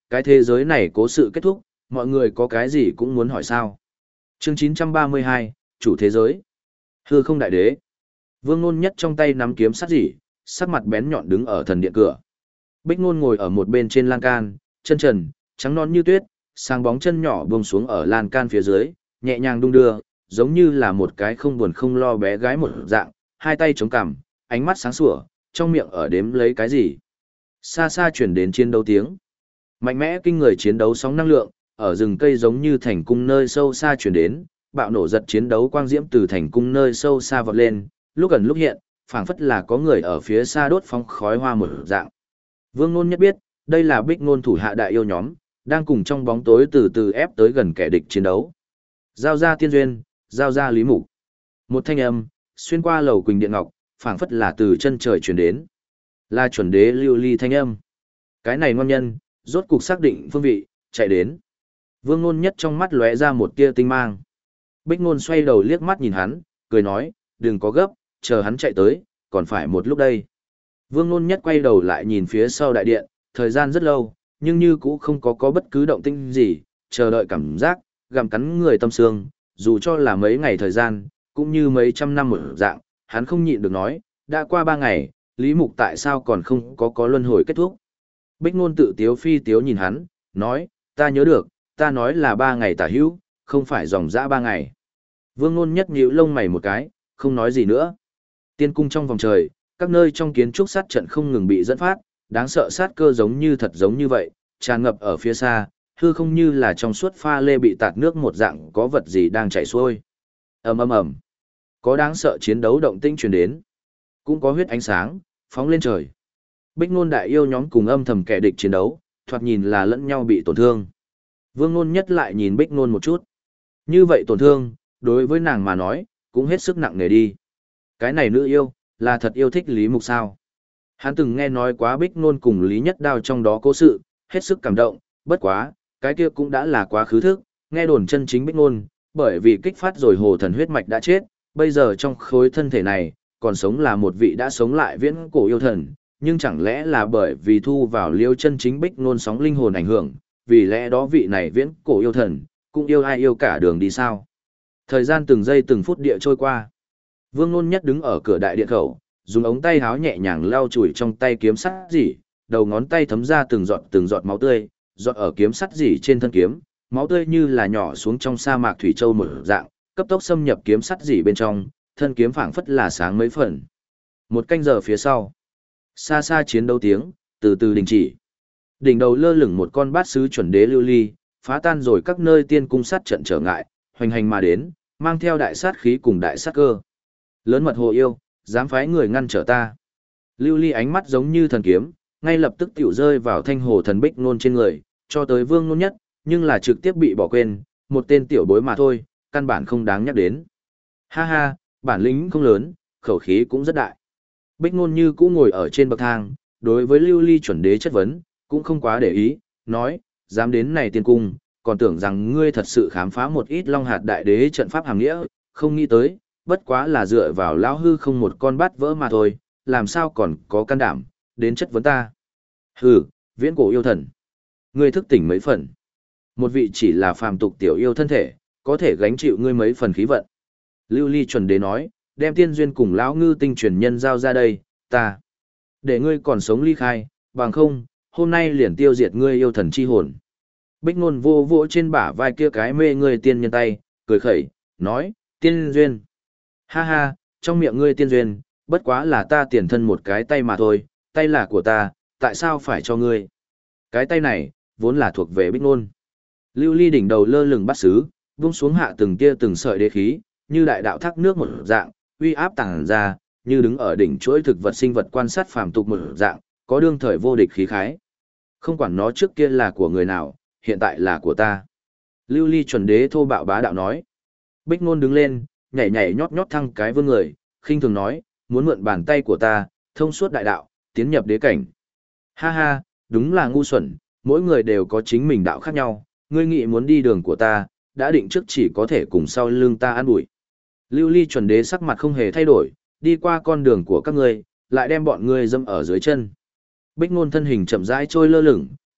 cái thế giới này cố sự kết thúc, mọi người có cái gì cũng muốn hỏi sao. Chương 932, chủ thế giới. Hư không đại đế. Vương Nôn Nhất trong tay nắm kiếm sắt dỉ, sắc mặt bén nhọn đứng ở thần điện cửa. Bích Nôn ngồi ở một bên trên lan can, chân trần, trắng non như tuyết, sáng bóng chân nhỏ buông xuống ở lan can phía dưới, nhẹ nhàng đung đưa, giống như là một cái không buồn không lo bé gái một dạng, hai tay chống cằm, ánh mắt sáng sủa, trong miệng ở đếm lấy cái gì. Xa xa chuyển đến chiến đấu tiếng. Mạnh mẽ kinh người chiến đấu sóng năng lượng, ở rừng cây giống như thành cung nơi sâu xa chuyển đến, bạo nổ giật chiến đấu quang diễm từ thành cung nơi sâu xa vọt lên, lúc gần lúc hiện, phảng phất là có người ở phía xa đốt phong khói hoa một dạng. Vương Nôn Nhất biết, đây là Bích Nôn thủ hạ đại yêu nhóm, đang cùng trong bóng tối từ từ ép tới gần kẻ địch chiến đấu. Giao ra tiên duyên, giao ra lý mục. Một thanh âm, xuyên qua lầu quỳnh điện ngọc, phảng phất là từ chân trời truyền đến. Là chuẩn đế Lưu Ly thanh âm. Cái này ngon nhân, rốt cục xác định phương vị, chạy đến. Vương Nôn Nhất trong mắt lóe ra một tia tinh mang. Bích Nôn xoay đầu liếc mắt nhìn hắn, cười nói, đừng có gấp, chờ hắn chạy tới, còn phải một lúc đây. Vương Nôn Nhất quay đầu lại nhìn phía sau đại điện, thời gian rất lâu, nhưng như cũ không có bất cứ động tĩnh gì, chờ đợi cảm giác, gặm cắn người tâm xương, dù cho là mấy ngày thời gian, cũng như mấy trăm năm một dạng, hắn không nhịn được nói, đã qua 3 ngày, Lý Mục tại sao còn không có luân hồi kết thúc. Bích Nôn tự tiếu phi tiếu nhìn hắn, nói, ta nhớ được, ta nói là 3 ngày tả hữu, không phải dòng dã 3 ngày. Vương Nôn Nhất nhíu lông mày một cái, không nói gì nữa. Tiên cung trong vòng trời, các nơi trong kiến trúc sát trận không ngừng bị dẫn phát, đáng sợ sát cơ giống như thật giống như vậy, tràn ngập ở phía xa, hư không như là trong suốt pha lê bị tạt nước một dạng có vật gì đang chảy xuôi. Ầm ầm ầm. Có đáng sợ chiến đấu động tĩnh truyền đến, cũng có huyết ánh sáng phóng lên trời. Bích Nôn đại yêu nhóm cùng âm thầm kẻ địch chiến đấu, thoạt nhìn là lẫn nhau bị tổn thương. Vương Nôn Nhất lại nhìn Bích Nôn một chút. Như vậy tổn thương, đối với nàng mà nói, cũng hết sức nặng nề đi. Cái này nữ yêu, là thật yêu thích Lý Mục sao? Hắn từng nghe nói quá Bích Nôn cùng Lý Nhất Đao trong đó cố sự, hết sức cảm động, bất quá, cái kia cũng đã là quá khứ thức, nghe đồn chân chính Bích Nôn, bởi vì kích phát rồi hồ thần huyết mạch đã chết, bây giờ trong khối thân thể này, còn sống là một vị đã sống lại viễn cổ yêu thần, nhưng chẳng lẽ là bởi vì thu vào liêu chân chính Bích Nôn sóng linh hồn ảnh hưởng, vì lẽ đó vị này viễn cổ yêu thần, cũng yêu ai yêu cả đường đi sao? Thời gian từng giây từng phút địa trôi qua. Vương Nôn Nhất đứng ở cửa đại điện khẩu, dùng ống tay háo nhẹ nhàng lau chùi trong tay kiếm sắt dỉ, đầu ngón tay thấm ra từng giọt máu tươi, giọt ở kiếm sắt dỉ trên thân kiếm, máu tươi như là nhỏ xuống trong sa mạc thủy châu một dạng, cấp tốc xâm nhập kiếm sắt dỉ bên trong, thân kiếm phảng phất là sáng mấy phần. Một canh giờ phía sau, xa xa chiến đấu tiếng từ từ đình chỉ. Đỉnh đầu lơ lửng một con bát sứ chuẩn đế lưu ly, phá tan rồi các nơi tiên cung sát trận trở ngại, hoành hành mà đến, mang theo đại sát khí cùng đại sát cơ. Lớn mật hồ yêu, dám phái người ngăn trở ta. Lưu ly ánh mắt giống như thần kiếm, ngay lập tức tiểu rơi vào thanh hồ thần Bích Nôn trên người, cho tới Vương Nôn Nhất, nhưng là trực tiếp bị bỏ quên, một tên tiểu bối mà thôi, căn bản không đáng nhắc đến. Ha ha, bản lĩnh không lớn, khẩu khí cũng rất đại. Bích Nôn như cũ ngồi ở trên bậc thang, đối với Lưu ly chuẩn đế chất vấn, cũng không quá để ý, nói, dám đến này tiên cung, còn tưởng rằng ngươi thật sự khám phá một ít long hạt đại đế trận pháp hàng nghĩa, không nghĩ tới, bất quá là dựa vào lão hư không một con bát vỡ mà thôi, làm sao còn có can đảm, đến chất vấn ta. Hừ, viễn cổ yêu thần. Ngươi thức tỉnh mấy phần. Một vị chỉ là phàm tục tiểu yêu thân thể, có thể gánh chịu ngươi mấy phần khí vận. Lưu ly chuẩn đế nói, đem tiên duyên cùng lão ngư tinh truyền nhân giao ra đây, ta. Để ngươi còn sống ly khai, bằng không, hôm nay liền tiêu diệt ngươi yêu thần chi hồn. Bích Nôn vô vỗ trên bả vai kia cái mê ngươi tiên nhân tay, cười khẩy, nói, tiên duyên. Ha ha, trong miệng ngươi tiên duyên, bất quá là ta tiền thân một cái tay mà thôi, tay là của ta, tại sao phải cho ngươi? Cái tay này, vốn là thuộc về Bích Nôn. Lưu ly đỉnh đầu lơ lửng bắt xứ, vung xuống hạ từng tia từng sợi đế khí, như đại đạo thác nước một dạng, uy áp tàng ra, như đứng ở đỉnh chuỗi thực vật sinh vật quan sát phàm tục một dạng, có đương thời vô địch khí khái. Không quản nó trước kia là của người nào, hiện tại là của ta. Lưu ly chuẩn đế thô bạo bá đạo nói. Bích Nôn đứng lên, nhảy nhảy nhót nhót thăng cái vươn người, khinh thường nói, muốn mượn bàn tay của ta, thông suốt đại đạo, tiến nhập đế cảnh. Ha ha, đúng là ngu xuẩn, mỗi người đều có chính mình đạo khác nhau, ngươi nghĩ muốn đi đường của ta, đã định trước chỉ có thể cùng sau lưng ta ăn bụi. Lưu ly chuẩn đế sắc mặt không hề thay đổi, đi qua con đường của các ngươi, lại đem bọn ngươi dâm ở dưới chân. Bích Nôn thân hình chậm rãi trôi lơ lửng,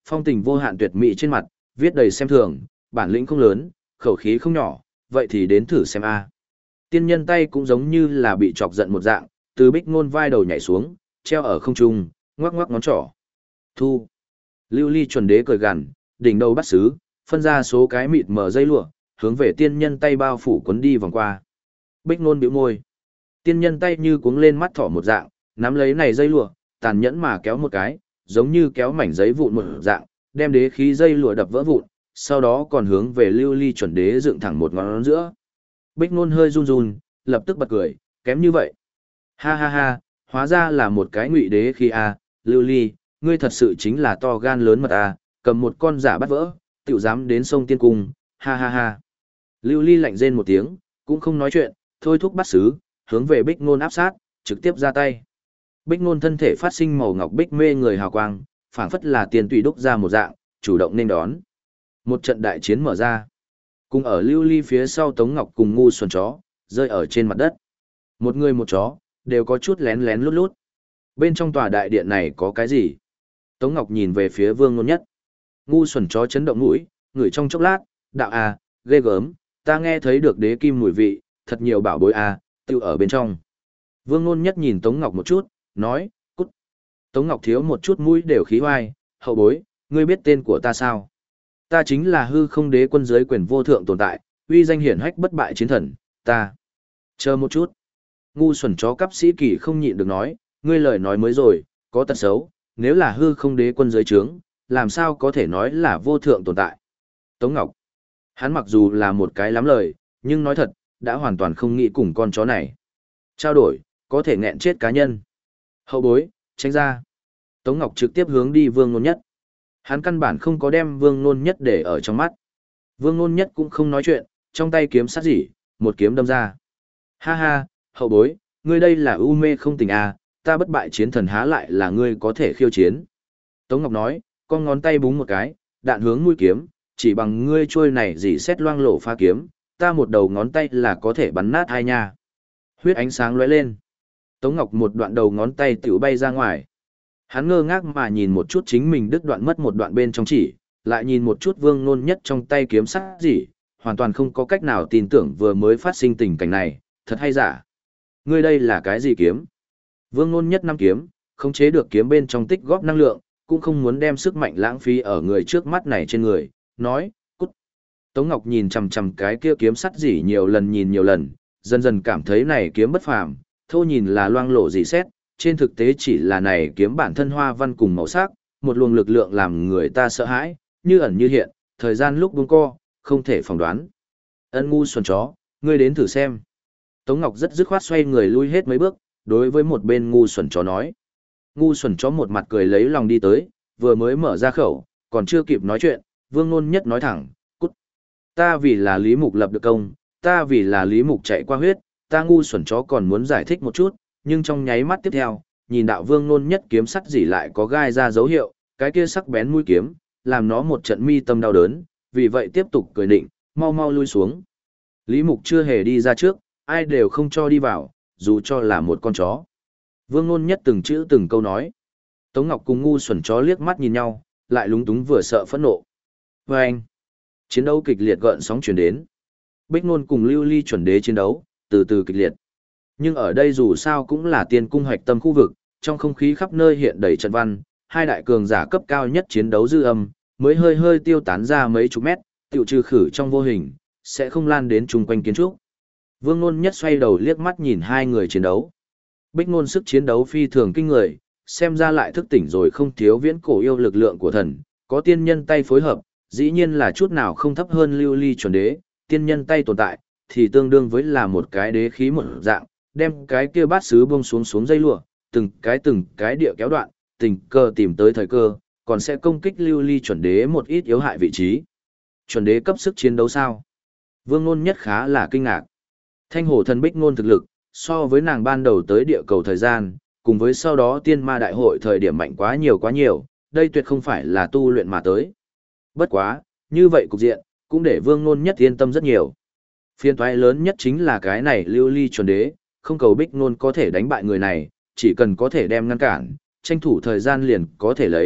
phong tình vô hạn tuyệt mỹ trên mặt, viết đầy xem thường, bản lĩnh không lớn, khẩu khí không nhỏ, vậy thì đến thử xem a. Tiên nhân tay cũng giống như là bị chọc giận một dạng, từ Bích Ngôn vai đầu nhảy xuống, treo ở không trung, ngoắc ngoắc ngón trỏ. Thu. Lưu Ly chuẩn đế cười gằn, đỉnh đầu bắt sứ, phân ra số cái mịt mở dây lụa, hướng về tiên nhân tay bao phủ cuốn đi vòng qua. Bích Ngôn bĩu môi. Tiên nhân tay như cuống lên mắt thỏ một dạng, nắm lấy này dây lụa, tàn nhẫn mà kéo một cái, giống như kéo mảnh giấy vụn một dạng, đem đế khí dây lụa đập vỡ vụn, sau đó còn hướng về Lưu Ly chuẩn đế dựng thẳng một ngón giữa. Bích Ngôn hơi run run, lập tức bật cười, kém như vậy. Ha ha ha, hóa ra là một cái ngụy đế khí a, Lưu Ly, ngươi thật sự chính là to gan lớn mật a, cầm một con giả bắt vỡ, tiểu dám đến sông tiên cung, ha ha ha. Lưu Ly lạnh rên một tiếng, cũng không nói chuyện, thôi thúc bắt sứ, hướng về Bích Ngôn áp sát, trực tiếp ra tay. Bích Ngôn thân thể phát sinh màu ngọc bích mê người hào quang, phảng phất là tiền tùy đúc ra một dạng, chủ động nên đón. Một trận đại chiến mở ra. Cùng ở Lưu Ly phía sau Tống Ngọc cùng ngu xuẩn chó, rơi ở trên mặt đất. Một người một chó, đều có chút lén lén lút lút. Bên trong tòa đại điện này có cái gì? Tống Ngọc nhìn về phía Vương Nôn Nhất. Ngu xuẩn chó chấn động mũi, ngửi trong chốc lát, đạo à, ghê gớm, ta nghe thấy được đế kim mùi vị, thật nhiều bảo bối à, tiêu ở bên trong. Vương Nôn Nhất nhìn Tống Ngọc một chút, nói, cút. Tống Ngọc thiếu một chút mũi đều khí hoai, hậu bối, ngươi biết tên của ta sao? Ta chính là hư không đế quân giới quyền vô thượng tồn tại, uy danh hiển hách bất bại chiến thần, ta. Chờ một chút. Ngu xuẩn chó cấp sĩ kỳ không nhịn được nói, ngươi lời nói mới rồi, có tật xấu, nếu là hư không đế quân giới trướng, làm sao có thể nói là vô thượng tồn tại. Tống Ngọc. Hắn mặc dù là một cái lắm lời, nhưng nói thật, đã hoàn toàn không nghĩ cùng con chó này. Trao đổi, có thể nghẹn chết cá nhân. Hậu bối, tránh ra. Tống Ngọc trực tiếp hướng đi Vương Nôn Nhất. Hắn căn bản không có đem Vương Nôn Nhất để ở trong mắt. Vương Nôn Nhất cũng không nói chuyện, trong tay kiếm sát dỉ, một kiếm đâm ra. Ha ha, hậu bối, ngươi đây là u mê không tình à, ta bất bại chiến thần há lại là ngươi có thể khiêu chiến. Tống Ngọc nói, con ngón tay búng một cái, đạn hướng mũi kiếm, chỉ bằng ngươi trôi này dỉ xét loang lổ pha kiếm, ta một đầu ngón tay là có thể bắn nát hai nha. Huyết ánh sáng lóe lên. Tống Ngọc một đoạn đầu ngón tay tiểu bay ra ngoài. Hắn ngơ ngác mà nhìn một chút chính mình đứt đoạn mất một đoạn bên trong chỉ, lại nhìn một chút Vương Nôn Nhất trong tay kiếm sắt gì, hoàn toàn không có cách nào tin tưởng vừa mới phát sinh tình cảnh này, thật hay giả. Ngươi đây là cái gì kiếm? Vương Nôn Nhất năm kiếm, khống chế được kiếm bên trong tích góp năng lượng, cũng không muốn đem sức mạnh lãng phí ở người trước mắt này trên người, nói, cút. Tống Ngọc nhìn chằm chằm cái kia kiếm sắt gì nhiều lần nhìn nhiều lần, dần dần cảm thấy này kiếm bất phàm, thô nhìn là loang lổ dị xét, trên thực tế chỉ là này kiếm bản thân hoa văn cùng màu sắc, một luồng lực lượng làm người ta sợ hãi, như ẩn như hiện, thời gian lúc buông co, không thể phỏng đoán. Ân ngu xuẩn chó, ngươi đến thử xem. Tống Ngọc rất dứt khoát xoay người lui hết mấy bước, đối với một bên ngu xuẩn chó nói. Ngu xuẩn chó một mặt cười lấy lòng đi tới, vừa mới mở ra khẩu, còn chưa kịp nói chuyện, Vương Nôn Nhất nói thẳng, cút. Ta vì là Lý Mục lập được công, ta vì là Lý Mục chạy qua huyết, ta ngu xuẩn chó còn muốn giải thích một chút, nhưng trong nháy mắt tiếp theo, nhìn đạo Vương Nôn Nhất kiếm sắt gì lại có gai ra dấu hiệu, cái kia sắc bén mũi kiếm, làm nó một trận mi tâm đau đớn, vì vậy tiếp tục cười định, mau mau lui xuống. Lý Mục chưa hề đi ra trước, ai đều không cho đi vào, dù cho là một con chó. Vương Nôn Nhất từng chữ từng câu nói. Tống Ngọc cùng ngu xuẩn chó liếc mắt nhìn nhau, lại lúng túng vừa sợ phẫn nộ. Và anh, chiến đấu kịch liệt gợn sóng chuyển đến. Bích Nôn cùng Lưu Ly chuẩn đế chiến đấu, từ từ kịch liệt. Nhưng ở đây dù sao cũng là tiên cung hoạch tâm khu vực, trong không khí khắp nơi hiện đầy trận văn, hai đại cường giả cấp cao nhất chiến đấu dư âm, mới hơi hơi tiêu tán ra mấy chục mét, tiêu trừ khử trong vô hình, sẽ không lan đến chung quanh kiến trúc. Vương Nôn Nhất xoay đầu liếc mắt nhìn hai người chiến đấu. Bích Nôn sức chiến đấu phi thường kinh người, xem ra lại thức tỉnh rồi không thiếu viễn cổ yêu lực lượng của thần, có tiên nhân tay phối hợp, dĩ nhiên là chút nào không thấp hơn Lưu Ly chuẩn đế, tiên nhân tay tồn tại, thì tương đương với là một cái đế khí một dạng, đem cái kia bát sứ buông xuống dây lụa, từng cái địa kéo đoạn, tình cờ tìm tới thời cơ, còn sẽ công kích Lưu Ly chuẩn đế một ít yếu hại vị trí. Chuẩn đế cấp sức chiến đấu sao? Vương Nôn Nhất khá là kinh ngạc. Thanh hổ thần Bích Nôn thực lực, so với nàng ban đầu tới địa cầu thời gian, cùng với sau đó tiên ma đại hội thời điểm mạnh quá nhiều, đây tuyệt không phải là tu luyện mà tới. Bất quá, như vậy cục diện, cũng để Vương Nôn Nhất yên tâm rất nhiều. Phiên toái lớn nhất chính là cái này Lưu Ly chuẩn đế, không cầu Bích Nôn có thể đánh bại người này, chỉ cần có thể đem ngăn cản, tranh thủ thời gian liền có thể lấy,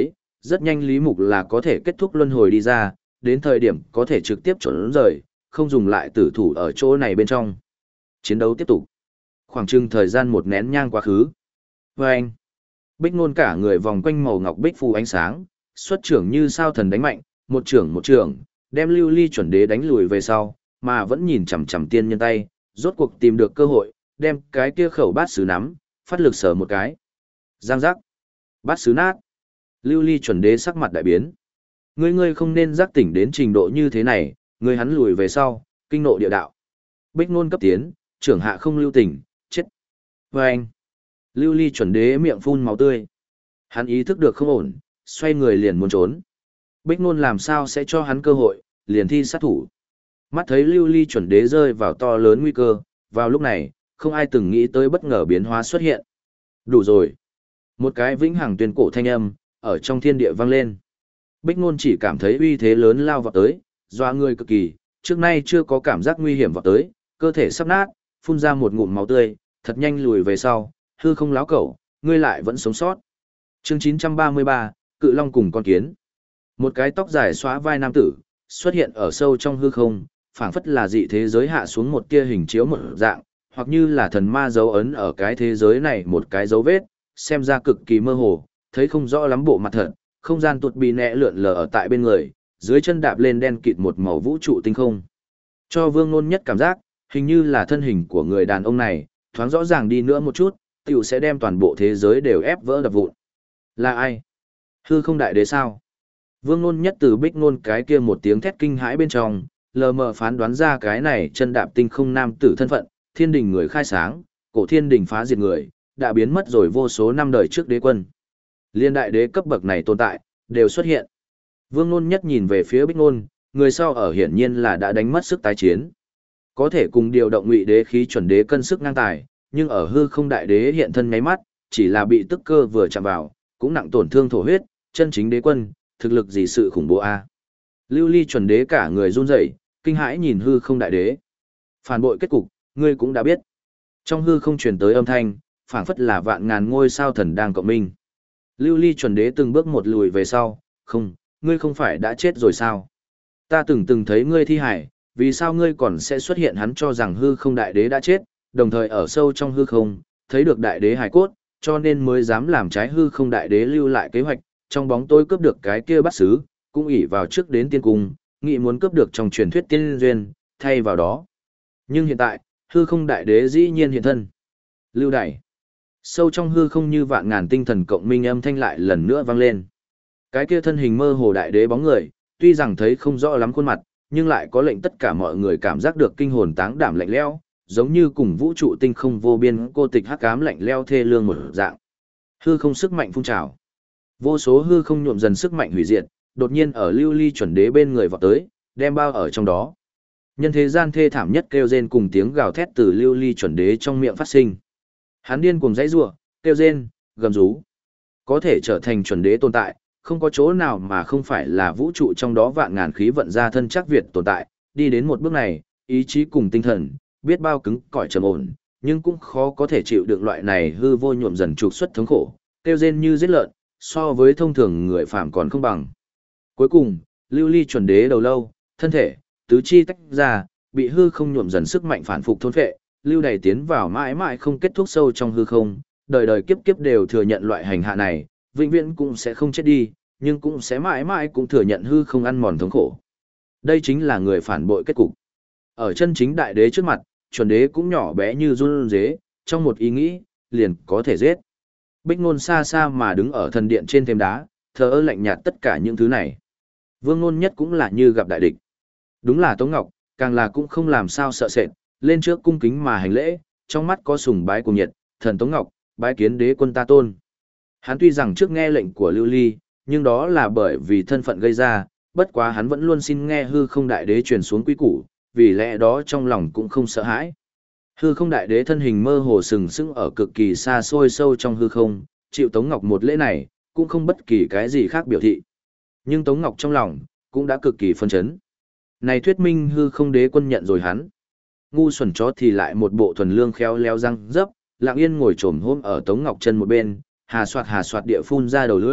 Rất nhanh Lý Mục là có thể kết thúc luân hồi đi ra, đến thời điểm có thể trực tiếp trốn rời, không dùng lại tử thủ ở chỗ này bên trong. Chiến đấu tiếp tục. Khoảng chừng thời gian một nén nhang quá khứ. Và anh, Bích Nôn cả người vòng quanh màu ngọc bích phù ánh sáng, xuất trưởng như sao thần đánh mạnh, một trưởng, đem Lưu Ly chuẩn đế đánh lùi về sau, mà vẫn nhìn chằm chằm tiên nhân tay, rốt cuộc tìm được cơ hội, đem cái kia khẩu bát sứ nắm, phát lực sở một cái. Giang giác, bát sứ nát. Lưu Ly chuẩn đế sắc mặt đại biến. Ngươi không nên giác tỉnh đến trình độ như thế này, ngươi hắn lùi về sau, kinh nộ địa đạo. Bích Nôn cấp tiến, trưởng hạ không lưu tình, chết. Và anh, Lưu Ly chuẩn đế miệng phun máu tươi. Hắn ý thức được không ổn, xoay người liền muốn trốn. Bích Nôn làm sao sẽ cho hắn cơ hội, liền thi sát thủ. Mắt thấy Lưu Ly chuẩn đế rơi vào to lớn nguy cơ, vào lúc này, không ai từng nghĩ tới bất ngờ biến hóa xuất hiện. Đủ rồi. Một cái vĩnh hằng tuyên cổ thanh âm, ở trong thiên địa vang lên. Bích Nôn chỉ cảm thấy uy thế lớn lao vào tới, doa người cực kỳ, trước nay chưa có cảm giác nguy hiểm vào tới, cơ thể sắp nát, phun ra một ngụm máu tươi, thật nhanh lùi về sau, hư không láo cẩu, ngươi lại vẫn sống sót. Chương 933, Cự Long cùng con kiến. Một cái tóc dài xóa vai nam tử, xuất hiện ở sâu trong hư không, phảng phất là dị thế giới hạ xuống một tia hình chiếu một dạng, hoặc như là thần ma dấu ấn ở cái thế giới này một cái dấu vết, xem ra cực kỳ mơ hồ, thấy không rõ lắm bộ mặt thật, không gian tuột bị nẹ lượn lờ ở tại bên người, dưới chân đạp lên đen kịt một màu vũ trụ tinh không. Cho Vương Nôn nhất cảm giác, hình như là thân hình của người đàn ông này, thoáng rõ ràng đi nữa một chút, tiểu sẽ đem toàn bộ thế giới đều ép vỡ đập vụn. Là ai? Hư không đại đế sao? Vương Nôn nhất từ Bích Nôn cái kia một tiếng thét kinh hãi bên trong, lờ mờ phán đoán ra cái này chân đạp tinh không nam tử thân phận, thiên đình người khai sáng, cổ thiên đình phá diệt người, đã biến mất rồi vô số năm đời trước đế quân. Liên đại đế cấp bậc này tồn tại, đều xuất hiện. Vương Nôn nhất nhìn về phía Bích Nôn, người sau ở hiển nhiên là đã đánh mất sức tái chiến. Có thể cùng điều động ngụy đế khí chuẩn đế cân sức ngang tài, nhưng ở hư không đại đế hiện thân nháy mắt, chỉ là bị tức cơ vừa chạm vào, cũng nặng tổn thương thổ huyết, chân chính đế quân, thực lực gì sự khủng bố a. Lưu Ly chuẩn đế cả người run rẩy, kinh hãi nhìn hư không đại đế. Phản bội kết cục, ngươi cũng đã biết. Trong hư không truyền tới âm thanh, phảng phất là vạn ngàn ngôi sao thần đang cộng minh. Lưu Ly chuẩn đế từng bước một lùi về sau, không, ngươi không phải đã chết rồi sao? Ta từng thấy ngươi thi hải, vì sao ngươi còn sẽ xuất hiện? Hắn cho rằng hư không đại đế đã chết, đồng thời ở sâu trong hư không, thấy được đại đế hải cốt, cho nên mới dám làm trái hư không đại đế lưu lại kế hoạch, trong bóng tối cướp được cái kia bát sứ, cũng ỷ vào trước đến tiên cung, nghĩ muốn cướp được trong truyền thuyết tiên duyên, thay vào đó. Nhưng hiện tại, hư không đại đế dĩ nhiên hiện thân. Lưu đại. Sâu trong hư không như vạn ngàn tinh thần cộng minh âm thanh lại lần nữa vang lên. Cái kia thân hình mơ hồ đại đế bóng người, tuy rằng thấy không rõ lắm khuôn mặt, nhưng lại có lệnh tất cả mọi người cảm giác được kinh hồn táng đảm lạnh lẽo, giống như cùng vũ trụ tinh không vô biên cô tịch hắc ám lạnh lẽo thê lương một dạng. Hư không sức mạnh phun trào. Vô số hư không nhuộm dần sức mạnh hủy diệt, đột nhiên ở Lưu Ly chuẩn đế bên người vọt tới, đem bao ở trong đó. Nhân thế gian thê thảm nhất kêu rên cùng tiếng gào thét từ Lưu Ly chuẩn đế trong miệng phát sinh. Hắn điên cuồng dãy rủa, kêu rên, gầm rú. Có thể trở thành chuẩn đế tồn tại, không có chỗ nào mà không phải là vũ trụ trong đó vạn ngàn khí vận ra thân chắc Việt tồn tại, đi đến một bước này, ý chí cùng tinh thần, biết bao cứng cỏi trầm ổn, nhưng cũng khó có thể chịu được loại này hư vô nhuộm dần trục xuất thống khổ, kêu rên như giết lợn, so với thông thường người phàm còn không bằng. Cuối cùng, Lưu Ly chuẩn đế đầu lâu, thân thể, tứ chi tách ra, bị hư không nhuộm dần sức mạnh phản phục thôn phệ, lưu đày tiến vào mãi mãi không kết thúc sâu trong hư không, đời đời kiếp kiếp đều thừa nhận loại hành hạ này, vĩnh viễn cũng sẽ không chết đi, nhưng cũng sẽ mãi mãi cũng thừa nhận hư không ăn mòn thống khổ. Đây chính là người phản bội kết cục. Ở chân chính đại đế trước mặt, chuẩn đế cũng nhỏ bé như run rế, trong một ý nghĩ, liền có thể giết. Bích Nôn xa xa mà đứng ở thần điện trên thềm đá, thờ ơ lạnh nhạt tất cả những thứ này. Vương Nôn nhất cũng là như gặp đại địch. Đúng là Tống Ngọc, càng là cũng không làm sao sợ sệt, lên trước cung kính mà hành lễ, trong mắt có sùng bái cùng nhiệt, thần Tống Ngọc, bái kiến đế quân ta tôn. Hắn tuy rằng trước nghe lệnh của Lưu Ly, nhưng đó là bởi vì thân phận gây ra, bất quá hắn vẫn luôn xin nghe hư không đại đế truyền xuống quý củ, vì lẽ đó trong lòng cũng không sợ hãi. Hư không đại đế thân hình mơ hồ sừng sững ở cực kỳ xa xôi sâu trong hư không, chịu Tống Ngọc một lễ này, cũng không bất kỳ cái gì khác biểu thị. Nhưng Tống Ngọc trong lòng, cũng đã cực kỳ phân chấn. Này thuyết minh hư không đế quân nhận rồi hắn. Ngu xuẩn chó thì lại một bộ thuần lương khéo léo răng dấp, lặng yên ngồi trồm hôm ở Tống Ngọc chân một bên, hà soạt địa phun ra đầu lưỡi,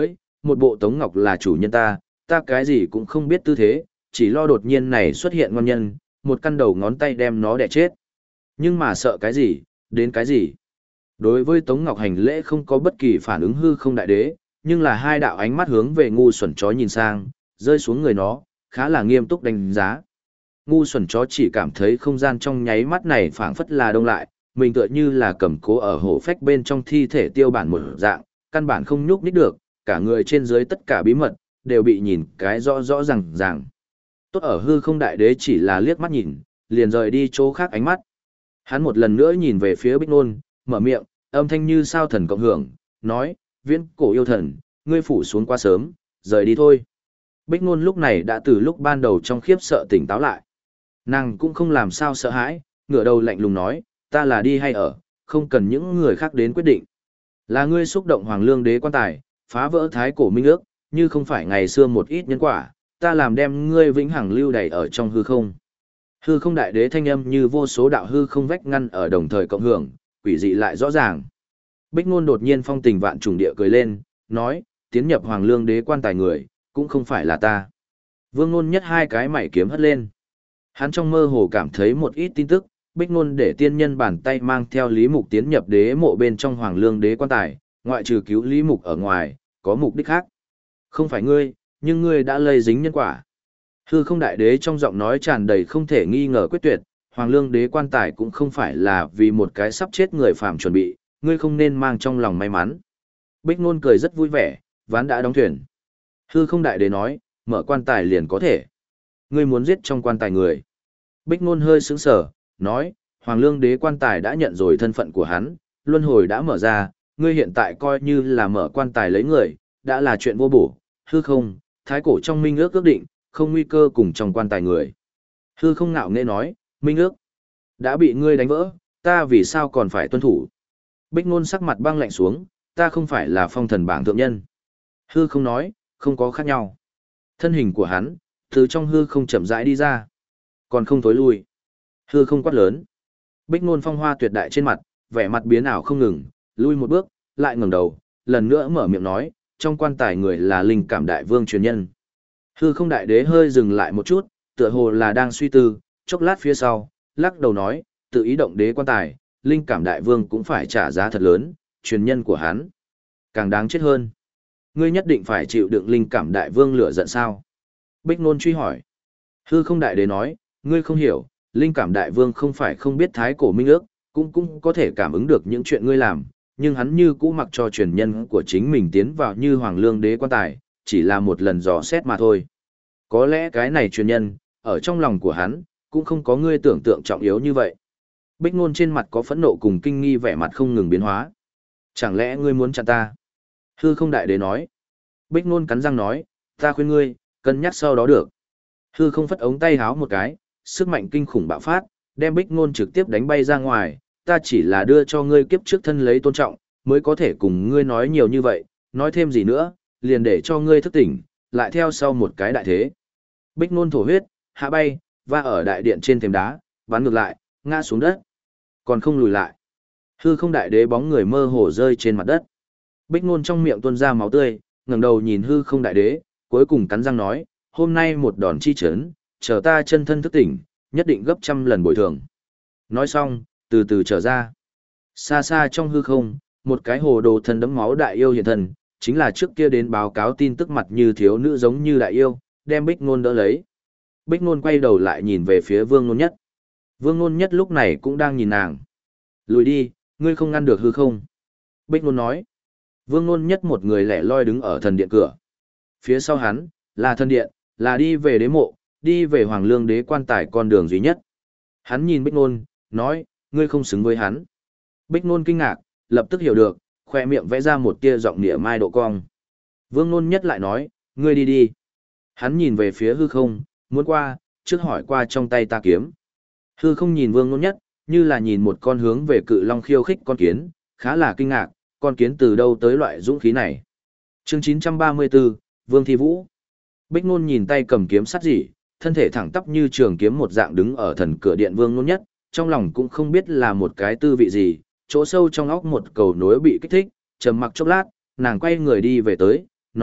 một bộ Tống Ngọc là chủ nhân ta cái gì cũng không biết tư thế, chỉ lo đột nhiên này xuất hiện ngon nhân, một căn đầu ngón tay đem nó đẻ chết. Nhưng mà sợ cái gì, đến cái gì? Đối với Tống Ngọc hành lễ không có bất kỳ phản ứng hư không đại đế, nhưng là hai đạo ánh mắt hướng về ngu xuẩn chó nhìn sang, rơi xuống người nó, khá là nghiêm túc đánh giá. Ngu xuẩn chó chỉ cảm thấy không gian trong nháy mắt này phảng phất là đông lại, mình tựa như là cầm cố ở hổ phách bên trong thi thể tiêu bản một dạng, căn bản không nhúc nhích được, cả người trên dưới tất cả bí mật, đều bị nhìn cái rõ rõ ràng ràng. Tốt ở hư không đại đế chỉ là liếc mắt nhìn, liền rời đi chỗ khác ánh mắt. Hắn một lần nữa nhìn về phía Bích Nôn, mở miệng, âm thanh như sao thần cộng hưởng, nói, viễn cổ yêu thần, ngươi phủ xuống quá sớm, rời đi thôi. Bích Nôn lúc này đã từ lúc ban đầu trong khiếp sợ tỉnh táo lại. Nàng cũng không làm sao sợ hãi, ngửa đầu lạnh lùng nói, ta là đi hay ở, không cần những người khác đến quyết định. Là ngươi xúc động hoàng lương đế quan tài, phá vỡ thái cổ minh ước, như không phải ngày xưa một ít nhân quả, ta làm đem ngươi vĩnh hằng lưu đày ở trong hư không. Hư không đại đế thanh âm như vô số đạo hư không vách ngăn ở đồng thời cộng hưởng, quỷ dị lại rõ ràng. Bích Nôn đột nhiên phong tình vạn trùng địa cười lên, nói, tiến nhập hoàng lương đế quan tài người, cũng không phải là ta. Vương Nôn nhất hai cái mảy kiếm hất lên. Hắn trong mơ hồ cảm thấy một ít tin tức, Bích Nôn để tiên nhân bàn tay mang theo Lý Mục tiến nhập đế mộ bên trong hoàng lương đế quan tài, ngoại trừ cứu Lý Mục ở ngoài, có mục đích khác. Không phải ngươi, nhưng ngươi đã lây dính nhân quả. Hư không đại đế trong giọng nói tràn đầy không thể nghi ngờ quyết tuyệt, hoàng lương đế quan tài cũng không phải là vì một cái sắp chết người phàm chuẩn bị, ngươi không nên mang trong lòng may mắn. Bích Nôn cười rất vui vẻ, ván đã đóng thuyền. Hư không đại đế nói, mở quan tài liền có thể. Ngươi muốn giết trong quan tài người. Bích Nôn hơi sững sờ, nói, hoàng lương đế quan tài đã nhận rồi thân phận của hắn, luân hồi đã mở ra, ngươi hiện tại coi như là mở quan tài lấy người, đã là chuyện vô bổ. Hư không, thái cổ trong minh ước ước định, không nguy cơ cùng trong quan tài người. Hư không ngạo nghễ nói, minh ước đã bị ngươi đánh vỡ, ta vì sao còn phải tuân thủ? Bích Nôn sắc mặt băng lạnh xuống, ta không phải là phong thần bảng thượng nhân. Hư không nói, không có khác nhau. Thân hình của hắn, từ trong hư không chậm rãi đi ra, còn không thối lui. Hư không quát lớn. Bích Nôn phong hoa tuyệt đại trên mặt, vẻ mặt biến ảo không ngừng, lui một bước, lại ngẩng đầu, lần nữa mở miệng nói, trong quan tài người là linh cảm đại vương truyền nhân. Hư không đại đế hơi dừng lại một chút, tựa hồ là đang suy tư, chốc lát phía sau, lắc đầu nói, tự ý động đế quan tài, linh cảm đại vương cũng phải trả giá thật lớn, truyền nhân của hắn càng đáng chết hơn. Ngươi nhất định phải chịu đựng linh cảm đại vương lửa giận sao? Bích Nôn truy hỏi. Hư không đại đế nói, ngươi không hiểu, linh cảm đại vương không phải không biết thái cổ minh ước, cũng có thể cảm ứng được những chuyện ngươi làm, nhưng hắn như cũ mặc cho truyền nhân của chính mình tiến vào như hoàng lương đế quan tài, chỉ là một lần dò xét mà thôi. Có lẽ cái này truyền nhân, ở trong lòng của hắn, cũng không có ngươi tưởng tượng trọng yếu như vậy. Bích Nôn trên mặt có phẫn nộ cùng kinh nghi, vẻ mặt không ngừng biến hóa. Chẳng lẽ ngươi muốn chặn ta? Hư không đại đế nói. Bích Nôn cắn răng nói, ta khuyên ngươi, cân nhắc sau đó được. Hư không phất ống tay háo một cái, sức mạnh kinh khủng bạo phát, đem Bích Nôn trực tiếp đánh bay ra ngoài. Ta chỉ là đưa cho ngươi kiếp trước thân lấy tôn trọng, mới có thể cùng ngươi nói nhiều như vậy, nói thêm gì nữa, liền để cho ngươi thức tỉnh, lại theo sau một cái đại thế. Bích Nôn thổ huyết, hạ bay, và ở đại điện trên thềm đá, bắn ngược lại, ngã xuống đất. Còn không lùi lại. Hư không đại đế bóng người mơ hồ rơi trên mặt đất. Bích Nôn trong miệng tuôn ra máu tươi, ngẩng đầu nhìn hư không đại đế, cuối cùng cắn răng nói, hôm nay một đòn chi chấn, chờ ta chân thân thức tỉnh, nhất định gấp trăm lần bồi thường. Nói xong, từ từ trở ra. Xa xa trong hư không, một cái hồ đồ thần đẫm máu đại yêu hiện thần, chính là trước kia đến báo cáo tin tức mặt như thiếu nữ giống như đại yêu, đem Bích Nôn đỡ lấy. Bích Nôn quay đầu lại nhìn về phía Vương Nôn Nhất. Vương Nôn Nhất lúc này cũng đang nhìn nàng. Lùi đi, ngươi không ngăn được hư không? Bích Nôn nói. Vương Nôn Nhất một người lẻ loi đứng ở thần điện cửa. Phía sau hắn, là thần điện, là đi về đế mộ, đi về hoàng lương đế quan tài con đường duy nhất. Hắn nhìn Bích Nôn, nói, ngươi không xứng với hắn. Bích Nôn kinh ngạc, lập tức hiểu được, khoe miệng vẽ ra một tia giọng nịa mai độ cong. Vương Nôn Nhất lại nói, ngươi đi đi. Hắn nhìn về phía hư không, muốn qua, trước hỏi qua trong tay ta kiếm. Hư không nhìn Vương Nôn Nhất, như là nhìn một con hướng về cự long khiêu khích con kiến, khá là kinh ngạc, con kiến từ đâu tới loại dũng khí này. Chương 934, Vương Thi Vũ. Bích Nôn nhìn tay cầm kiếm sắt dỉ, thân thể thẳng tắp như trường kiếm một dạng đứng ở thần cửa điện Vương Nôn Nhất, trong lòng cũng không biết là một cái tư vị gì, chỗ sâu trong óc một cầu nối bị kích thích, trầm mặc chốc lát, nàng quay người đi về tới, nói,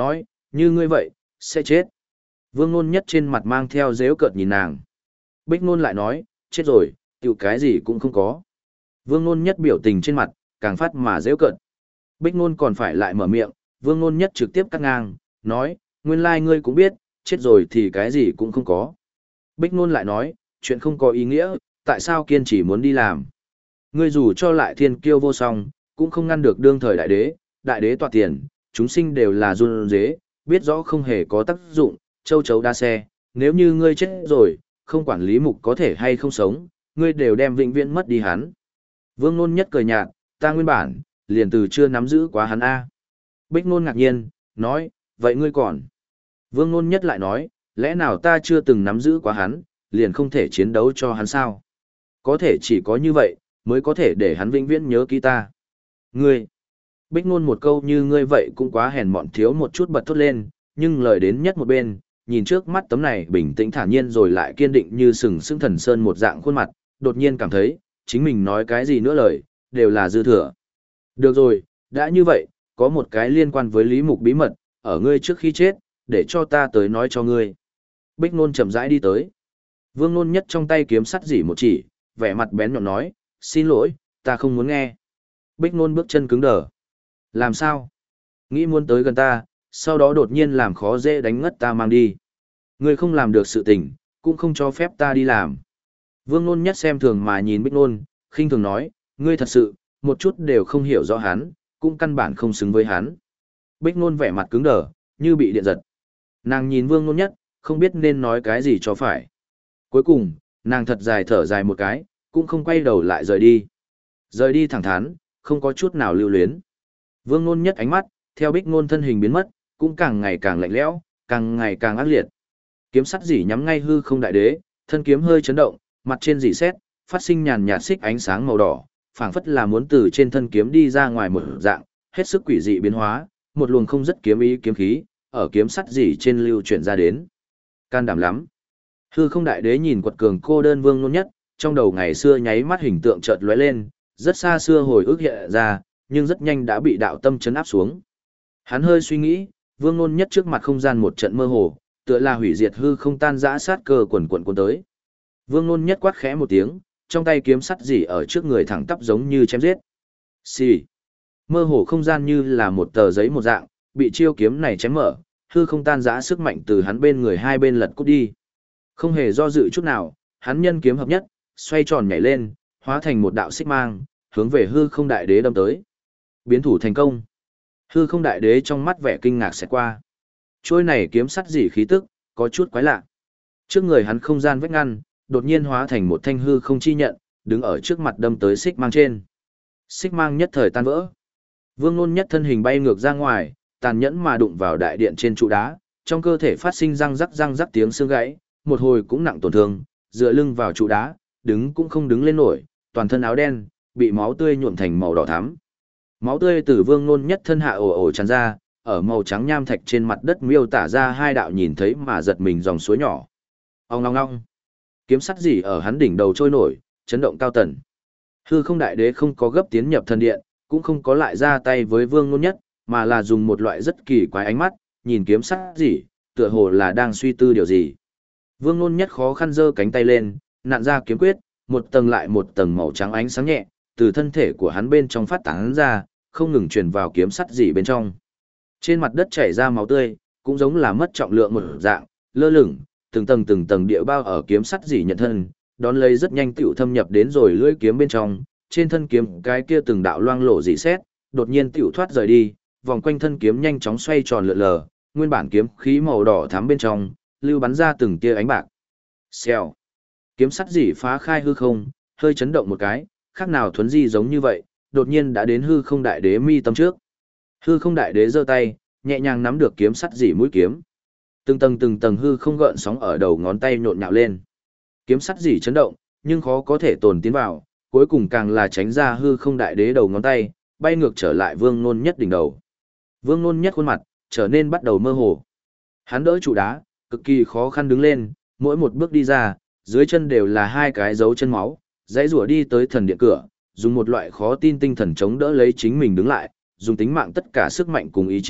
như ngươi vậy, sẽ chết. Vương Nôn Nhất trên mặt mang theo dễu cợt nhìn nàng. Bích Nôn lại nói, chết rồi, tiểu cái gì cũng không có. Vương Nôn Nhất biểu tình trên mặt, càng phát mà dễu cợt. Bích Nôn còn phải lại mở miệng, Vương Nôn Nhất trực tiếp cắt ngang, nói, nguyên lai ngươi cũng biết, chết rồi thì cái gì cũng không có. Bích Nôn lại nói, chuyện không có ý nghĩa, tại sao kiên trì muốn đi làm. Ngươi dù cho lại thiên kiêu vô song, cũng không ngăn được đương thời đại đế toạt tiền, chúng sinh đều là run dế, biết rõ không hề có tác dụng, châu chấu đa xe, nếu như ngươi chết rồi, không quản lý mục có thể hay không sống, ngươi đều đem vĩnh viễn mất đi hắn. Vương Nôn Nhất cười nhạt, ta nguyên bản, liền từ chưa nắm giữ quá hắn A. Bích Nôn ngạc nhiên, nói, vậy ngươi còn. Vương Nôn Nhất lại nói, lẽ nào ta chưa từng nắm giữ quá hắn, liền không thể chiến đấu cho hắn sao? Có thể chỉ có như vậy, mới có thể để hắn vĩnh viễn nhớ kỹ ta. Ngươi. Bích Nôn một câu như ngươi vậy cũng quá hèn mọn thiếu một chút bật thốt lên, nhưng lời đến nhất một bên, nhìn trước mắt tấm này bình tĩnh thản nhiên rồi lại kiên định như sừng sững thần sơn một dạng khuôn mặt, đột nhiên cảm thấy, chính mình nói cái gì nữa lời, đều là dư thừa. Được rồi, đã như vậy, có một cái liên quan với Lý Mục bí mật, ở ngươi trước khi chết, để cho ta tới nói cho ngươi. Bích Nôn chậm rãi đi tới. Vương Nôn Nhất trong tay kiếm sắt dỉ một chỉ, vẻ mặt bén nhọn nói, xin lỗi, ta không muốn nghe. Bích Nôn bước chân cứng đờ. Làm sao? Nghĩ muốn tới gần ta, sau đó đột nhiên làm khó dễ đánh ngất ta mang đi. Ngươi không làm được sự tình, cũng không cho phép ta đi làm. Vương Nôn Nhất xem thường mà nhìn Bích Nôn, khinh thường nói, ngươi thật sự, một chút đều không hiểu rõ hắn, cũng căn bản không xứng với hắn. Bích Nôn vẻ mặt cứng đờ, như bị điện giật. Nàng nhìn Vương Nôn Nhất, không biết nên nói cái gì cho phải. Cuối cùng, nàng thật dài thở dài một cái, cũng không quay đầu lại rời đi. Rời đi thẳng thắn, không có chút nào lưu luyến. Vương Nôn Nhất ánh mắt, theo Bích Nôn thân hình biến mất, cũng càng ngày càng lạnh lẽo, càng ngày càng ác liệt. Kiếm sắt dỉ nhắm ngay hư không đại đế, thân kiếm hơi chấn động, mặt trên dỉ sét, phát sinh nhàn nhạt xích ánh sáng màu đỏ, phảng phất là muốn từ trên thân kiếm đi ra ngoài một dạng, hết sức quỷ dị biến hóa, một luồng không rất kiếm ý kiếm khí, ở kiếm sắt dỉ trên lưu chuyển ra đến. Can đảm lắm. Hư không đại đế nhìn quật cường cô đơn Vương Nôn Nhất, trong đầu ngày xưa nháy mắt hình tượng chợt lóe lên, rất xa xưa hồi ức hiện ra, nhưng rất nhanh đã bị đạo tâm chấn áp xuống. Hắn hơi suy nghĩ, Vương Nôn Nhất trước mặt không gian một trận mơ hồ, tựa là hủy diệt hư không tan rã sát cơ quần quần cuốn tới. Vương Nôn Nhất quát khẽ một tiếng, trong tay kiếm sắt dỉ ở trước người thẳng tắp giống như chém giết. Xì. Mơ hồ không gian như là một tờ giấy một dạng, bị chiêu kiếm này chém mở, hư không tan rã sức mạnh từ hắn bên người hai bên lật cút đi. Không hề do dự chút nào, hắn nhân kiếm hợp nhất, xoay tròn nhảy lên, hóa thành một đạo xích mang, hướng về hư không đại đế đâm tới. Biến thủ thành công. Hư không đại đế trong mắt vẻ kinh ngạc xẹt qua. Trôi này kiếm sắt dỉ khí tức, có chút quái lạ. Trước người hắn không gian vách ngăn, đột nhiên hóa thành một thanh hư không chi nhận, đứng ở trước mặt đâm tới xích mang trên. Xích mang nhất thời tan vỡ. Vương Nôn Nhất thân hình bay ngược ra ngoài, tàn nhẫn mà đụng vào đại điện trên trụ đá, trong cơ thể phát sinh răng rắc tiếng xương gãy, một hồi cũng nặng tổn thương, dựa lưng vào trụ đá, đứng cũng không đứng lên nổi, toàn thân áo đen, bị máu tươi nhuộm thành màu đỏ thắm. Máu tươi từ Vương Nôn Nhất thân hạ ồ ồ tràn ra, ở màu trắng nham thạch trên mặt đất miêu tả ra hai đạo nhìn thấy mà giật mình dòng suối nhỏ. Ong long long. Kiếm sắt dỉ ở hắn đỉnh đầu trôi nổi, chấn động cao tần. Hư không đại đế không có gấp tiến nhập thần điện, cũng không có lại ra tay với Vương Nôn Nhất, mà là dùng một loại rất kỳ quái ánh mắt, nhìn kiếm sắt dỉ, tựa hồ là đang suy tư điều gì. Vương Nôn Nhất khó khăn giơ cánh tay lên, nặn ra kiếm quyết, một tầng lại một tầng màu trắng ánh sáng nhẹ, từ thân thể của hắn bên trong phát tán ra, không ngừng truyền vào kiếm sắt dỉ bên trong. Trên mặt đất chảy ra máu tươi, cũng giống là mất trọng lượng một dạng, lơ lửng, từng tầng địa bao ở kiếm sắt dỉ nhận thân, đón lấy rất nhanh tựu thâm nhập đến rồi lưỡi kiếm bên trong, trên thân kiếm cái kia từng đạo loang lổ dị xét, đột nhiên tựu thoát rời đi, vòng quanh thân kiếm nhanh chóng xoay tròn lượn lờ, nguyên bản kiếm khí màu đỏ thắm bên trong, lưu bắn ra từng tia ánh bạc. Xèo. Kiếm sắt dỉ phá khai hư không, hơi chấn động một cái, khác nào thuấn di giống như vậy, đột nhiên đã đến hư không đại đế mi tâm trước. Hư không đại đế giơ tay, nhẹ nhàng nắm được kiếm sắt dỉ mũi kiếm. Từng tầng hư không gợn sóng ở đầu ngón tay nhộn nhạo lên. Kiếm sắt dỉ chấn động, nhưng khó có thể tồn tiến vào, cuối cùng càng là tránh ra hư không đại đế đầu ngón tay, bay ngược trở lại Vương Nôn Nhất đỉnh đầu. Vương Nôn Nhất khuôn mặt trở nên bắt đầu mơ hồ. Hắn đỡ trụ đá, cực kỳ khó khăn đứng lên, mỗi một bước đi ra, dưới chân đều là hai cái dấu chân máu, dãy rủa đi tới thần điện cửa, dùng một loại khó tin tinh thần chống đỡ lấy chính mình đứng lại, dùng tính mạng tất cả sức mạnh cùng ý chí,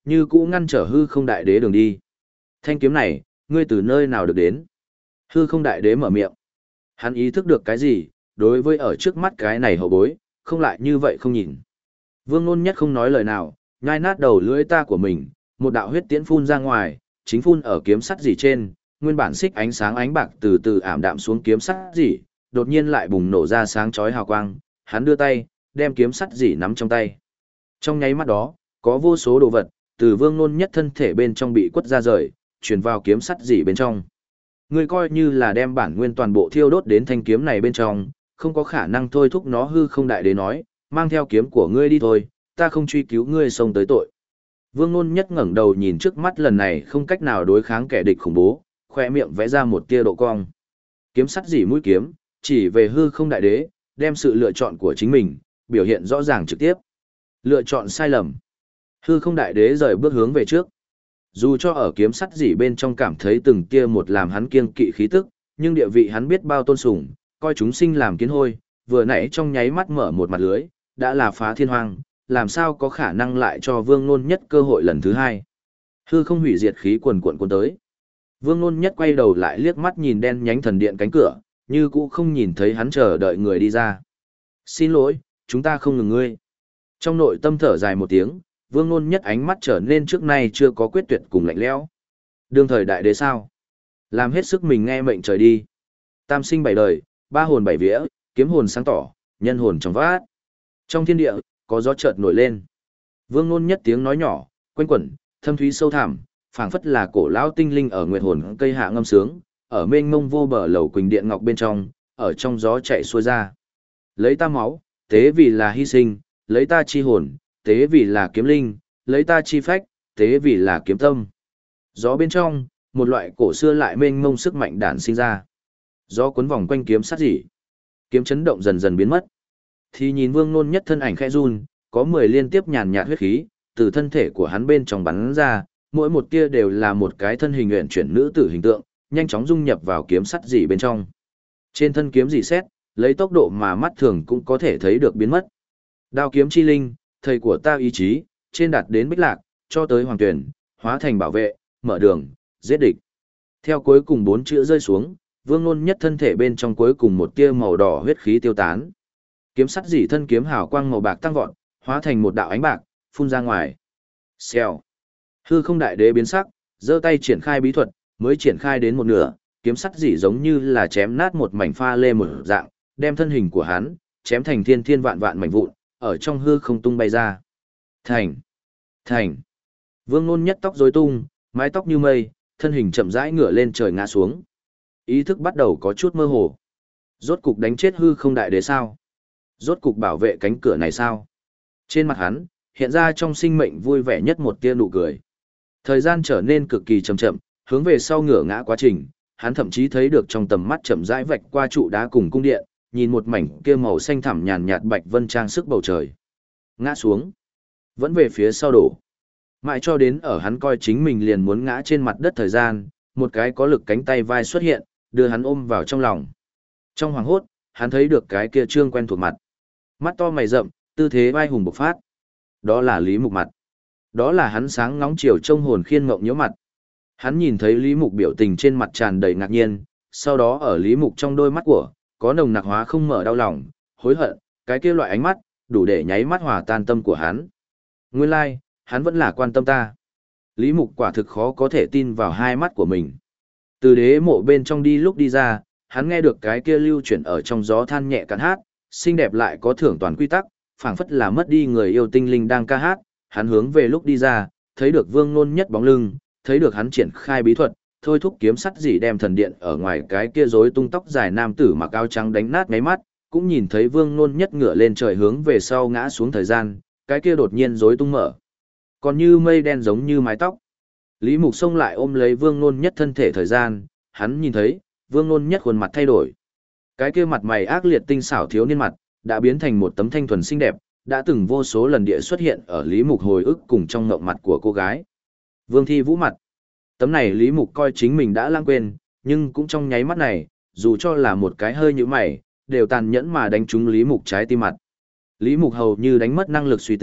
như cũ ngăn trở hư không đại đế đường đi. Thanh kiếm này, ngươi từ nơi nào được đến? Hư không đại đế mở miệng. Hắn ý thức được cái gì, đối với ở trước mắt cái này hậu bối, không lại như vậy không nhìn. Vương Nôn Nhất không nói lời nào, nhai nát đầu lưỡi ta của mình, một đạo huyết tiễn phun ra ngoài, chính phun ở kiếm sắt dỉ trên, nguyên bản xích ánh sáng ánh bạc từ từ ảm đạm xuống kiếm sắt dỉ, đột nhiên lại bùng nổ ra sáng chói hào quang, hắn đưa tay, đem kiếm sắt dỉ nắm trong tay. Trong nháy mắt đó, có vô số đồ vật từ Vương Nôn Nhất thân thể bên trong bị quất ra rời, truyền vào kiếm sắt dỉ bên trong. Ngươi coi như là đem bản nguyên toàn bộ thiêu đốt đến thanh kiếm này bên trong, không có khả năng thôi thúc nó. Hư không đại đế nói, mang theo kiếm của ngươi đi thôi, ta không truy cứu ngươi xông tới tội. Vương Nôn Nhất ngẩng đầu nhìn trước mắt lần này không cách nào đối kháng kẻ địch khủng bố, khoe miệng vẽ ra một tia độ cong. Kiếm sắt dỉ mũi kiếm, chỉ về hư không đại đế, đem sự lựa chọn của chính mình, biểu hiện rõ ràng trực tiếp. Lựa chọn sai lầm. Hư không đại đế rời bước hướng về trước. Dù cho ở kiếm sắt dỉ bên trong cảm thấy từng tia một làm hắn kiêng kỵ khí tức, nhưng địa vị hắn biết bao tôn sùng, coi chúng sinh làm kiến hôi, vừa nãy trong nháy mắt mở một mặt lưới, đã là phá thiên hoang, làm sao có khả năng lại cho Vương Nôn Nhất cơ hội lần thứ hai. Hư không hủy diệt khí quần cuộn cuốn tới. Vương Nôn Nhất quay đầu lại liếc mắt nhìn đen nhánh thần điện cánh cửa, như cũ không nhìn thấy hắn chờ đợi người đi ra. Xin lỗi, chúng ta không ngừng ngươi. Trong nội tâm thở dài một tiếng, Vương Nôn Nhất ánh mắt trở nên trước nay chưa có quyết tuyệt cùng lạnh lẽo. Đương thời đại đế sao? Làm hết sức mình nghe mệnh trời đi. Tam sinh bảy đời, ba hồn bảy vía, kiếm hồn sáng tỏ, nhân hồn trong vát. Trong thiên địa, có gió chợt nổi lên. Vương Nôn Nhất tiếng nói nhỏ, quanh quẩn, thâm thúy sâu thẳm, phảng phất là cổ lão tinh linh ở nguyệt hồn cây hạ ngâm sướng, ở mênh mông vô bờ lầu quỳnh điện ngọc bên trong, ở trong gió chạy xuôi ra. Lấy ta máu, tế vì là hy sinh, lấy ta chi hồn, tế vì là kiếm linh, lấy ta chi phách, tế vì là kiếm tâm. Gió bên trong, một loại cổ xưa lại mênh mông sức mạnh đản sinh ra. Gió cuốn vòng quanh kiếm sắt dỉ. Kiếm chấn động dần dần biến mất. Thì nhìn Vương Nôn Nhất thân ảnh khẽ run, có 10 liên tiếp nhàn nhạt huyết khí từ thân thể của hắn bên trong bắn ra, mỗi một tia đều là một cái thân hình uyển chuyển nữ tử hình tượng, nhanh chóng dung nhập vào kiếm sắt dỉ bên trong. Trên thân kiếm dỉ xét, lấy tốc độ mà mắt thường cũng có thể thấy được biến mất. Đao kiếm chi linh, thầy của ta ý chí, trên đạt đến bích lạc, cho tới hoàng tuyển, hóa thành bảo vệ, mở đường, giết địch. Theo cuối cùng 4 chữ rơi xuống, Vương Nôn Nhất thân thể bên trong cuối cùng một tia màu đỏ huyết khí tiêu tán. Kiếm sắt dỉ thân kiếm hào quang màu bạc tăng vọt, hóa thành một đạo ánh bạc, phun ra ngoài. Xèo. Hư không đại đế biến sắc, giơ tay triển khai bí thuật, mới triển khai đến một nửa, kiếm sắt dỉ giống như là chém nát một mảnh pha lê một dạng, đem thân hình của hắn chém thành thiên thiên vạn vạn mảnh vụn, ở trong hư không tung bay ra. Thành. Vương Nôn Nhất tóc rối tung, mái tóc như mây, thân hình chậm rãi ngửa lên trời ngã xuống. Ý thức bắt đầu có chút mơ hồ. Rốt cục đánh chết hư không đại đế sao? Rốt cục bảo vệ cánh cửa này sao? Trên mặt hắn, hiện ra trong sinh mệnh vui vẻ nhất một tia nụ cười. Thời gian trở nên cực kỳ chậm chậm, hướng về sau ngửa ngã quá trình, hắn thậm chí thấy được trong tầm mắt chậm rãi vạch qua trụ đá cùng cung điện, nhìn một mảnh kia màu xanh thẳm nhàn nhạt bạch vân trang sức bầu trời. Ngã xuống, vẫn về phía sau đổ. Mãi cho đến ở hắn coi chính mình liền muốn ngã trên mặt đất thời gian, một cái có lực cánh tay vai xuất hiện, đưa hắn ôm vào trong lòng. Trong hoàng hốt, hắn thấy được cái kia trương quen thuộc mặt. Mắt to mày rậm, tư thế vai hùng bộc phát. Đó là Lý Mục mặt. Đó là hắn sáng ngóng chiều trông hồn khiên ngộng nhớ mặt. Hắn nhìn thấy Lý Mục biểu tình trên mặt tràn đầy ngạc nhiên, sau đó ở Lý Mục trong đôi mắt của, có nồng nặc hóa không mở đau lòng, hối hận, cái kia loại ánh mắt, đủ để nháy mắt hòa tan tâm của hắn. Nguyên lai, hắn vẫn là quan tâm ta. Lý Mục quả thực khó có thể tin vào hai mắt của mình. Từ đế mộ bên trong đi lúc đi ra, hắn nghe được cái kia lưu chuyển ở trong gió than nhẹ cạn hát, xinh đẹp lại có thưởng toàn quy tắc, phảng phất là mất đi người yêu tinh linh đang ca hát, hắn hướng về lúc đi ra, thấy được Vương Nôn Nhất bóng lưng, thấy được hắn triển khai bí thuật, thôi thúc kiếm sắt dỉ đem thần điện ở ngoài cái kia rối tung tóc dài nam tử mặc áo trắng đánh nát ngáy mắt, cũng nhìn thấy Vương Nôn Nhất ngửa lên trời hướng về sau ngã xuống thời gian, cái kia đột nhiên rối tung mở. Còn như mây đen giống như mái tóc. Lý Mục xông lại ôm lấy Vương Nôn Nhất thân thể thời gian, hắn nhìn thấy, Vương Nôn Nhất khuôn mặt thay đổi. Cái kia mặt mày ác liệt tinh xảo thiếu niên mặt, đã biến thành một tấm thanh thuần xinh đẹp, đã từng vô số lần địa xuất hiện ở Lý Mục hồi ức cùng trong ngộng mặt của cô gái. Vương Thi Vũ mặt. Tấm này Lý Mục coi chính mình đã lãng quên, nhưng cũng trong nháy mắt này, dù cho là một cái hơi như mày, đều tàn nhẫn mà đánh trúng Lý Mục trái tim mặt. Lý Mục hầu như đánh mất năng lực suy tính,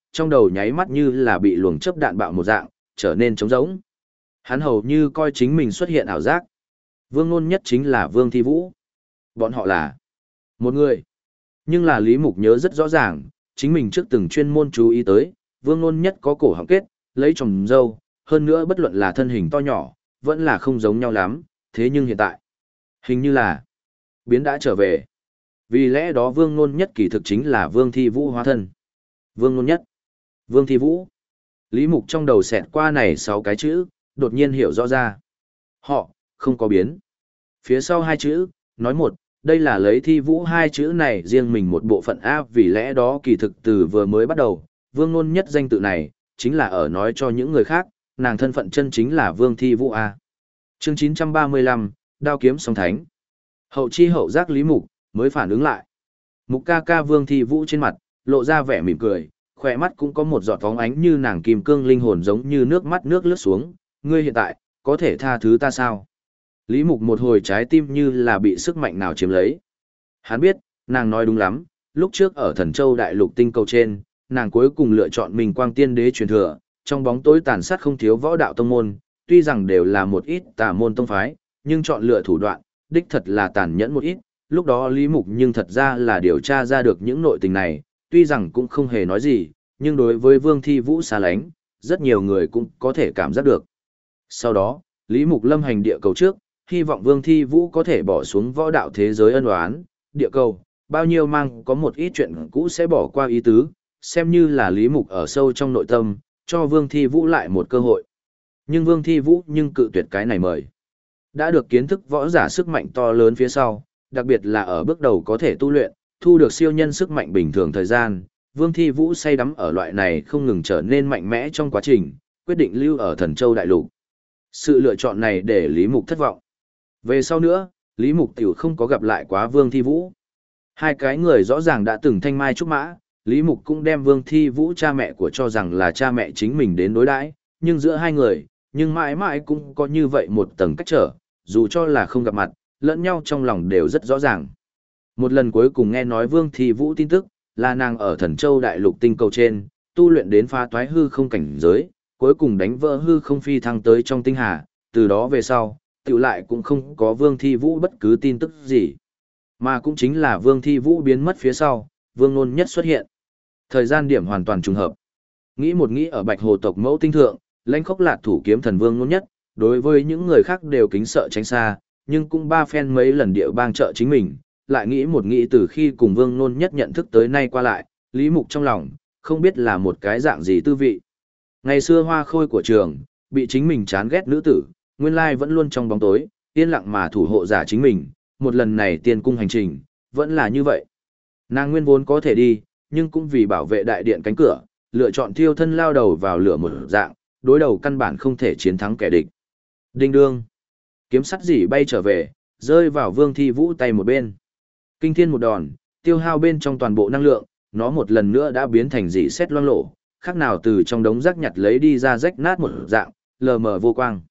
trong đầu nháy mắt như là bị luồng chớp đạn bạo một dạng, trở nên trống rỗng. Hắn hầu như coi chính mình xuất hiện ảo giác. Vương Nôn Nhất chính là Vương Thi Vũ. Bọn họ là một người. Nhưng là Lý Mục nhớ rất rõ ràng, chính mình trước từng chuyên môn chú ý tới, Vương Nôn Nhất có cổ họng kết, lấy tròm râu, hơn nữa bất luận là thân hình to nhỏ, vẫn là không giống nhau lắm, thế nhưng hiện tại, hình như là biến đã trở về. Vì lẽ đó Vương Nôn Nhất kỳ thực chính là Vương Thi Vũ hóa thân. Vương Nôn Nhất, Vương Thi Vũ. Lý Mục trong đầu xẹt qua này 6 cái chữ, đột nhiên hiểu rõ ra. Họ, không có biến. Phía sau 2 chữ, nói một, đây là lấy Thi Vũ 2 chữ này riêng mình một bộ phận A, vì lẽ đó kỳ thực từ vừa mới bắt đầu, Vương Nôn Nhất danh tự này, chính là ở nói cho những người khác, nàng thân phận chân chính là Vương Thi Vũ A. Chương 935, Đao kiếm song thánh. Hậu chi hậu giác Lý Mục, mới phản ứng lại. Mục ca ca Vương Thi Vũ trên mặt, lộ ra vẻ mỉm cười, khỏe mắt cũng có một giọt phóng ánh như nàng kim cương linh hồn giống như nước mắt nước lướt xuống. Ngươi hiện tại, có thể tha thứ ta sao? Lý Mục một hồi trái tim như là bị sức mạnh nào chiếm lấy. Hắn biết, nàng nói đúng lắm, lúc trước ở Thần Châu Đại Lục tinh cầu trên, nàng cuối cùng lựa chọn mình quang tiên đế truyền thừa, trong bóng tối tàn sát không thiếu võ đạo tông môn, tuy rằng đều là một ít tà môn tông phái, nhưng chọn lựa thủ đoạn, đích thật là tàn nhẫn một ít. Lúc đó Lý Mục nhưng thật ra là điều tra ra được những nội tình này, tuy rằng cũng không hề nói gì, nhưng đối với Vương Thi Vũ xa lánh, rất nhiều người cũng có thể cảm giác được. Sau đó, Lý Mục lâm hành địa cầu trước, hy vọng Vương Thi Vũ có thể bỏ xuống võ đạo thế giới ân oán, địa cầu, bao nhiêu mang có một ít chuyện cũ sẽ bỏ qua ý tứ, xem như là Lý Mục ở sâu trong nội tâm, cho Vương Thi Vũ lại một cơ hội. Nhưng Vương Thi Vũ nhưng cự tuyệt cái này mời. Đã được kiến thức võ giả sức mạnh to lớn phía sau, đặc biệt là ở bước đầu có thể tu luyện, thu được siêu nhân sức mạnh bình thường thời gian, Vương Thi Vũ say đắm ở loại này không ngừng trở nên mạnh mẽ trong quá trình, quyết định lưu ở Thần Châu Đại Lục. Sự lựa chọn này để Lý Mục thất vọng. Về sau nữa, Lý Mục tiểu không có gặp lại quá Vương Thi Vũ. Hai cái người rõ ràng đã từng thanh mai trúc mã, Lý Mục cũng đem Vương Thi Vũ cha mẹ của cho rằng là cha mẹ chính mình đến đối đãi, nhưng giữa hai người, nhưng mãi mãi cũng có như vậy một tầng cách trở, dù cho là không gặp mặt, lẫn nhau trong lòng đều rất rõ ràng. Một lần cuối cùng nghe nói Vương Thi Vũ tin tức, là nàng ở Thần Châu Đại Lục tinh cầu trên, tu luyện đến phá toái hư không cảnh giới, cuối cùng đánh vỡ hư không phi thăng tới trong tinh hà, từ đó về sau, tiểu lại cũng không có Vương Thi Vũ bất cứ tin tức gì. Mà cũng chính là Vương Thi Vũ biến mất phía sau, Vương Nôn Nhất xuất hiện. Thời gian điểm hoàn toàn trùng hợp. Nghĩ một nghĩ ở Bạch Hồ tộc mẫu tinh thượng, lãnh khốc lạt thủ kiếm thần Vương Nôn Nhất, đối với những người khác đều kính sợ tránh xa, nhưng cũng ba phen mấy lần địa bang trợ chính mình, lại nghĩ một nghĩ từ khi cùng Vương Nôn Nhất nhận thức tới nay qua lại, Lý Mục trong lòng, không biết là một cái dạng gì tư vị. Ngày xưa hoa khôi của trường, bị chính mình chán ghét nữ tử, nguyên lai vẫn luôn trong bóng tối, yên lặng mà thủ hộ giả chính mình, một lần này tiên cung hành trình, vẫn là như vậy. Nàng nguyên vốn có thể đi, nhưng cũng vì bảo vệ đại điện cánh cửa, lựa chọn thiêu thân lao đầu vào lửa một dạng, đối đầu căn bản không thể chiến thắng kẻ địch. Đinh đương, kiếm sắt dỉ bay trở về, rơi vào Vương Thi Vũ tay một bên. Kinh thiên một đòn, tiêu hao bên trong toàn bộ năng lượng, nó một lần nữa đã biến thành dỉ xét loang lổ, khác nào từ trong đống rác nhặt lấy đi ra rách nát một dạng, lờ mờ vô quang.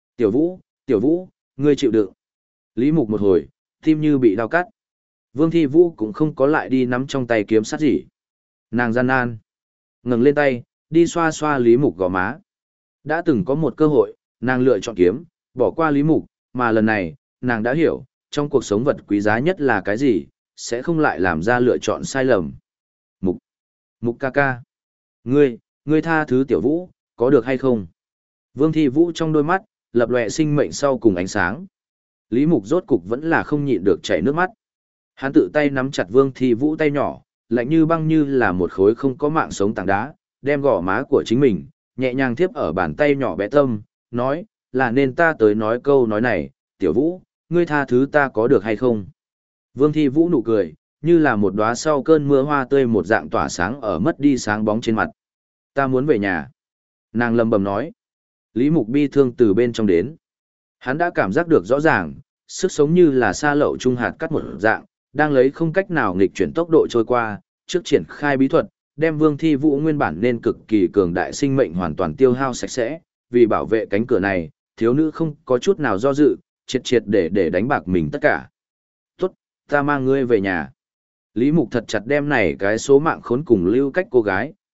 Tiểu Vũ, ngươi chịu đựng. Lý Mục một hồi, tim như bị đau cắt. Vương Thi Vũ cũng không có lại đi nắm trong tay kiếm sắt gì. Nàng gian nan, ngẩng lên tay, đi xoa xoa Lý Mục gò má. Đã từng có một cơ hội, nàng lựa chọn kiếm, bỏ qua Lý Mục, mà lần này, nàng đã hiểu, trong cuộc sống vật quý giá nhất là cái gì, sẽ không lại làm ra lựa chọn sai lầm. Mục ca ca. Ngươi tha thứ Tiểu Vũ, có được hay không? Vương Thi Vũ trong đôi mắt, lập lòe sinh mệnh sau cùng ánh sáng. Lý Mục rốt cục vẫn là không nhịn được chảy nước mắt. Hắn tự tay nắm chặt Vương Thi Vũ tay nhỏ, lạnh như băng như là một khối không có mạng sống tảng đá, đem gò má của chính mình, nhẹ nhàng thiếp ở bàn tay nhỏ bé tâm, nói, là nên ta tới nói câu nói này, Tiểu Vũ, ngươi tha thứ ta có được hay không? Vương Thi Vũ nụ cười, như là một đóa sau cơn mưa hoa tươi một dạng tỏa sáng ở mất đi sáng bóng trên mặt. Ta muốn về nhà. Nàng lầm bầm nói. Lý Mục bi thương từ bên trong đến. Hắn đã cảm giác được rõ ràng, sức sống như là sa lậu trung hạt cắt một dạng, đang lấy không cách nào nghịch chuyển tốc độ trôi qua, trước triển khai bí thuật, đem Vương Thi Vũ nguyên bản nên cực kỳ cường đại sinh mệnh hoàn toàn tiêu hao sạch sẽ, vì bảo vệ cánh cửa này, thiếu nữ không có chút nào do dự, triệt triệt để đánh bạc mình tất cả. Tốt, ta mang ngươi về nhà. Lý Mục thật chặt đem này cái số mạng khốn cùng lưu cách cô gái,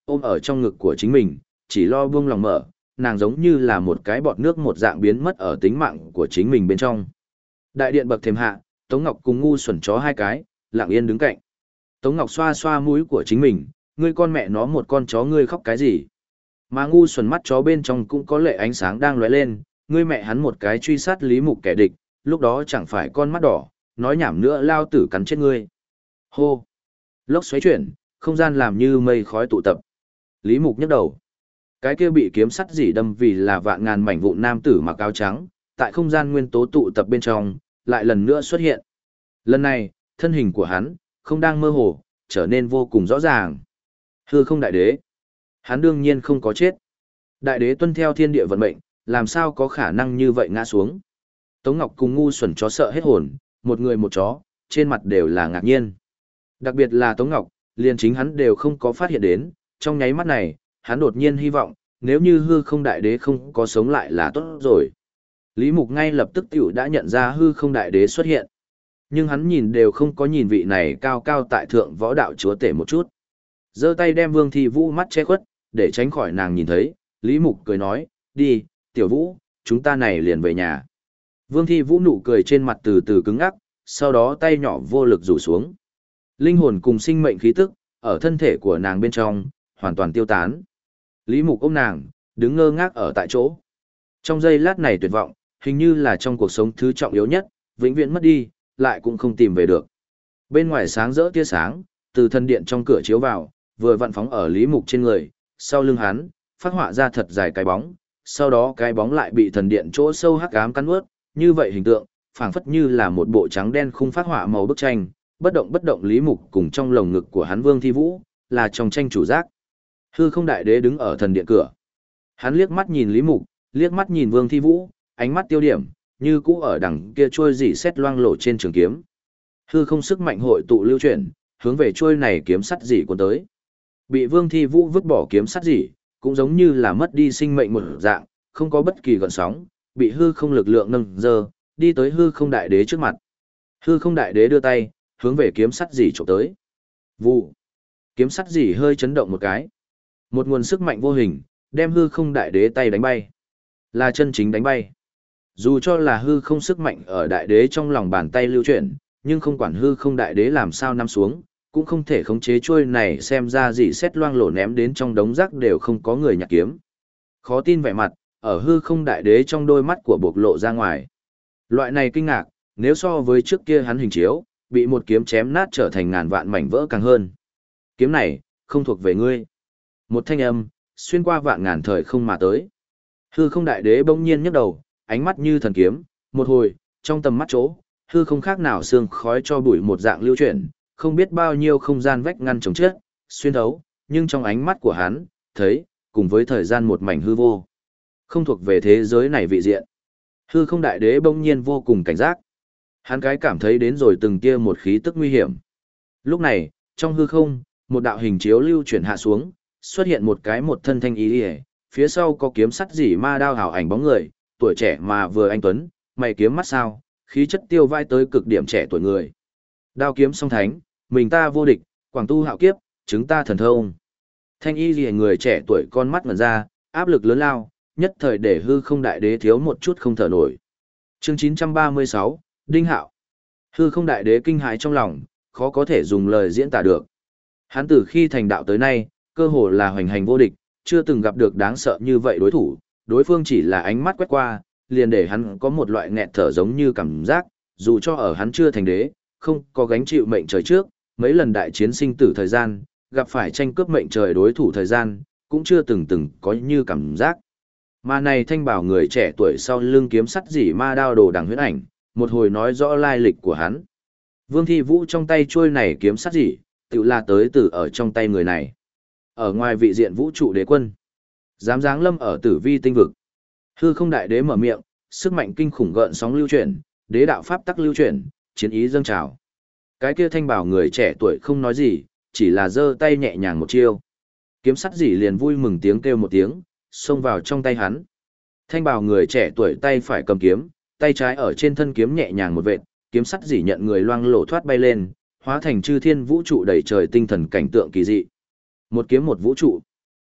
ôm ở trong ngực của chính mình, chỉ lo buông lòng mở, nàng giống như là một cái bọt nước một dạng biến mất ở tính mạng của chính mình bên trong. Đại điện bậc thềm hạ, Tống Ngọc cùng ngu xuẩn chó hai cái, lặng yên đứng cạnh. Tống Ngọc xoa xoa mũi của chính mình, ngươi con mẹ nó một con chó ngươi khóc cái gì? Mà ngu xuẩn mắt chó bên trong cũng có lệ ánh sáng đang lóe lên, ngươi mẹ hắn một cái truy sát Lý Mục kẻ địch, lúc đó chẳng phải con mắt đỏ, nói nhảm nữa lao tử cắn chết ngươi. Hô! Lốc xoáy chuyển, không gian làm như mây khói tụ tập. Lý Mục nhấc đầu. Cái kia bị kiếm sắt dỉ đâm vì là vạn ngàn mảnh vụn nam tử mặc áo trắng, tại không gian nguyên tố tụ tập bên trong, lại lần nữa xuất hiện. Lần này, thân hình của hắn, không đang mơ hồ, trở nên vô cùng rõ ràng. Hư không đại đế. Hắn đương nhiên không có chết. Đại đế tuân theo thiên địa vận mệnh, làm sao có khả năng như vậy ngã xuống. Tống Ngọc cùng ngu xuẩn chó sợ hết hồn, một người một chó, trên mặt đều là ngạc nhiên. Đặc biệt là Tống Ngọc, liền chính hắn đều không có phát hiện đến, trong nháy mắt này, hắn đột nhiên hy vọng, nếu như hư không đại đế không có sống lại là tốt rồi. Lý Mục ngay lập tức tiểu đã nhận ra hư không đại đế xuất hiện. Nhưng hắn nhìn đều không có nhìn vị này cao cao tại thượng võ đạo chúa tể một chút. Giơ tay đem Vương Thi Vũ mắt che khuất, để tránh khỏi nàng nhìn thấy, Lý Mục cười nói, đi, tiểu Vũ, chúng ta này liền về nhà. Vương Thi Vũ nụ cười trên mặt từ từ cứng ngắc, sau đó tay nhỏ vô lực rủ xuống. Linh hồn cùng sinh mệnh khí tức, ở thân thể của nàng bên trong, hoàn toàn tiêu tán. Lý Mục ôm nàng, đứng ngơ ngác ở tại chỗ. Trong giây lát này tuyệt vọng, hình như là trong cuộc sống thứ trọng yếu nhất, vĩnh viễn mất đi, lại cũng không tìm về được. Bên ngoài sáng rỡ tia sáng, từ thân điện trong cửa chiếu vào, vừa vặn phóng ở Lý Mục trên người, sau lưng hắn, phát họa ra thật dài cái bóng, sau đó cái bóng lại bị thần điện chỗ sâu hắc ám cắn nuốt, như vậy hình tượng, phảng phất như là một bộ trắng đen khung phát họa màu bức tranh, bất động Lý Mục cùng trong lồng ngực của hắn Vương Thi Vũ, là trong tranh chủ giác. Hư không đại đế đứng ở thần điện cửa. Hắn liếc mắt nhìn Lý Mục, liếc mắt nhìn Vương Thi Vũ, ánh mắt tiêu điểm, như cũ ở đằng kia trôi dỉ xét loang lổ trên trường kiếm. Hư không sức mạnh hội tụ lưu chuyển, hướng về trôi này kiếm sắt dỉ cuốn tới. Bị Vương Thi Vũ vứt bỏ kiếm sắt dỉ, cũng giống như là mất đi sinh mệnh một dạng, không có bất kỳ gợn sóng, bị hư không lực lượng nâng dơ, đi tới hư không đại đế trước mặt. Hư không đại đế đưa tay, hướng về kiếm sắt dỉ chụp tới. Vụ. Kiếm sắt dỉ hơi chấn động một cái. Một nguồn sức mạnh vô hình, đem hư không đại đế tay đánh bay. Là chân chính đánh bay. Dù cho là hư không sức mạnh ở đại đế trong lòng bàn tay lưu chuyển, nhưng không quản hư không đại đế làm sao nằm xuống, cũng không thể khống chế trôi này xem ra gì xét loang lổ ném đến trong đống rác đều không có người nhặt kiếm. Khó tin vẻ mặt, ở hư không đại đế trong đôi mắt của bộc lộ ra ngoài. Loại này kinh ngạc, nếu so với trước kia hắn hình chiếu, bị một kiếm chém nát trở thành ngàn vạn mảnh vỡ càng hơn. Kiếm này, không thuộc về ngươi. Một thanh âm, xuyên qua vạn ngàn thời không mà tới. Hư không đại đế bỗng nhiên nhấc đầu, ánh mắt như thần kiếm, một hồi, trong tầm mắt chỗ, hư không khác nào sương khói cho bụi một dạng lưu chuyển, không biết bao nhiêu không gian vách ngăn chống chết, xuyên thấu, nhưng trong ánh mắt của hắn, thấy, cùng với thời gian một mảnh hư vô. Không thuộc về thế giới này vị diện. Hư không đại đế bỗng nhiên vô cùng cảnh giác. Hắn cái cảm thấy đến rồi từng kia một khí tức nguy hiểm. Lúc này, trong hư không, một đạo hình chiếu lưu chuyển hạ xuống, xuất hiện một cái một thân thanh ý liễu, phía sau có kiếm sắt dỉ ma đao hào ảnh bóng người, tuổi trẻ mà vừa anh tuấn, mày kiếm mắt sao, khí chất tiêu vai tới cực điểm trẻ tuổi người. Đao kiếm song thánh, mình ta vô địch, quảng tu hạo kiếp, chứng ta thần thông. Thanh y liễu người trẻ tuổi con mắt ngẩn ra, áp lực lớn lao, nhất thời để hư không đại đế thiếu một chút không thở nổi. Chương 936, Đinh Hạo. Hư không đại đế kinh hãi trong lòng, khó có thể dùng lời diễn tả được. Hắn từ khi thành đạo tới nay, cơ hồ là hoành hành vô địch, chưa từng gặp được đáng sợ như vậy đối thủ, đối phương chỉ là ánh mắt quét qua, liền để hắn có một loại nghẹt thở giống như cảm giác, dù cho ở hắn chưa thành đế, không có gánh chịu mệnh trời trước, mấy lần đại chiến sinh tử thời gian, gặp phải tranh cướp mệnh trời đối thủ thời gian, cũng chưa từng có như cảm giác. Mà này thanh bảo người trẻ tuổi sau lưng kiếm sắt dỉ ma đao đồ đằng huyễn ảnh, một hồi nói rõ lai lịch của hắn. Vương Thi Vũ trong tay chuôi này kiếm sắt dỉ, tự là tới từ ở trong tay người này. Ở ngoài vị diện vũ trụ đế quân, dám giáng lâm ở tử vi tinh vực. Hư không đại đế mở miệng, sức mạnh kinh khủng gợn sóng lưu chuyển, đế đạo pháp tắc lưu chuyển, chiến ý dâng trào. Cái kia thanh bảo người trẻ tuổi không nói gì, chỉ là giơ tay nhẹ nhàng một chiêu. Kiếm sắt dỉ liền vui mừng tiếng kêu một tiếng, xông vào trong tay hắn. Thanh bảo người trẻ tuổi tay phải cầm kiếm, tay trái ở trên thân kiếm nhẹ nhàng một vệt, kiếm sắt dỉ nhận người loang lổ thoát bay lên, hóa thành chư thiên vũ trụ đầy trời tinh thần cảnh tượng kỳ dị. Một kiếm một vũ trụ.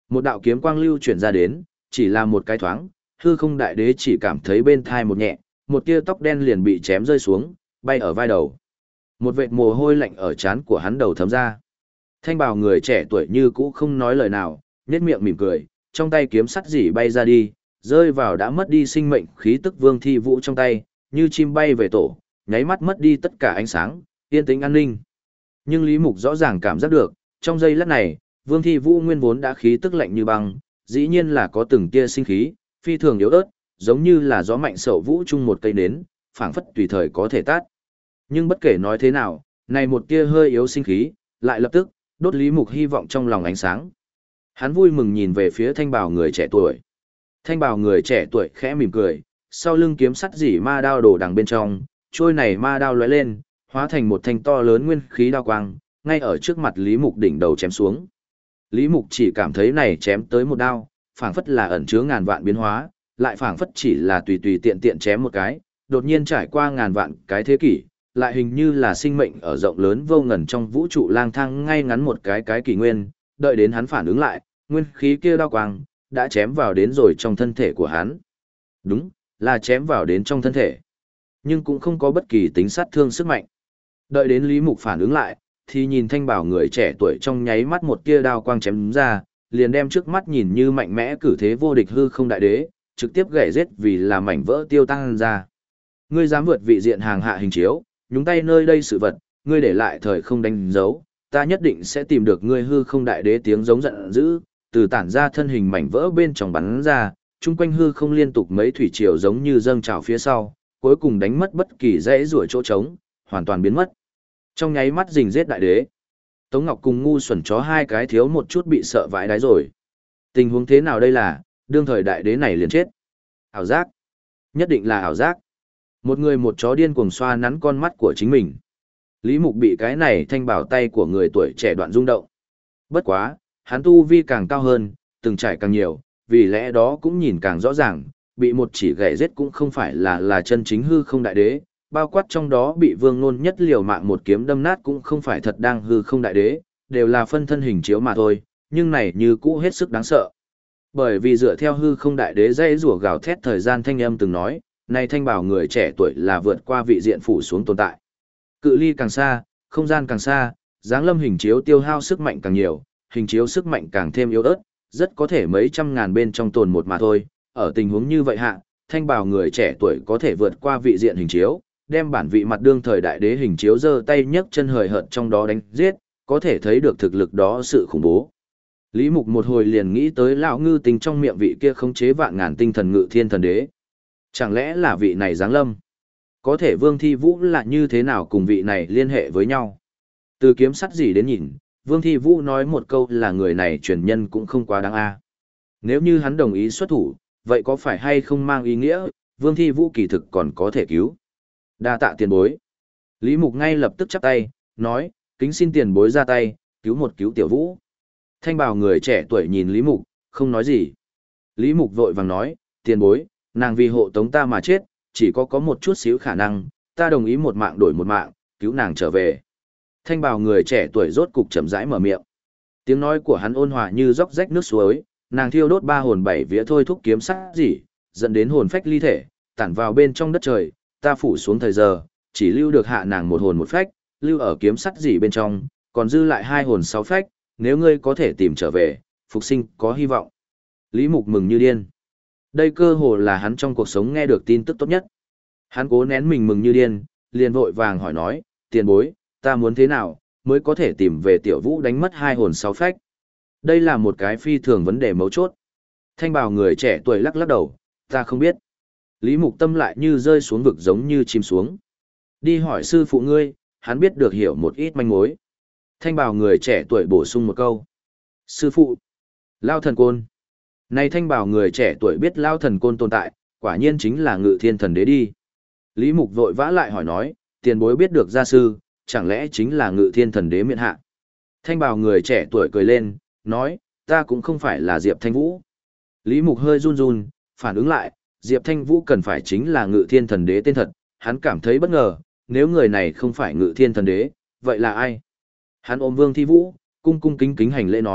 Một đạo kiếm quang lưu chuyển ra đến, chỉ là một cái thoáng, hư không đại đế chỉ cảm thấy bên thai một nhẹ, một tia tóc đen liền bị chém rơi xuống, bay ở vai đầu. Một vệt mồ hôi lạnh ở trán của hắn đầu thấm ra. Thanh bào người trẻ tuổi như cũ không nói lời nào, nhếch miệng mỉm cười, trong tay kiếm sắt dỉ bay ra đi, rơi vào đã mất đi sinh mệnh khí tức Vương Thi Vũ trong tay, như chim bay về tổ, nháy mắt mất đi tất cả ánh sáng, yên tĩnh an ninh. Nhưng Lý Mục rõ ràng cảm giác được, trong giây lát này, Vương Thi Vũ nguyên vốn đã khí tức lạnh như băng, dĩ nhiên là có từng tia sinh khí, phi thường yếu ớt, giống như là gió mạnh sậu vũ chung một cây nến, phảng phất tùy thời có thể tát. Nhưng bất kể nói thế nào, này một tia hơi yếu sinh khí, lại lập tức đốt Lý Mục hy vọng trong lòng ánh sáng. Hắn vui mừng nhìn về phía thanh bào người trẻ tuổi. Thanh bào người trẻ tuổi khẽ mỉm cười, sau lưng kiếm sắt dỉ ma đao đổ đằng bên trong, trôi này ma đao lóe lên, hóa thành một thanh to lớn nguyên khí đao quang, ngay ở trước mặt Lý Mục đỉnh đầu chém xuống. Lý Mục chỉ cảm thấy này chém tới một đao, phảng phất là ẩn chứa ngàn vạn biến hóa, lại phảng phất chỉ là tùy tùy tiện tiện chém một cái, đột nhiên trải qua ngàn vạn cái thế kỷ, lại hình như là sinh mệnh ở rộng lớn vô ngần trong vũ trụ lang thang ngay ngắn một cái kỷ nguyên, đợi đến hắn phản ứng lại, nguyên khí kia đao quang đã chém vào đến rồi trong thân thể của hắn. Đúng, là chém vào đến trong thân thể. Nhưng cũng không có bất kỳ tính sát thương sức mạnh. Đợi đến Lý Mục phản ứng lại, thì nhìn thanh bảo người trẻ tuổi trong nháy mắt một tia đao quang chém ra, liền đem trước mắt nhìn như mạnh mẽ cử thế vô địch hư không đại đế, trực tiếp gãy giết vì là mảnh vỡ tiêu tăng ra. Ngươi dám vượt vị diện hàng hạ hình chiếu, nhúng tay nơi đây sự vật, ngươi để lại thời không đánh dấu, ta nhất định sẽ tìm được ngươi hư không đại đế tiếng giống giận dữ, từ tản ra thân hình mảnh vỡ bên trong bắn ra, chung quanh hư không liên tục mấy thủy triều giống như dâng trào phía sau, cuối cùng đánh mất bất kỳ dãy rủa chỗ trống, hoàn toàn biến mất. Trong nháy mắt rình giết đại đế. Tống Ngọc cùng ngu xuẩn chó hai cái thiếu một chút bị sợ vãi đáy rồi. Tình huống thế nào đây là, đương thời đại đế này liền chết. Ảo giác. Nhất định là ảo giác. Một người một chó điên cuồng xoa nắn con mắt của chính mình. Lý Mục bị cái này thanh bảo tay của người tuổi trẻ đoạn rung động. Bất quá, hắn tu vi càng cao hơn, từng trải càng nhiều, vì lẽ đó cũng nhìn càng rõ ràng, bị một chỉ gãy giết cũng không phải là chân chính hư không đại đế, bao quát trong đó bị Vương Nôn nhất liều mạng một kiếm đâm nát cũng không phải thật đang hư không đại đế, đều là phân thân hình chiếu mà thôi, nhưng này như cũ hết sức đáng sợ. Bởi vì dựa theo hư không đại đế dây rủa gào thét thời gian thanh âm từng nói, này thanh bảo người trẻ tuổi là vượt qua vị diện phủ xuống tồn tại. Cự ly càng xa, không gian càng xa, dáng lâm hình chiếu tiêu hao sức mạnh càng nhiều, hình chiếu sức mạnh càng thêm yếu ớt, rất có thể mấy trăm ngàn bên trong tồn một mà thôi. Ở tình huống như vậy hạ, thanh bào người trẻ tuổi có thể vượt qua vị diện hình chiếu, đem bản vị mặt đương thời đại đế hình chiếu giơ tay nhấc chân hời hợt trong đó đánh giết, có thể thấy được thực lực đó sự khủng bố. Lý Mục một hồi liền nghĩ tới lão ngư tình trong miệng vị kia khống chế vạn ngàn tinh thần ngự thiên thần đế. Chẳng lẽ là vị này giáng lâm? Có thể Vương Thi Vũ là như thế nào cùng vị này liên hệ với nhau? Từ kiếm sắt gì đến nhìn, Vương Thi Vũ nói một câu là người này truyền nhân cũng không quá đáng a. Nếu như hắn đồng ý xuất thủ, vậy có phải hay không mang ý nghĩa, Vương Thi Vũ kỳ thực còn có thể cứu? Đa tạ tiền bối. Lý Mục ngay lập tức chắp tay, nói, kính xin tiền bối ra tay, cứu tiểu Vũ. Thanh bào người trẻ tuổi nhìn Lý Mục, không nói gì. Lý Mục vội vàng nói, tiền bối, nàng vì hộ tống ta mà chết, chỉ có một chút xíu khả năng, ta đồng ý một mạng đổi một mạng, cứu nàng trở về. Thanh bào người trẻ tuổi rốt cục chậm rãi mở miệng. Tiếng nói của hắn ôn hòa như róc rách nước suối, nàng thiêu đốt ba hồn bảy vía thôi thúc kiếm sắc gì, dẫn đến hồn phách ly thể, tản vào bên trong đất trời, ta phủ xuống thời giờ, chỉ lưu được hạ nàng một hồn một phách, lưu ở kiếm sắt gì bên trong, còn dư lại hai hồn sáu phách, nếu ngươi có thể tìm trở về, phục sinh có hy vọng. Lý Mục mừng như điên. Đây cơ hồ là hắn trong cuộc sống nghe được tin tức tốt nhất. Hắn cố nén mình mừng như điên, liền vội vàng hỏi nói, tiền bối, ta muốn thế nào, mới có thể tìm về tiểu Vũ đánh mất hai hồn sáu phách. Đây là một cái phi thường vấn đề mấu chốt. Thanh bào người trẻ tuổi lắc lắc đầu, ta không biết. Lý Mục tâm lại như rơi xuống vực giống như chìm xuống. Đi hỏi sư phụ ngươi, hắn biết được hiểu một ít manh mối. Thanh bào người trẻ tuổi bổ sung một câu. Sư phụ, Lao Thần Côn. Này thanh bào người trẻ tuổi biết Lao Thần Côn tồn tại, quả nhiên chính là Ngự Thiên Thần Đế đi. Lý Mục vội vã lại hỏi nói, tiền bối biết được gia sư, chẳng lẽ chính là Ngự Thiên Thần Đế miện hạ. Thanh bào người trẻ tuổi cười lên, nói, ta cũng không phải là Diệp Thanh Vũ. Lý Mục hơi run run, phản ứng lại, Diệp Thanh Vũ cần phải chính là Ngự Thiên Thần Đế tên thật, hắn cảm thấy bất ngờ, nếu người này không phải Ngự Thiên Thần Đế, vậy là ai? Hắn ôm Vương Thi Vũ, cung cung kính kính hành lễ nói,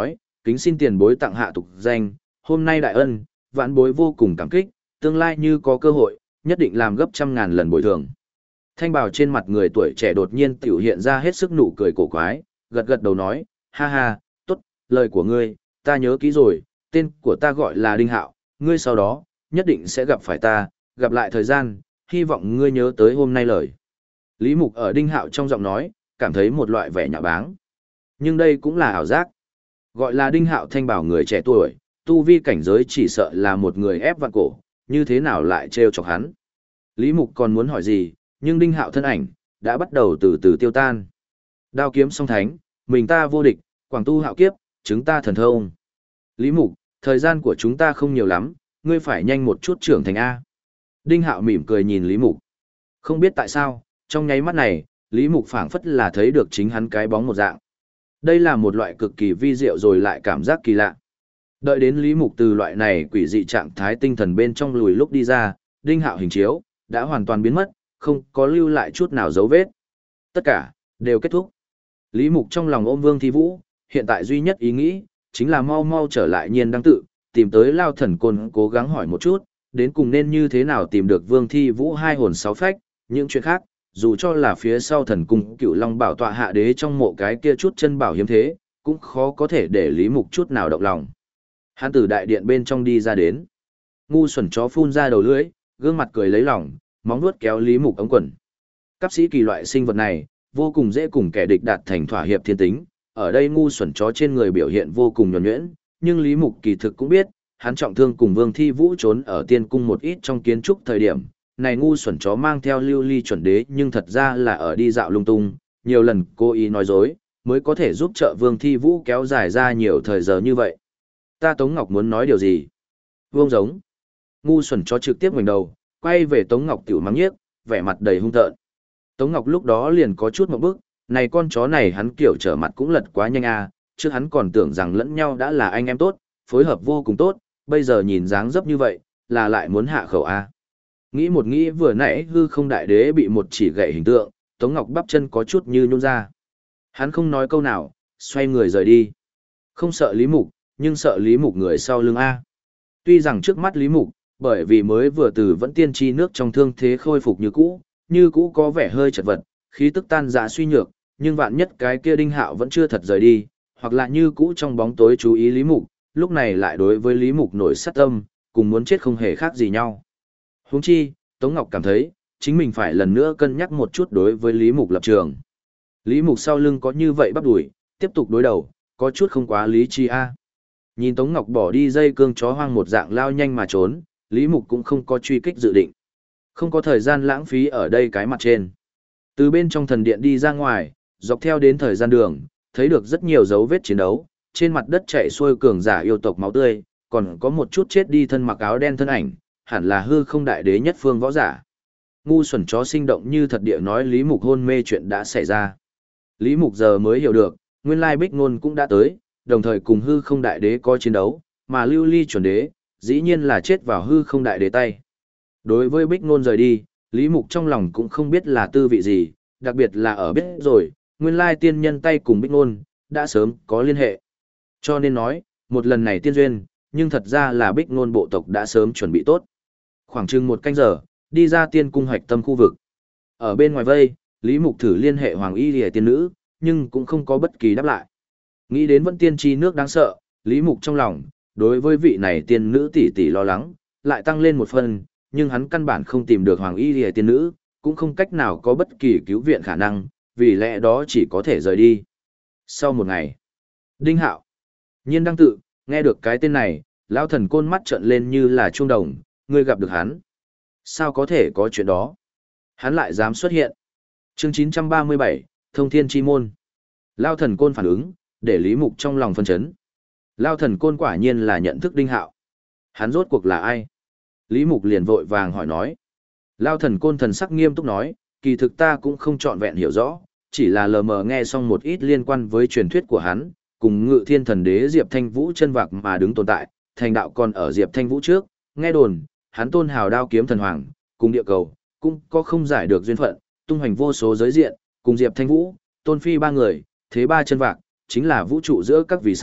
kính xin tiền bối tặng hạ tục danh, hôm nay đại ân, vãn bối vô cùng cảm kích, tương lai như có cơ hội, nhất định làm gấp trăm ngàn lần bồi thường. Thanh bào trên mặt người tuổi trẻ đột nhiên tiểu hiện ra hết sức nụ cười cổ quái, gật gật đầu nói, ha ha, tốt, lời của ngươi, ta nhớ kỹ rồi, tên của ta gọi là Đinh Hạo, ngươi sau đó, nhất định sẽ gặp phải ta, gặp lại thời gian, hy vọng ngươi nhớ tới hôm nay lời. Lý Mục ở Đinh Hạo trong giọng nói, cảm thấy một loại vẻ nhạo báng. Nhưng đây cũng là ảo giác. Gọi là Đinh Hạo thanh bảo người trẻ tuổi, tu vi cảnh giới chỉ sợ là một người ép vạn cổ, như thế nào lại trêu chọc hắn. Lý Mục còn muốn hỏi gì, nhưng Đinh Hạo thân ảnh, đã bắt đầu từ từ tiêu tan. Đao kiếm song thánh, mình ta vô địch, quảng tu hạo kiếp, chúng ta thần thông. Lý Mục, thời gian của chúng ta không nhiều lắm, ngươi phải nhanh một chút trưởng thành A. Đinh Hạo mỉm cười nhìn Lý Mục. Không biết tại sao, trong nháy mắt này, Lý Mục phảng phất là thấy được chính hắn cái bóng một dạng. Đây là một loại cực kỳ vi diệu rồi lại cảm giác kỳ lạ. Đợi đến Lý Mục từ loại này quỷ dị trạng thái tinh thần bên trong lùi lúc đi ra, Đinh Hạo hình chiếu, đã hoàn toàn biến mất, không có lưu lại chút nào dấu vết. Tất cả, đều kết thúc. Lý Mục trong lòng ôm Vương Thi Vũ, hiện tại duy nhất ý nghĩ, chính là mau mau trở lại Nhiên Đăng tự, tìm tới Lao Thần Côn cố gắng hỏi một chút, đến cùng nên như thế nào tìm được Vương Thi Vũ hai hồn sáu phách, những chuyện khác, dù cho là phía sau thần cung Cựu Long bảo tọa hạ đế trong mộ cái kia chút chân bảo hiếm thế, cũng khó có thể để Lý Mục chút nào động lòng. Hắn từ đại điện bên trong đi ra đến. Ngu xuẩn chó phun ra đầu lưỡi, gương mặt cười lấy lòng, móng vuốt kéo Lý Mục ống quần. Cấp sĩ kỳ loại sinh vật này, vô cùng dễ cùng kẻ địch đạt thành thỏa hiệp thiên tính, ở đây ngu xuẩn chó trên người biểu hiện vô cùng nhuần nhuyễn, nhưng Lý Mục kỳ thực cũng biết, hắn trọng thương cùng Vương Thi Vũ trốn ở tiên cung một ít trong kiến trúc thời điểm, này ngu xuẩn chó mang theo lưu ly chuẩn đế nhưng thật ra là ở đi dạo lung tung, nhiều lần cố ý nói dối, mới có thể giúp trợ Vương Thi Vũ kéo dài ra nhiều thời giờ như vậy. Ta Tống Ngọc muốn nói điều gì? Vương giống. Ngu xuẩn chó trực tiếp ngoảnh đầu, quay về Tống Ngọc tiểu mắng nhiếc, vẻ mặt đầy hung tợn. Tống Ngọc lúc đó liền có chút một bức, này con chó này hắn kiểu trở mặt cũng lật quá nhanh à, trước hắn còn tưởng rằng lẫn nhau đã là anh em tốt, phối hợp vô cùng tốt, bây giờ nhìn dáng dấp như vậy, là lại muốn hạ khẩu à. Nghĩ một nghĩ vừa nãy hư không đại đế bị một chỉ gậy hình tượng, Tống Ngọc bắp chân có chút như nhún ra. Hắn không nói câu nào, xoay người rời đi. Không sợ Lý Mục, nhưng sợ Lý Mục người sau lưng A. Tuy rằng trước mắt Lý Mục, bởi vì mới vừa từ vẫn tiên tri nước trong thương thế khôi phục như cũ có vẻ hơi chật vật, khí tức tan rã suy nhược, nhưng vạn nhất cái kia Đinh Hạo vẫn chưa thật rời đi, hoặc là như cũ trong bóng tối chú ý Lý Mục, lúc này lại đối với Lý Mục nổi sát tâm, cùng muốn chết không hề khác gì nhau. Huống chi, Tống Ngọc cảm thấy, chính mình phải lần nữa cân nhắc một chút đối với Lý Mục lập trường. Lý Mục sau lưng có như vậy bắp đuổi, tiếp tục đối đầu, có chút không quá lý trí a. Nhìn Tống Ngọc bỏ đi dây cương chó hoang một dạng lao nhanh mà trốn, Lý Mục cũng không có truy kích dự định. Không có thời gian lãng phí ở đây cái mặt trên. Từ bên trong thần điện đi ra ngoài, dọc theo đến thời gian đường, thấy được rất nhiều dấu vết chiến đấu, trên mặt đất chạy xuôi cường giả yêu tộc máu tươi, còn có một chút chết đi thân mặc áo đen thân ảnh, hẳn là hư không đại đế nhất phương võ giả. Ngu xuẩn chó sinh động như thật địa nói Lý Mục hôn mê chuyện đã xảy ra. Lý Mục giờ mới hiểu được, nguyên lai Bích Nôn cũng đã tới, đồng thời cùng hư không đại đế có chiến đấu, mà lưu ly chuẩn đế, dĩ nhiên là chết vào hư không đại đế tay. Đối với Bích Nôn rời đi, Lý Mục trong lòng cũng không biết là tư vị gì, đặc biệt là ở biết rồi, nguyên lai tiên nhân tay cùng Bích Nôn, đã sớm có liên hệ. Cho nên nói, một lần này tiên duyên, nhưng thật ra là Bích Nôn bộ tộc đã sớm chuẩn bị tốt. Khoảng chừng một canh giờ, đi ra tiên cung hoạch tâm khu vực. Ở bên ngoài vây, Lý Mục thử liên hệ Hoàng Y Lìa tiên nữ, nhưng cũng không có bất kỳ đáp lại. Nghĩ đến vẫn tiên tri nước đáng sợ, Lý Mục trong lòng, đối với vị này tiên nữ tỷ tỷ lo lắng, lại tăng lên một phần, nhưng hắn căn bản không tìm được Hoàng Y Lìa tiên nữ, cũng không cách nào có bất kỳ cứu viện khả năng, vì lẽ đó chỉ có thể rời đi. Sau một ngày, Đinh Hạo, Nhiên Đăng tự, nghe được cái tên này, lão thần côn mắt trợn lên như là chuông đồng, ngươi gặp được hắn. Sao có thể có chuyện đó? Hắn lại dám xuất hiện. Chương 937, Thông Thiên Chi Môn. Lao thần côn phản ứng, để Lý Mục trong lòng phân chấn. Lao thần côn quả nhiên là nhận thức Đinh Hạo. Hắn rốt cuộc là ai? Lý Mục liền vội vàng hỏi nói. Lao thần côn thần sắc nghiêm túc nói, kỳ thực ta cũng không trọn vẹn hiểu rõ, chỉ là lờ mờ nghe xong một ít liên quan với truyền thuyết của hắn, cùng Ngự Thiên Thần Đế Diệp Thanh Vũ chân vạc mà đứng tồn tại, thành đạo còn ở Diệp Thanh Vũ trước, nghe đồn, hắn tôn hào đao kiếm thần hoàng, cùng địa cầu, cũng có không giải được duyên phận, tung hoành vô số giới diện, cùng Diệp Thanh Vũ, Tôn Phi ba người, thế ba chân vạc, chính là vũ trụ giữa các vì sao,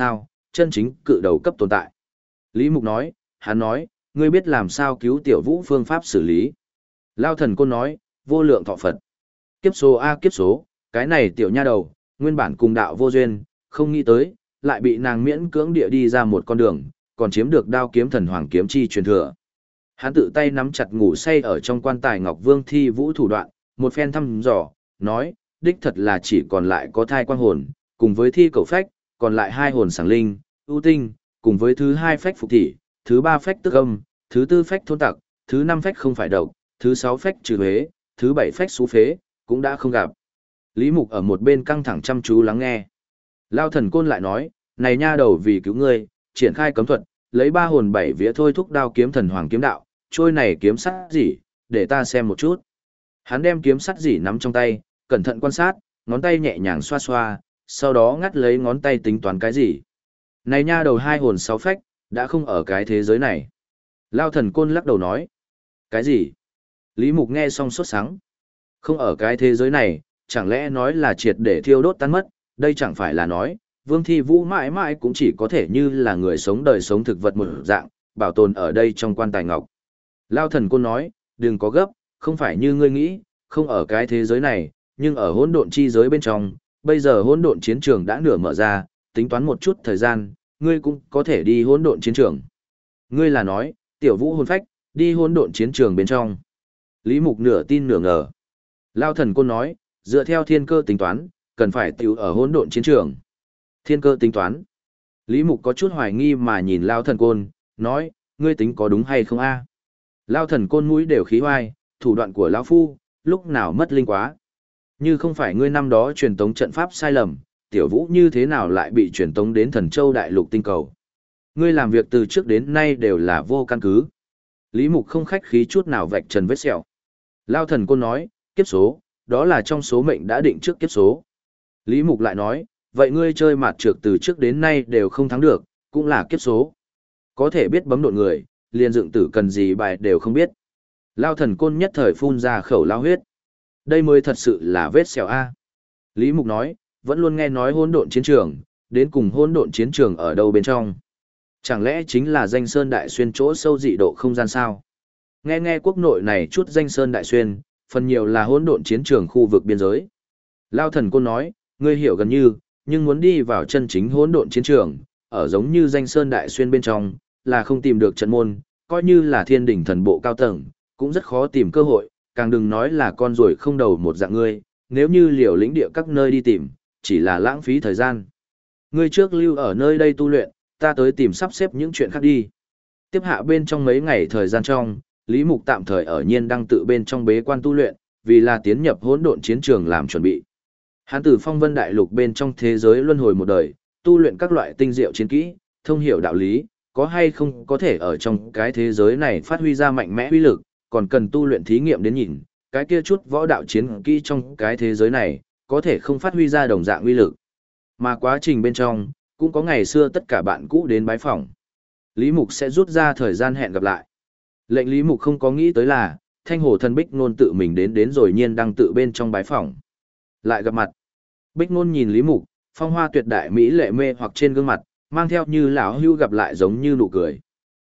chân chính cự đầu cấp tồn tại. Lý Mục nói, hắn nói, ngươi biết làm sao cứu tiểu vũ phương pháp xử lý. Lao thần côn nói, vô lượng thọ Phật. Kiếp số a kiếp số, cái này tiểu nha đầu, nguyên bản cùng đạo vô duyên, không nghĩ tới, lại bị nàng miễn cưỡng địa đi ra một con đường, còn chiếm được đao kiếm thần hoàng kiếm chi truyền thừa. Hắn tự tay nắm chặt ngủ say ở trong quan tài Ngọc Vương Thi Vũ thủ đoạn, một phen thăm dò, nói, đích thật là chỉ còn lại có thai quang hồn, cùng với thi cầu phách, còn lại hai hồn sáng linh, ưu tinh, cùng với thứ hai phách phục thị, thứ ba phách tức âm, thứ tư phách thôn tặc, thứ năm phách không phải độc, thứ sáu phách trừ huế, thứ bảy phách xú phế, cũng đã không gặp. Lý Mục ở một bên căng thẳng chăm chú lắng nghe. Lao thần côn lại nói, này nha đầu vì cứu ngươi, triển khai cấm thuật, lấy ba hồn bảy vía thôi thúc đao kiếm thần hoàng kiếm đạo, trôi này kiếm sắt gì, để ta xem một chút. Hắn đem kiếm sắt gì nắm trong tay, cẩn thận quan sát, ngón tay nhẹ nhàng xoa xoa, sau đó ngắt lấy ngón tay tính toán cái gì. Này nha đầu hai hồn sáu phách, đã không ở cái thế giới này. Lao thần côn lắc đầu nói. Cái gì? Lý Mục nghe xong sốt sắng. Không ở cái thế giới này, chẳng lẽ nói là triệt để thiêu đốt tan mất, đây chẳng phải là nói, Vương Thi Vũ mãi mãi cũng chỉ có thể như là người sống đời sống thực vật một dạng, bảo tồn ở đây trong quan tài ngọc. Lao thần côn nói, đừng có gấp, không phải như ngươi nghĩ, không ở cái thế giới này, nhưng ở hỗn độn chi giới bên trong, bây giờ hỗn độn chiến trường đã nửa mở ra, tính toán một chút thời gian, ngươi cũng có thể đi hỗn độn chiến trường. Ngươi là nói, tiểu vũ hồn phách, đi hỗn độn chiến trường bên trong. Lý Mục nửa tin nửa ngờ. Lao thần côn nói, dựa theo thiên cơ tính toán, cần phải tiểu ở hỗn độn chiến trường. Thiên cơ tính toán. Lý Mục có chút hoài nghi mà nhìn Lao thần côn, nói, ngươi tính có đúng hay không a? Lao thần côn mũi đều khí hoai, thủ đoạn của Lão Phu, lúc nào mất linh quá. Như không phải ngươi năm đó truyền tống trận pháp sai lầm, tiểu vũ như thế nào lại bị truyền tống đến Thần Châu Đại Lục tinh cầu. Ngươi làm việc từ trước đến nay đều là vô căn cứ. Lý Mục không khách khí chút nào vạch trần vết sẹo. Lao thần côn nói, kiếp số, đó là trong số mệnh đã định trước kiếp số. Lý Mục lại nói, vậy ngươi chơi mạt trược từ trước đến nay đều không thắng được, cũng là kiếp số. Có thể biết bấm độn người, liền dựng tử cần gì bài đều không biết. Lao thần côn nhất thời phun ra khẩu lao huyết. Đây mới thật sự là vết sẹo A. Lý Mục nói, vẫn luôn nghe nói hỗn độn chiến trường, đến cùng hỗn độn chiến trường ở đâu bên trong. Chẳng lẽ chính là danh sơn đại xuyên chỗ sâu dị độ không gian sao? Nghe quốc nội này chút danh sơn đại xuyên, phần nhiều là hỗn độn chiến trường khu vực biên giới. Lao thần côn nói, ngươi hiểu gần như, nhưng muốn đi vào chân chính hỗn độn chiến trường, ở giống như danh sơn đại xuyên bên trong, là không tìm được trận môn, coi như là thiên đỉnh thần bộ cao tầng, cũng rất khó tìm cơ hội, càng đừng nói là con ruồi không đầu một dạng ngươi, nếu như liều lĩnh địa các nơi đi tìm, chỉ là lãng phí thời gian. Ngươi trước lưu ở nơi đây tu luyện, ta tới tìm sắp xếp những chuyện khác đi. Tiếp hạ bên trong mấy ngày thời gian trong, Lý Mục tạm thời ở Nhiên Đăng tự bên trong bế quan tu luyện, vì là tiến nhập hỗn độn chiến trường làm chuẩn bị. Hắn từ phong vân đại lục bên trong thế giới luân hồi một đời, tu luyện các loại tinh diệu chiến kỹ, thông hiểu đạo lý, có hay không có thể ở trong cái thế giới này phát huy ra mạnh mẽ uy lực, còn cần tu luyện thí nghiệm đến nhìn, cái kia chút võ đạo chiến kỹ trong cái thế giới này, có thể không phát huy ra đồng dạng uy lực. Mà quá trình bên trong, cũng có ngày xưa tất cả bạn cũ đến bái phỏng. Lý Mục sẽ rút ra thời gian hẹn gặp lại. Lệnh Lý Mục không có nghĩ tới là, Thanh Hồ Thần Bích Nôn tự mình đến rồi Nhiên Đăng tự bên trong bái phỏng. Lại gặp mặt. Bích Nôn nhìn Lý Mục, phong hoa tuyệt đại mỹ lệ mê hoặc trên gương mặt, mang theo như lão hưu gặp lại giống như nụ cười.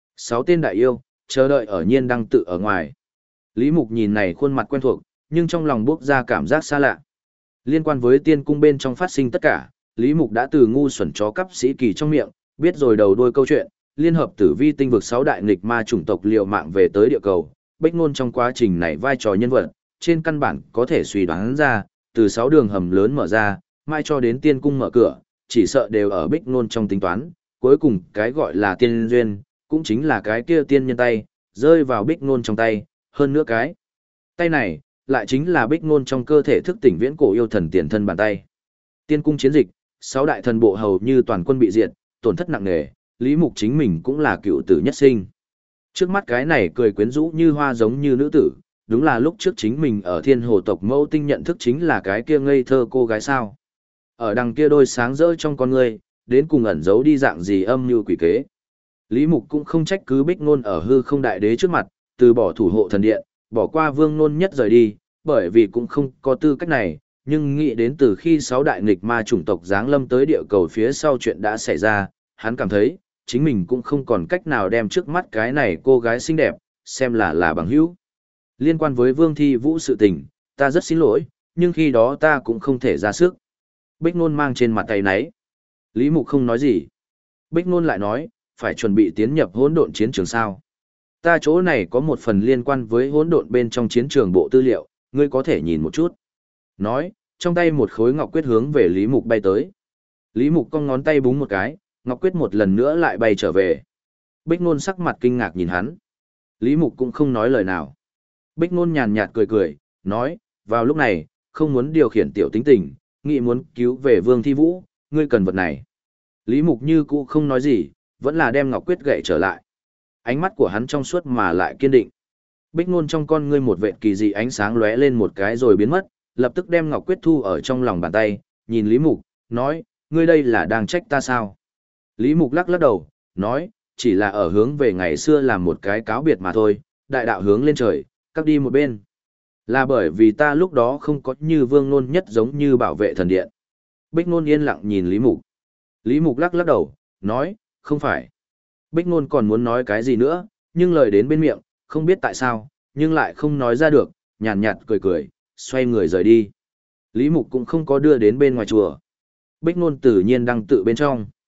6 tên đại yêu, chờ đợi ở Nhiên Đăng tự ở ngoài. Lý Mục nhìn này khuôn mặt quen thuộc, nhưng trong lòng bước ra cảm giác xa lạ. Liên quan với tiên cung bên trong phát sinh tất cả, Lý Mục đã từ ngu xuẩn chó cắp sĩ kỳ trong miệng, biết rồi đầu đuôi câu chuyện, liên hợp tử vi tinh vực 6 đại nghịch ma chủng tộc liều mạng về tới địa cầu. Bích Nôn trong quá trình này vai trò nhân vật, trên căn bản có thể suy đoán ra, từ 6 đường hầm lớn mở ra, mai cho đến tiên cung mở cửa, chỉ sợ đều ở Bích Nôn trong tính toán, cuối cùng cái gọi là tiên duyên, cũng chính là cái kia tiên nhân tay, rơi vào Bích Nôn trong tay, hơn nữa cái tay này, lại chính là Bích Nôn trong cơ thể thức tỉnh viễn cổ yêu thần tiền thân bàn tay. Tiên cung chiến dịch, 6 đại thần bộ hầu như toàn quân bị diệt, tổn thất nặng nề, Lý Mục chính mình cũng là cựu tử nhất sinh. Trước mắt cái này cười quyến rũ như hoa giống như nữ tử, đúng là lúc trước chính mình ở Thiên Hồ tộc Mẫu Tinh nhận thức chính là cái kia ngây thơ cô gái sao. Ở đằng kia đôi sáng rỡ trong con người, đến cùng ẩn giấu đi dạng gì âm như quỷ kế. Lý Mục cũng không trách cứ Bích Nôn ở hư không đại đế trước mặt, từ bỏ thủ hộ thần điện, bỏ qua Vương Nôn nhất rời đi, bởi vì cũng không có tư cách này, nhưng nghĩ đến từ khi 6 đại nghịch ma chủng tộc giáng lâm tới địa cầu phía sau chuyện đã xảy ra, hắn cảm thấy, chính mình cũng không còn cách nào đem trước mắt cái này cô gái xinh đẹp, xem là bằng hữu. Liên quan với Vương Thi Vũ sự tình, ta rất xin lỗi, nhưng khi đó ta cũng không thể ra sức. Bích Nôn mang trên mặt tay náy. Lý Mục không nói gì. Bích Nôn lại nói, phải chuẩn bị tiến nhập hỗn độn chiến trường sao. Ta chỗ này có một phần liên quan với hỗn độn bên trong chiến trường bộ tư liệu, ngươi có thể nhìn một chút. Nói, trong tay một khối ngọc quyết hướng về Lý Mục bay tới. Lý Mục cong ngón tay búng một cái, ngọc quyết một lần nữa lại bay trở về. Bích Nôn sắc mặt kinh ngạc nhìn hắn. Lý Mục cũng không nói lời nào. Bích Nôn nhàn nhạt cười cười, nói, vào lúc này, không muốn điều khiển tiểu tính tình, nghĩ muốn cứu về Vương Thi Vũ, ngươi cần vật này. Lý Mục như cũ không nói gì, vẫn là đem ngọc quyết gậy trở lại. Ánh mắt của hắn trong suốt mà lại kiên định. Bích Nôn trong con ngươi một vệt kỳ dị ánh sáng lóe lên một cái rồi biến mất, lập tức đem ngọc quyết thu ở trong lòng bàn tay, nhìn Lý Mục, nói, ngươi đây là đang trách ta sao? Lý Mục lắc lắc đầu, nói, chỉ là ở hướng về ngày xưa làm một cái cáo biệt mà thôi, đại đạo hướng lên trời, cắt đi một bên. Là bởi vì ta lúc đó không có như Vương Nôn nhất giống như bảo vệ thần điện. Bích Nôn yên lặng nhìn Lý Mục. Lý Mục lắc lắc đầu, nói, không phải. Bích Nôn còn muốn nói cái gì nữa, nhưng lời đến bên miệng, không biết tại sao, nhưng lại không nói ra được, nhàn nhạt cười cười, xoay người rời đi. Lý Mục cũng không có đưa đến bên ngoài chùa. Bích Nôn tự nhiên đang tự bên trong.